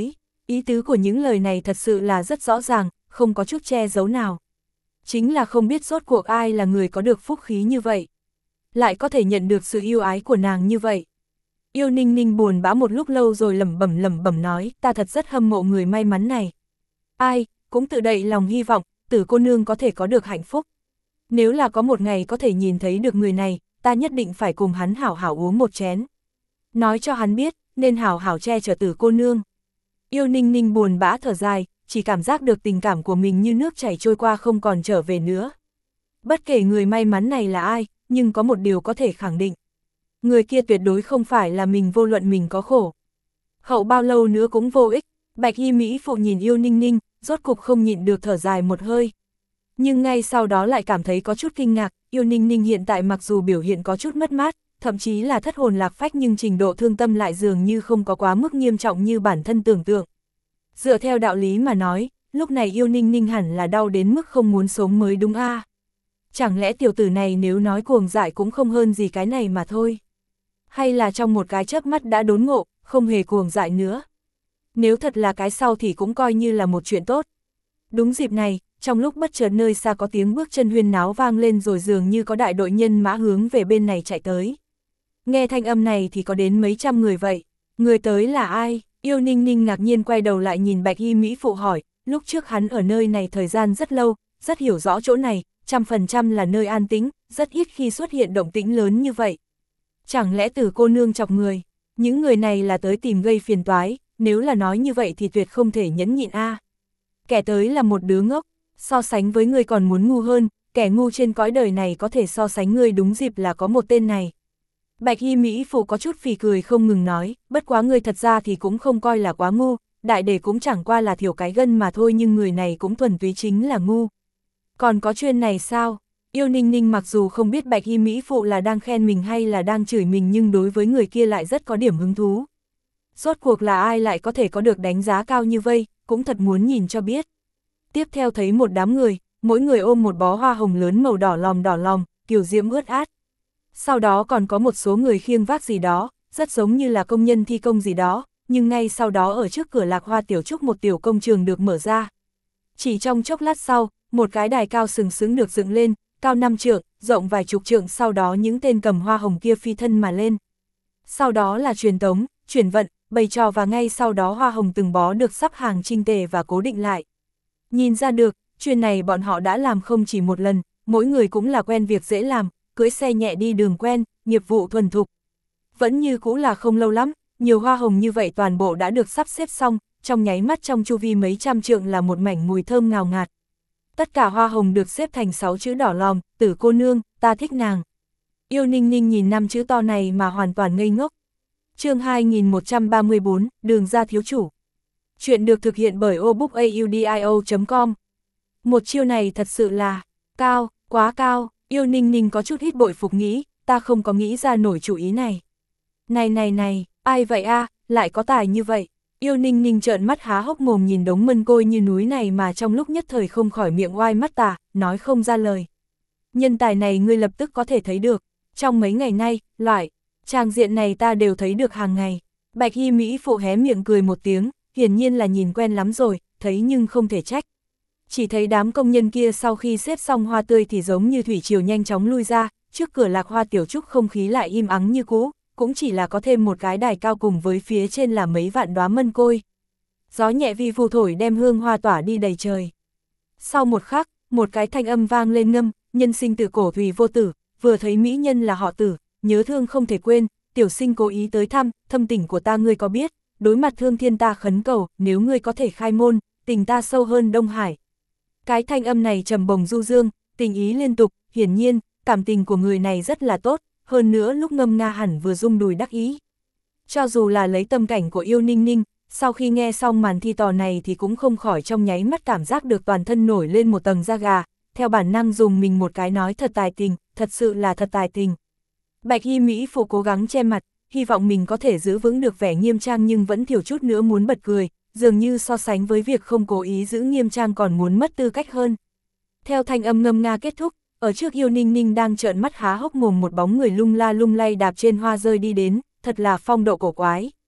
Ý tứ của những lời này thật sự là rất rõ ràng, không có chút che giấu nào. Chính là không biết rốt cuộc ai là người có được phúc khí như vậy. Lại có thể nhận được sự yêu ái của nàng như vậy. Yêu Ninh Ninh buồn bã một lúc lâu rồi lẩm bẩm lẩm bẩm nói, ta thật rất hâm mộ người may mắn này. Ai, cũng tự đậy lòng hy vọng, Tử cô nương có thể có được hạnh phúc. Nếu là có một ngày có thể nhìn thấy được người này, ta nhất định phải cùng hắn hảo hảo uống một chén. Nói cho hắn biết, nên hảo hảo che chở Tử cô nương. Yêu Ninh Ninh buồn bã thở dài, chỉ cảm giác được tình cảm của mình như nước chảy trôi qua không còn trở về nữa. Bất kể người may mắn này là ai, nhưng có một điều có thể khẳng định. Người kia tuyệt đối không phải là mình, vô luận mình có khổ. Hậu bao lâu nữa cũng vô ích. Bạch y mỹ phụ nhìn Yêu Ninh Ninh, rốt cục không nhịn được thở dài một hơi. Nhưng ngay sau đó lại cảm thấy có chút kinh ngạc, Yêu Ninh Ninh hiện tại mặc dù biểu hiện có chút mất mát, thậm chí là thất hồn lạc phách, nhưng trình độ thương tâm lại dường như không có quá mức nghiêm trọng như bản thân tưởng tượng. Dựa theo đạo lý mà nói, lúc này Yêu Ninh Ninh hẳn là đau đến mức không muốn sống mới đúng a. À? Chẳng lẽ tiểu tử này nếu nói cuồng dại cũng không hơn gì cái này mà thôi. Hay là trong một cái chớp mắt đã đốn ngộ, không hề cuồng dại nữa. Nếu thật là cái sau thì cũng coi như là một chuyện tốt. Đúng dịp này, trong lúc bất chợt nơi xa có tiếng bước chân huyên náo vang lên, rồi dường như có đại đội nhân mã hướng về bên này chạy tới. Nghe thanh âm này thì có đến mấy trăm người vậy. Người tới là ai? Yêu Ninh Ninh ngạc nhiên quay đầu lại nhìn Bạch y mỹ phụ hỏi, lúc trước hắn ở nơi này thời gian rất lâu, rất hiểu rõ chỗ này, trăm phần trăm là nơi an tĩnh, rất ít khi xuất hiện động tĩnh lớn như vậy. Chẳng lẽ Tử cô nương chọc người? Những người này là tới tìm gây phiền toái, nếu là nói như vậy thì tuyệt không thể nhẫn nhịn a. À. Kẻ tới là một đứa ngốc, so sánh với ngươi còn muốn ngu hơn, kẻ ngu trên cõi đời này có thể so sánh ngươi đúng dịp là có một tên này. Bạch y mỹ phụ có chút phì cười không ngừng nói, bất quá ngươi thật ra thì cũng không coi là quá ngu, đại để cũng chẳng qua là thiểu cái gân mà thôi, nhưng người này cũng thuần túy chính là ngu. Còn có chuyện này sao? Yêu Ninh Ninh mặc dù không biết Bạch y mỹ phụ là đang khen mình hay là đang chửi mình, nhưng đối với người kia lại rất có điểm hứng thú. Rốt cuộc là ai lại có thể có được đánh giá cao như vây, cũng thật muốn nhìn cho biết. Tiếp theo thấy một đám người, mỗi người ôm một bó hoa hồng lớn màu đỏ lòm đỏ lòm, kiều diễm ướt át. Sau đó còn có một số người khiêng vác gì đó, rất giống như là công nhân thi công gì đó, nhưng ngay sau đó ở trước cửa Lạc Hoa tiểu trúc một tiểu công trường được mở ra. Chỉ trong chốc lát sau, một cái đài cao sừng sững được dựng lên, cao năm trượng, rộng vài chục trượng, sau đó những tên cầm hoa hồng kia phi thân mà lên. Sau đó là truyền tống, chuyển vận, bày trò, và ngay sau đó hoa hồng từng bó được sắp hàng chỉnh tề và cố định lại. Nhìn ra được, chuyện này bọn họ đã làm không chỉ một lần, mỗi người cũng là quen việc dễ làm, cưỡi xe nhẹ đi đường quen, nghiệp vụ thuần thục. Vẫn như cũ là không lâu lắm, nhiều hoa hồng như vậy toàn bộ đã được sắp xếp xong, trong nháy mắt trong chu vi mấy trăm trượng là một mảnh mùi thơm ngào ngạt. Tất cả hoa hồng được xếp thành sáu chữ đỏ lòm, Tử cô nương, ta thích nàng. Yêu Ninh Ninh nhìn năm chữ to này mà hoàn toàn ngây ngốc. Chương hai nghìn một trăm ba mươi bốn, Đường ra thiếu chủ. Chuyện được thực hiện bởi obookaudio chấm com. Một chiêu này thật sự là cao, quá cao. Yêu Ninh Ninh có chút ít bội phục, nghĩ, ta không có nghĩ ra nổi chủ ý này. Này này này, ai vậy a, à, lại có tài như vậy. Yêu Ninh Ninh trợn mắt há hốc mồm nhìn đống mân côi như núi này mà trong lúc nhất thời không khỏi miệng oai mắt tà, nói không ra lời. Nhân tài này ngươi lập tức có thể thấy được, trong mấy ngày nay, loại, trang diện này ta đều thấy được hàng ngày. Bạch y mỹ phụ hé miệng cười một tiếng, hiển nhiên là nhìn quen lắm rồi, thấy nhưng không thể trách. Chỉ thấy đám công nhân kia sau khi xếp xong hoa tươi thì giống như thủy triều nhanh chóng lui ra, trước cửa Lạc Hoa tiểu trúc không khí lại im ắng như cũ, cũng chỉ là có thêm một cái đài cao cùng với phía trên là mấy vạn đóa mân côi. Gió nhẹ vi vu thổi đem hương hoa tỏa đi đầy trời. Sau một khắc, một cái thanh âm vang lên ngâm, nhân sinh từ cổ thùy vô tử, vừa thấy mỹ nhân là họ Tử, nhớ thương không thể quên, tiểu sinh cố ý tới thăm, thâm tình của ta ngươi có biết, đối mặt thương thiên ta khấn cầu, nếu ngươi có thể khai môn, tình ta sâu hơn Đông Hải. Cái thanh âm này trầm bồng du dương, tình ý liên tục, hiển nhiên, cảm tình của người này rất là tốt, hơn nữa lúc ngâm nga hẳn vừa rung đùi đắc ý. Cho dù là lấy tâm cảnh của Yêu Ninh Ninh, sau khi nghe xong màn thi tò này thì cũng không khỏi trong nháy mắt cảm giác được toàn thân nổi lên một tầng da gà, theo bản năng dùng mình một cái nói thật tài tình, thật sự là thật tài tình. Bạch y mỹ phụ cố gắng che mặt, hy vọng mình có thể giữ vững được vẻ nghiêm trang nhưng vẫn thiểu chút nữa muốn bật cười, dường như so sánh với việc không cố ý giữ nghiêm trang còn muốn mất tư cách hơn. Theo thanh âm ngâm nga kết thúc, ở trước Yêu Ninh Ninh đang trợn mắt há hốc mồm một bóng người lung la lung lay đạp trên hoa rơi đi đến, thật là phong độ cổ quái.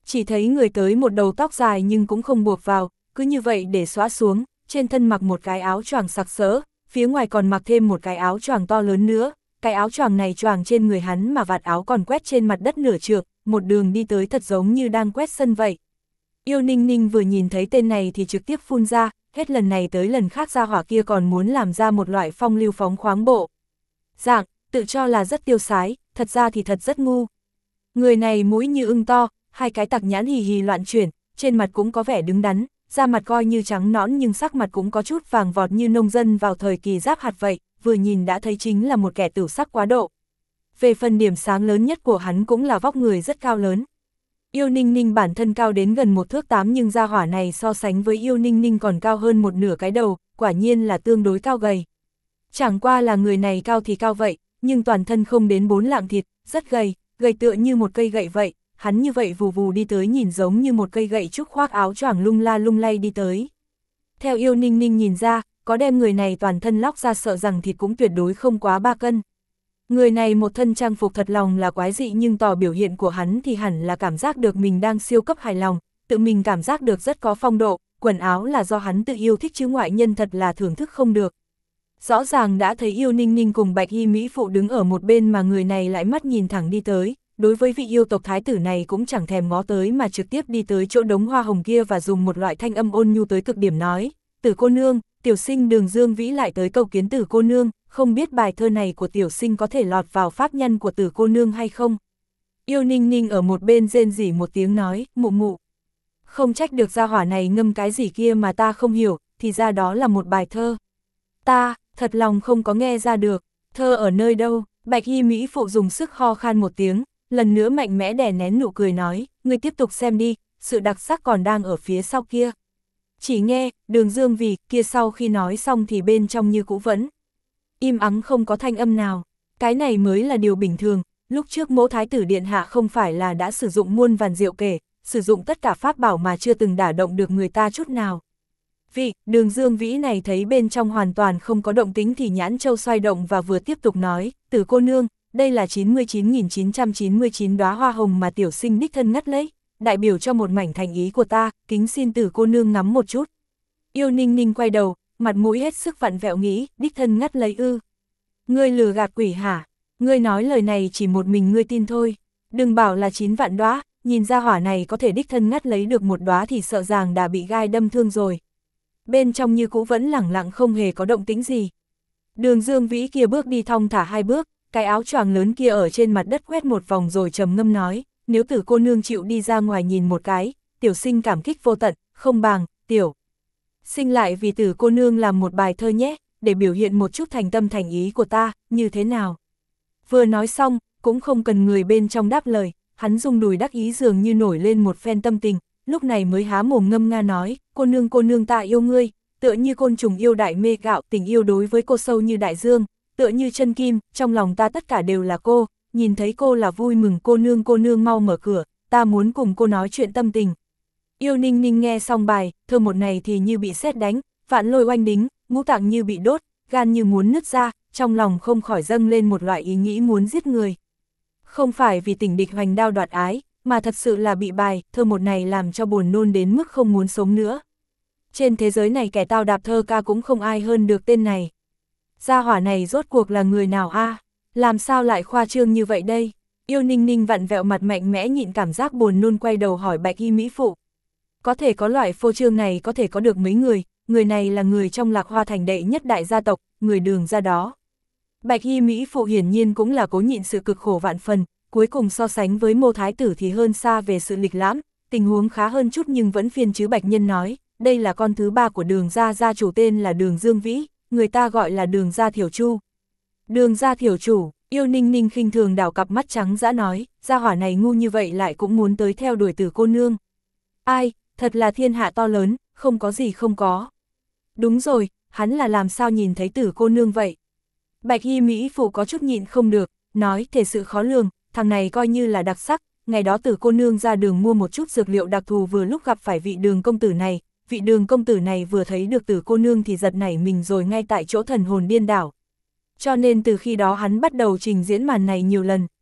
Chỉ thấy người tới một đầu tóc dài nhưng cũng không buộc vào, cứ như vậy để xõa xuống, trên thân mặc một cái áo choàng sặc sỡ, phía ngoài còn mặc thêm một cái áo choàng to lớn nữa, cái áo choàng này choàng trên người hắn mà vạt áo còn quét trên mặt đất nửa trượng, một đường đi tới thật giống như đang quét sân vậy. Yêu Ninh Ninh vừa nhìn thấy tên này thì trực tiếp phun ra, hết lần này tới lần khác gia hỏa kia còn muốn làm ra một loại phong lưu phóng khoáng bộ dạng, tự cho là rất tiêu sái, thật ra thì thật rất ngu. Người này mũi như ưng to, hai cái tặc nhãn hì hì loạn chuyển, trên mặt cũng có vẻ đứng đắn, da mặt coi như trắng nõn nhưng sắc mặt cũng có chút vàng vọt như nông dân vào thời kỳ giáp hạt vậy, vừa nhìn đã thấy chính là một kẻ tửu sắc quá độ. Về phần điểm sáng lớn nhất của hắn cũng là vóc người rất cao lớn. Yêu Ninh Ninh bản thân cao đến gần một thước tám nhưng gia hỏa này so sánh với Yêu Ninh Ninh còn cao hơn một nửa cái đầu, quả nhiên là tương đối cao gầy. Chẳng qua là người này cao thì cao vậy, nhưng toàn thân không đến bốn lạng thịt, rất gầy, gầy tựa như một cây gậy vậy, hắn như vậy vù vù đi tới nhìn giống như một cây gậy trúc khoác áo choàng lung la lung lay đi tới. Theo Yêu Ninh Ninh nhìn ra, có đem người này toàn thân lóc ra sợ rằng thịt cũng tuyệt đối không quá ba cân. Người này một thân trang phục thật lòng là quái dị nhưng tỏ biểu hiện của hắn thì hẳn là cảm giác được mình đang siêu cấp hài lòng, tự mình cảm giác được rất có phong độ, quần áo là do hắn tự yêu thích chứ ngoại nhân thật là thưởng thức không được. Rõ ràng đã thấy Yêu Ninh Ninh cùng Bạch Y Mỹ Phụ đứng ở một bên mà người này lại mắt nhìn thẳng đi tới, đối với vị yêu tộc thái tử này cũng chẳng thèm ngó tới mà trực tiếp đi tới chỗ đống hoa hồng kia và dùng một loại thanh âm ôn nhu tới cực điểm nói, Tử cô nương, tiểu sinh Đường Dương Vĩ lại tới cầu kiến Tử cô nương, không biết bài thơ này của tiểu sinh có thể lọt vào pháp nhân của Tử cô nương hay không? Yêu Ninh Ninh ở một bên rên rỉ một tiếng nói, mụ mụ. Không trách được gia hỏa này ngâm cái gì kia mà ta không hiểu, thì ra đó là một bài thơ. Ta, thật lòng không có nghe ra được, thơ ở nơi đâu? Bạch Y Mỹ Phụ dùng sức ho khan một tiếng, lần nữa mạnh mẽ đè nén nụ cười nói, ngươi tiếp tục xem đi, sự đặc sắc còn đang ở phía sau kia. Chỉ nghe, Đường Dương Vì kia sau khi nói xong thì bên trong như cũ vẫn im ắng không có thanh âm nào. Cái này mới là điều bình thường, lúc trước Mẫu Thái tử Điện Hạ không phải là đã sử dụng muôn vàn diệu kể, sử dụng tất cả pháp bảo mà chưa từng đả động được người ta chút nào. Vì, Đường Dương Vĩ này thấy bên trong hoàn toàn không có động tính thì nhãn châu xoay động và vừa tiếp tục nói, Tử cô nương, đây là chín mươi chín nghìn chín trăm chín mươi chín đóa hoa hồng mà tiểu sinh đích thân ngắt lấy, đại biểu cho một mảnh thành ý của ta, kính xin Tử cô nương ngắm một chút. Yêu Ninh Ninh quay đầu, mặt mũi hết sức vặn vẹo nghĩ, đích thân ngắt lấy ư. Ngươi lừa gạt quỷ hả? Ngươi nói lời này chỉ một mình ngươi tin thôi. Đừng bảo là chín vạn đóa, nhìn ra hỏa này có thể đích thân ngắt lấy được một đóa thì sợ rằng đã bị gai đâm thương rồi. Bên trong như cũ vẫn lẳng lặng không hề có động tĩnh gì. Đường Dương Vĩ kia bước đi thong thả hai bước, cái áo choàng lớn kia ở trên mặt đất quét một vòng rồi trầm ngâm nói, nếu Tử cô nương chịu đi ra ngoài nhìn một cái, tiểu sinh cảm kích vô tận, không bằng, tiểu sinh lại vì Tử cô nương làm một bài thơ nhé, để biểu hiện một chút thành tâm thành ý của ta, như thế nào. Vừa nói xong, cũng không cần người bên trong đáp lời, hắn rung đùi đắc ý dường như nổi lên một phen tâm tình, lúc này mới há mồm ngâm nga nói, cô nương cô nương ta yêu ngươi, tựa như côn trùng yêu đại mê gạo, tình yêu đối với cô sâu như đại dương, tựa như chân kim, trong lòng ta tất cả đều là cô, nhìn thấy cô là vui mừng, cô nương cô nương mau mở cửa, ta muốn cùng cô nói chuyện tâm tình. Yêu Ninh Ninh nghe xong bài, thơ một này thì như bị sét đánh, vạn lôi oanh đính, ngũ tạng như bị đốt, gan như muốn nứt ra, trong lòng không khỏi dâng lên một loại ý nghĩ muốn giết người. Không phải vì tình địch hoành đao đoạt ái, mà thật sự là bị bài, thơ một này làm cho buồn nôn đến mức không muốn sống nữa. Trên thế giới này kẻ tao đạp thơ ca cũng không ai hơn được tên này. Gia hỏa này rốt cuộc là người nào a? À? Làm sao lại khoa trương như vậy đây? Yêu Ninh Ninh vặn vẹo mặt mạnh mẽ nhịn cảm giác buồn nôn quay đầu hỏi Bạch Y Mỹ Phụ. Có thể có loại phô trương này có thể có được mấy người, người này là người trong Lạc Hoa thành đệ nhất đại gia tộc, người Đường gia đó. Bạch Y Mỹ Phụ hiển nhiên cũng là cố nhịn sự cực khổ vạn phần, cuối cùng so sánh với Mô Thái tử thì hơn xa về sự lịch lãm, tình huống khá hơn chút nhưng vẫn phiền chứ Bạch Nhân nói, đây là con thứ ba của Đường gia, gia chủ tên là Đường Dương Vĩ, người ta gọi là Đường gia Thiểu Chu. Đường gia Thiểu chủ, Yêu Ninh Ninh khinh thường đảo cặp mắt trắng dã nói, gia hỏa này ngu như vậy lại cũng muốn tới theo đuổi Tử cô nương. Ai, thật là thiên hạ to lớn, không có gì không có. Đúng rồi, hắn là làm sao nhìn thấy Tử cô nương vậy? Bạch Y Mỹ Phụ có chút nhịn không được, nói thể sự khó lường, thằng này coi như là đặc sắc, ngày đó Tử cô nương ra đường mua một chút dược liệu đặc thù vừa lúc gặp phải vị Đường công tử này, vị Đường công tử này vừa thấy được Tử cô nương thì giật nảy mình rồi ngay tại chỗ thần hồn điên đảo. Cho nên từ khi đó hắn bắt đầu trình diễn màn này nhiều lần.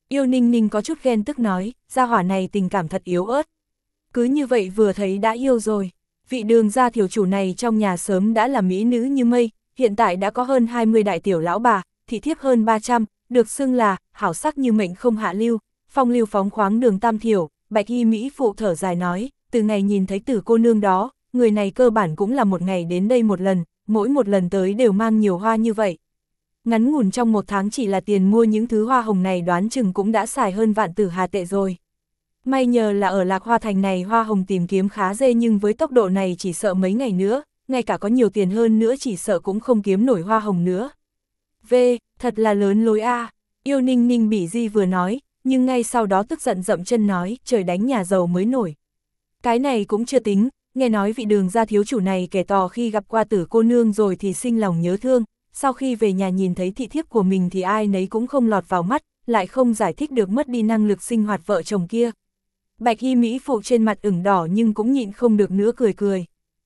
Yêu Ninh Ninh có chút ghen tức nói, gia hỏa này tình cảm thật yếu ớt. Cứ như vậy vừa thấy đã yêu rồi. Vị Đường gia thiếu chủ này trong nhà sớm đã là mỹ nữ như mây, hiện tại đã có hơn hai mươi đại tiểu lão bà, thị thiếp hơn ba trăm, được xưng là hảo sắc như mệnh không hạ lưu, phong lưu phóng khoáng Đường tam thiểu. Bạch y mỹ phụ thở dài nói, từ ngày nhìn thấy Tử cô nương đó, người này cơ bản cũng là một ngày đến đây một lần, mỗi một lần tới đều mang nhiều hoa như vậy. Ngắn ngủn trong một tháng chỉ là tiền mua những thứ hoa hồng này đoán chừng cũng đã xài hơn vạn tử hà tệ rồi. May nhờ là ở Lạc Hoa Thành này hoa hồng tìm kiếm khá dễ, nhưng với tốc độ này chỉ sợ mấy ngày nữa, ngay cả có nhiều tiền hơn nữa chỉ sợ cũng không kiếm nổi hoa hồng nữa. V, thật là lớn lối a. Yêu Ninh Ninh bỉ di vừa nói, nhưng ngay sau đó tức giận dậm chân nói, trời đánh nhà giàu mới nổi. Cái này cũng chưa tính, nghe nói vị Đường gia thiếu chủ này kể tò khi gặp qua Tử cô nương rồi thì sinh lòng nhớ thương, sau khi về nhà nhìn thấy thị thiếp của mình thì ai nấy cũng không lọt vào mắt, lại không giải thích được mất đi năng lực sinh hoạt vợ chồng kia. Bạch y mỹ phụ trên mặt ửng đỏ nhưng cũng nhịn không được nữa cười cười.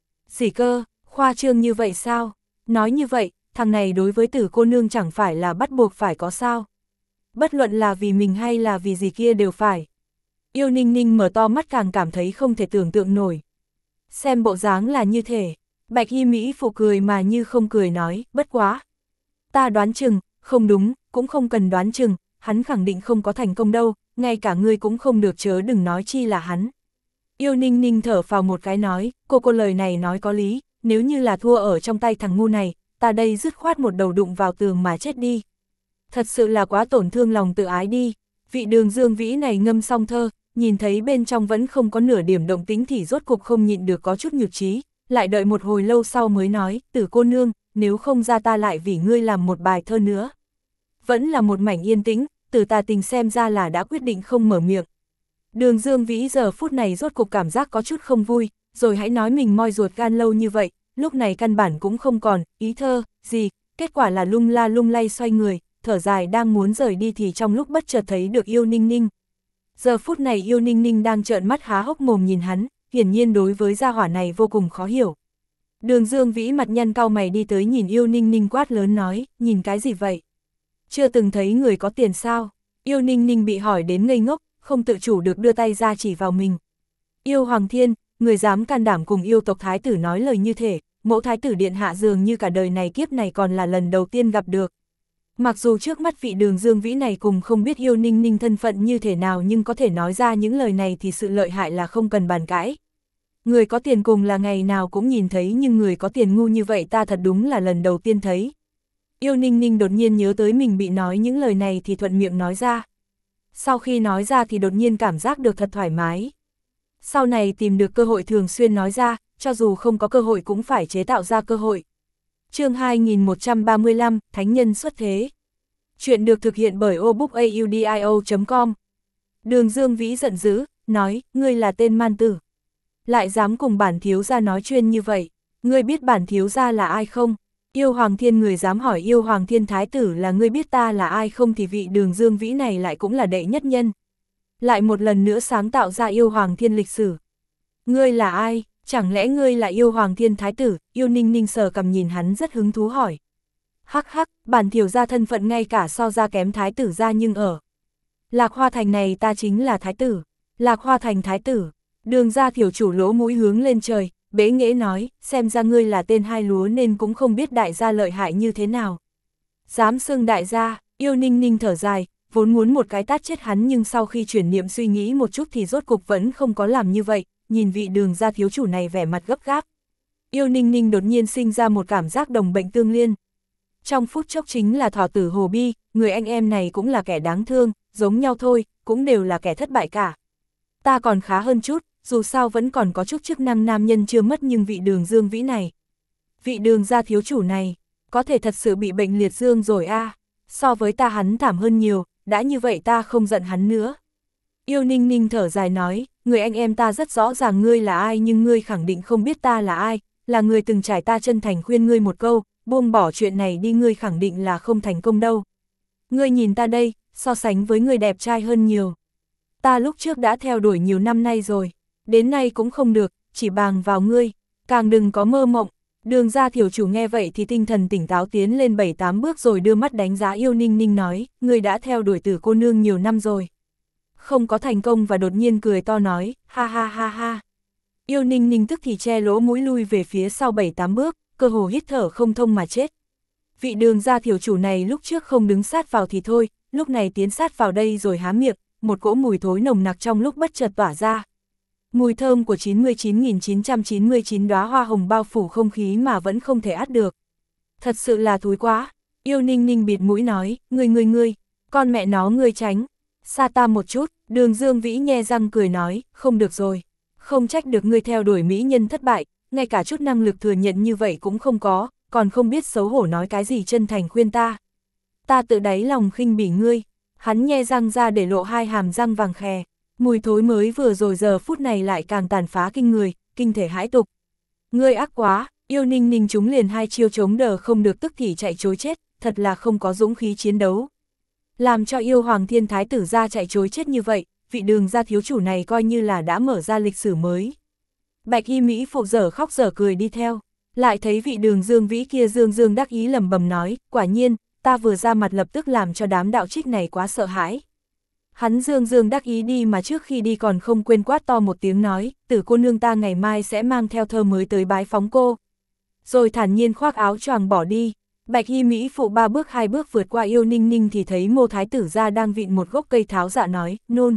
Gì cơ, khoa trương như vậy sao? Nói như vậy, thằng này đối với Tử cô nương chẳng phải là bắt buộc phải có sao? Bất luận là vì mình hay là vì gì kia đều phải. Yêu Ninh Ninh mở to mắt càng cảm thấy không thể tưởng tượng nổi. Xem bộ dáng là như thể, Bạch y mỹ phụ cười mà như không cười nói, bất quá. Ta đoán chừng, không đúng, cũng không cần đoán chừng, hắn khẳng định không có thành công đâu, ngay cả ngươi cũng không được, chớ đừng nói chi là hắn. Yêu Ninh Ninh thở phào một cái nói, cô cô lời này nói có lý, nếu như là thua ở trong tay thằng ngu này, ta đây dứt khoát một đầu đụng vào tường mà chết đi. Thật sự là quá tổn thương lòng tự ái đi. Vị Đường Dương Vĩ này ngâm xong thơ, nhìn thấy bên trong vẫn không có nửa điểm động tĩnh thì rốt cục không nhịn được có chút nhụt chí, lại đợi một hồi lâu sau mới nói, Tử cô nương, nếu không ra ta lại vì ngươi làm một bài thơ nữa. Vẫn là một mảnh yên tĩnh, Tử tà tình xem ra là đã quyết định không mở miệng. Đường Dương Vĩ giờ phút này rốt cục cảm giác có chút không vui, rồi hãy nói mình moi ruột gan lâu như vậy, lúc này căn bản cũng không còn ý thơ gì, kết quả là lung la lung lay xoay người, thở dài đang muốn rời đi thì trong lúc bất chợt thấy được Yêu Ninh Ninh. Giờ phút này Yêu Ninh Ninh đang trợn mắt há hốc mồm nhìn hắn, hiển nhiên đối với gia hỏa này vô cùng khó hiểu. Đường Dương Vĩ mặt nhăn cau mày đi tới nhìn Yêu Ninh Ninh quát lớn nói, nhìn cái gì vậy? Chưa từng thấy người có tiền sao? Yêu Ninh Ninh bị hỏi đến ngây ngốc, không tự chủ được đưa tay ra chỉ vào mình. Yêu Hoàng Thiên, người dám can đảm cùng yêu tộc thái tử nói lời như thế, mẫu thái tử điện hạ dường như cả đời này kiếp này còn là lần đầu tiên gặp được. Mặc dù trước mắt vị Đường Dương Vĩ này cùng không biết Yêu Ninh Ninh thân phận như thế nào, nhưng có thể nói ra những lời này thì sự lợi hại là không cần bàn cãi. Người có tiền cùng là ngày nào cũng nhìn thấy, nhưng người có tiền ngu như vậy ta thật đúng là lần đầu tiên thấy. Yêu Ninh Ninh đột nhiên nhớ tới mình bị nói những lời này thì thuận miệng nói ra. Sau khi nói ra thì đột nhiên cảm giác được thật thoải mái. Sau này tìm được cơ hội thường xuyên nói ra, cho dù không có cơ hội cũng phải chế tạo ra cơ hội. Chương hai nghìn một trăm ba mươi lăm, Thánh nhân xuất thế. Chuyện được thực hiện bởi obookaudio chấm com. Đường Dương Vĩ giận dữ, nói, ngươi là tên man tử. Lại dám cùng bản thiếu gia nói chuyên như vậy, ngươi biết bản thiếu gia là ai không? Yêu Hoàng Thiên, người dám hỏi Yêu Hoàng Thiên thái tử là ngươi biết ta là ai không thì vị Đường Dương Vĩ này lại cũng là đệ nhất nhân. Lại một lần nữa sáng tạo ra Yêu Hoàng Thiên lịch sử. Ngươi là ai? Chẳng lẽ ngươi là Yêu Hoàng Thiên thái tử? Yêu Ninh Ninh sờ cằm nhìn hắn rất hứng thú hỏi. Hắc hắc, bản thiếu gia thân phận ngay cả so ra kém thái tử ra, nhưng ở Lạc Hoa Thành này ta chính là thái tử. Lạc Hoa Thành thái tử. Đường gia thiểu chủ lỗ mũi hướng lên trời, bế nghễ nói, xem ra ngươi là tên hai lúa nên cũng không biết đại gia lợi hại như thế nào. Dám xưng đại gia. Yêu Ninh Ninh thở dài, vốn muốn một cái tát chết hắn nhưng sau khi chuyển niệm suy nghĩ một chút thì rốt cục vẫn không có làm như vậy, nhìn vị Đường gia thiếu chủ này vẻ mặt gấp gáp. Yêu Ninh Ninh đột nhiên sinh ra một cảm giác đồng bệnh tương liên. Trong phút chốc chính là thỏ tử hồ bi, người anh em này cũng là kẻ đáng thương, giống nhau thôi, cũng đều là kẻ thất bại cả. Ta còn khá hơn chút, dù sao vẫn còn có chút chức năng nam nhân chưa mất, nhưng vị Đường Dương Vĩ này, vị Đường gia thiếu chủ này, có thể thật sự bị bệnh liệt dương rồi a. À. So với ta hắn thảm hơn nhiều, đã như vậy ta không giận hắn nữa. Yêu Ninh Ninh thở dài nói, người anh em ta rất rõ ràng ngươi là ai, nhưng ngươi khẳng định không biết ta là ai, là người từng trải, ta chân thành khuyên ngươi một câu, buông bỏ chuyện này đi, ngươi khẳng định là không thành công đâu. Ngươi nhìn ta đây, so sánh với người đẹp trai hơn nhiều. Ta lúc trước đã theo đuổi nhiều năm nay rồi, đến nay cũng không được, chỉ bàng vào ngươi, càng đừng có mơ mộng. Đường gia thiếu chủ nghe vậy thì tinh thần tỉnh táo tiến lên bảy tám bước rồi đưa mắt đánh giá Yêu Ninh Ninh nói, người đã theo đuổi Tử cô nương nhiều năm rồi. Không có thành công và đột nhiên cười to nói, ha ha ha ha. Yêu Ninh Ninh tức thì che lỗ mũi lui về phía sau bảy tám bước, cơ hồ hít thở không thông mà chết. Vị đường gia thiếu chủ này lúc trước không đứng sát vào thì thôi, lúc này tiến sát vào đây rồi há miệng, một cỗ mùi thối nồng nặc trong lúc bất chợt tỏa ra. Mùi thơm của chín mươi chín nghìn chín trăm chín mươi chín đóa hoa hồng bao phủ không khí mà vẫn không thể át được. Thật sự là thúi quá. Yêu Ninh Ninh bịt mũi nói, ngươi ngươi ngươi, con mẹ nó ngươi tránh, xa ta một chút. Đường Dương Vĩ nhe răng cười nói, không được rồi, không trách được ngươi theo đuổi mỹ nhân thất bại, ngay cả chút năng lực thừa nhận như vậy cũng không có, còn không biết xấu hổ nói cái gì chân thành khuyên ta. Ta tự đáy lòng khinh bỉ ngươi. Hắn nhe răng ra để lộ hai hàm răng vàng khè. Mùi thối mới vừa rồi giờ phút này lại càng tàn phá kinh người, kinh thể hãi tục. Ngươi ác quá. Yêu Ninh Ninh chúng liền hai chiêu chống đỡ không được tức thì chạy trối chết, thật là không có dũng khí chiến đấu. Làm cho yêu hoàng thiên thái tử ra chạy trối chết như vậy, vị đường gia thiếu chủ này coi như là đã mở ra lịch sử mới. Bạch y Mỹ phụ dở khóc dở cười đi theo, lại thấy vị đường Dương Vĩ kia dương dương đắc ý lẩm bẩm nói, quả nhiên, ta vừa ra mặt lập tức làm cho đám đạo trích này quá sợ hãi. Hắn dương dương đắc ý đi mà trước khi đi còn không quên quát to một tiếng nói, Tử cô nương ta ngày mai sẽ mang theo thơ mới tới bái phóng cô. Rồi thản nhiên khoác áo choàng bỏ đi. Bạch y Mỹ phụ ba bước hai bước vượt qua Yêu Ninh Ninh thì thấy Mô thái tử ra đang vịn một gốc cây tháo dạ nói, nôn,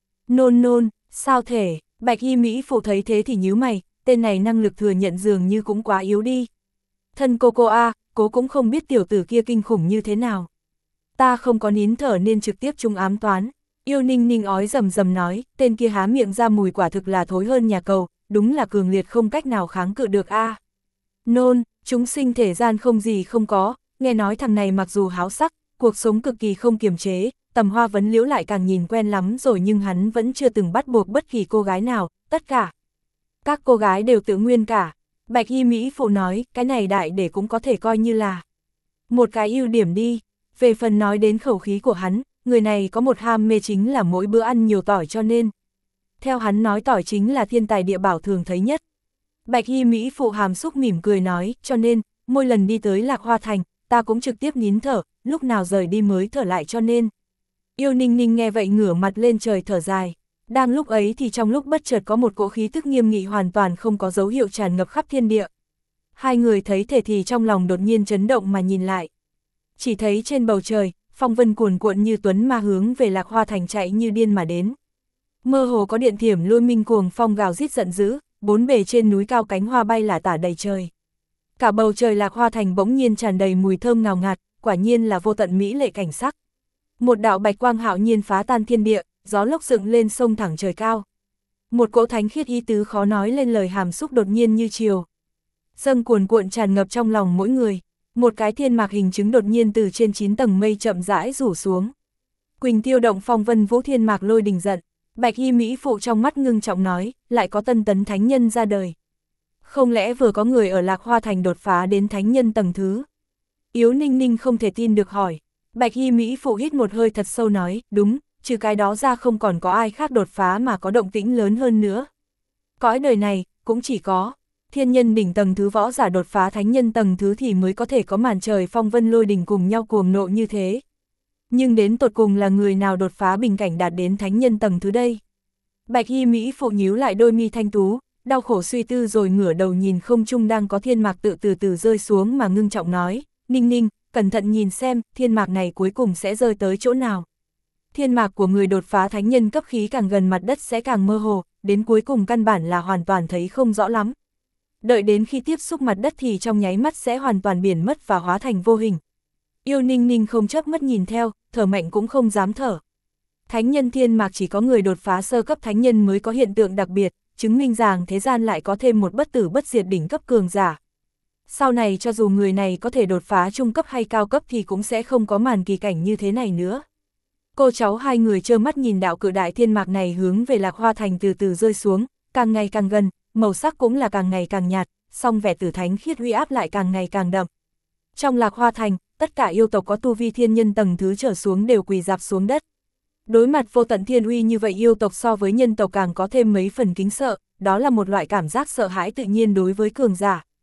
nôn nôn, sao thể. Bạch y Mỹ phụ thấy thế thì nhíu mày, tên này năng lực thừa nhận dường như cũng quá yếu đi. Thân cô cô a, cố cũng không biết tiểu tử kia kinh khủng như thế nào. Ta không có nín thở nên trực tiếp trung ám toán. Yêu Ninh Ninh ói rầm rầm nói, tên kia há miệng ra mùi quả thực là thối hơn nhà cầu, đúng là cường liệt không cách nào kháng cự được a. Nôn, chúng sinh thể gian không gì không có, nghe nói thằng này mặc dù háo sắc, cuộc sống cực kỳ không kiềm chế, Tầm Hoa Vấn Liễu lại càng nhìn quen lắm rồi nhưng hắn vẫn chưa từng bắt buộc bất kỳ cô gái nào, tất cả. Các cô gái đều tự nguyên cả. Bạch y Mỹ phụ nói, cái này đại để cũng có thể coi như là một cái ưu điểm đi. Về phần nói đến khẩu khí của hắn, người này có một ham mê chính là mỗi bữa ăn nhiều tỏi cho nên. Theo hắn nói tỏi chính là thiên tài địa bảo thường thấy nhất. Bạch y Mỹ phụ hàm xúc mỉm cười nói, cho nên, mỗi lần đi tới Lạc Hoa Thành, ta cũng trực tiếp nín thở, lúc nào rời đi mới thở lại cho nên. Yêu Ninh Ninh nghe vậy ngửa mặt lên trời thở dài. Đang lúc ấy thì trong lúc bất chợt có một cỗ khí tức nghiêm nghị hoàn toàn không có dấu hiệu tràn ngập khắp thiên địa. Hai người thấy thể thì trong lòng đột nhiên chấn động mà nhìn lại. Chỉ thấy trên bầu trời, phong vân cuồn cuộn như tuấn ma hướng về Lạc Hoa Thành chạy như điên mà đến. Mơ hồ có điện thiểm lôi minh cuồng phong gào rít giận dữ, bốn bề trên núi cao cánh hoa bay lả tả đầy trời. Cả bầu trời Lạc Hoa Thành bỗng nhiên tràn đầy mùi thơm ngào ngạt, quả nhiên là vô tận mỹ lệ cảnh sắc. Một đạo bạch quang hạo nhiên phá tan thiên địa, gió lốc dựng lên sông thẳng trời cao. Một cỗ thánh khiết ý tứ khó nói lên lời hàm xúc đột nhiên như chiều dâng cuồn cuộn tràn ngập trong lòng mỗi người. Một cái thiên mạc hình chứng đột nhiên từ trên chín tầng mây chậm rãi rủ xuống. Quỳnh tiêu động phong vân vũ thiên mạc lôi đình giận. Bạch y Mỹ phụ trong mắt ngưng trọng nói, lại có tân tấn thánh nhân ra đời. Không lẽ vừa có người ở Lạc Hoa Thành đột phá đến thánh nhân tầng thứ? Yếu Ninh Ninh không thể tin được hỏi. Bạch y Mỹ phụ hít một hơi thật sâu nói, đúng, trừ cái đó ra không còn có ai khác đột phá mà có động tĩnh lớn hơn nữa. Cõi đời này, cũng chỉ có thiên nhân đỉnh tầng thứ võ giả đột phá thánh nhân tầng thứ thì mới có thể có màn trời phong vân lôi đình cùng nhau cuồng nộ như thế. Nhưng đến tột cùng là người nào đột phá bình cảnh đạt đến thánh nhân tầng thứ đây? Bạch y Mỹ phụ nhíu lại đôi mi thanh tú, đau khổ suy tư rồi ngửa đầu nhìn không trung đang có thiên mạc tự từ từ rơi xuống mà ngưng trọng nói, Ninh Ninh, cẩn thận nhìn xem, thiên mạc này cuối cùng sẽ rơi tới chỗ nào. Thiên mạc của người đột phá thánh nhân cấp khí càng gần mặt đất sẽ càng mơ hồ, đến cuối cùng căn bản là hoàn toàn thấy không rõ lắm. Đợi đến khi tiếp xúc mặt đất thì trong nháy mắt sẽ hoàn toàn biển mất và hóa thành vô hình. Yêu Ninh Ninh không chớp mắt nhìn theo, thở mạnh cũng không dám thở. Thánh nhân thiên mạc chỉ có người đột phá sơ cấp thánh nhân mới có hiện tượng đặc biệt, chứng minh rằng thế gian lại có thêm một bất tử bất diệt đỉnh cấp cường giả. Sau này cho dù người này có thể đột phá trung cấp hay cao cấp thì cũng sẽ không có màn kỳ cảnh như thế này nữa. Cô cháu hai người trơ mắt nhìn đạo cự đại thiên mạc này hướng về Lạc Hoa Thành từ từ rơi xuống, càng ngày càng gần, màu sắc cũng là càng ngày càng nhạt, song vẻ tử thánh khiết uy áp lại càng ngày càng đậm. Trong Lạc Hoa Thành, tất cả yêu tộc có tu vi thiên nhân tầng thứ trở xuống đều quỳ rạp xuống đất. Đối mặt vô tận thiên uy như vậy yêu tộc so với nhân tộc càng có thêm mấy phần kính sợ, đó là một loại cảm giác sợ hãi tự nhiên đối với cường giả.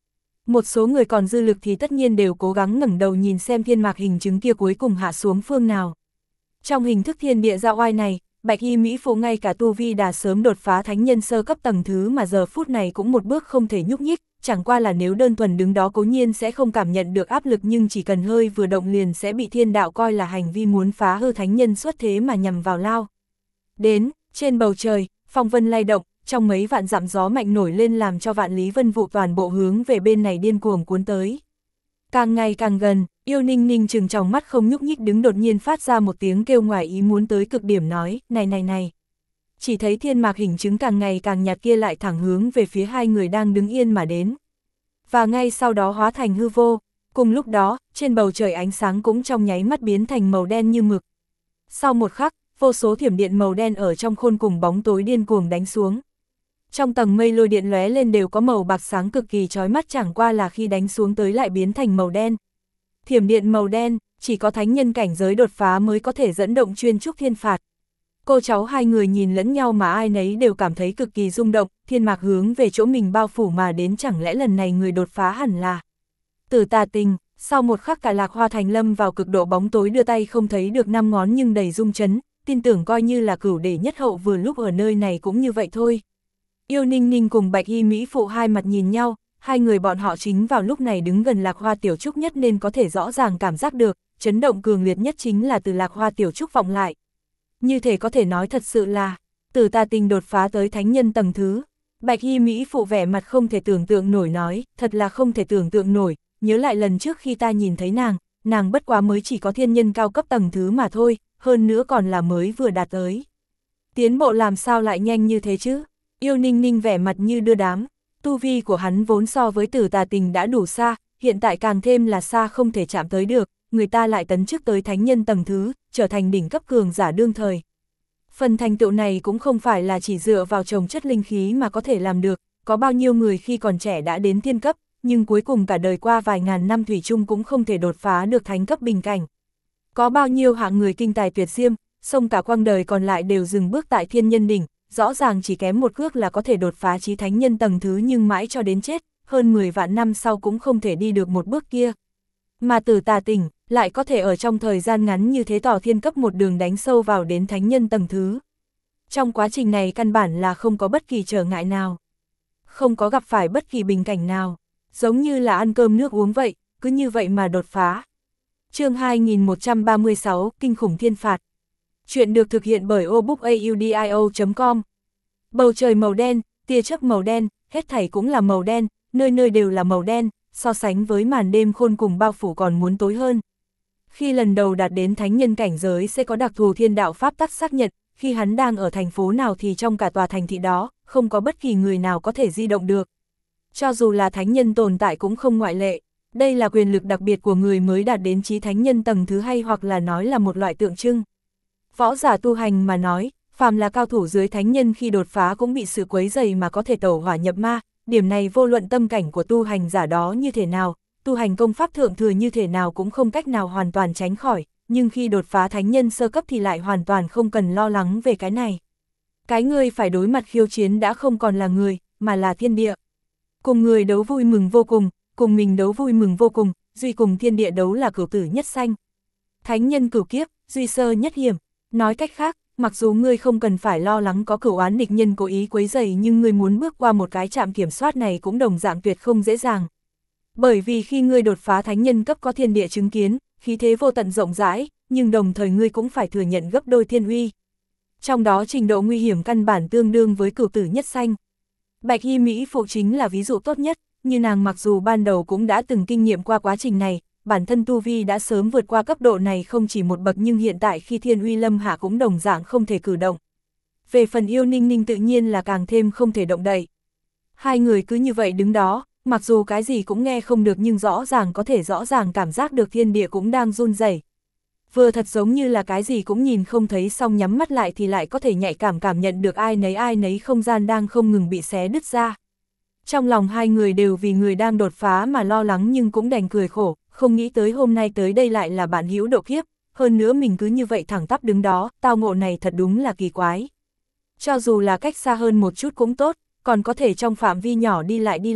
Một số người còn dư lực thì tất nhiên đều cố gắng ngẩng đầu nhìn xem thiên mạc hình chứng kia cuối cùng hạ xuống phương nào. Trong hình thức thiên địa giao oai này, Bạch Y Mỹ Phụ ngay cả tu vi đã sớm đột phá thánh nhân sơ cấp tầng thứ mà giờ phút này cũng một bước không thể nhúc nhích, chẳng qua là nếu đơn thuần đứng đó cố nhiên sẽ không cảm nhận được áp lực, nhưng chỉ cần hơi vừa động liền sẽ bị thiên đạo coi là hành vi muốn phá hư thánh nhân xuất thế mà nhằm vào lao. Đến, trên bầu trời, phong vân lay động, trong mấy vạn dặm gió mạnh nổi lên làm cho vạn lý vân vụ toàn bộ hướng về bên này điên cuồng cuốn tới. Càng ngày càng gần, Yêu Ninh Ninh trừng tròng mắt không nhúc nhích đứng đột nhiên phát ra một tiếng kêu ngoài ý muốn tới cực điểm nói, này này này. Chỉ thấy thiên mạc hình chứng càng ngày càng nhạt kia lại thẳng hướng về phía hai người đang đứng yên mà đến. Và ngay sau đó hóa thành hư vô, cùng lúc đó, trên bầu trời ánh sáng cũng trong nháy mắt biến thành màu đen như mực. Sau một khắc, vô số thiểm điện màu đen ở trong khôn cùng bóng tối điên cuồng đánh xuống. Trong tầng mây lôi điện lóe lên đều có màu bạc sáng cực kỳ chói mắt, chẳng qua là khi đánh xuống tới lại biến thành màu đen. Thiểm điện màu đen, chỉ có thánh nhân cảnh giới đột phá mới có thể dẫn động chuyên trúc thiên phạt. Cô cháu hai người nhìn lẫn nhau mà ai nấy đều cảm thấy cực kỳ rung động, thiên mạc hướng về chỗ mình bao phủ mà đến, chẳng lẽ lần này người đột phá hẳn là Tử Tà Tình. Sau một khắc cả Lạc Hoa Thành lâm vào cực độ bóng tối, đưa tay không thấy được năm ngón nhưng đầy rung chấn, tin tưởng coi như là cửu đệ nhất hậu vừa lúc ở nơi này cũng như vậy thôi. Yêu Ninh Ninh cùng Bạch Y Mỹ Phụ hai mặt nhìn nhau, hai người bọn họ chính vào lúc này đứng gần Lạc Hoa Tiểu Trúc nhất nên có thể rõ ràng cảm giác được, chấn động cường liệt nhất chính là từ Lạc Hoa Tiểu Trúc vọng lại. Như thể có thể nói thật sự là, Tử Tà Tình đột phá tới thánh nhân tầng thứ. Bạch Y Mỹ Phụ vẻ mặt không thể tưởng tượng nổi nói, thật là không thể tưởng tượng nổi, nhớ lại lần trước khi ta nhìn thấy nàng, nàng bất quá mới chỉ có thiên nhân cao cấp tầng thứ mà thôi, hơn nữa còn là mới vừa đạt tới. Tiến bộ làm sao lại nhanh như thế chứ? Yêu Ninh Ninh vẻ mặt như đưa đám, tu vi của hắn vốn so với Tử Tà Tình đã đủ xa, hiện tại càng thêm là xa không thể chạm tới được, người ta lại tấn chức tới thánh nhân tầng thứ, trở thành đỉnh cấp cường giả đương thời. Phần thành tựu này cũng không phải là chỉ dựa vào trồng chất linh khí mà có thể làm được, có bao nhiêu người khi còn trẻ đã đến thiên cấp, nhưng cuối cùng cả đời qua vài ngàn năm thủy chung cũng không thể đột phá được thánh cấp bình cảnh. Có bao nhiêu hạng người kinh tài tuyệt diêm, xong cả quãng đời còn lại đều dừng bước tại thiên nhân đỉnh, rõ ràng chỉ kém một cước là có thể đột phá chí thánh nhân tầng thứ, nhưng mãi cho đến chết, hơn mười vạn năm sau cũng không thể đi được một bước kia. Mà Tử Tà Tình lại có thể ở trong thời gian ngắn như thế tỏ thiên cấp một đường đánh sâu vào đến thánh nhân tầng thứ. Trong quá trình này căn bản là không có bất kỳ trở ngại nào, không có gặp phải bất kỳ bình cảnh nào, giống như là ăn cơm nước uống vậy, cứ như vậy mà đột phá. Chương hai nghìn một trăm ba mươi sáu, Kinh khủng thiên phạt. Chuyện được thực hiện bởi obookaudio chấm com. Bầu trời màu đen, tia chớp màu đen, hết thảy cũng là màu đen, nơi nơi đều là màu đen, so sánh với màn đêm khôn cùng bao phủ còn muốn tối hơn. Khi lần đầu đạt đến thánh nhân cảnh giới sẽ có đặc thù thiên đạo pháp tắc xác nhận, khi hắn đang ở thành phố nào thì trong cả tòa thành thị đó, không có bất kỳ người nào có thể di động được. Cho dù là thánh nhân tồn tại cũng không ngoại lệ. Đây là quyền lực đặc biệt của người mới đạt đến chí thánh nhân tầng thứ, hay hoặc là nói là một loại tượng trưng. Võ giả tu hành mà nói, phàm là cao thủ dưới thánh nhân khi đột phá cũng bị sự quấy rầy mà có thể tẩu hỏa nhập ma, điểm này vô luận tâm cảnh của tu hành giả đó như thế nào, tu hành công pháp thượng thừa như thế nào cũng không cách nào hoàn toàn tránh khỏi, nhưng khi đột phá thánh nhân sơ cấp thì lại hoàn toàn không cần lo lắng về cái này. Cái người phải đối mặt khiêu chiến đã không còn là người, mà là thiên địa. Cùng người đấu vui mừng vô cùng, cùng mình đấu vui mừng vô cùng, duy cùng thiên địa đấu là cửu tử nhất sanh. Thánh nhân cửu kiếp, duy sơ nhất hiểm. Nói cách khác, mặc dù ngươi không cần phải lo lắng có cửu oán địch nhân cố ý quấy rầy, nhưng ngươi muốn bước qua một cái trạm kiểm soát này cũng đồng dạng tuyệt không dễ dàng. Bởi vì khi ngươi đột phá thánh nhân cấp có thiên địa chứng kiến, khí thế vô tận rộng rãi, nhưng đồng thời ngươi cũng phải thừa nhận gấp đôi thiên uy. Trong đó trình độ nguy hiểm căn bản tương đương với cửu tử nhất sanh. Bạch Y Mỹ Phụ chính là ví dụ tốt nhất, như nàng mặc dù ban đầu cũng đã từng kinh nghiệm qua quá trình này, bản thân tu vi đã sớm vượt qua cấp độ này không chỉ một bậc, nhưng hiện tại khi thiên uy lâm hạ cũng đồng dạng không thể cử động. Về phần Yêu Ninh Ninh tự nhiên là càng thêm không thể động đậy. Hai người cứ như vậy đứng đó, mặc dù cái gì cũng nghe không được nhưng rõ ràng có thể rõ ràng cảm giác được thiên địa cũng đang run rẩy. Vừa thật giống như là cái gì cũng nhìn không thấy, xong nhắm mắt lại thì lại có thể nhạy cảm cảm nhận được ai nấy ai nấy không gian đang không ngừng bị xé đứt ra. Trong lòng hai người đều vì người đang đột phá mà lo lắng, nhưng cũng đành cười khổ, không nghĩ tới hôm nay tới đây lại là bạn hữu độ kiếp, hơn nữa mình cứ như vậy thẳng tắp đứng đó, tao ngộ này thật đúng là kỳ quái. Cho dù là cách xa hơn một chút cũng tốt, còn có thể trong phạm vi nhỏ đi lại đi lại,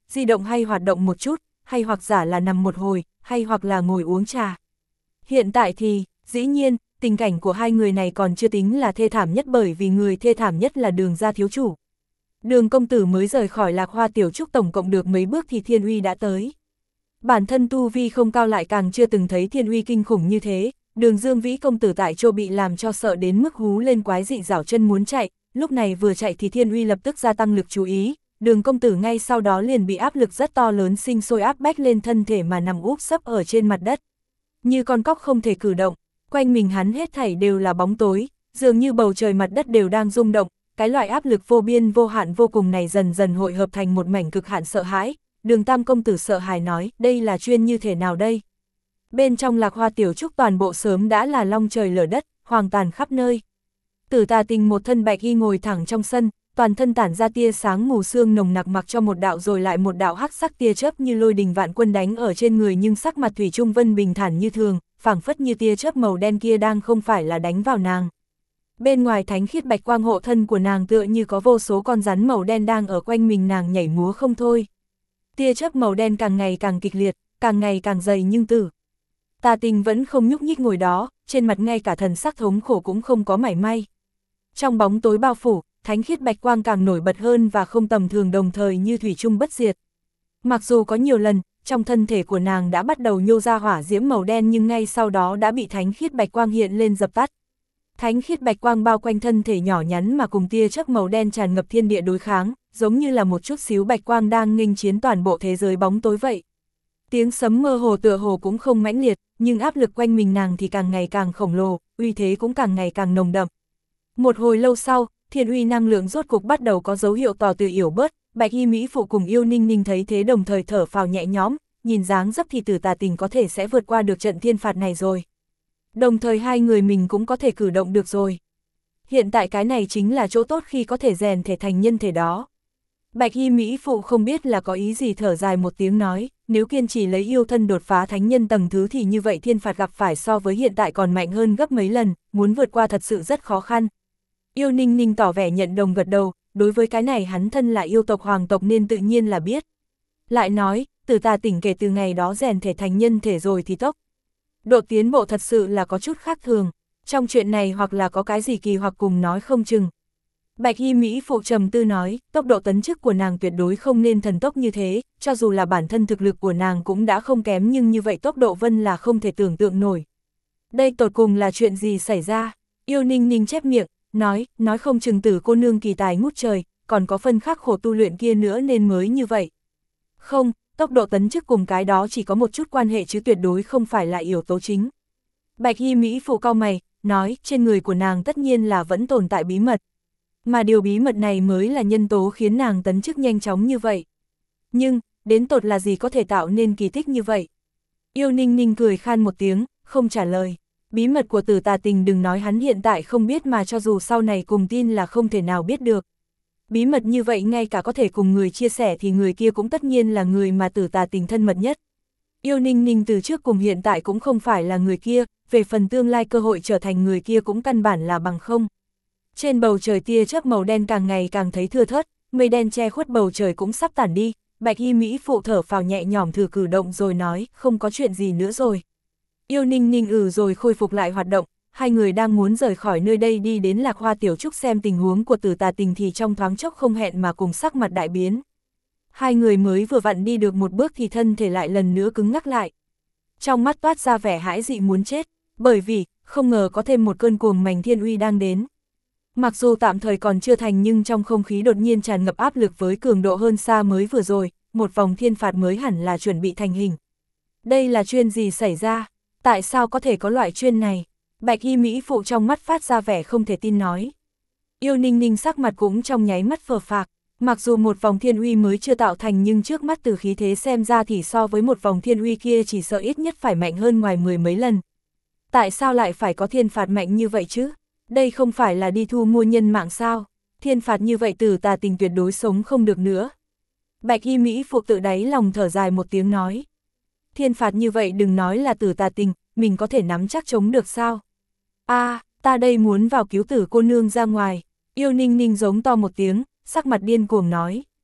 di động hay hoạt động một chút, hay hoặc giả là nằm một hồi, hay hoặc là ngồi uống trà. Hiện tại thì, dĩ nhiên, tình cảnh của hai người này còn chưa tính là thê thảm nhất bởi vì người thê thảm nhất là Đường gia thiếu chủ. Đường công tử mới rời khỏi Lạc Hoa tiểu trúc tổng cộng được mấy bước thì Thiên Uy đã tới. Bản thân tu vi không cao lại càng chưa từng thấy Thiên Uy kinh khủng như thế, Đường Dương Vĩ công tử tại chỗ bị làm cho sợ đến mức hú lên quái dị giảo chân muốn chạy, lúc này vừa chạy thì Thiên Uy lập tức gia tăng lực chú ý, Đường công tử ngay sau đó liền bị áp lực rất to lớn sinh sôi áp bách lên thân thể mà nằm úp sấp ở trên mặt đất. Như con cóc không thể cử động, quanh mình hắn hết thảy đều là bóng tối, dường như bầu trời mặt đất đều đang rung động, cái loại áp lực vô biên vô hạn vô cùng này dần dần hội hợp thành một mảnh cực hạn sợ hãi. Đường Tam công tử sợ hãi nói, đây là chuyên như thế nào đây? Bên trong Lạc Hoa tiểu trúc toàn bộ sớm đã là long trời lở đất, hoàng tàn khắp nơi. Tử Tà Tình một thân bạch y ngồi thẳng trong sân, toàn thân tản ra tia sáng mù sương nồng nặc mặc cho một đạo rồi lại một đạo hắc sắc tia chớp như lôi đình vạn quân đánh ở trên người, nhưng sắc mặt thủy chung vân bình thản như thường, phảng phất như tia chớp màu đen kia đang không phải là đánh vào nàng. Bên ngoài thánh khiết bạch quang hộ thân của nàng tựa như có vô số con rắn màu đen đang ở quanh mình nàng nhảy múa không thôi. Tia chớp màu đen càng ngày càng kịch liệt, càng ngày càng dày nhưng Tử Tà Tình vẫn không nhúc nhích ngồi đó, trên mặt ngay cả thần sắc thống khổ cũng không có mảy may. Trong bóng tối bao phủ, thánh khiết bạch quang càng nổi bật hơn và không tầm thường, đồng thời như thủy chung bất diệt. Mặc dù có nhiều lần, trong thân thể của nàng đã bắt đầu nhô ra hỏa diễm màu đen nhưng ngay sau đó đã bị thánh khiết bạch quang hiện lên dập tắt. Thánh khiết bạch quang bao quanh thân thể nhỏ nhắn mà cùng tia chớp màu đen tràn ngập thiên địa đối kháng, giống như là một chút xíu bạch quang đang nghênh chiến toàn bộ thế giới bóng tối vậy. Tiếng sấm mơ hồ tựa hồ cũng không mãnh liệt, nhưng áp lực quanh mình nàng thì càng ngày càng khổng lồ, uy thế cũng càng ngày càng nồng đậm. Một hồi lâu sau, Thiên Uy năng lượng rốt cục bắt đầu có dấu hiệu tỏ từ yểu bớt, Bạch y mỹ phụ cùng Yêu Ninh Ninh thấy thế đồng thời thở phào nhẹ nhõm, nhìn dáng dấp thì Tử Tà Tình có thể sẽ vượt qua được trận thiên phạt này rồi. Đồng thời hai người mình cũng có thể cử động được rồi. Hiện tại cái này chính là chỗ tốt khi có thể rèn thể thành nhân thể đó. Bạch y mỹ phụ không biết là có ý gì, thở dài một tiếng nói, nếu kiên trì lấy yêu thân đột phá thánh nhân tầng thứ thì như vậy thiên phạt gặp phải so với hiện tại còn mạnh hơn gấp mấy lần, muốn vượt qua thật sự rất khó khăn. Yêu Ninh Ninh tỏ vẻ nhận đồng gật đầu, đối với cái này hắn thân là yêu tộc hoàng tộc nên tự nhiên là biết. Lại nói, Tử Tà Tỉnh kể từ ngày đó rèn thể thành nhân thể rồi thì tốc độ tiến bộ thật sự là có chút khác thường, trong chuyện này hoặc là có cái gì kỳ hoặc cùng nói không chừng. Bạch y mỹ phụ trầm tư nói, tốc độ tấn chức của nàng tuyệt đối không nên thần tốc như thế, cho dù là bản thân thực lực của nàng cũng đã không kém nhưng như vậy tốc độ vân là không thể tưởng tượng nổi. Đây tột cùng là chuyện gì xảy ra? Yêu Ninh Ninh chép miệng, nói, nói không chừng Tử cô nương kỳ tài ngút trời, còn có phân khắc khổ tu luyện kia nữa nên mới như vậy. Không, tốc độ tấn chức cùng cái đó chỉ có một chút quan hệ chứ tuyệt đối không phải là yếu tố chính. Bạch y mỹ phụ cau mày, nói, trên người của nàng tất nhiên là vẫn tồn tại bí mật. Mà điều bí mật này mới là nhân tố khiến nàng tấn chức nhanh chóng như vậy. Nhưng, đến tột là gì có thể tạo nên kỳ tích như vậy? Yêu Ninh Ninh cười khan một tiếng, không trả lời. Bí mật của Tử Tà Tình đừng nói hắn hiện tại không biết mà cho dù sau này cùng tin là không thể nào biết được. Bí mật như vậy ngay cả có thể cùng người chia sẻ thì người kia cũng tất nhiên là người mà Tử Tà Tình thân mật nhất. Yêu Ninh Ninh từ trước cùng hiện tại cũng không phải là người kia, về phần tương lai cơ hội trở thành người kia cũng căn bản là bằng không. Trên bầu trời tia chớp màu đen càng ngày càng thấy thưa thớt, mây đen che khuất bầu trời cũng sắp tản đi, Bạch y mỹ phụ thở phào nhẹ nhõm thử cử động rồi nói, không có chuyện gì nữa rồi. Yêu Ninh Ninh ừ rồi khôi phục lại hoạt động, hai người đang muốn rời khỏi nơi đây đi đến Lạc Hoa tiểu trúc xem tình huống của Tử Tà Tình thì trong thoáng chốc không hẹn mà cùng sắc mặt đại biến. Hai người mới vừa vặn đi được một bước thì thân thể lại lần nữa cứng ngắc lại. Trong mắt toát ra vẻ hãi dị muốn chết, bởi vì, không ngờ có thêm một cơn cuồng mành thiên uy đang đến. Mặc dù tạm thời còn chưa thành nhưng trong không khí đột nhiên tràn ngập áp lực với cường độ hơn xa mới vừa rồi, một vòng thiên phạt mới hẳn là chuẩn bị thành hình. Đây là chuyện gì xảy ra? Tại sao có thể có loại chuyên này? Bạch y mỹ phụ trong mắt phát ra vẻ không thể tin nói. Yêu Ninh Ninh sắc mặt cũng trong nháy mắt phờ phạc, mặc dù một vòng thiên uy mới chưa tạo thành nhưng trước mắt từ khí thế xem ra thì so với một vòng thiên uy kia chỉ sợ ít nhất phải mạnh hơn ngoài mười mấy lần. Tại sao lại phải có thiên phạt mạnh như vậy chứ? Đây không phải là đi thu mua nhân mạng sao? Thiên phạt như vậy Tử Tà Tình tuyệt đối sống không được nữa. Bạch y mỹ phụ tự đáy lòng thở dài một tiếng nói. Thiên phạt như vậy đừng nói là Tử Tà Tình, mình có thể nắm chắc chống được sao? A, à, ta đây muốn vào cứu Tử cô nương ra ngoài. Yêu Ninh Ninh giống to một tiếng, sắc mặt điên cuồng nói.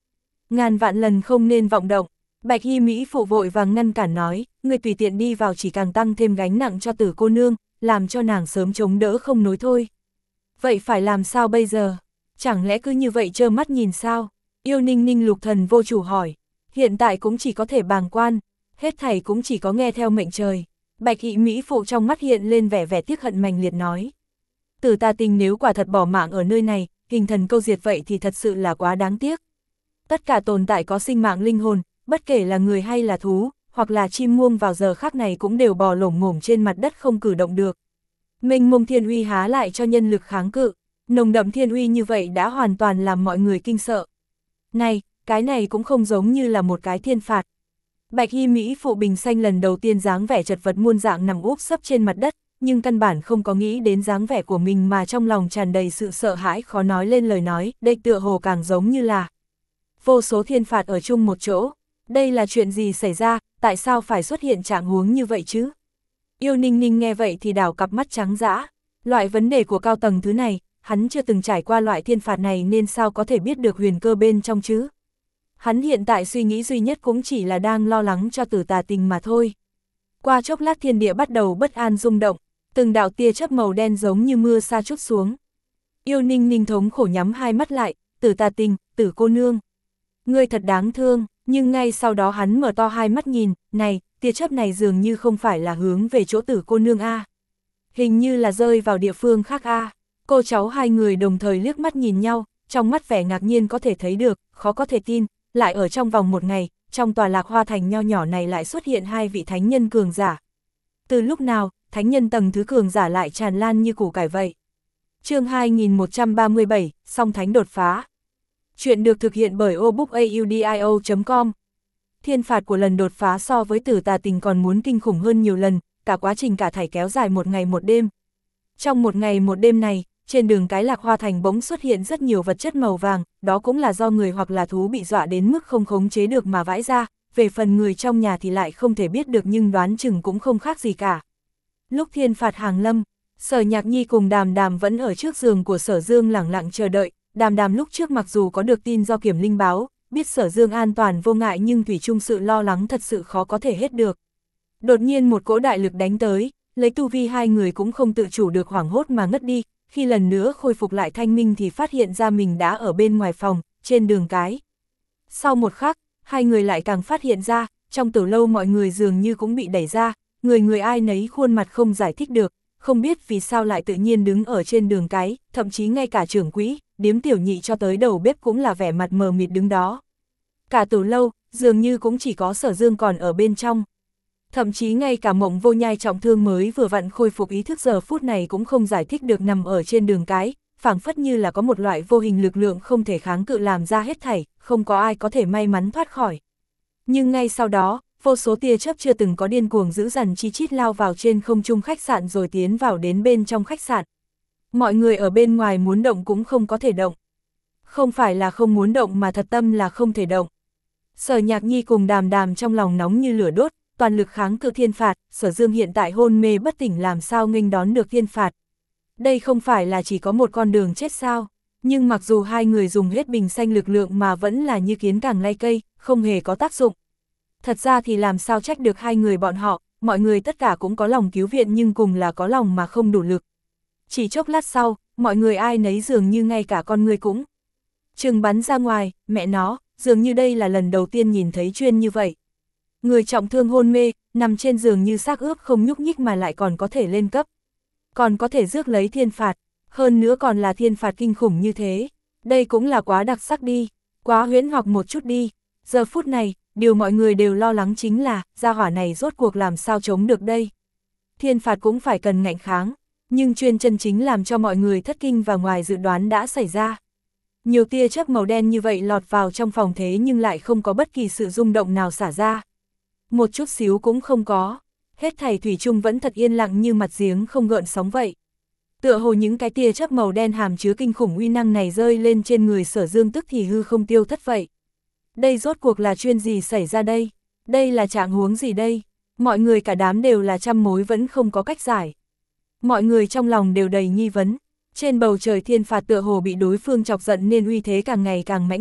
ngàn vạn lần không nên vọng động. Bạch y Mỹ phụ vội vàng ngăn cản nói, người tùy tiện đi vào chỉ càng tăng thêm gánh nặng cho Tử cô nương, làm cho nàng sớm chống đỡ không nối thôi. Vậy phải làm sao bây giờ? Chẳng lẽ cứ như vậy trơ mắt nhìn sao? Yêu Ninh Ninh Lục Thần vô chủ hỏi. Hiện tại cũng chỉ có thể bàng quan, hết thảy cũng chỉ có nghe theo mệnh trời. Bạch y Mỹ phụ trong mắt hiện lên vẻ vẻ tiếc hận mãnh liệt nói. Tử Ta Tinh nếu quả thật bỏ mạng ở nơi này, hình thần câu diệt vậy thì thật sự là quá đáng tiếc. Tất cả tồn tại có sinh mạng linh hồn, bất kể là người hay là thú, hoặc là chim muông vào giờ khắc này cũng đều bò lổm ngổm trên mặt đất không cử động được. Mênh mông thiên uy há lại cho nhân lực kháng cự, nồng đậm thiên uy như vậy đã hoàn toàn làm mọi người kinh sợ. Này, cái này cũng không giống như là một cái thiên phạt. Bạch y Mỹ phụ bình xanh lần đầu tiên dáng vẻ chật vật muôn dạng nằm úp sấp trên mặt đất, nhưng căn bản không có nghĩ đến dáng vẻ của mình mà trong lòng tràn đầy sự sợ hãi khó nói lên lời nói, đây tựa hồ càng giống như là vô số thiên phạt ở chung một chỗ. Đây là chuyện gì xảy ra, tại sao phải xuất hiện trạng huống như vậy chứ? Yêu Ninh Ninh nghe vậy thì đảo cặp mắt trắng dã. Loại vấn đề của cao tầng thứ này, hắn chưa từng trải qua loại thiên phạt này nên sao có thể biết được huyền cơ bên trong chứ? Hắn hiện tại suy nghĩ duy nhất cũng chỉ là đang lo lắng cho Tử Tà Tình mà thôi. Qua chốc lát thiên địa bắt đầu bất an rung động, từng đạo tia chớp màu đen giống như mưa sa trút xuống. Yêu Ninh Ninh thống khổ nhắm hai mắt lại, Tử Tà Tình, Tử cô nương. Ngươi thật đáng thương, nhưng ngay sau đó hắn mở to hai mắt nhìn, này, tia chớp này dường như không phải là hướng về chỗ Tử cô nương a. Hình như là rơi vào địa phương khác a. Cô cháu hai người đồng thời liếc mắt nhìn nhau, trong mắt vẻ ngạc nhiên có thể thấy được, khó có thể tin, lại ở trong vòng một ngày, trong tòa Lạc Hoa thành nho nhỏ này lại xuất hiện hai vị thánh nhân cường giả. Từ lúc nào, thánh nhân tầng thứ cường giả lại tràn lan như củ cải vậy. Chương hai nghìn một trăm ba mươi bảy, song thánh đột phá. Chuyện được thực hiện bởi obookaudio chấm com. Thiên phạt của lần đột phá so với Tử Tà Tình còn muốn kinh khủng hơn nhiều lần, cả quá trình cả thảy kéo dài một ngày một đêm. Trong một ngày một đêm này, trên đường cái Lạc Hoa thành bỗng xuất hiện rất nhiều vật chất màu vàng, đó cũng là do người hoặc là thú bị dọa đến mức không khống chế được mà vãi ra, về phần người trong nhà thì lại không thể biết được nhưng đoán chừng cũng không khác gì cả. Lúc thiên phạt hàng lâm, Sở Nhạc Nhi cùng Đàm Đàm vẫn ở trước giường của Sở Dương lẳng lặng chờ đợi. Đàm Đàm lúc trước mặc dù có được tin do Kiểm Linh báo, biết Sở Dương an toàn vô ngại nhưng thủy chung sự lo lắng thật sự khó có thể hết được. Đột nhiên một cỗ đại lực đánh tới, lấy tu vi hai người cũng không tự chủ được hoảng hốt mà ngất đi, khi lần nữa khôi phục lại thanh minh thì phát hiện ra mình đã ở bên ngoài phòng, trên đường cái. Sau một khắc, hai người lại càng phát hiện ra, trong tiểu lâu mọi người dường như cũng bị đẩy ra, người người ai nấy khuôn mặt không giải thích được, không biết vì sao lại tự nhiên đứng ở trên đường cái, thậm chí ngay cả trưởng quỹ, điếm tiểu nhị cho tới đầu bếp cũng là vẻ mặt mờ mịt đứng đó. Cả tiểu lâu, dường như cũng chỉ có Sở Dương còn ở bên trong. Thậm chí ngay cả Mộng Vô Nhai trọng thương mới vừa vặn khôi phục ý thức giờ phút này cũng không giải thích được nằm ở trên đường cái, phảng phất như là có một loại vô hình lực lượng không thể kháng cự làm ra hết thảy, không có ai có thể may mắn thoát khỏi. Nhưng ngay sau đó, vô số tia chớp chưa từng có điên cuồng dữ dằn chi chít lao vào trên không trung khách sạn rồi tiến vào đến bên trong khách sạn. Mọi người ở bên ngoài muốn động cũng không có thể động. Không phải là không muốn động mà thật tâm là không thể động. Sở Nhạc Nhi cùng Đàm Đàm trong lòng nóng như lửa đốt, toàn lực kháng cự thiên phạt, Sở Dương hiện tại hôn mê bất tỉnh làm sao nghênh đón được thiên phạt. Đây không phải là chỉ có một con đường chết sao, nhưng mặc dù hai người dùng hết bình xanh lực lượng mà vẫn là như kiến càng lay cây, không hề có tác dụng. Thật ra thì làm sao trách được hai người bọn họ, mọi người tất cả cũng có lòng cứu viện nhưng cùng là có lòng mà không đủ lực. Chỉ chốc lát sau, mọi người ai nấy dường như ngay cả con người cũng trừng bắn ra ngoài, mẹ nó, dường như đây là lần đầu tiên nhìn thấy chuyên như vậy. Người trọng thương hôn mê, nằm trên giường như xác ướp không nhúc nhích mà lại còn có thể lên cấp. Còn có thể rước lấy thiên phạt, hơn nữa còn là thiên phạt kinh khủng như thế. Đây cũng là quá đặc sắc đi, quá huyễn hoặc một chút đi. Giờ phút này, điều mọi người đều lo lắng chính là, gia hỏa này rốt cuộc làm sao chống được đây. Thiên phạt cũng phải cần ngạnh kháng, nhưng chuyên chân chính làm cho mọi người thất kinh và ngoài dự đoán đã xảy ra. Nhiều tia chớp màu đen như vậy lọt vào trong phòng thế nhưng lại không có bất kỳ sự rung động nào xả ra. Một chút xíu cũng không có, hết thảy thủy chung vẫn thật yên lặng như mặt giếng không gợn sóng vậy. Tựa hồ những cái tia chớp màu đen hàm chứa kinh khủng uy năng này rơi lên trên người Sở Dương tức thì hư không tiêu thất vậy. Đây rốt cuộc là chuyện gì xảy ra đây? Đây là trạng huống gì đây? Mọi người cả đám đều là trăm mối vẫn không có cách giải. Mọi người trong lòng đều đầy nghi vấn. Trên bầu trời thiên phạt tựa hồ bị đối phương chọc giận nên uy thế càng ngày càng mãnh liệt,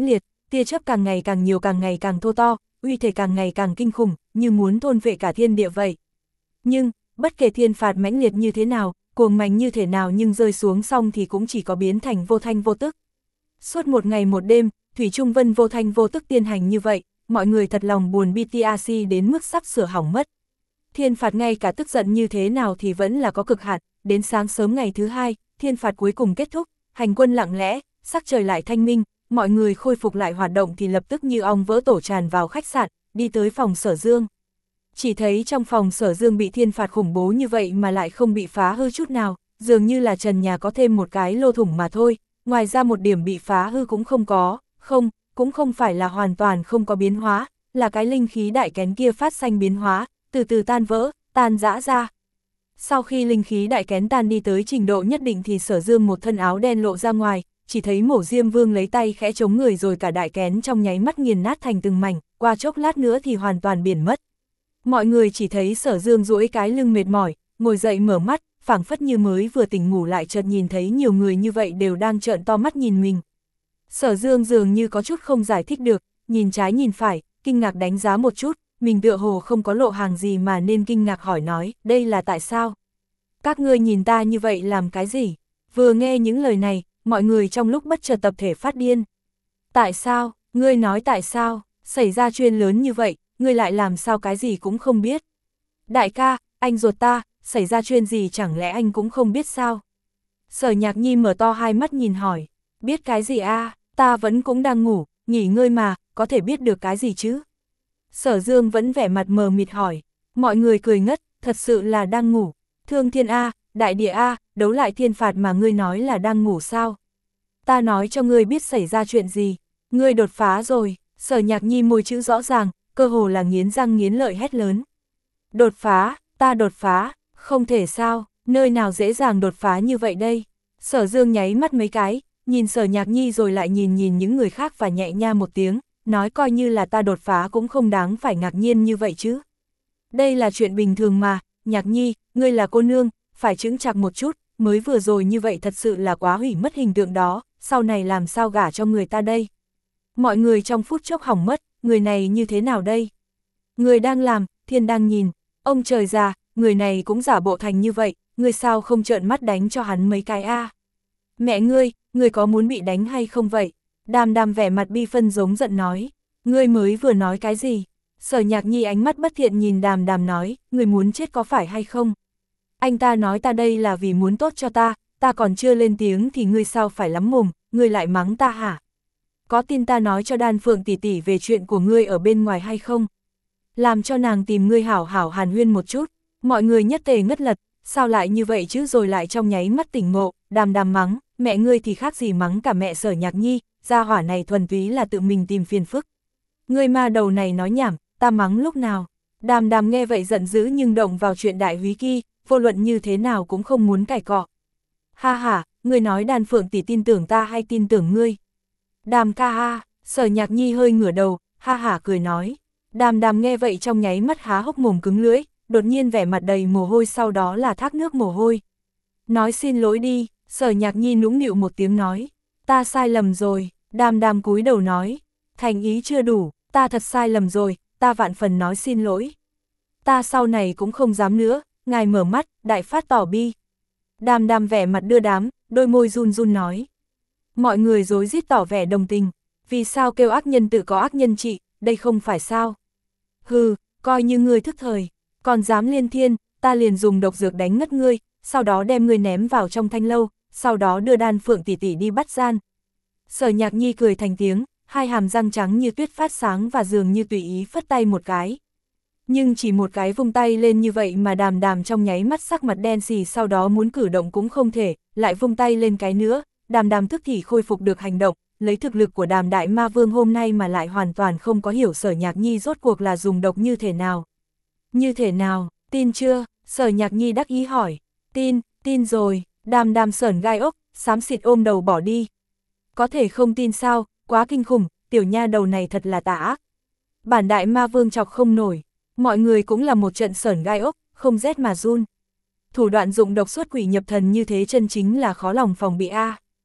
tia chớp càng ngày càng nhiều càng ngày càng thô to, uy thể càng ngày càng kinh khủng, như muốn thôn vệ cả thiên địa vậy. Nhưng, bất kể thiên phạt mãnh liệt như thế nào, cuồng mạnh như thế nào nhưng rơi xuống xong thì cũng chỉ có biến thành vô thanh vô tức. Suốt một ngày một đêm, Thủy Trung Vân vô thanh vô tức tiên hành như vậy, mọi người thật lòng buồn bê tê rờ xê đến mức sắp sửa hỏng mất. Thiên phạt ngay cả tức giận như thế nào thì vẫn là có cực hạn, đến sáng sớm ngày thứ hai, thiên phạt cuối cùng kết thúc, hành quân lặng lẽ, sắc trời lại thanh minh, mọi người khôi phục lại hoạt động thì lập tức như ong vỡ tổ tràn vào khách sạn, đi tới phòng Sở Dương. Chỉ thấy trong phòng Sở Dương bị thiên phạt khủng bố như vậy mà lại không bị phá hư chút nào, dường như là trần nhà có thêm một cái lô thủng mà thôi, ngoài ra một điểm bị phá hư cũng không có, không, cũng không phải là hoàn toàn không có biến hóa, là cái linh khí đại kén kia phát sinh biến hóa, từ từ tan vỡ, tan rã ra. Sau khi linh khí đại kén tan đi tới trình độ nhất định thì Sở Dương một thân áo đen lộ ra ngoài, chỉ thấy Mổ Diêm Vương lấy tay khẽ chống người rồi cả đại kén trong nháy mắt nghiền nát thành từng mảnh, qua chốc lát nữa thì hoàn toàn biển mất. Mọi người chỉ thấy Sở Dương duỗi cái lưng mệt mỏi, ngồi dậy mở mắt, phảng phất như mới vừa tỉnh ngủ lại chợt nhìn thấy nhiều người như vậy đều đang trợn to mắt nhìn mình. Sở Dương dường như có chút không giải thích được, nhìn trái nhìn phải, kinh ngạc đánh giá một chút, mình tựa hồ không có lộ hàng gì mà nên kinh ngạc hỏi nói, đây là tại sao? Các ngươi nhìn ta như vậy làm cái gì? Vừa nghe những lời này, mọi người trong lúc bất chợt tập thể phát điên. Tại sao? Ngươi nói tại sao? Xảy ra chuyện lớn như vậy, ngươi lại làm sao cái gì cũng không biết? Đại ca, anh ruột ta, xảy ra chuyện gì chẳng lẽ anh cũng không biết sao? Sở Nhạc Nhi mở to hai mắt nhìn hỏi, biết cái gì a? À? Ta vẫn cũng đang ngủ, nghỉ ngơi mà, có thể biết được cái gì chứ? Sở Dương vẫn vẻ mặt mờ mịt hỏi, mọi người cười ngất, thật sự là đang ngủ. Thương Thiên A, Đại Địa A, đấu lại thiên phạt mà ngươi nói là đang ngủ sao? Ta nói cho ngươi biết xảy ra chuyện gì, ngươi đột phá rồi. Sở Nhạc Nhi môi chữ rõ ràng, cơ hồ là nghiến răng nghiến lợi hét lớn. Đột phá, ta đột phá, không thể sao, nơi nào dễ dàng đột phá như vậy đây? Sở Dương nháy mắt mấy cái, nhìn Sở Nhạc Nhi rồi lại nhìn nhìn những người khác và nhẹ nha một tiếng, nói coi như là ta đột phá cũng không đáng phải ngạc nhiên như vậy chứ. Đây là chuyện bình thường mà, Nhạc Nhi, ngươi là cô nương, phải chững chạc một chút, mới vừa rồi như vậy thật sự là quá hủy mất hình tượng đó, sau này làm sao gả cho người ta đây? Mọi người trong phút chốc hỏng mất, người này như thế nào đây? Người đang làm, thiên đang nhìn, ông trời già, người này cũng giả bộ thành như vậy, ngươi sao không trợn mắt đánh cho hắn mấy cái a? À? Mẹ ngươi, ngươi có muốn bị đánh hay không vậy? Đàm Đàm vẻ mặt bi phân giống giận nói, ngươi mới vừa nói cái gì? Sở Nhạc Nhi ánh mắt bất thiện nhìn Đàm Đàm nói, ngươi muốn chết có phải hay không? Anh ta nói ta đây là vì muốn tốt cho ta, ta còn chưa lên tiếng thì ngươi sao phải lắm mồm, ngươi lại mắng ta hả? Có tin ta nói cho Đan Phượng tỷ tỷ về chuyện của ngươi ở bên ngoài hay không? Làm cho nàng tìm ngươi hảo hảo hàn huyên một chút, mọi người nhất tề ngất lật, sao lại như vậy chứ rồi lại trong nháy mắt tỉnh ngộ, Đàm Đàm mắng, mẹ ngươi thì khác gì mắng cả mẹ Sở Nhạc Nhi, gia hỏa này thuần túy là tự mình tìm phiền phức. Ngươi ma đầu này nói nhảm, ta mắng lúc nào? Đàm Đàm nghe vậy giận dữ nhưng động vào chuyện đại húy kỳ, vô luận như thế nào cũng không muốn cãi cọ. Ha ha, ngươi nói Đan Phượng tỷ tin tưởng ta hay tin tưởng ngươi? Đàm ca ha, Sở Nhạc Nhi hơi ngửa đầu, ha hả cười nói. Đàm Đàm nghe vậy trong nháy mắt há hốc mồm cứng lưỡi, đột nhiên vẻ mặt đầy mồ hôi sau đó là thác nước mồ hôi. Nói xin lỗi đi, Sở Nhạc Nhi nũng nịu một tiếng nói. Ta sai lầm rồi, Đàm Đàm cúi đầu nói. Thành ý chưa đủ, ta thật sai lầm rồi, ta vạn phần nói xin lỗi. Ta sau này cũng không dám nữa, ngài mở mắt, đại phát tỏ bi. Đàm Đàm vẻ mặt đưa đám, đôi môi run run nói. Mọi người rối rít tỏ vẻ đồng tình, vì sao kêu ác nhân tự có ác nhân trị, đây không phải sao? Hừ, coi như ngươi thức thời, còn dám liên thiên, ta liền dùng độc dược đánh ngất ngươi, sau đó đem ngươi ném vào trong thanh lâu, sau đó đưa Đan Phượng tỷ tỷ đi bắt gian. Sở Nhạc Nhi cười thành tiếng, hai hàm răng trắng như tuyết phát sáng và dường như tùy ý phất tay một cái. Nhưng chỉ một cái vung tay lên như vậy mà Đàm Đàm trong nháy mắt sắc mặt đen xì, sau đó muốn cử động cũng không thể, lại vung tay lên cái nữa, Đàm Đàm tức thì khôi phục được hành động, lấy thực lực của Đàm Đại Ma Vương hôm nay mà lại hoàn toàn không có hiểu Sở Nhạc Nhi rốt cuộc là dùng độc như thế nào. Như thế nào, tin chưa? Sở Nhạc Nhi đắc ý hỏi. Tin, tin rồi, Đàm Đàm sởn gai ốc, xám xịt ôm đầu bỏ đi. Có thể không tin sao, quá kinh khủng, tiểu nha đầu này thật là tà ác. Bản Đại Ma Vương chọc không nổi, mọi người cũng là một trận sởn gai ốc, không rét mà run. Thủ đoạn dụng độc xuất quỷ nhập thần như thế chân chính là khó lòng phòng bị a.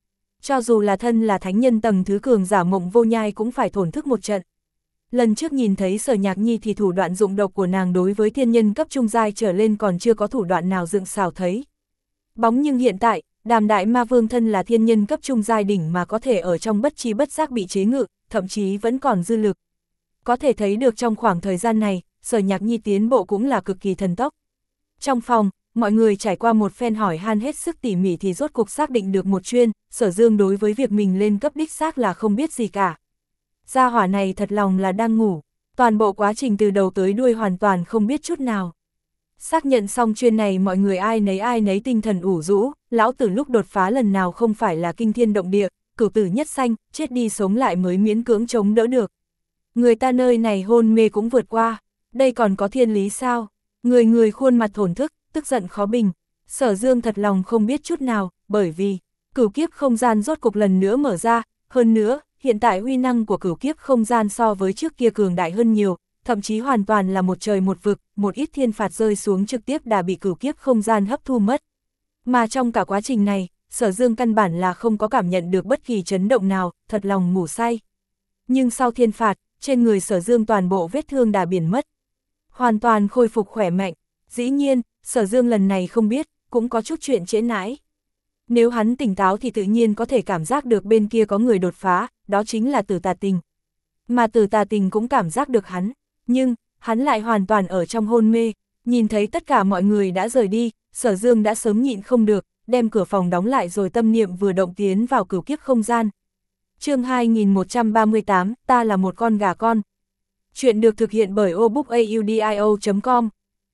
Cho dù là thân là thánh nhân tầng thứ cường giả Mộng Vô Nhai cũng phải thổn thức một trận. Lần trước nhìn thấy Sở Nhạc Nhi thì thủ đoạn dụng độc của nàng đối với thiên nhân cấp trung giai trở lên còn chưa có thủ đoạn nào dựng xảo thấy. Bóng nhưng hiện tại, Đàm Đại Ma Vương thân là thiên nhân cấp trung giai đỉnh mà có thể ở trong bất chi bất giác bị chế ngự, thậm chí vẫn còn dư lực. Có thể thấy được trong khoảng thời gian này, Sở Nhạc Nhi tiến bộ cũng là cực kỳ thần tốc. Trong phòng, mọi người trải qua một phen hỏi han hết sức tỉ mỉ thì rốt cuộc xác định được một chuyên, Sở Dương đối với việc mình lên cấp đích xác là không biết gì cả. Gia hỏa này thật lòng là đang ngủ, toàn bộ quá trình từ đầu tới đuôi hoàn toàn không biết chút nào. Xác nhận xong chuyên này mọi người ai nấy ai nấy tinh thần ủ rũ, lão tử lúc đột phá lần nào không phải là kinh thiên động địa, cửu tử nhất sanh, chết đi sống lại mới miễn cưỡng chống đỡ được. Người ta nơi này hôn mê cũng vượt qua, đây còn có thiên lý sao? Người người khuôn mặt thổn thức, tức giận khó bình. Sở Dương thật lòng không biết chút nào, bởi vì cửu kiếp không gian rốt cục lần nữa mở ra, hơn nữa, hiện tại uy năng của cửu kiếp không gian so với trước kia cường đại hơn nhiều, thậm chí hoàn toàn là một trời một vực, một ít thiên phạt rơi xuống trực tiếp đã bị cửu kiếp không gian hấp thu mất. Mà trong cả quá trình này, Sở Dương căn bản là không có cảm nhận được bất kỳ chấn động nào, thật lòng ngủ say. Nhưng sau thiên phạt, trên người Sở Dương toàn bộ vết thương đã biển mất, hoàn toàn khôi phục khỏe mạnh. Dĩ nhiên, Sở Dương lần này không biết, cũng có chút chuyện trễ nãi. Nếu hắn tỉnh táo thì tự nhiên có thể cảm giác được bên kia có người đột phá, đó chính là Tử Tà Tình. Mà Tử Tà Tình cũng cảm giác được hắn, nhưng, hắn lại hoàn toàn ở trong hôn mê, nhìn thấy tất cả mọi người đã rời đi, Sở Dương đã sớm nhịn không được, đem cửa phòng đóng lại rồi tâm niệm vừa động tiến vào cửu kiếp không gian. Chương hai nghìn một trăm ba mươi tám, ta là một con gà con. Chuyện được thực hiện bởi obookaudio chấm com.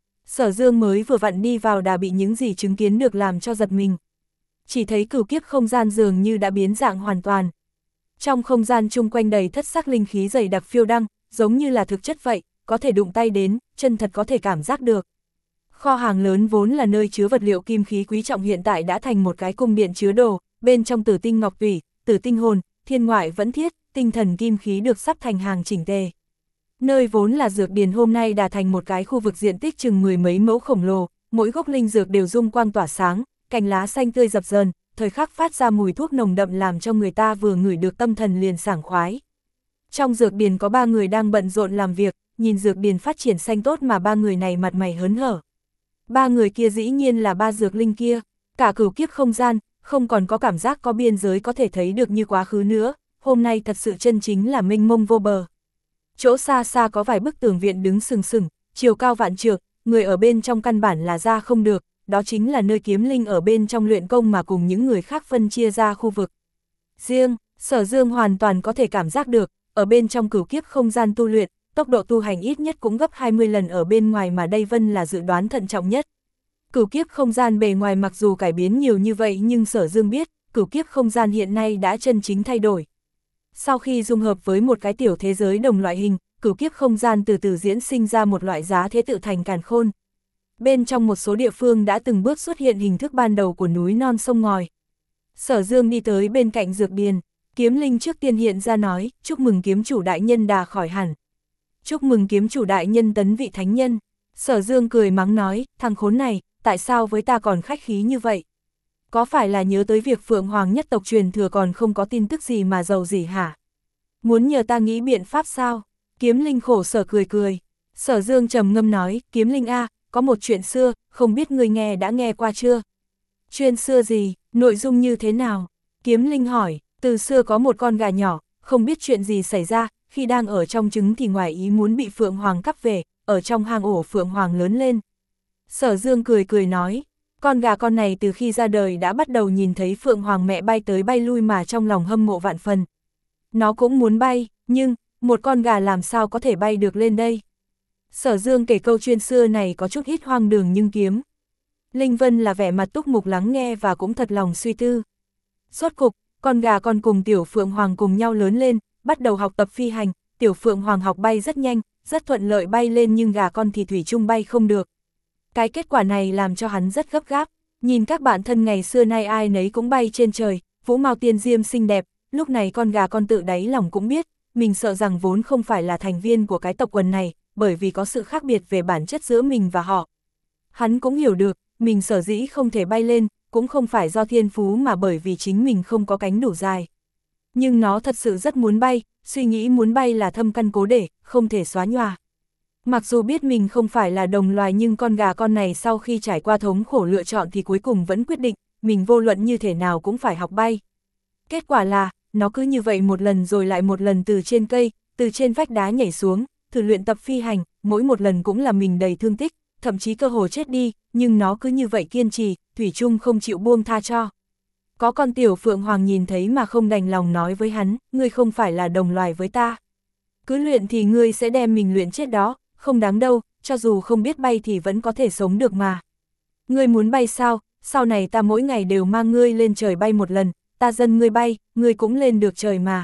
Sở Dương mới vừa vặn đi vào đã bị những gì chứng kiến được làm cho giật mình. Chỉ thấy cửu kiếp không gian dường như đã biến dạng hoàn toàn. Trong không gian chung quanh đầy thất sắc linh khí dày đặc phiêu đăng, giống như là thực chất vậy, có thể đụng tay đến, chân thật có thể cảm giác được. Kho hàng lớn vốn là nơi chứa vật liệu kim khí quý trọng hiện tại đã thành một cái cung điện chứa đồ, bên trong tử tinh ngọc tủy, tử tinh hồn, thiên ngoại vẫn thiết, tinh thần kim khí được sắp thành hàng chỉnh tề. Nơi vốn là dược điền hôm nay đã thành một cái khu vực diện tích chừng mười mấy mẫu khổng lồ, mỗi gốc linh dược đều dung quang tỏa sáng, cành lá xanh tươi dập dờn, thời khắc phát ra mùi thuốc nồng đậm làm cho người ta vừa ngửi được tâm thần liền sảng khoái. Trong dược điền có ba người đang bận rộn làm việc, nhìn dược điền phát triển xanh tốt mà ba người này mặt mày hớn hở. Ba người kia dĩ nhiên là ba dược linh kia, cả cửu kiếp không gian, không còn có cảm giác có biên giới có thể thấy được như quá khứ nữa, hôm nay thật sự chân chính là mênh mông vô bờ. Chỗ xa xa có vài bức tường viện đứng sừng sừng, chiều cao vạn trượng, người ở bên trong căn bản là ra không được, đó chính là nơi kiếm linh ở bên trong luyện công mà cùng những người khác phân chia ra khu vực. Riêng, Sở Dương hoàn toàn có thể cảm giác được, ở bên trong cửu kiếp không gian tu luyện, tốc độ tu hành ít nhất cũng gấp hai mươi lần ở bên ngoài mà đây vân là dự đoán thận trọng nhất. Cửu kiếp không gian bề ngoài mặc dù cải biến nhiều như vậy nhưng Sở Dương biết, cửu kiếp không gian hiện nay đã chân chính thay đổi. Sau khi dung hợp với một cái tiểu thế giới đồng loại hình, cửu kiếp không gian từ từ diễn sinh ra một loại giá thế tự thành càn khôn. Bên trong một số địa phương đã từng bước xuất hiện hình thức ban đầu của núi non sông ngòi. Sở Dương đi tới bên cạnh dược điền, kiếm linh trước tiên hiện ra nói, chúc mừng kiếm chủ đại nhân đà khỏi hẳn. Chúc mừng kiếm chủ đại nhân tấn vị thánh nhân. Sở Dương cười mắng nói, thằng khốn này, tại sao với ta còn khách khí như vậy? Có phải là nhớ tới việc Phượng Hoàng nhất tộc truyền thừa còn không có tin tức gì mà giàu gì hả? Muốn nhờ ta nghĩ biện pháp sao? Kiếm linh khổ sở cười cười. Sở Dương trầm ngâm nói, kiếm linh a, có một chuyện xưa, không biết ngươi nghe đã nghe qua chưa? Chuyện xưa gì, nội dung như thế nào? Kiếm linh hỏi, từ xưa có một con gà nhỏ, không biết chuyện gì xảy ra, khi đang ở trong trứng thì ngoài ý muốn bị Phượng Hoàng cắp về, ở trong hang ổ Phượng Hoàng lớn lên. Sở Dương cười cười nói, con gà con này từ khi ra đời đã bắt đầu nhìn thấy Phượng Hoàng mẹ bay tới bay lui mà trong lòng hâm mộ vạn phần. Nó cũng muốn bay, nhưng, một con gà làm sao có thể bay được lên đây? Sở Dương kể câu chuyện xưa này có chút ít hoang đường nhưng kiếm. Linh Vân là vẻ mặt túc mục lắng nghe và cũng thật lòng suy tư. Rốt cục, con gà con cùng Tiểu Phượng Hoàng cùng nhau lớn lên, bắt đầu học tập phi hành, Tiểu Phượng Hoàng học bay rất nhanh, rất thuận lợi bay lên nhưng gà con thì thủy chung bay không được. Cái kết quả này làm cho hắn rất gấp gáp, nhìn các bạn thân ngày xưa nay ai nấy cũng bay trên trời, vũ mao tiên diêm xinh đẹp, lúc này con gà con tự đáy lòng cũng biết, mình sợ rằng vốn không phải là thành viên của cái tộc quần này, bởi vì có sự khác biệt về bản chất giữa mình và họ. Hắn cũng hiểu được, mình sở dĩ không thể bay lên, cũng không phải do thiên phú mà bởi vì chính mình không có cánh đủ dài. Nhưng nó thật sự rất muốn bay, suy nghĩ muốn bay là thâm căn cố để, không thể xóa nhòa. Mặc dù biết mình không phải là đồng loài nhưng con gà con này sau khi trải qua thống khổ lựa chọn thì cuối cùng vẫn quyết định, mình vô luận như thế nào cũng phải học bay. Kết quả là, nó cứ như vậy một lần rồi lại một lần từ trên cây, từ trên vách đá nhảy xuống, thử luyện tập phi hành, mỗi một lần cũng là mình đầy thương tích, thậm chí cơ hồ chết đi, nhưng nó cứ như vậy kiên trì, thủy chung không chịu buông tha cho. Có con tiểu phượng hoàng nhìn thấy mà không đành lòng nói với hắn, ngươi không phải là đồng loài với ta. Cứ luyện thì ngươi sẽ đem mình luyện chết đó, không đáng đâu, cho dù không biết bay thì vẫn có thể sống được mà. Ngươi muốn bay sao, sau này ta mỗi ngày đều mang ngươi lên trời bay một lần, ta dâng ngươi bay, ngươi cũng lên được trời mà.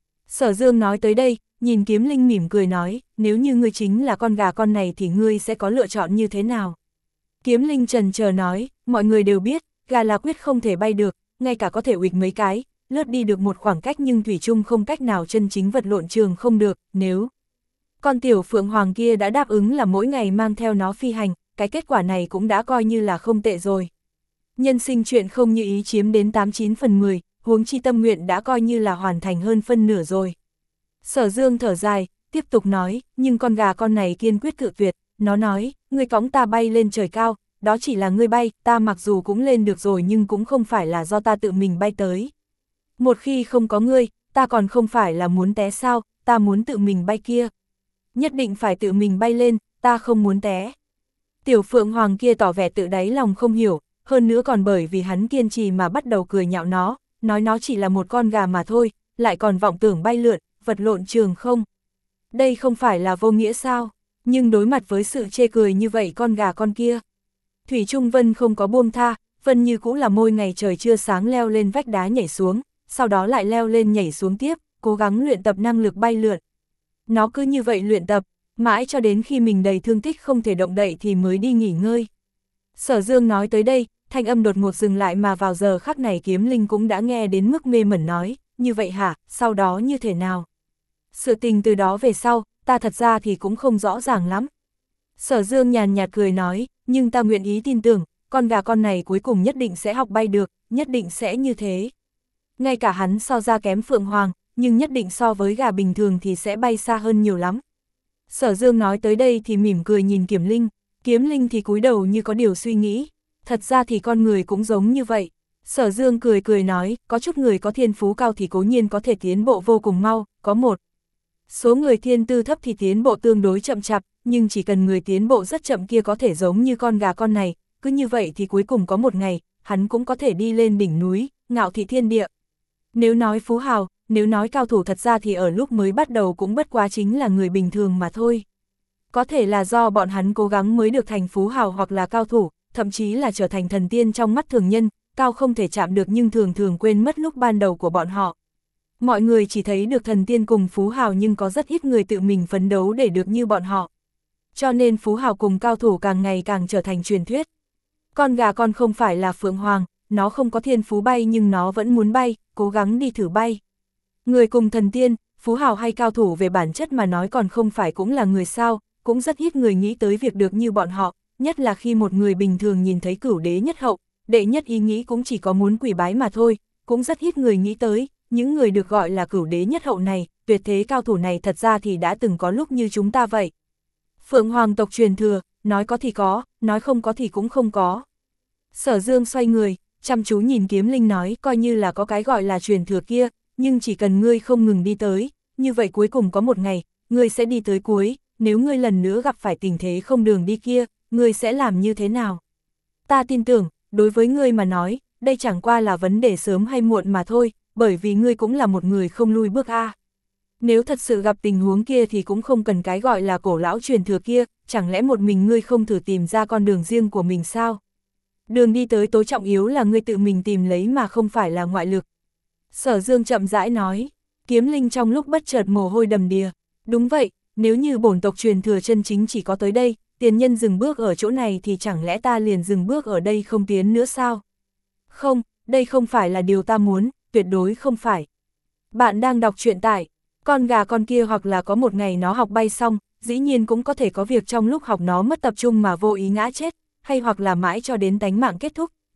Sở Dương nói tới đây, nhìn Kiếm Linh mỉm cười nói, nếu như ngươi chính là con gà con này thì ngươi sẽ có lựa chọn như thế nào? Kiếm Linh trần chờ nói, mọi người đều biết, gà là quyết không thể bay được, ngay cả có thể uịch mấy cái, lướt đi được một khoảng cách nhưng thủy chung không cách nào chân chính vật lộn trường không được, nếu con tiểu phượng hoàng kia đã đáp ứng là mỗi ngày mang theo nó phi hành, cái kết quả này cũng đã coi như là không tệ rồi. Nhân sinh chuyện không như ý chiếm đến tám chín phần mười, huống chi tâm nguyện đã coi như là hoàn thành hơn phân nửa rồi. Sở Dương thở dài, tiếp tục nói, nhưng con gà con này kiên quyết cự tuyệt, nó nói, ngươi cõng ta bay lên trời cao, đó chỉ là ngươi bay, ta mặc dù cũng lên được rồi nhưng cũng không phải là do ta tự mình bay tới. Một khi không có ngươi, ta còn không phải là muốn té sao, ta muốn tự mình bay kia. Nhất định phải tự mình bay lên, ta không muốn té. Tiểu phượng hoàng kia tỏ vẻ tự đáy lòng không hiểu, hơn nữa còn bởi vì hắn kiên trì mà bắt đầu cười nhạo nó, nói nó chỉ là một con gà mà thôi, lại còn vọng tưởng bay lượn, vật lộn trường không. Đây không phải là vô nghĩa sao, nhưng đối mặt với sự chê cười như vậy con gà con kia. Thủy Trung Vân không có buông tha, Vân như cũng là môi ngày trời chưa sáng leo lên vách đá nhảy xuống, sau đó lại leo lên nhảy xuống tiếp, cố gắng luyện tập năng lực bay lượn. Nó cứ như vậy luyện tập, mãi cho đến khi mình đầy thương tích không thể động đậy thì mới đi nghỉ ngơi. Sở Dương nói tới đây, thanh âm đột ngột dừng lại mà vào giờ khắc này Kiếm Linh cũng đã nghe đến mức mê mẩn nói, như vậy hả, sau đó như thế nào? Sự tình từ đó về sau, ta thật ra thì cũng không rõ ràng lắm. Sở Dương nhàn nhạt cười nói, nhưng ta nguyện ý tin tưởng, con gà con này cuối cùng nhất định sẽ học bay được, nhất định sẽ như thế. Ngay cả hắn so ra kém Phượng Hoàng, nhưng nhất định so với gà bình thường thì sẽ bay xa hơn nhiều lắm. Sở Dương nói tới đây thì mỉm cười nhìn Kiếm Linh, Kiếm Linh thì cúi đầu như có điều suy nghĩ, thật ra thì con người cũng giống như vậy. Sở Dương cười cười nói, có chút người có thiên phú cao thì cố nhiên có thể tiến bộ vô cùng mau, có một số người thiên tư thấp thì tiến bộ tương đối chậm chạp, nhưng chỉ cần người tiến bộ rất chậm kia có thể giống như con gà con này, cứ như vậy thì cuối cùng có một ngày, hắn cũng có thể đi lên đỉnh núi, ngạo thị thiên địa. Nếu nói phú hào, nếu nói cao thủ thật ra thì ở lúc mới bắt đầu cũng bất quá chính là người bình thường mà thôi. Có thể là do bọn hắn cố gắng mới được thành phú hào hoặc là cao thủ, thậm chí là trở thành thần tiên trong mắt thường nhân, cao không thể chạm được nhưng thường thường quên mất lúc ban đầu của bọn họ. Mọi người chỉ thấy được thần tiên cùng phú hào nhưng có rất ít người tự mình phấn đấu để được như bọn họ. Cho nên phú hào cùng cao thủ càng ngày càng trở thành truyền thuyết. Con gà con không phải là Phượng Hoàng, nó không có thiên phú bay nhưng nó vẫn muốn bay, cố gắng đi thử bay. Người cùng thần tiên, phú hào hay cao thủ về bản chất mà nói còn không phải cũng là người sao, cũng rất ít người nghĩ tới việc được như bọn họ, nhất là khi một người bình thường nhìn thấy cửu đế nhất hậu, đệ nhất ý nghĩ cũng chỉ có muốn quỳ bái mà thôi, cũng rất ít người nghĩ tới, những người được gọi là cửu đế nhất hậu này, tuyệt thế cao thủ này thật ra thì đã từng có lúc như chúng ta vậy. Phượng Hoàng tộc truyền thừa, nói có thì có, nói không có thì cũng không có. Sở Dương xoay người, chăm chú nhìn Kiếm Linh nói, coi như là có cái gọi là truyền thừa kia, nhưng chỉ cần ngươi không ngừng đi tới, như vậy cuối cùng có một ngày, ngươi sẽ đi tới cuối, nếu ngươi lần nữa gặp phải tình thế không đường đi kia, ngươi sẽ làm như thế nào? Ta tin tưởng, đối với ngươi mà nói, đây chẳng qua là vấn đề sớm hay muộn mà thôi, bởi vì ngươi cũng là một người không lui bước a. Nếu thật sự gặp tình huống kia thì cũng không cần cái gọi là cổ lão truyền thừa kia, chẳng lẽ một mình ngươi không thử tìm ra con đường riêng của mình sao? Đường đi tới tối trọng yếu là ngươi tự mình tìm lấy mà không phải là ngoại lực. Sở Dương chậm rãi nói, Kiếm Linh trong lúc bất chợt mồ hôi đầm đìa. Đúng vậy, nếu như bổn tộc truyền thừa chân chính chỉ có tới đây, tiền nhân dừng bước ở chỗ này thì chẳng lẽ ta liền dừng bước ở đây không tiến nữa sao? Không, đây không phải là điều ta muốn, tuyệt đối không phải. Bạn đang đọc truyện tại, con gà con kia hoặc là có một ngày nó học bay xong, dĩ nhiên cũng có thể có việc trong lúc học nó mất tập trung mà vô ý ngã chết, hay hoặc là mãi cho đến tánh mạng kết thúc,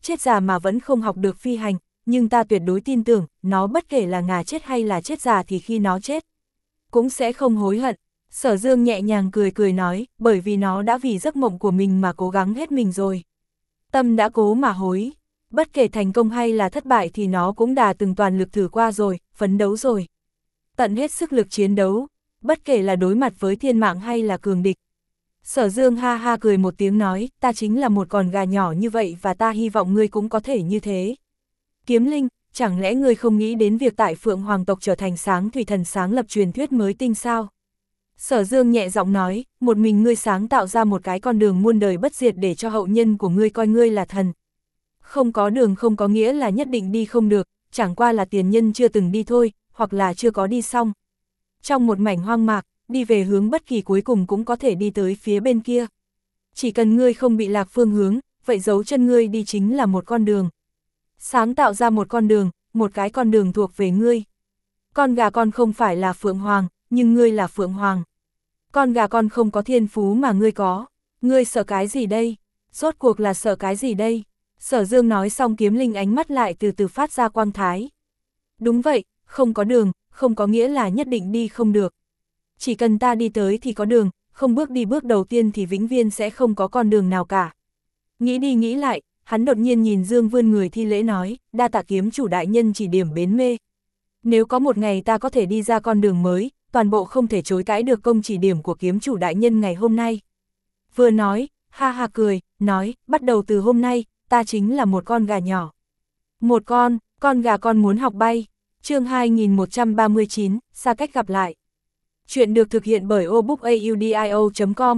chết già mà vẫn không học được phi hành, nhưng ta tuyệt đối tin tưởng, nó bất kể là ngà chết hay là chết già thì khi nó chết, cũng sẽ không hối hận. Sở Dương nhẹ nhàng cười cười nói, bởi vì nó đã vì giấc mộng của mình mà cố gắng hết mình rồi. Tâm đã cố mà hối, bất kể thành công hay là thất bại thì nó cũng đã từng toàn lực thử qua rồi, phấn đấu rồi. Tận hết sức lực chiến đấu, bất kể là đối mặt với thiên mạng hay là cường địch. Sở Dương ha ha cười một tiếng nói, ta chính là một con gà nhỏ như vậy và ta hy vọng ngươi cũng có thể như thế. Kiếm Linh, chẳng lẽ ngươi không nghĩ đến việc tại Phượng Hoàng tộc trở thành sáng thủy thần sáng lập truyền thuyết mới tinh sao? Sở Dương nhẹ giọng nói, một mình ngươi sáng tạo ra một cái con đường muôn đời bất diệt để cho hậu nhân của ngươi coi ngươi là thần. Không có đường không có nghĩa là nhất định đi không được, chẳng qua là tiền nhân chưa từng đi thôi, hoặc là chưa có đi xong. Trong một mảnh hoang mạc, đi về hướng bất kỳ cuối cùng cũng có thể đi tới phía bên kia. Chỉ cần ngươi không bị lạc phương hướng, vậy dấu chân ngươi đi chính là một con đường. Sáng tạo ra một con đường, một cái con đường thuộc về ngươi. Con gà con không phải là Phượng Hoàng, nhưng ngươi là Phượng Hoàng. Con gà con không có thiên phú mà ngươi có. Ngươi sợ cái gì đây? Rốt cuộc là sợ cái gì đây? Sở Dương nói xong Kiếm Linh ánh mắt lại từ từ phát ra quang thái. Đúng vậy, không có đường, không có nghĩa là nhất định đi không được. Chỉ cần ta đi tới thì có đường, không bước đi bước đầu tiên thì vĩnh viễn sẽ không có con đường nào cả. Nghĩ đi nghĩ lại, hắn đột nhiên nhìn Dương vươn người thi lễ nói, đa tạ kiếm chủ đại nhân chỉ điểm bến mê. Nếu có một ngày ta có thể đi ra con đường mới, toàn bộ không thể chối cãi được công chỉ điểm của kiếm chủ đại nhân ngày hôm nay. Vừa nói, ha ha cười, nói, bắt đầu từ hôm nay, ta chính là một con gà nhỏ. Một con, con gà con muốn học bay. Chương hai nghìn một trăm ba mươi chín, xa cách gặp lại. Chuyện được thực hiện bởi obookaudio chấm com.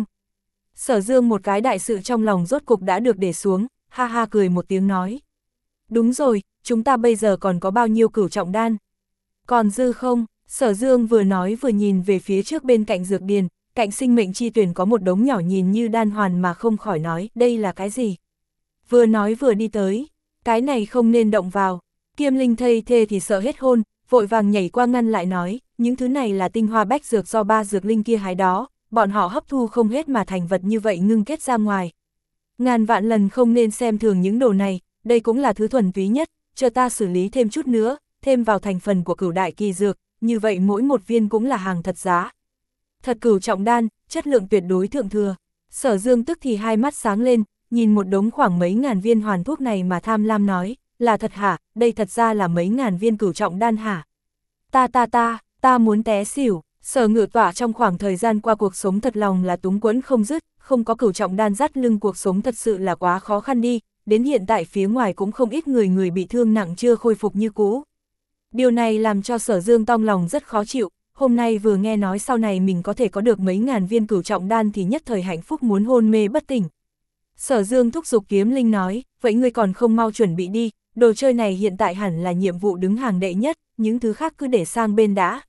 Sở Dương một cái đại sự trong lòng rốt cục đã được để xuống, ha ha cười một tiếng nói. Đúng rồi, chúng ta bây giờ còn có bao nhiêu cửu trọng đan? Còn dư không? Sở Dương vừa nói vừa nhìn về phía trước bên cạnh dược điền, cạnh sinh mệnh chi tuyển có một đống nhỏ nhìn như đan hoàn mà không khỏi nói, đây là cái gì? Vừa nói vừa đi tới, cái này không nên động vào. Kiêm Linh thây thê thì sợ hết hôn, vội vàng nhảy qua ngăn lại nói, những thứ này là tinh hoa bách dược do ba dược linh kia hái đó, bọn họ hấp thu không hết mà thành vật như vậy ngưng kết ra ngoài. Ngàn vạn lần không nên xem thường những đồ này, đây cũng là thứ thuần túy nhất, chờ ta xử lý thêm chút nữa, thêm vào thành phần của cửu đại kỳ dược, như vậy mỗi một viên cũng là hàng thật giá. Thật cửu trọng đan, chất lượng tuyệt đối thượng thừa. Sở Dương tức thì hai mắt sáng lên, nhìn một đống khoảng mấy ngàn viên hoàn thuốc này mà tham lam nói, là thật hả, đây thật ra là mấy ngàn viên cửu trọng đan hả? Ta ta ta, ta muốn té xỉu. Sở Ngự Tọa trong khoảng thời gian qua cuộc sống thật lòng là túng quẫn không dứt, không có cửu trọng đan dắt lưng cuộc sống thật sự là quá khó khăn đi, đến hiện tại phía ngoài cũng không ít người người bị thương nặng chưa khôi phục như cũ. Điều này làm cho Sở Dương trong lòng rất khó chịu, hôm nay vừa nghe nói sau này mình có thể có được mấy ngàn viên cửu trọng đan thì nhất thời hạnh phúc muốn hôn mê bất tỉnh. Sở Dương thúc giục Kiếm Linh nói, vậy ngươi còn không mau chuẩn bị đi, đồ chơi này hiện tại hẳn là nhiệm vụ đứng hàng đệ nhất, những thứ khác cứ để sang bên đã.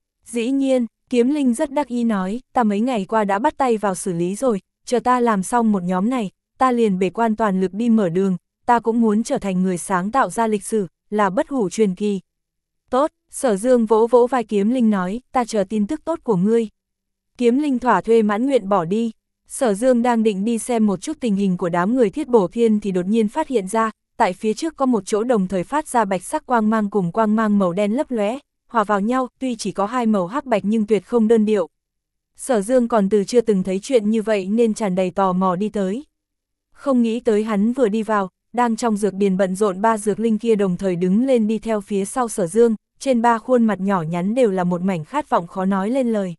Dĩ nhiên, Kiếm Linh rất đắc ý nói, ta mấy ngày qua đã bắt tay vào xử lý rồi, chờ ta làm xong một nhóm này, ta liền bể quan toàn lực đi mở đường, ta cũng muốn trở thành người sáng tạo ra lịch sử, là bất hủ truyền kỳ. Tốt, Sở Dương vỗ vỗ vai Kiếm Linh nói, ta chờ tin tức tốt của ngươi. Kiếm Linh thỏa thuê mãn nguyện bỏ đi. Sở Dương đang định đi xem một chút tình hình của đám người Thiết Bổ Thiên thì đột nhiên phát hiện ra, tại phía trước có một chỗ đồng thời phát ra bạch sắc quang mang cùng quang mang màu đen lấp lóe, hòa vào nhau, tuy chỉ có hai màu hắc bạch nhưng tuyệt không đơn điệu. Sở Dương còn từ chưa từng thấy chuyện như vậy nên tràn đầy tò mò đi tới. Không nghĩ tới hắn vừa đi vào, đang trong dược điền bận rộn ba dược linh kia đồng thời đứng lên đi theo phía sau Sở Dương, trên ba khuôn mặt nhỏ nhắn đều là một mảnh khát vọng khó nói lên lời.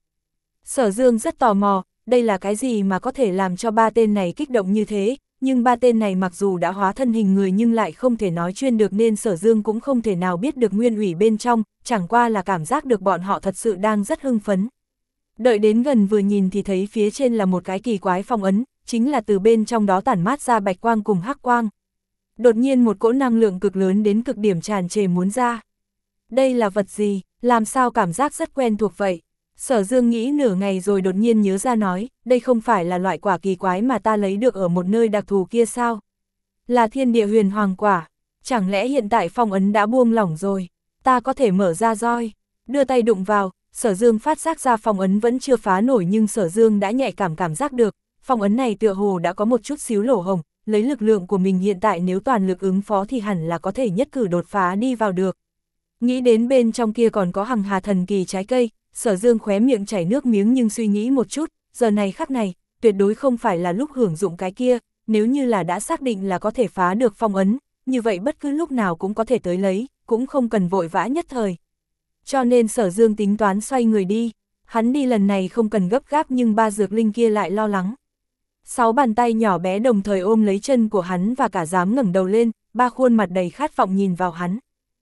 Sở Dương rất tò mò, đây là cái gì mà có thể làm cho ba tên này kích động như thế, nhưng ba tên này mặc dù đã hóa thân hình người nhưng lại không thể nói chuyên được nên Sở Dương cũng không thể nào biết được nguyên ủy bên trong, chẳng qua là cảm giác được bọn họ thật sự đang rất hưng phấn. Đợi đến gần vừa nhìn thì thấy phía trên là một cái kỳ quái phong ấn, chính là từ bên trong đó tản mát ra bạch quang cùng hắc quang. Đột nhiên một cỗ năng lượng cực lớn đến cực điểm tràn trề muốn ra. Đây là vật gì, làm sao cảm giác rất quen thuộc vậy? Sở Dương nghĩ nửa ngày rồi đột nhiên nhớ ra nói, đây không phải là loại quả kỳ quái mà ta lấy được ở một nơi đặc thù kia sao? Là thiên địa huyền hoàng quả, chẳng lẽ hiện tại phong ấn đã buông lỏng rồi, ta có thể mở ra roi, đưa tay đụng vào, Sở Dương phát giác ra phong ấn vẫn chưa phá nổi nhưng Sở Dương đã nhạy cảm cảm giác được, phong ấn này tựa hồ đã có một chút xíu lỗ hổng, lấy lực lượng của mình hiện tại nếu toàn lực ứng phó thì hẳn là có thể nhất cử đột phá đi vào được. Nghĩ đến bên trong kia còn có hằng hà thần kỳ trái cây, Sở Dương khóe miệng chảy nước miếng nhưng suy nghĩ một chút, giờ này khắc này, tuyệt đối không phải là lúc hưởng dụng cái kia, nếu như là đã xác định là có thể phá được phong ấn, như vậy bất cứ lúc nào cũng có thể tới lấy, cũng không cần vội vã nhất thời. Cho nên Sở Dương tính toán xoay người đi, hắn đi lần này không cần gấp gáp nhưng ba dược linh kia lại lo lắng. Sáu bàn tay nhỏ bé đồng thời ôm lấy chân của hắn và cả dám ngẩng đầu lên, ba khuôn mặt đầy khát vọng nhìn vào hắn.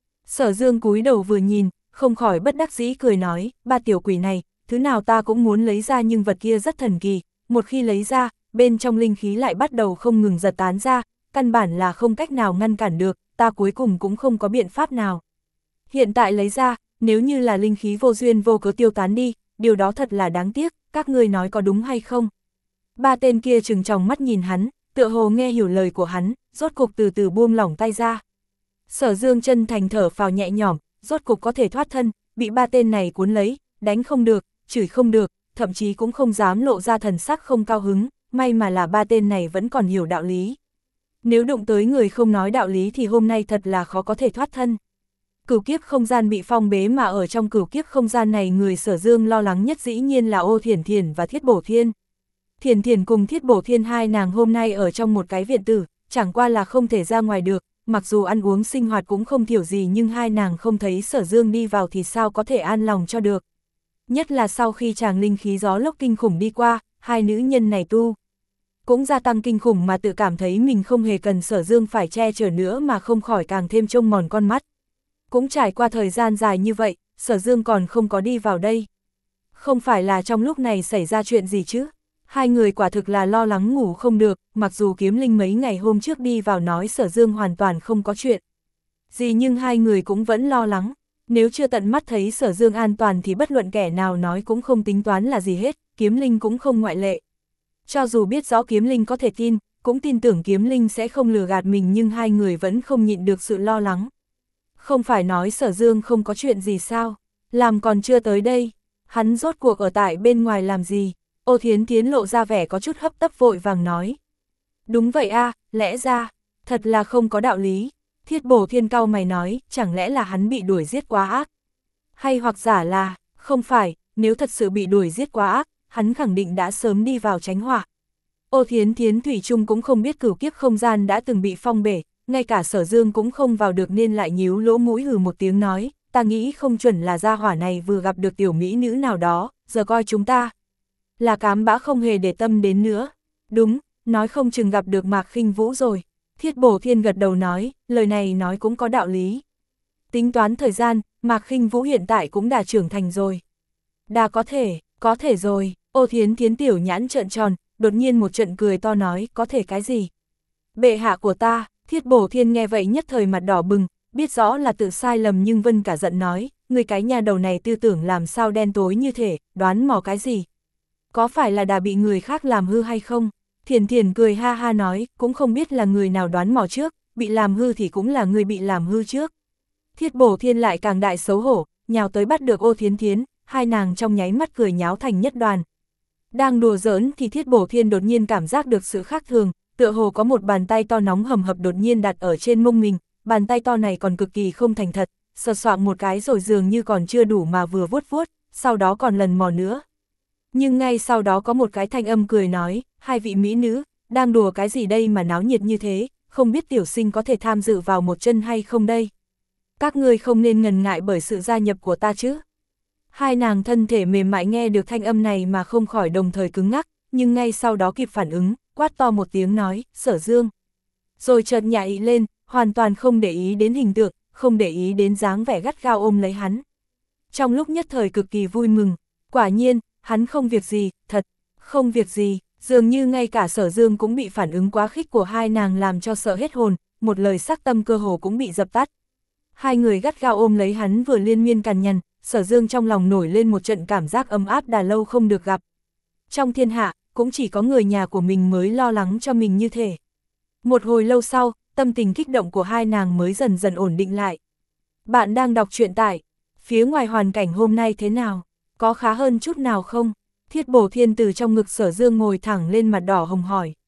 Sở Dương cúi đầu vừa nhìn, không khỏi bất đắc dĩ cười nói, ba tiểu quỷ này, thứ nào ta cũng muốn lấy ra nhưng vật kia rất thần kỳ, một khi lấy ra, bên trong linh khí lại bắt đầu không ngừng giật tán ra, căn bản là không cách nào ngăn cản được, ta cuối cùng cũng không có biện pháp nào. Hiện tại lấy ra, nếu như là linh khí vô duyên vô cớ tiêu tán đi, điều đó thật là đáng tiếc, các ngươi nói có đúng hay không? Ba tên kia trừng tròng mắt nhìn hắn, tựa hồ nghe hiểu lời của hắn, rốt cục từ từ buông lỏng tay ra. Sở Dương chân thành thở phào nhẹ nhõm, rốt cục có thể thoát thân, bị ba tên này cuốn lấy, đánh không được, chửi không được, thậm chí cũng không dám lộ ra thần sắc không cao hứng, may mà là ba tên này vẫn còn hiểu đạo lý. Nếu đụng tới người không nói đạo lý thì hôm nay thật là khó có thể thoát thân. Cửu kiếp không gian bị phong bế mà ở trong cửu kiếp không gian này người Sở Dương lo lắng nhất dĩ nhiên là Ô Thiển Thiển và Thiết Bổ Thiên. Thiển Thiển cùng Thiết Bổ Thiên hai nàng hôm nay ở trong một cái viện tử, chẳng qua là không thể ra ngoài được, mặc dù ăn uống sinh hoạt cũng không thiểu gì nhưng hai nàng không thấy Sở Dương đi vào thì sao có thể an lòng cho được. Nhất là sau khi chàng linh khí gió lốc kinh khủng đi qua, hai nữ nhân này tu cũng gia tăng kinh khủng mà tự cảm thấy mình không hề cần Sở Dương phải che chở nữa mà không khỏi càng thêm trông mòn con mắt. Cũng trải qua thời gian dài như vậy, Sở Dương còn không có đi vào đây. Không phải là trong lúc này xảy ra chuyện gì chứ? Hai người quả thực là lo lắng ngủ không được, mặc dù Kiếm Linh mấy ngày hôm trước đi vào nói Sở Dương hoàn toàn không có chuyện gì nhưng hai người cũng vẫn lo lắng. Nếu chưa tận mắt thấy Sở Dương an toàn thì bất luận kẻ nào nói cũng không tính toán là gì hết, Kiếm Linh cũng không ngoại lệ. Cho dù biết rõ Kiếm Linh có thể tin, cũng tin tưởng Kiếm Linh sẽ không lừa gạt mình nhưng hai người vẫn không nhịn được sự lo lắng. Không phải nói Sở Dương không có chuyện gì sao, làm còn chưa tới đây, hắn rốt cuộc ở tại bên ngoài làm gì? Ô Thiến Thiến lộ ra vẻ có chút hấp tấp vội vàng nói. Đúng vậy a, lẽ ra, thật là không có đạo lý. Thiết Bổ Thiên cau mày nói, chẳng lẽ là hắn bị đuổi giết quá ác? Hay hoặc giả là, không phải, nếu thật sự bị đuổi giết quá ác, hắn khẳng định đã sớm đi vào tránh họa. Ô Thiến Thiến thủy chung cũng không biết cửu kiếp không gian đã từng bị phong bể, ngay cả Sở Dương cũng không vào được nên lại nhíu lỗ mũi hừ một tiếng nói, ta nghĩ không chuẩn là gia hỏa này vừa gặp được tiểu mỹ nữ nào đó, giờ coi chúng ta là cám bã không hề để tâm đến nữa. Đúng, nói không chừng gặp được Mạc Khinh Vũ rồi. Thiết Bổ Thiên gật đầu nói, lời này nói cũng có đạo lý. Tính toán thời gian, Mạc Khinh Vũ hiện tại cũng đã trưởng thành rồi. Đã có thể, có thể rồi. Ô Thiến Thiến tiểu nhãn trợn tròn, đột nhiên một trận cười to nói, có thể cái gì? Bệ hạ của ta. Thiết Bổ Thiên nghe vậy nhất thời mặt đỏ bừng, biết rõ là tự sai lầm nhưng vân cả giận nói, người cái nhà đầu này tư tưởng làm sao đen tối như thể, đoán mò cái gì? Có phải là đã bị người khác làm hư hay không? Thiền Thiền cười ha ha nói, cũng không biết là người nào đoán mò trước, bị làm hư thì cũng là người bị làm hư trước. Thiết Bổ Thiên lại càng đại xấu hổ, nhào tới bắt được Ô Thiến Thiến, hai nàng trong nháy mắt cười nháo thành nhất đoàn. Đang đùa giỡn thì Thiết Bổ Thiên đột nhiên cảm giác được sự khác thường, tựa hồ có một bàn tay to nóng hầm hập đột nhiên đặt ở trên mông mình, bàn tay to này còn cực kỳ không thành thật, sờ soạng một cái rồi dường như còn chưa đủ mà vừa vuốt vuốt, sau đó còn lần mò nữa. Nhưng ngay sau đó có một cái thanh âm cười nói, hai vị mỹ nữ, đang đùa cái gì đây mà náo nhiệt như thế, không biết tiểu sinh có thể tham dự vào một chân hay không đây? Các ngươi không nên ngần ngại bởi sự gia nhập của ta chứ? Hai nàng thân thể mềm mại nghe được thanh âm này mà không khỏi đồng thời cứng ngắc, nhưng ngay sau đó kịp phản ứng, quát to một tiếng nói, Sở Dương. Rồi chợt nhảy lên, hoàn toàn không để ý đến hình tượng, không để ý đến dáng vẻ gắt gao ôm lấy hắn. Trong lúc nhất thời cực kỳ vui mừng, quả nhiên, hắn không việc gì, thật, không việc gì, dường như ngay cả Sở Dương cũng bị phản ứng quá khích của hai nàng làm cho sợ hết hồn, một lời sắc tâm cơ hồ cũng bị dập tắt. Hai người gắt gao ôm lấy hắn vừa liên miên cằn nhằn, Sở Dương trong lòng nổi lên một trận cảm giác ấm áp đã lâu không được gặp. Trong thiên hạ, cũng chỉ có người nhà của mình mới lo lắng cho mình như thế. Một hồi lâu sau, tâm tình kích động của hai nàng mới dần dần ổn định lại. Bạn đang đọc truyện tại, phía ngoài hoàn cảnh hôm nay thế nào? Có khá hơn chút nào không? Thiết Bổ Thiên từ trong ngực Sở Dương ngồi thẳng lên mặt đỏ hồng hỏi.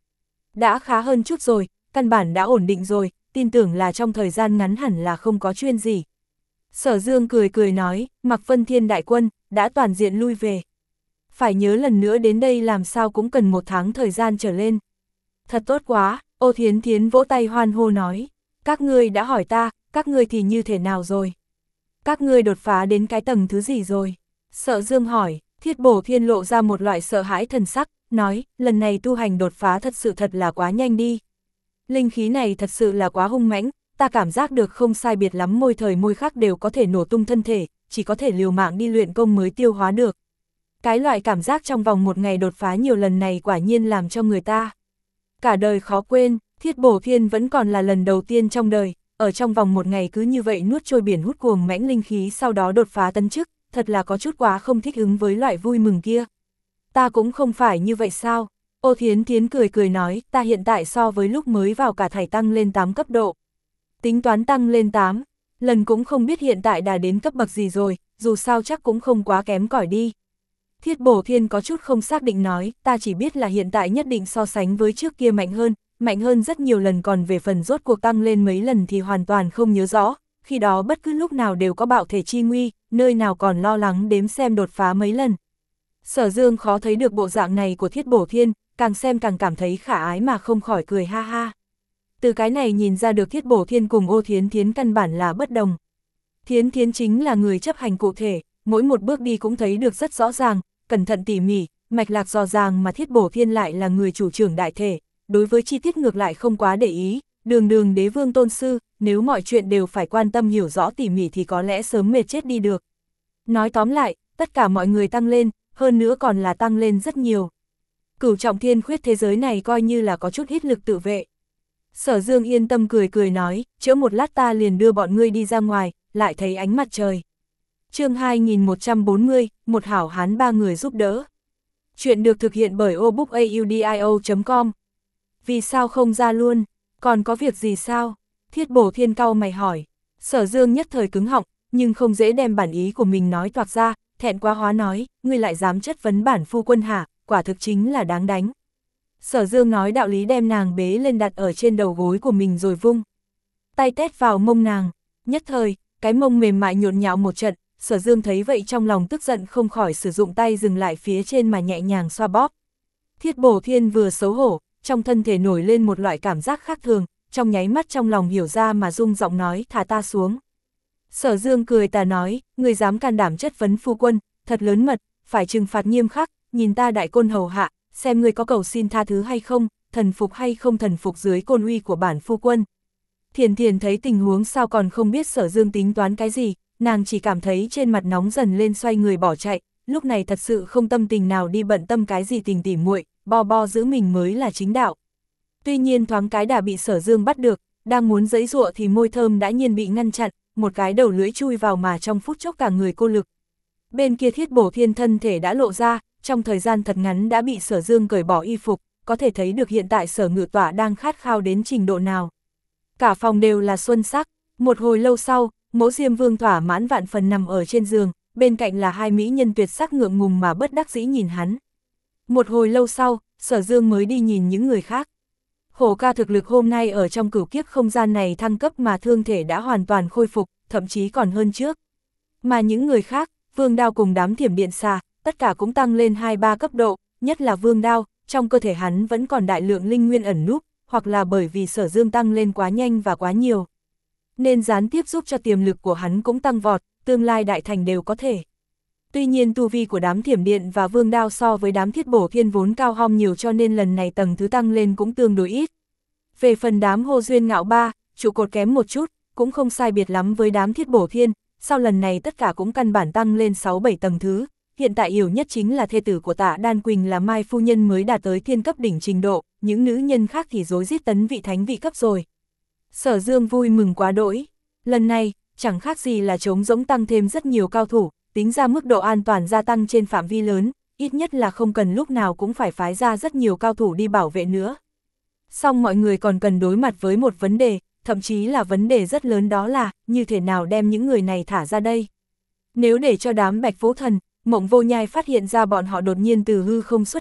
Đã khá hơn chút rồi, căn bản đã ổn định rồi, tin tưởng là trong thời gian ngắn hẳn là không có chuyện gì. Sở Dương cười cười nói, Mạc Vân Thiên đại quân, đã toàn diện lui về. Phải nhớ lần nữa đến đây làm sao cũng cần một tháng thời gian trở lên. Thật tốt quá, Ô Thiến Thiến vỗ tay hoan hô nói, các ngươi đã hỏi ta, các ngươi thì như thế nào rồi? Các ngươi đột phá đến cái tầng thứ gì rồi? Sở Dương hỏi, Thiết Bổ Thiên lộ ra một loại sợ hãi thần sắc, nói, lần này tu hành đột phá thật sự thật là quá nhanh đi. Linh khí này thật sự là quá hung mãnh, ta cảm giác được không sai biệt lắm môi thời môi khắc đều có thể nổ tung thân thể, chỉ có thể liều mạng đi luyện công mới tiêu hóa được. Cái loại cảm giác trong vòng một ngày đột phá nhiều lần này quả nhiên làm cho người ta cả đời khó quên. Thiết Bổ Thiên vẫn còn là lần đầu tiên trong đời, ở trong vòng một ngày cứ như vậy nuốt trôi biển hút cuồng mãnh linh khí sau đó đột phá tấn chức, thật là có chút quá không thích ứng với loại vui mừng kia. Ta cũng không phải như vậy sao? Ô Thiến Thiến cười cười nói, ta hiện tại so với lúc mới vào cả thảy tăng lên tám cấp độ. Tính toán tăng lên tám, lần cũng không biết hiện tại đã đến cấp bậc gì rồi, dù sao chắc cũng không quá kém cỏi đi. Thiết Bổ Thiên có chút không xác định nói, ta chỉ biết là hiện tại nhất định so sánh với trước kia mạnh hơn, mạnh hơn rất nhiều lần, còn về phần rốt cuộc tăng lên mấy lần thì hoàn toàn không nhớ rõ, khi đó bất cứ lúc nào đều có bạo thể chi nguy, nơi nào còn lo lắng đếm xem đột phá mấy lần. Sở Dương khó thấy được bộ dạng này của Thiết Bổ Thiên, càng xem càng cảm thấy khả ái mà không khỏi cười ha ha. Từ cái này nhìn ra được Thiết Bổ Thiên cùng Ô Thiến Thiến căn bản là bất đồng. Thiến Thiến chính là người chấp hành cụ thể, mỗi một bước đi cũng thấy được rất rõ ràng, cẩn thận tỉ mỉ, mạch lạc dò dàng, mà Thiết Bổ Thiên lại là người chủ trưởng đại thể, đối với chi tiết ngược lại không quá để ý, đường đường đế vương tôn sư, nếu mọi chuyện đều phải quan tâm hiểu rõ tỉ mỉ thì có lẽ sớm mệt chết đi được. Nói tóm lại, tất cả mọi người tăng lên, hơn nữa còn là tăng lên rất nhiều. Cửu trọng thiên khuyết thế giới này coi như là có chút hít lực tự vệ. Sở Dương yên tâm cười cười nói, chữa một lát ta liền đưa bọn ngươi đi ra ngoài, lại thấy ánh mặt trời. Chương hai nghìn một trăm bốn mươi, một hảo hán ba người giúp đỡ. Chuyện được thực hiện bởi obookaudio chấm com. Vì sao không ra luôn, còn có việc gì sao? Thiết Bổ Thiên cau mày hỏi. Sở Dương nhất thời cứng họng, nhưng không dễ đem bản ý của mình nói toạc ra, thẹn quá hóa nói, ngươi lại dám chất vấn bản phu quân hả, quả thực chính là đáng đánh. Sở Dương nói đạo lý, đem nàng bế lên đặt ở trên đầu gối của mình rồi vung tay tét vào mông nàng, nhất thời, cái mông mềm mại nhộn nhạo một trận. Sở Dương thấy vậy trong lòng tức giận, không khỏi sử dụng tay dừng lại phía trên mà nhẹ nhàng xoa bóp. Thiết Bổ Thiên vừa xấu hổ, trong thân thể nổi lên một loại cảm giác khác thường, trong nháy mắt trong lòng hiểu ra mà rung giọng nói, thả ta xuống. Sở Dương cười tà nói, người dám can đảm chất vấn phu quân, thật lớn mật, phải trừng phạt nghiêm khắc, nhìn ta đại côn hầu hạ, xem người có cầu xin tha thứ hay không, thần phục hay không thần phục dưới côn uy của bản phu quân. Thiền Thiền thấy tình huống sao còn không biết Sở Dương tính toán cái gì, nàng chỉ cảm thấy trên mặt nóng dần lên, xoay người bỏ chạy, lúc này thật sự không tâm tình nào đi bận tâm cái gì tình tỉ muội, bo bo giữ mình mới là chính đạo. Tuy nhiên thoáng cái đã bị Sở Dương bắt được, đang muốn giãy giụa thì môi thơm đã nhiên bị ngăn chặn, một cái đầu lưỡi chui vào mà trong phút chốc cả người cô lực. Bên kia Thiết Bổ Thiên thân thể đã lộ ra, trong thời gian thật ngắn đã bị Sở Dương cởi bỏ y phục, có thể thấy được hiện tại Sở Ngự Tỏa đang khát khao đến trình độ nào. Cả phòng đều là xuân sắc, một hồi lâu sau, Mỗ Diêm Vương thỏa mãn vạn phần nằm ở trên giường, bên cạnh là hai mỹ nhân tuyệt sắc ngượng ngùng mà bất đắc dĩ nhìn hắn. Một hồi lâu sau, Sở Dương mới đi nhìn những người khác. Hổ ca thực lực hôm nay ở trong cửu kiếp không gian này thăng cấp mà thương thể đã hoàn toàn khôi phục, thậm chí còn hơn trước. Mà những người khác, Vương Đao cùng đám thiểm điện xà, tất cả cũng tăng lên hai ba cấp độ, nhất là Vương Đao, trong cơ thể hắn vẫn còn đại lượng linh nguyên ẩn núp, hoặc là bởi vì Sở Dương tăng lên quá nhanh và quá nhiều, nên gián tiếp giúp cho tiềm lực của hắn cũng tăng vọt, tương lai đại thành đều có thể. Tuy nhiên tu vi của đám thiểm điện và Vương Đao so với đám Thiết Bổ Thiên vốn cao hom nhiều, cho nên lần này tầng thứ tăng lên cũng tương đối ít. Về phần đám Hô Duyên Ngạo Ba, trụ cột kém một chút, cũng không sai biệt lắm với đám Thiết Bổ Thiên, sau lần này tất cả cũng căn bản tăng lên sáu bảy tầng thứ, hiện tại yếu nhất chính là thê tử của Tạ Đan Quỳnh là Mai Phu Nhân mới đạt tới thiên cấp đỉnh trình độ, những nữ nhân khác thì rối rít tấn vị thánh vị cấp rồi. Sở Dương vui mừng quá đỗi, lần này, chẳng khác gì là trống rỗng tăng thêm rất nhiều cao thủ, tính ra mức độ an toàn gia tăng trên phạm vi lớn, ít nhất là không cần lúc nào cũng phải phái ra rất nhiều cao thủ đi bảo vệ nữa. Song mọi người còn cần đối mặt với một vấn đề, thậm chí là vấn đề rất lớn, đó là, như thế nào đem những người này thả ra đây? Nếu để cho đám Bạch Vũ Thần, Mộng Vô Nhai phát hiện ra bọn họ đột nhiên từ hư không xuất hiện,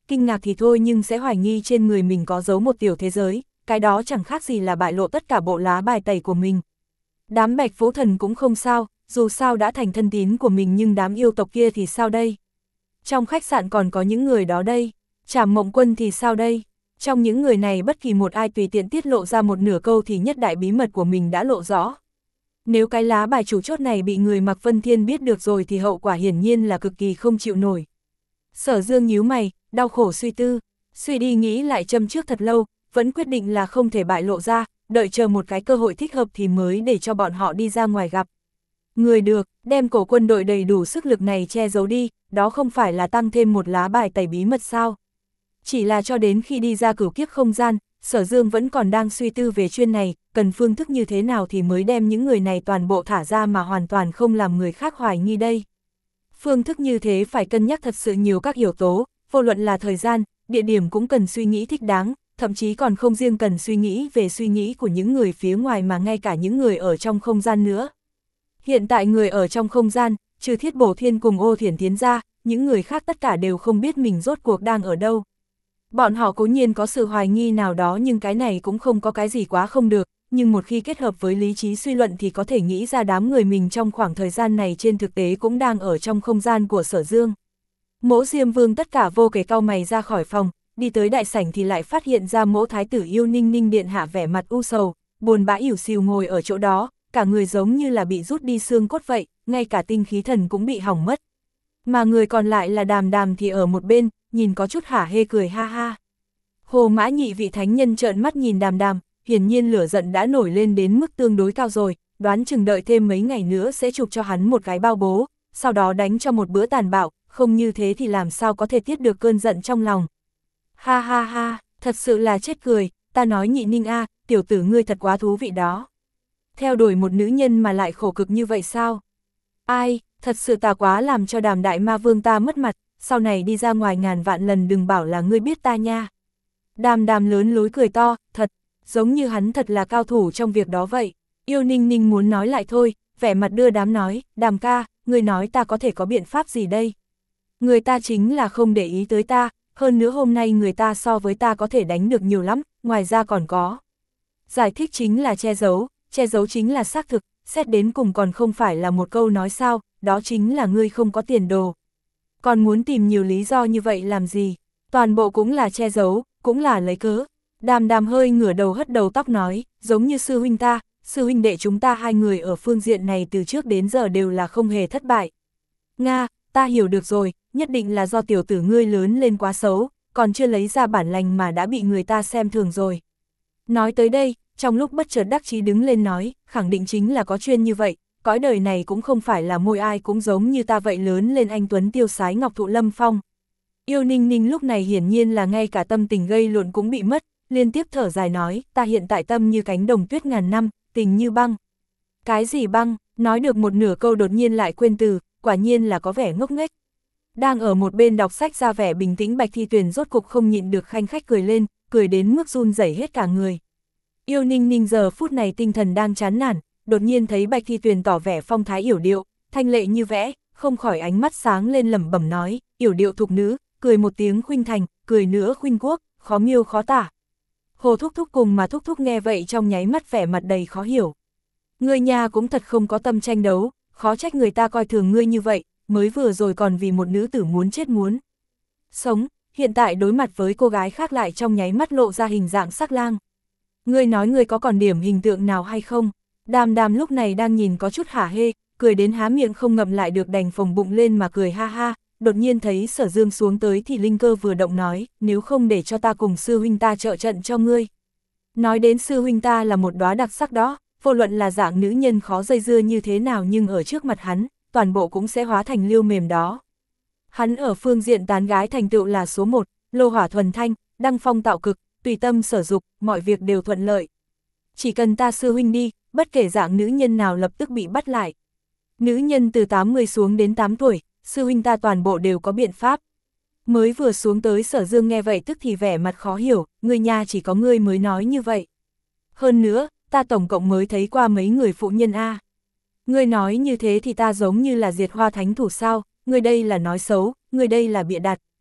kinh ngạc thì thôi nhưng sẽ hoài nghi trên người mình có giấu một tiểu thế giới, cái đó chẳng khác gì là bại lộ tất cả bộ lá bài tẩy của mình. Đám Bạch Vũ Thần cũng không sao, dù sao đã thành thân tín của mình nhưng đám yêu tộc kia thì sao đây? Trong khách sạn còn có những người đó đây, Trảm Mộng Quân thì sao đây? Trong những người này bất kỳ một ai tùy tiện tiết lộ ra một nửa câu thì nhất đại bí mật của mình đã lộ rõ. Nếu cái lá bài chủ chốt này bị người Mạc Vân Thiên biết được rồi thì hậu quả hiển nhiên là cực kỳ không chịu nổi. Sở Dương nhíu mày, đau khổ suy tư, suy đi nghĩ lại châm trước thật lâu, vẫn quyết định là không thể bại lộ ra, đợi chờ một cái cơ hội thích hợp thì mới để cho bọn họ đi ra ngoài gặp. Người được, đem cổ quân đội đầy đủ sức lực này che giấu đi, đó không phải là tăng thêm một lá bài tẩy bí mật sao? Chỉ là cho đến khi đi ra cửu kiếp không gian, Sở Dương vẫn còn đang suy tư về chuyên này, cần phương thức như thế nào thì mới đem những người này toàn bộ thả ra mà hoàn toàn không làm người khác hoài nghi đây. Phương thức như thế phải cân nhắc thật sự nhiều các yếu tố, vô luận là thời gian, địa điểm cũng cần suy nghĩ thích đáng, thậm chí còn không riêng cần suy nghĩ về suy nghĩ của những người phía ngoài mà ngay cả những người ở trong không gian nữa. Hiện tại người ở trong không gian, trừ Thiết Bổ Thiên cùng Ô Thiển Thiến ra, những người khác tất cả đều không biết mình rốt cuộc đang ở đâu. Bọn họ cố nhiên có sự hoài nghi nào đó nhưng cái này cũng không có cái gì quá không được, nhưng một khi kết hợp với lý trí suy luận thì có thể nghĩ ra đám người mình trong khoảng thời gian này trên thực tế cũng đang ở trong không gian của Sở Dương. Mỗ Diêm Vương tất cả vô kể cau mày ra khỏi phòng, đi tới đại sảnh thì lại phát hiện ra Mỗ Thái tử Yêu Ninh Ninh điện hạ vẻ mặt u sầu, buồn bã ỉu xìu ngồi ở chỗ đó, cả người giống như là bị rút đi xương cốt vậy, ngay cả tinh khí thần cũng bị hỏng mất. Mà người còn lại là Đàm Đàm thì ở một bên, nhìn có chút hả hê cười ha ha. Hồ Mã nhị vị thánh nhân trợn mắt nhìn Đàm Đàm, hiển nhiên lửa giận đã nổi lên đến mức tương đối cao rồi, đoán chừng đợi thêm mấy ngày nữa sẽ chụp cho hắn một cái bao bố, sau đó đánh cho một bữa tàn bạo, không như thế thì làm sao có thể tiết được cơn giận trong lòng. Ha ha ha, thật sự là chết cười, ta nói nhị Ninh a, tiểu tử ngươi thật quá thú vị đó. Theo đuổi một nữ nhân mà lại khổ cực như vậy sao? Ai, thật sự ta quá làm cho Đàm đại ma vương ta mất mặt, sau này đi ra ngoài ngàn vạn lần đừng bảo là ngươi biết ta nha. Đàm Đàm lớn lối cười to, thật, giống như hắn thật là cao thủ trong việc đó vậy. Yêu Ninh Ninh muốn nói lại thôi, vẻ mặt đưa đám nói, Đàm ca, ngươi nói ta có thể có biện pháp gì đây? Người ta chính là không để ý tới ta, hơn nữa hôm nay người ta so với ta có thể đánh được nhiều lắm, ngoài ra còn có. Giải thích chính là che giấu, che giấu chính là xác thực, xét đến cùng còn không phải là một câu nói sao, đó chính là ngươi không có tiền đồ. Còn muốn tìm nhiều lý do như vậy làm gì? Toàn bộ cũng là che giấu, cũng là lấy cớ. Đàm Đàm hơi ngửa đầu hất đầu tóc nói, giống như sư huynh ta, sư huynh đệ chúng ta hai người ở phương diện này từ trước đến giờ đều là không hề thất bại. Nga, ta hiểu được rồi, nhất định là do tiểu tử ngươi lớn lên quá xấu, còn chưa lấy ra bản lành mà đã bị người ta xem thường rồi. Nói tới đây, trong lúc bất chợt đắc chí đứng lên nói, khẳng định chính là có chuyên như vậy, cõi đời này cũng không phải là môi ai cũng giống như ta vậy lớn lên anh tuấn tiêu sái ngọc thụ lâm phong. Yêu Ninh Ninh lúc này hiển nhiên là ngay cả tâm tình gây lộn cũng bị mất, liên tiếp thở dài nói, ta hiện tại tâm như cánh đồng tuyết ngàn năm, tình như băng. Cái gì băng, nói được một nửa câu đột nhiên lại quên từ, quả nhiên là có vẻ ngốc nghếch. Đang ở một bên đọc sách ra vẻ bình tĩnh Bạch Thi Tuyền rốt cục không nhịn được khanh khách cười lên, cười đến mức run rẩy hết cả người. Yêu Ninh Ninh giờ phút này tinh thần đang chán nản, đột nhiên thấy Bạch Thi Tuyền tỏ vẻ phong thái yểu điệu, thanh lệ như vẽ, không khỏi ánh mắt sáng lên lẩm bẩm nói, yểu điệu thục nữ, cười một tiếng khuynh thành, cười nữa khuynh quốc, khó miêu khó tả. Hồ Thúc Thúc cùng mà Thúc Thúc nghe vậy trong nháy mắt vẻ mặt đầy khó hiểu. Ngươi nhà cũng thật không có tâm tranh đấu, khó trách người ta coi thường ngươi như vậy, mới vừa rồi còn vì một nữ tử muốn chết muốn sống, hiện tại đối mặt với cô gái khác lại trong nháy mắt lộ ra hình dạng sắc lang. Ngươi nói ngươi có còn điểm hình tượng nào hay không? Đàm Đàm lúc này đang nhìn có chút hả hê, cười đến há miệng không ngậm lại được đành phồng bụng lên mà cười ha ha, đột nhiên thấy Sở Dương xuống tới thì linh cơ vừa động nói, nếu không để cho ta cùng sư huynh ta trợ trận cho ngươi. Nói đến sư huynh ta là một đóa đặc sắc đó, vô luận là dạng nữ nhân khó dây dưa như thế nào nhưng ở trước mặt hắn, toàn bộ cũng sẽ hóa thành liêu mềm đó. Hắn ở phương diện tán gái thành tựu là số một, lô hỏa thuần thanh, đăng phong tạo cực, tùy tâm sở dục, mọi việc đều thuận lợi. Chỉ cần ta sư huynh đi, bất kể dạng nữ nhân nào lập tức bị bắt lại. Nữ nhân từ tám mươi xuống đến tám tuổi, sư huynh ta toàn bộ đều có biện pháp. Mới vừa xuống tới Sở Dương nghe vậy tức thì vẻ mặt khó hiểu, người nhà chỉ có ngươi mới nói như vậy. Hơn nữa, ta tổng cộng mới thấy qua mấy người phụ nhân a. Ngươi nói như thế thì ta giống như là diệt hoa thánh thủ sao, ngươi đây là nói xấu, ngươi đây là bịa đặt.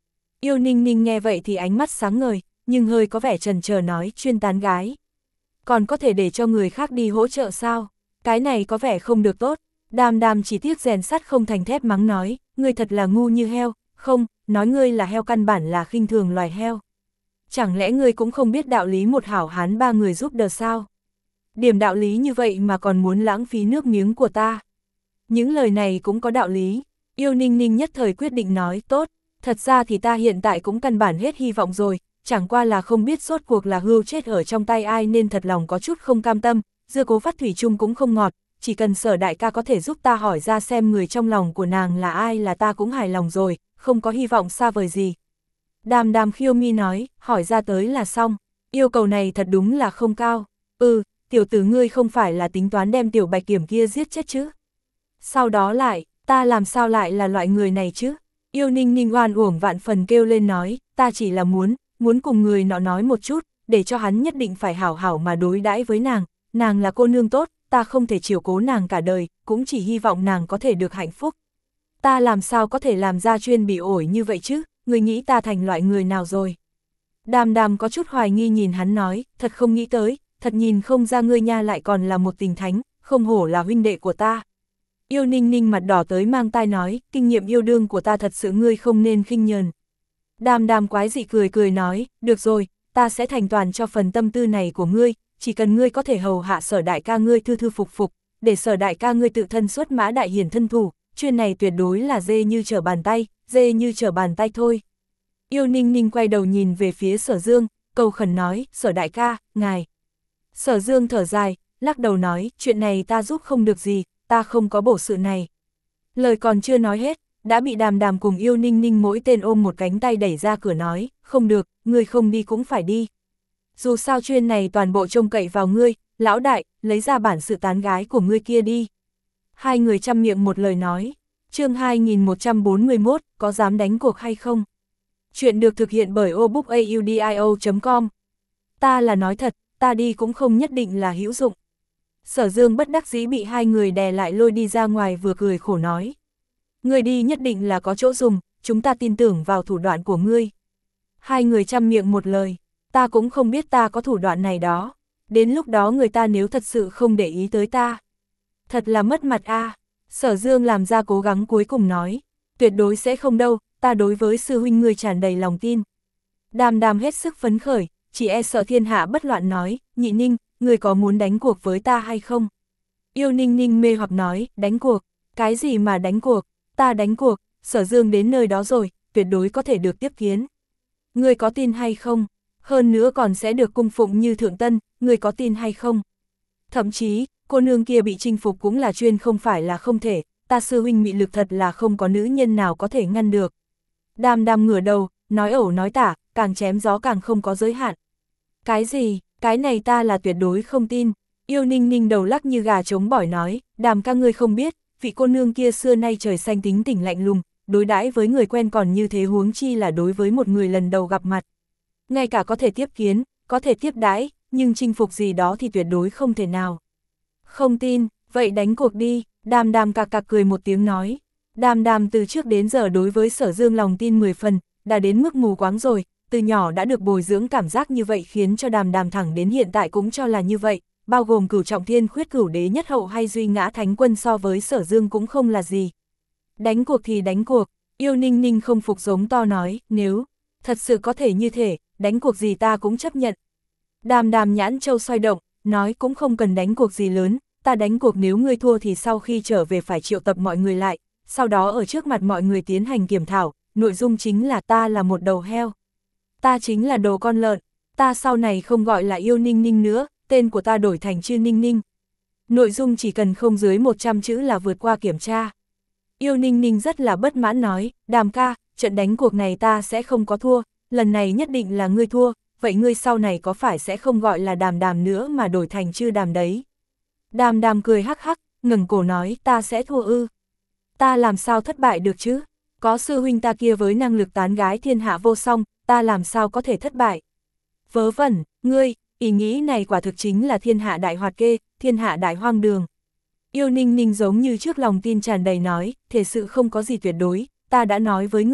Yêu Ninh Ninh nghe vậy thì ánh mắt sáng ngời, nhưng hơi có vẻ chần chờ nói chuyên tán gái. Còn có thể để cho người khác đi hỗ trợ sao? Cái này có vẻ không được tốt. Đàm Đàm chỉ tiếc rèn sắt không thành thép mắng nói, ngươi thật là ngu như heo, không, nói ngươi là heo căn bản là khinh thường loài heo. Chẳng lẽ ngươi cũng không biết đạo lý một hảo hán ba người giúp đỡ sao? Điểm đạo lý như vậy mà còn muốn lãng phí nước miếng của ta. Những lời này cũng có đạo lý. Yêu Ninh Ninh nhất thời quyết định nói, tốt, thật ra thì ta hiện tại cũng căn bản hết hy vọng rồi, chẳng qua là không biết rốt cuộc là hươu chết ở trong tay ai nên thật lòng có chút không cam tâm, dưa cố phát thủy chung cũng không ngọt, chỉ cần Sở đại ca có thể giúp ta hỏi ra xem người trong lòng của nàng là ai là ta cũng hài lòng rồi, không có hy vọng xa vời gì. Đàm Đàm khiêu mi nói, hỏi ra tới là xong, yêu cầu này thật đúng là không cao, ừ, tiểu tử ngươi không phải là tính toán đem tiểu bạch kiểm kia giết chết chứ. Sau đó lại, ta làm sao lại là loại người này chứ? Yêu Ninh Ninh oan uổng vạn phần kêu lên nói, ta chỉ là muốn, muốn cùng người nọ nói một chút, để cho hắn nhất định phải hảo hảo mà đối đãi với nàng, nàng là cô nương tốt, ta không thể chiều cố nàng cả đời, cũng chỉ hy vọng nàng có thể được hạnh phúc. Ta làm sao có thể làm ra chuyên bị ổi như vậy chứ, người nghĩ ta thành loại người nào rồi? Đàm Đàm có chút hoài nghi nhìn hắn nói, thật không nghĩ tới, thật nhìn không ra ngươi nha lại còn là một tình thánh, không hổ là huynh đệ của ta. Yêu Ninh Ninh mặt đỏ tới mang tai nói, kinh nghiệm yêu đương của ta thật sự ngươi không nên khinh nhờn. Đàm Đàm quái dị cười cười nói, được rồi, ta sẽ thành toàn cho phần tâm tư này của ngươi, chỉ cần ngươi có thể hầu hạ Sở đại ca ngươi thư thư phục phục, để Sở đại ca ngươi tự thân xuất mã đại hiển thân thủ, chuyên này tuyệt đối là dê như trở bàn tay, dê như trở bàn tay thôi. Yêu Ninh Ninh quay đầu nhìn về phía Sở Dương, cầu khẩn nói, Sở đại ca, ngài. Sở Dương thở dài, lắc đầu nói, chuyện này ta giúp không được gì, ta không có bổ sự này. Lời còn chưa nói hết, đã bị Đàm Đàm cùng Yêu Ninh Ninh mỗi tên ôm một cánh tay đẩy ra cửa nói, không được, ngươi không đi cũng phải đi. Dù sao chuyên này toàn bộ trông cậy vào ngươi, lão đại, lấy ra bản sự tán gái của ngươi kia đi. Hai người chăm miệng một lời nói, chương hai nghìn một trăm bốn mươi mốt, có dám đánh cuộc hay không? Chuyện được thực hiện bởi obookaudio chấm com. Ta là nói thật, ta đi cũng không nhất định là hữu dụng. Sở Dương bất đắc dĩ bị hai người đè lại lôi đi ra ngoài vừa cười khổ nói. Ngươi đi nhất định là có chỗ dùng, chúng ta tin tưởng vào thủ đoạn của ngươi. Hai người chăm miệng một lời, ta cũng không biết ta có thủ đoạn này đó. Đến lúc đó người ta nếu thật sự không để ý tới ta. Thật là mất mặt a. À. Sở Dương làm ra cố gắng cuối cùng nói. Tuyệt đối sẽ không đâu, ta đối với sư huynh ngươi tràn đầy lòng tin. Đàm Đàm hết sức phấn khởi, chỉ e sợ thiên hạ bất loạn nói, Nhị Ninh, người có muốn đánh cuộc với ta hay không? Yêu Ninh Ninh mê hoặc nói, đánh cuộc, cái gì mà đánh cuộc, ta đánh cuộc, Sở Dương đến nơi đó rồi, tuyệt đối có thể được tiếp kiến. Người có tin hay không? Hơn nữa còn sẽ được cung phụng như thượng tân, người có tin hay không? Thậm chí, cô nương kia bị chinh phục cũng là chuyên không phải là không thể, ta sư huynh mị lực thật là không có nữ nhân nào có thể ngăn được. Đàm Đàm ngửa đầu, nói ẩu nói tả, càng chém gió càng không có giới hạn. Cái gì, cái này ta là tuyệt đối không tin. Yêu Ninh Ninh đầu lắc như gà trống bỏi nói, Đàm ca ngươi không biết, vị cô nương kia xưa nay trời xanh tính tình lạnh lùng, đối đãi với người quen còn như thế huống chi là đối với một người lần đầu gặp mặt. Ngay cả có thể tiếp kiến, có thể tiếp đãi, nhưng chinh phục gì đó thì tuyệt đối không thể nào. Không tin, vậy đánh cuộc đi, Đàm Đàm cạc cạc cười một tiếng nói. Đàm Đàm từ trước đến giờ đối với Sở Dương lòng tin mười phần, đã đến mức mù quáng rồi, từ nhỏ đã được bồi dưỡng cảm giác như vậy khiến cho Đàm Đàm thẳng đến hiện tại cũng cho là như vậy, bao gồm Cửu Trọng Thiên Khuyết Cửu Đế Nhất Hậu hay Duy Ngã Thánh Quân so với Sở Dương cũng không là gì. Đánh cuộc thì đánh cuộc, Yêu Ninh Ninh không phục giống to nói, nếu thật sự có thể như thế, đánh cuộc gì ta cũng chấp nhận. Đàm Đàm nhãn châu xoay động, nói cũng không cần đánh cuộc gì lớn, ta đánh cuộc nếu ngươi thua thì sau khi trở về phải triệu tập mọi người lại, sau đó ở trước mặt mọi người tiến hành kiểm thảo, nội dung chính là ta là một đầu heo. Ta chính là đồ con lợn, ta sau này không gọi là Yêu Ninh Ninh nữa, tên của ta đổi thành Chư Ninh Ninh. Nội dung chỉ cần không dưới một trăm chữ là vượt qua kiểm tra. Yêu Ninh Ninh rất là bất mãn nói, Đàm ca, trận đánh cuộc này ta sẽ không có thua, lần này nhất định là ngươi thua, vậy ngươi sau này có phải sẽ không gọi là Đàm Đàm nữa mà đổi thành Chư Đàm đấy. Đàm Đàm cười hắc hắc, ngẩng cổ nói, ta sẽ thua ư. Ta làm sao thất bại được chứ, có sư huynh ta kia với năng lực tán gái thiên hạ vô song, ta làm sao có thể thất bại. Vớ vẩn, ngươi, ý nghĩ này quả thực chính là thiên hạ đại hoạt kê, thiên hạ đại hoang đường. Yêu Ninh Ninh giống như trước lòng tin tràn đầy nói, thể sự không có gì tuyệt đối, ta đã nói với ngươi rồi,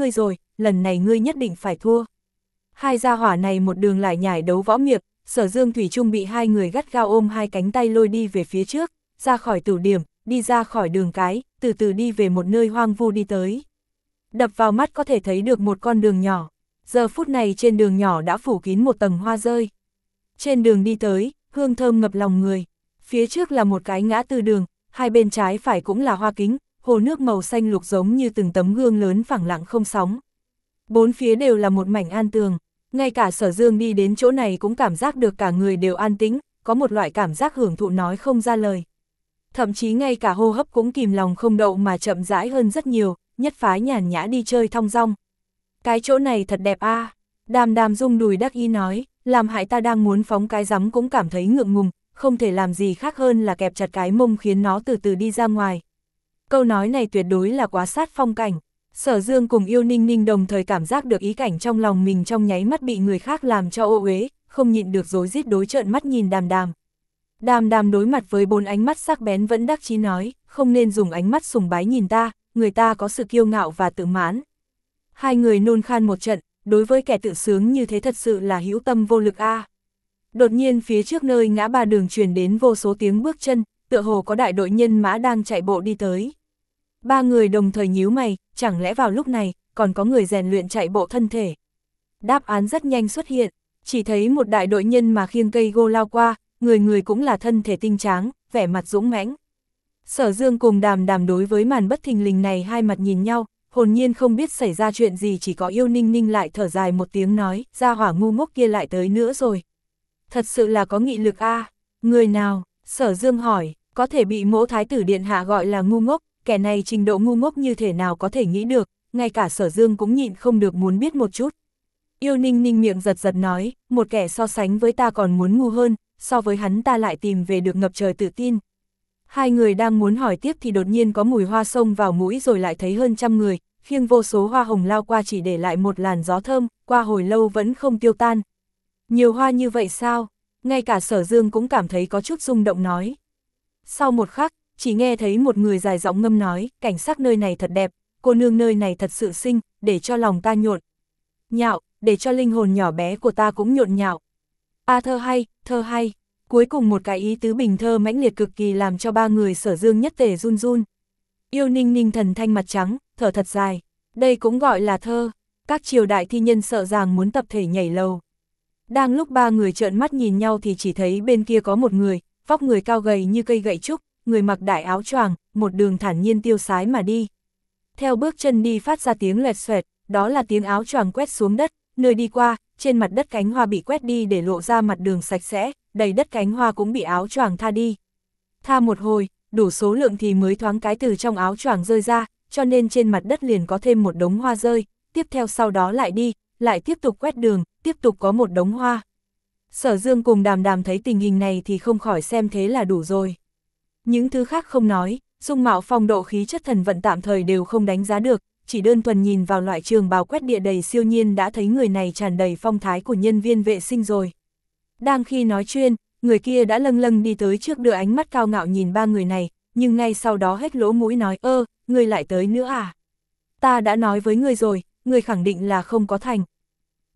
lần này ngươi nhất định phải thua. Hai gia hỏa này một đường lại nhảy đấu võ miệng, Sở Dương thủy chung bị hai người gắt gao ôm hai cánh tay lôi đi về phía trước, ra khỏi tửu điểm, đi ra khỏi đường cái, từ từ đi về một nơi hoang vu đi tới. Đập vào mắt có thể thấy được một con đường nhỏ, giờ phút này trên đường nhỏ đã phủ kín một tầng hoa rơi. Trên đường đi tới, hương thơm ngập lòng người, phía trước là một cái ngã tư đường, hai bên trái phải cũng là hoa kính, hồ nước màu xanh lục giống như từng tấm gương lớn phẳng lặng không sóng. Bốn phía đều là một mảnh an tường, ngay cả Sở Dương đi đến chỗ này cũng cảm giác được cả người đều an tĩnh, có một loại cảm giác hưởng thụ nói không ra lời. Thậm chí ngay cả hô hấp cũng kìm lòng không đậu mà chậm rãi hơn rất nhiều, nhất phái nhàn nhã đi chơi thong dong. Cái chỗ này thật đẹp a. À. Đàm Đàm rung đùi đắc ý nói, làm hại ta đang muốn phóng cái rắm cũng cảm thấy ngượng ngùng, không thể làm gì khác hơn là kẹp chặt cái mông khiến nó từ từ đi ra ngoài. Câu nói này tuyệt đối là quá sát phong cảnh. Sở Dương cùng Yêu Ninh Ninh đồng thời cảm giác được ý cảnh trong lòng mình trong nháy mắt bị người khác làm cho ô uế, không nhịn được rối rít đối trợn mắt nhìn Đàm Đàm. Đàm Đàm đối mặt với bốn ánh mắt sắc bén vẫn đắc chí nói, không nên dùng ánh mắt sùng bái nhìn ta, người ta có sự kiêu ngạo và tự mãn. Hai người nôn khan một trận, đối với kẻ tự sướng như thế thật sự là hữu tâm vô lực a. À. Đột nhiên phía trước nơi ngã ba đường truyền đến vô số tiếng bước chân, tựa hồ có đại đội nhân mã đang chạy bộ đi tới. Ba người đồng thời nhíu mày, chẳng lẽ vào lúc này, còn có người rèn luyện chạy bộ thân thể. Đáp án rất nhanh xuất hiện, chỉ thấy một đại đội nhân mà khiêng cây gô lao qua, người người cũng là thân thể tinh tráng, vẻ mặt dũng mãnh. Sở Dương cùng Đàm Đàm đối với màn bất thình lình này hai mặt nhìn nhau, hồn nhiên không biết xảy ra chuyện gì, chỉ có Yêu Ninh Ninh lại thở dài một tiếng nói, gia hỏa ngu ngốc kia lại tới nữa rồi. Thật sự là có nghị lực a. À. Người nào? Sở Dương hỏi, có thể bị Mỗ Thái tử điện hạ gọi là ngu ngốc, kẻ này trình độ ngu ngốc như thể nào có thể nghĩ được, ngay cả Sở Dương cũng nhịn không được muốn biết một chút. Yêu Ninh Ninh miệng giật giật nói, một kẻ so sánh với ta còn muốn ngu hơn, so với hắn ta lại tìm về được ngập trời tự tin. Hai người đang muốn hỏi tiếp thì đột nhiên có mùi hoa xông vào mũi rồi lại thấy hơn trăm người, khiêng vô số hoa hồng lao qua chỉ để lại một làn gió thơm, qua hồi lâu vẫn không tiêu tan. Nhiều hoa như vậy sao? Ngay cả Sở Dương cũng cảm thấy có chút rung động nói. Sau một khắc, chỉ nghe thấy một người dài giọng ngâm nói, cảnh sắc nơi này thật đẹp, cô nương nơi này thật sự xinh, để cho lòng ta nhộn nhạo, để cho linh hồn nhỏ bé của ta cũng nhộn nhạo. A à, thơ hay, thơ hay. Cuối cùng một cái ý tứ bình thơ mãnh liệt cực kỳ làm cho ba người Sở Dương nhất tề run run. Yêu Ninh Ninh thần thanh mặt trắng, thở thật dài. Đây cũng gọi là thơ. Các triều đại thi nhân sợ rằng muốn tập thể nhảy lầu. Đang lúc ba người trợn mắt nhìn nhau thì chỉ thấy bên kia có một người, vóc người cao gầy như cây gậy trúc, người mặc đại áo choàng, một đường thản nhiên tiêu sái mà đi. Theo bước chân đi phát ra tiếng loẹt xoẹt, đó là tiếng áo choàng quét xuống đất, nơi đi qua, trên mặt đất cánh hoa bị quét đi để lộ ra mặt đường sạch sẽ, đầy đất cánh hoa cũng bị áo choàng tha đi. Tha một hồi, đủ số lượng thì mới thoáng cái từ trong áo choàng rơi ra, cho nên trên mặt đất liền có thêm một đống hoa rơi, tiếp theo sau đó lại đi, lại tiếp tục quét đường, tiếp tục có một đống hoa. Sở Dương cùng Đàm Đàm thấy tình hình này thì không khỏi xem thế là đủ rồi. Những thứ khác không nói, dung mạo phong độ khí chất thần vận tạm thời đều không đánh giá được, chỉ đơn thuần nhìn vào loại trường bào quét địa đầy siêu nhiên đã thấy người này tràn đầy phong thái của nhân viên vệ sinh rồi. Đang khi nói chuyện, người kia đã lâng lâng đi tới trước đưa ánh mắt cao ngạo nhìn ba người này, nhưng ngay sau đó hết lỗ mũi nói, ơ, người lại tới nữa à? Ta đã nói với người rồi, người khẳng định là không có thành.